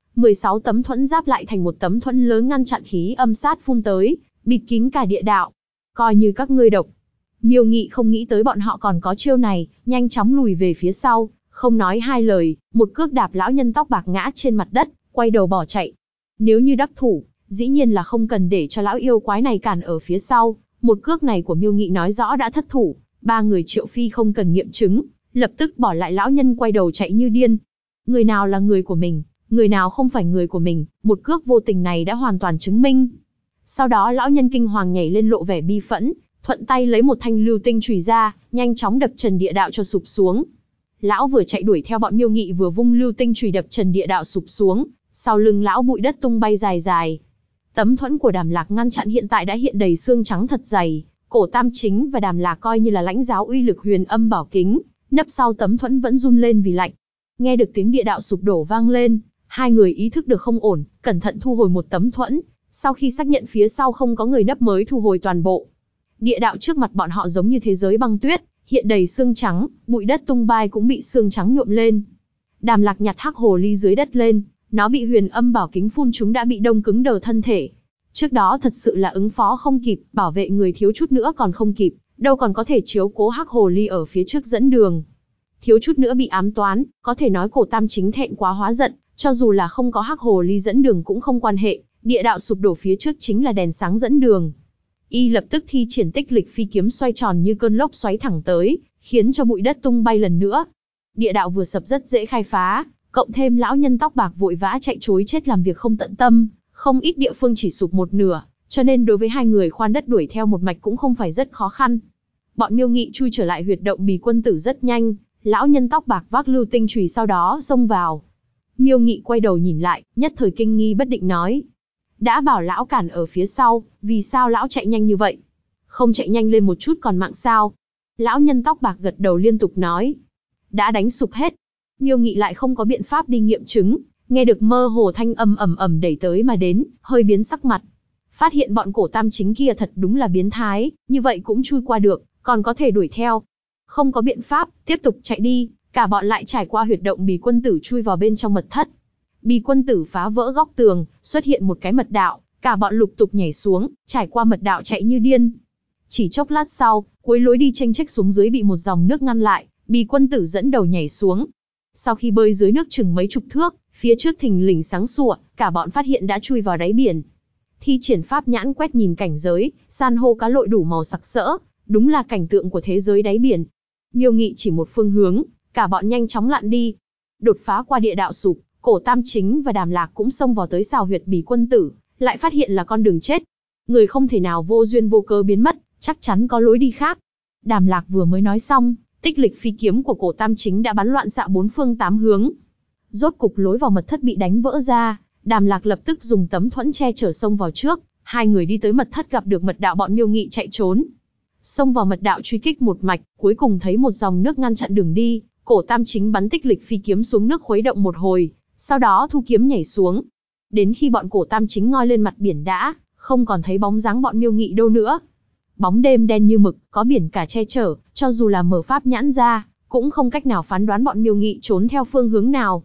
Speaker 1: 16 tấm thuẫn giáp lại thành một tấm thuẫn lớn ngăn chặn khí âm sát phun tới, bịt kín cả địa đạo. Coi như các ngươi độc. Miêu Nghị không nghĩ tới bọn họ còn có chiêu này, nhanh chóng lùi về phía sau, không nói hai lời, một cước đạp lão nhân tóc bạc ngã trên mặt đất, quay đầu bỏ chạy. Nếu như đắc thủ, dĩ nhiên là không cần để cho lão yêu quái này cản ở phía sau, một cước này của Miêu Nghị nói rõ đã thất thủ, ba người Triệu Phi không cần nghiệm chứng, lập tức bỏ lại lão nhân quay đầu chạy như điên. Người nào là người của mình, người nào không phải người của mình, một cước vô tình này đã hoàn toàn chứng minh. Sau đó lão nhân kinh hoàng nhảy lên lộ vẻ bi phẫn, thuận tay lấy một thanh lưu tinh chùy ra, nhanh chóng đập trần địa đạo cho sụp xuống. Lão vừa chạy đuổi theo bọn Miêu Nghị vừa vung lưu tinh chùy đập trần địa đạo sụp xuống, sau lưng lão bụi đất tung bay dài dài. Tấm thuẫn của Đàm Lạc ngăn chặn hiện tại đã hiện đầy xương trắng thật dày, Cổ Tam Chính và Đàm Lạc coi như là lãnh giáo uy lực huyền âm bảo kính, nấp sau tấm thuẫn vẫn run lên vì lạnh. Nghe được tiếng địa đạo sụp đổ vang lên, hai người ý thức được không ổn, cẩn thận thu hồi một tấm thuẫn, sau khi xác nhận phía sau không có người nấp mới thu hồi toàn bộ. Địa đạo trước mặt bọn họ giống như thế giới băng tuyết, hiện đầy xương trắng, bụi đất tung bay cũng bị xương trắng nhuộm lên. Đàm Lạc nhặt Hắc Hồ Ly dưới đất lên, nó bị huyền âm bảo kính phun chúng đã bị đông cứng đờ thân thể. Trước đó thật sự là ứng phó không kịp, bảo vệ người thiếu chút nữa còn không kịp, đâu còn có thể chiếu cố Hắc Hồ Ly ở phía trước dẫn đường. Thiếu chút nữa bị ám toán, có thể nói Cổ Tam Chính thẹn quá hóa giận, cho dù là không có Hắc Hồ Ly dẫn đường cũng không quan hệ, địa đạo sụp đổ phía trước chính là đèn sáng dẫn đường. Y lập tức thi triển tích lịch phi kiếm xoay tròn như cơn lốc xoáy thẳng tới, khiến cho bụi đất tung bay lần nữa. Địa đạo vừa sập rất dễ khai phá, cộng thêm lão nhân tóc bạc vội vã chạy trối chết làm việc không tận tâm, không ít địa phương chỉ sụp một nửa, cho nên đối với hai người khoan đất đuổi theo một mạch cũng không phải rất khó khăn. Bọn Miêu Nghị chui trở lại huyệt động Bì Quân Tử rất nhanh, lão nhân tóc bạc vác lưu tinh chùy sau đó xông vào. Miêu Nghị quay đầu nhìn lại, nhất thời kinh nghi bất định nói: đã bảo lão cản ở phía sau, vì sao lão chạy nhanh như vậy? Không chạy nhanh lên một chút còn mạng sao? Lão nhân tóc bạc gật đầu liên tục nói: đã đánh sụp hết. Miêu Nghị lại không có biện pháp đi nghiệm chứng, nghe được mơ hồ thanh âm ầm ầm đẩy tới mà đến, hơi biến sắc mặt. Phát hiện bọn Cổ Tam Chính kia thật đúng là biến thái, như vậy cũng chui qua được, còn có thể đuổi theo. Không có biện pháp, tiếp tục chạy đi, cả bọn lại trải qua huyệt động Bì Quân Tử chui vào bên trong mật thất. Bì Quân Tử phá vỡ góc tường, xuất hiện một cái mật đạo, cả bọn lục tục nhảy xuống, trải qua mật đạo chạy như điên. Chỉ chốc lát sau, cuối lối đi chênh chếch xuống dưới bị một dòng nước ngăn lại, Bì Quân Tử dẫn đầu nhảy xuống. Sau khi bơi dưới nước chừng mấy chục thước, phía trước thình lình sáng sủa, cả bọn phát hiện đã chui vào đáy biển. Thi triển pháp nhãn quét nhìn cảnh giới, san hô cá lội đủ màu sặc sỡ, đúng là cảnh tượng của thế giới đáy biển. Miêu Nghị chỉ một phương hướng, cả bọn nhanh chóng lặn đi. Đột phá qua địa đạo sụp, Cổ Tam Chính và Đàm Lạc cũng xông vào tới xào huyệt Bì Quân Tử, lại phát hiện là con đường chết. Người không thể nào vô duyên vô cớ biến mất, chắc chắn có lối đi khác. Đàm Lạc vừa mới nói xong, tích lịch phi kiếm của Cổ Tam Chính đã bắn loạn xạ bốn phương tám hướng. Rốt cục lối vào mật thất bị đánh vỡ ra, Đàm Lạc lập tức dùng tấm thuẫn che chở xông vào trước, hai người đi tới mật thất gặp được mật đạo bọn Miêu Nghị chạy trốn. Xông vào mật đạo truy kích một mạch, cuối cùng thấy một dòng nước ngăn chặn đường đi, Cổ Tam Chính bắn tích lịch phi kiếm xuống nước khuấy động một hồi, sau đó thu kiếm nhảy xuống. Đến khi bọn Cổ Tam Chính ngoi lên mặt biển đã, không còn thấy bóng dáng bọn Miêu Nghị đâu nữa. Bóng đêm đen như mực, có biển cả che chở, cho dù là mở pháp nhãn ra, cũng không cách nào phán đoán bọn Miêu Nghị trốn theo phương hướng nào.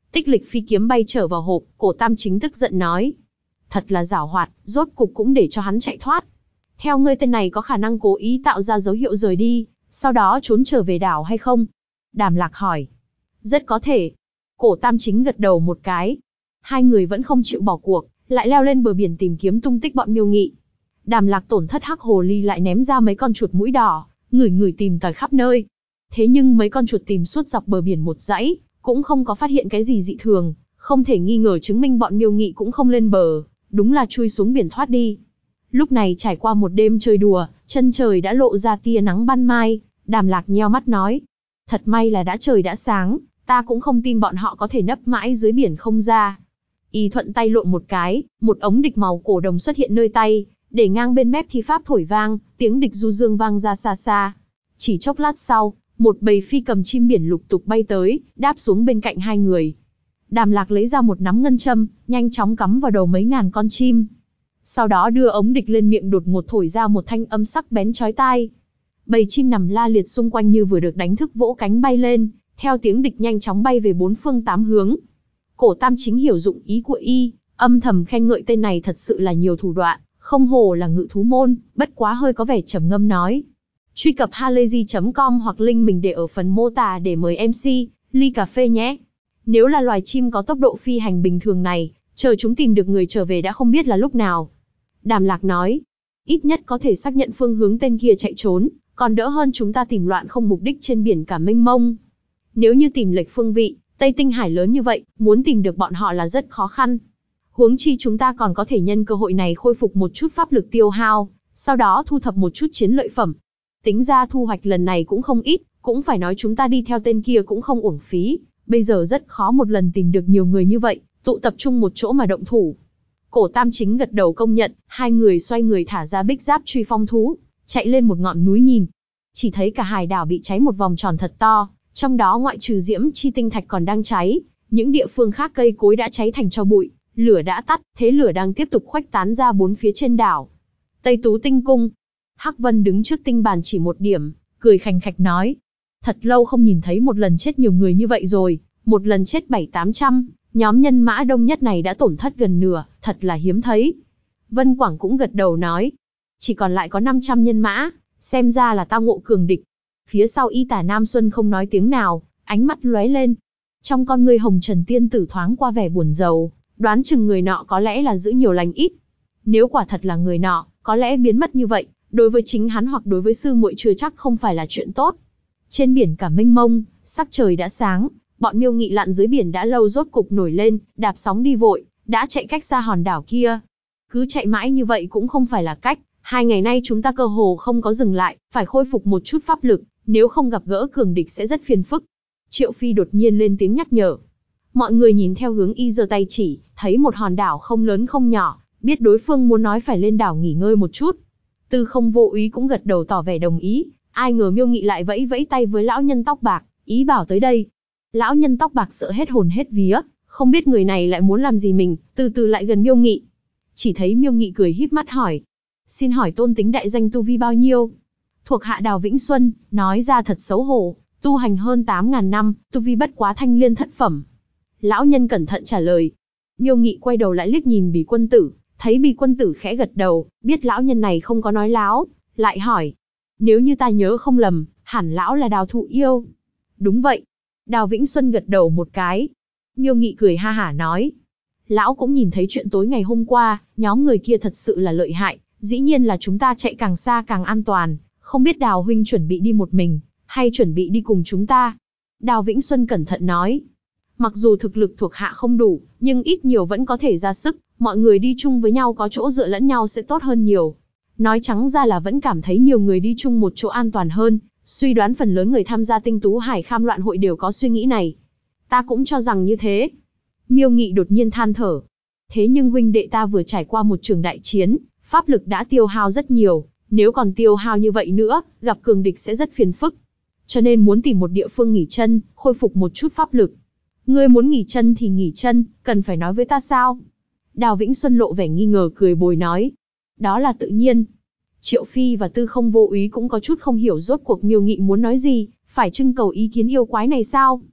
Speaker 1: Tích Lịch phi kiếm bay trở vào hộp, Cổ Tam Chính tức giận nói. Thật là giảo hoạt, rốt cục cũng để cho hắn chạy thoát. Theo ngươi tên này có khả năng cố ý tạo ra dấu hiệu rời đi, sau đó trốn trở về đảo hay không? Đàm Lạc hỏi. Rất có thể. Cổ Tam Chính gật đầu một cái. Hai người vẫn không chịu bỏ cuộc, lại leo lên bờ biển tìm kiếm tung tích bọn Miêu Nghị. Đàm Lạc tổn thất hắc hồ ly lại ném ra mấy con chuột mũi đỏ, ngửi tìm tòi khắp nơi. Thế nhưng mấy con chuột tìm suốt dọc bờ biển một dãy, cũng không có phát hiện cái gì dị thường, không thể nghi ngờ chứng minh bọn Miêu Nghị cũng không lên bờ, đúng là chui xuống biển thoát đi. Lúc này trải qua một đêm chơi đùa, chân trời đã lộ ra tia nắng ban mai, Đàm Lạc nheo mắt nói. Thật may là trời đã sáng, ta cũng không tin bọn họ có thể nấp mãi dưới biển không ra. Y thuận tay lộn một cái, một ống địch màu cổ đồng xuất hiện nơi tay, để ngang bên mép thi pháp thổi vang, tiếng địch du dương vang ra xa xa. Chỉ chốc lát sau, một bầy phi cầm chim biển lục tục bay tới, đáp xuống bên cạnh hai người. Đàm Lạc lấy ra một nắm ngân châm, nhanh chóng cắm vào đầu mấy ngàn con chim. Sau đó đưa ống địch lên miệng đột ngột thổi ra một thanh âm sắc bén chói tai. Bầy chim nằm la liệt xung quanh như vừa được đánh thức vỗ cánh bay lên, theo tiếng địch nhanh chóng bay về bốn phương tám hướng. Cổ Tam Chính hiểu dụng ý của y, âm thầm khen ngợi tên này thật sự là nhiều thủ đoạn, không hổ là ngự thú môn, bất quá hơi có vẻ trầm ngâm nói. Truy cập halayzi.com hoặc link mình để ở phần mô tả để mời MC, ly cà phê nhé. Nếu là loài chim có tốc độ phi hành bình thường này, chờ chúng tìm được người trở về đã không biết là lúc nào. Đàm Lạc nói, ít nhất có thể xác nhận phương hướng tên kia chạy trốn, còn đỡ hơn chúng ta tìm loạn không mục đích trên biển cả mênh mông. Nếu như tìm lệch phương vị, Tây Tinh Hải lớn như vậy, muốn tìm được bọn họ là rất khó khăn. Huống chi chúng ta còn có thể nhân cơ hội này khôi phục một chút pháp lực tiêu hao, sau đó thu thập một chút chiến lợi phẩm. Tính ra thu hoạch lần này cũng không ít, cũng phải nói chúng ta đi theo tên kia cũng không uổng phí. Bây giờ rất khó một lần tìm được nhiều người như vậy, tụ tập trung một chỗ mà động thủ. Cổ Tam Chính gật đầu công nhận, hai người xoay người thả ra bích giáp truy phong thú, chạy lên một ngọn núi nhìn. Chỉ thấy cả hải đảo bị cháy một vòng tròn thật to, trong đó ngoại trừ diễm chi tinh thạch còn đang cháy, những địa phương khác cây cối đã cháy thành tro bụi, lửa đã tắt, thế lửa đang tiếp tục khuếch tán ra bốn phía trên đảo. Tây Tú Tinh Cung. Hắc Vân đứng trước tinh bàn chỉ một điểm, cười khành khạch nói. Thật lâu không nhìn thấy một lần chết nhiều người như vậy rồi, một lần chết 700-800, nhóm nhân mã đông nhất này đã tổn thất gần nửa, thật là hiếm thấy. Vân Quảng cũng gật đầu nói. Chỉ còn lại có 500 nhân mã, xem ra là tao ngộ cường địch. Phía sau Y Tả Nam Xuân không nói tiếng nào, ánh mắt lóe lên. Trong con ngươi Hồng Trần Tiên Tử thoáng qua vẻ buồn rầu, đoán chừng người nọ có lẽ là giữ nhiều lành ít. Nếu quả thật là người nọ, có lẽ biến mất như vậy, đối với chính hắn hoặc đối với sư muội chưa chắc không phải là chuyện tốt. Trên biển cả mênh mông, sắc trời đã sáng, bọn Miêu Nghị lặn dưới biển đã lâu rốt cục nổi lên, đạp sóng đi vội, đã chạy cách xa hòn đảo kia. Cứ chạy mãi như vậy cũng không phải là cách, 2 ngày nay chúng ta cơ hồ không có dừng lại, phải khôi phục một chút pháp lực, nếu không gặp gỡ cường địch sẽ rất phiền phức. Triệu Phi đột nhiên lên tiếng nhắc nhở. Mọi người nhìn theo hướng y giơ tay chỉ, thấy một hòn đảo không lớn không nhỏ, biết đối phương muốn nói phải lên đảo nghỉ ngơi một chút. Tư Không Vô Úy cũng gật đầu tỏ vẻ đồng ý, ai ngờ Miêu Nghị lại vẫy vẫy tay với lão nhân tóc bạc, ý bảo tới đây. Lão nhân tóc bạc sợ hết hồn hết vía, không biết người này lại muốn làm gì mình, từ từ lại gần Miêu Nghị. Chỉ thấy Miêu Nghị cười híp mắt hỏi. Xin hỏi tôn tính đại danh tu vi bao nhiêu? Thuộc hạ Đào Vĩnh Xuân, nói ra thật xấu hổ, tu hành hơn 8.000 năm, tu vi bất quá thanh liên thất phẩm. Lão nhân cẩn thận trả lời. Miêu Nghị quay đầu lại liếc nhìn Bì Quân Tử, thấy Bì Quân Tử khẽ gật đầu, biết lão nhân này không có nói láo, lại hỏi. Nếu như ta nhớ không lầm, hẳn lão là Đào Thụ Yêu. Đúng vậy. Đào Vĩnh Xuân gật đầu một cái. Miêu Nghị cười ha hả nói. Lão cũng nhìn thấy chuyện tối ngày hôm qua, nhóm người kia thật sự là lợi hại, dĩ nhiên là chúng ta chạy càng xa càng an toàn, không biết Đào huynh chuẩn bị đi một mình, hay chuẩn bị đi cùng chúng ta. Đào Vĩnh Xuân cẩn thận nói. Mặc dù thực lực thuộc hạ không đủ, nhưng ít nhiều vẫn có thể ra sức, mọi người đi chung với nhau có chỗ dựa lẫn nhau sẽ tốt hơn nhiều. Nói trắng ra là vẫn cảm thấy nhiều người đi chung một chỗ an toàn hơn, suy đoán phần lớn người tham gia Tinh Tú Hải Kham Loạn hội đều có suy nghĩ này. Ta cũng cho rằng như thế. Miêu Nghị đột nhiên than thở. Thế nhưng huynh đệ ta vừa trải qua một trường đại chiến, pháp lực đã tiêu hao rất nhiều, nếu còn tiêu hao như vậy nữa, gặp cường địch sẽ rất phiền phức. Cho nên muốn tìm một địa phương nghỉ chân, khôi phục một chút pháp lực. Ngươi muốn nghỉ chân thì nghỉ chân, cần phải nói với ta sao? Đào Vĩnh Xuân lộ vẻ nghi ngờ cười bồi nói. Đó là tự nhiên. Triệu Phi và Tư Không Vô Úy cũng có chút không hiểu rốt cuộc Miêu Nghị muốn nói gì, phải trưng cầu ý kiến yêu quái này sao?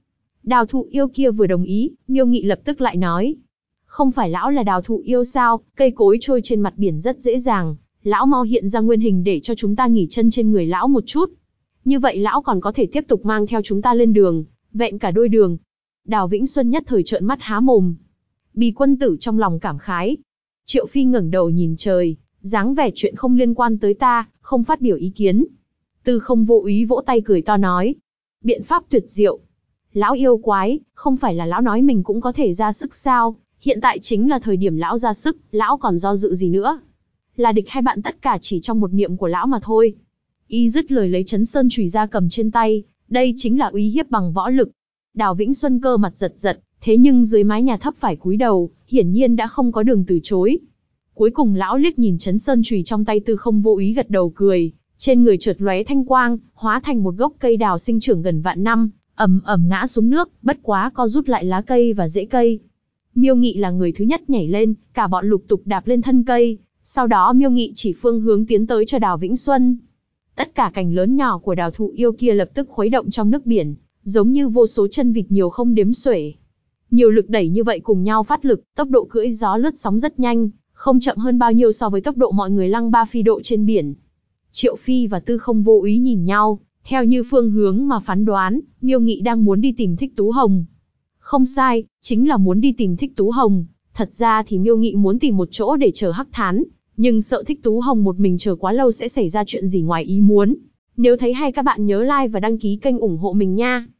Speaker 1: Đào thụ yêu kia vừa đồng ý, Miêu Nghị lập tức lại nói. Không phải lão là đào thụ yêu sao, cây cối trôi trên mặt biển rất dễ dàng, lão mau hiện ra nguyên hình để cho chúng ta nghỉ chân trên người lão một chút. Như vậy lão còn có thể tiếp tục mang theo chúng ta lên đường, vẹn cả đôi đường. Đào Vĩnh Xuân nhất thời trợn mắt há mồm. Bì quân tử trong lòng cảm khái. Triệu Phi ngẩng đầu nhìn trời, dáng vẻ chuyện không liên quan tới ta, không phát biểu ý kiến. Tư Không Vô Úy vỗ tay cười to nói. Biện pháp tuyệt diệu. Lão yêu quái, không phải là lão nói mình cũng có thể ra sức sao, hiện tại chính là thời điểm lão ra sức, lão còn do dự gì nữa. Là địch hay bạn tất cả chỉ trong một niệm của lão mà thôi. Y dứt lời lấy Chấn Sơn chùy ra cầm trên tay, đây chính là uy hiếp bằng võ lực. Đào Vĩnh Xuân cơ mặt giật giật, thế nhưng dưới mái nhà thấp phải cúi đầu, hiển nhiên đã không có đường từ chối. Cuối cùng lão liếc nhìn Chấn Sơn chùy trong tay Tư Không Vô Úy gật đầu cười, trên người chợt lóe thanh quang, hóa thành một gốc cây đào sinh trưởng gần vạn năm, ầm ầm ngã xuống nước, bất quá co rút lại lá cây và rễ cây. Miêu Nghị là người thứ nhất nhảy lên, cả bọn lục tục đạp lên thân cây, sau đó Miêu Nghị chỉ phương hướng tiến tới cho Đào Vĩnh Xuân. Tất cả cành lớn nhỏ của đào thụ yêu kia lập tức khuấy động trong nước biển, giống như vô số chân vịt nhiều không đếm xuể. Nhiều lực đẩy như vậy cùng nhau phát lực, tốc độ cưỡi gió lướt sóng rất nhanh, không chậm hơn bao nhiêu so với tốc độ mọi người lăng ba phi độ trên biển. Triệu Phi và Tư Không Vô Úy nhìn nhau, theo như phương hướng mà phán đoán, Miêu Nghị đang muốn đi tìm Thích Tú Hồng. Không sai, chính là muốn đi tìm Thích Tú Hồng. Thật ra thì Miêu Nghị muốn tìm một chỗ để chờ Hắc Thán, nhưng sợ Thích Tú Hồng một mình chờ quá lâu sẽ xảy ra chuyện gì ngoài ý muốn. Nếu thấy hay các bạn nhớ like và đăng ký kênh ủng hộ mình nha.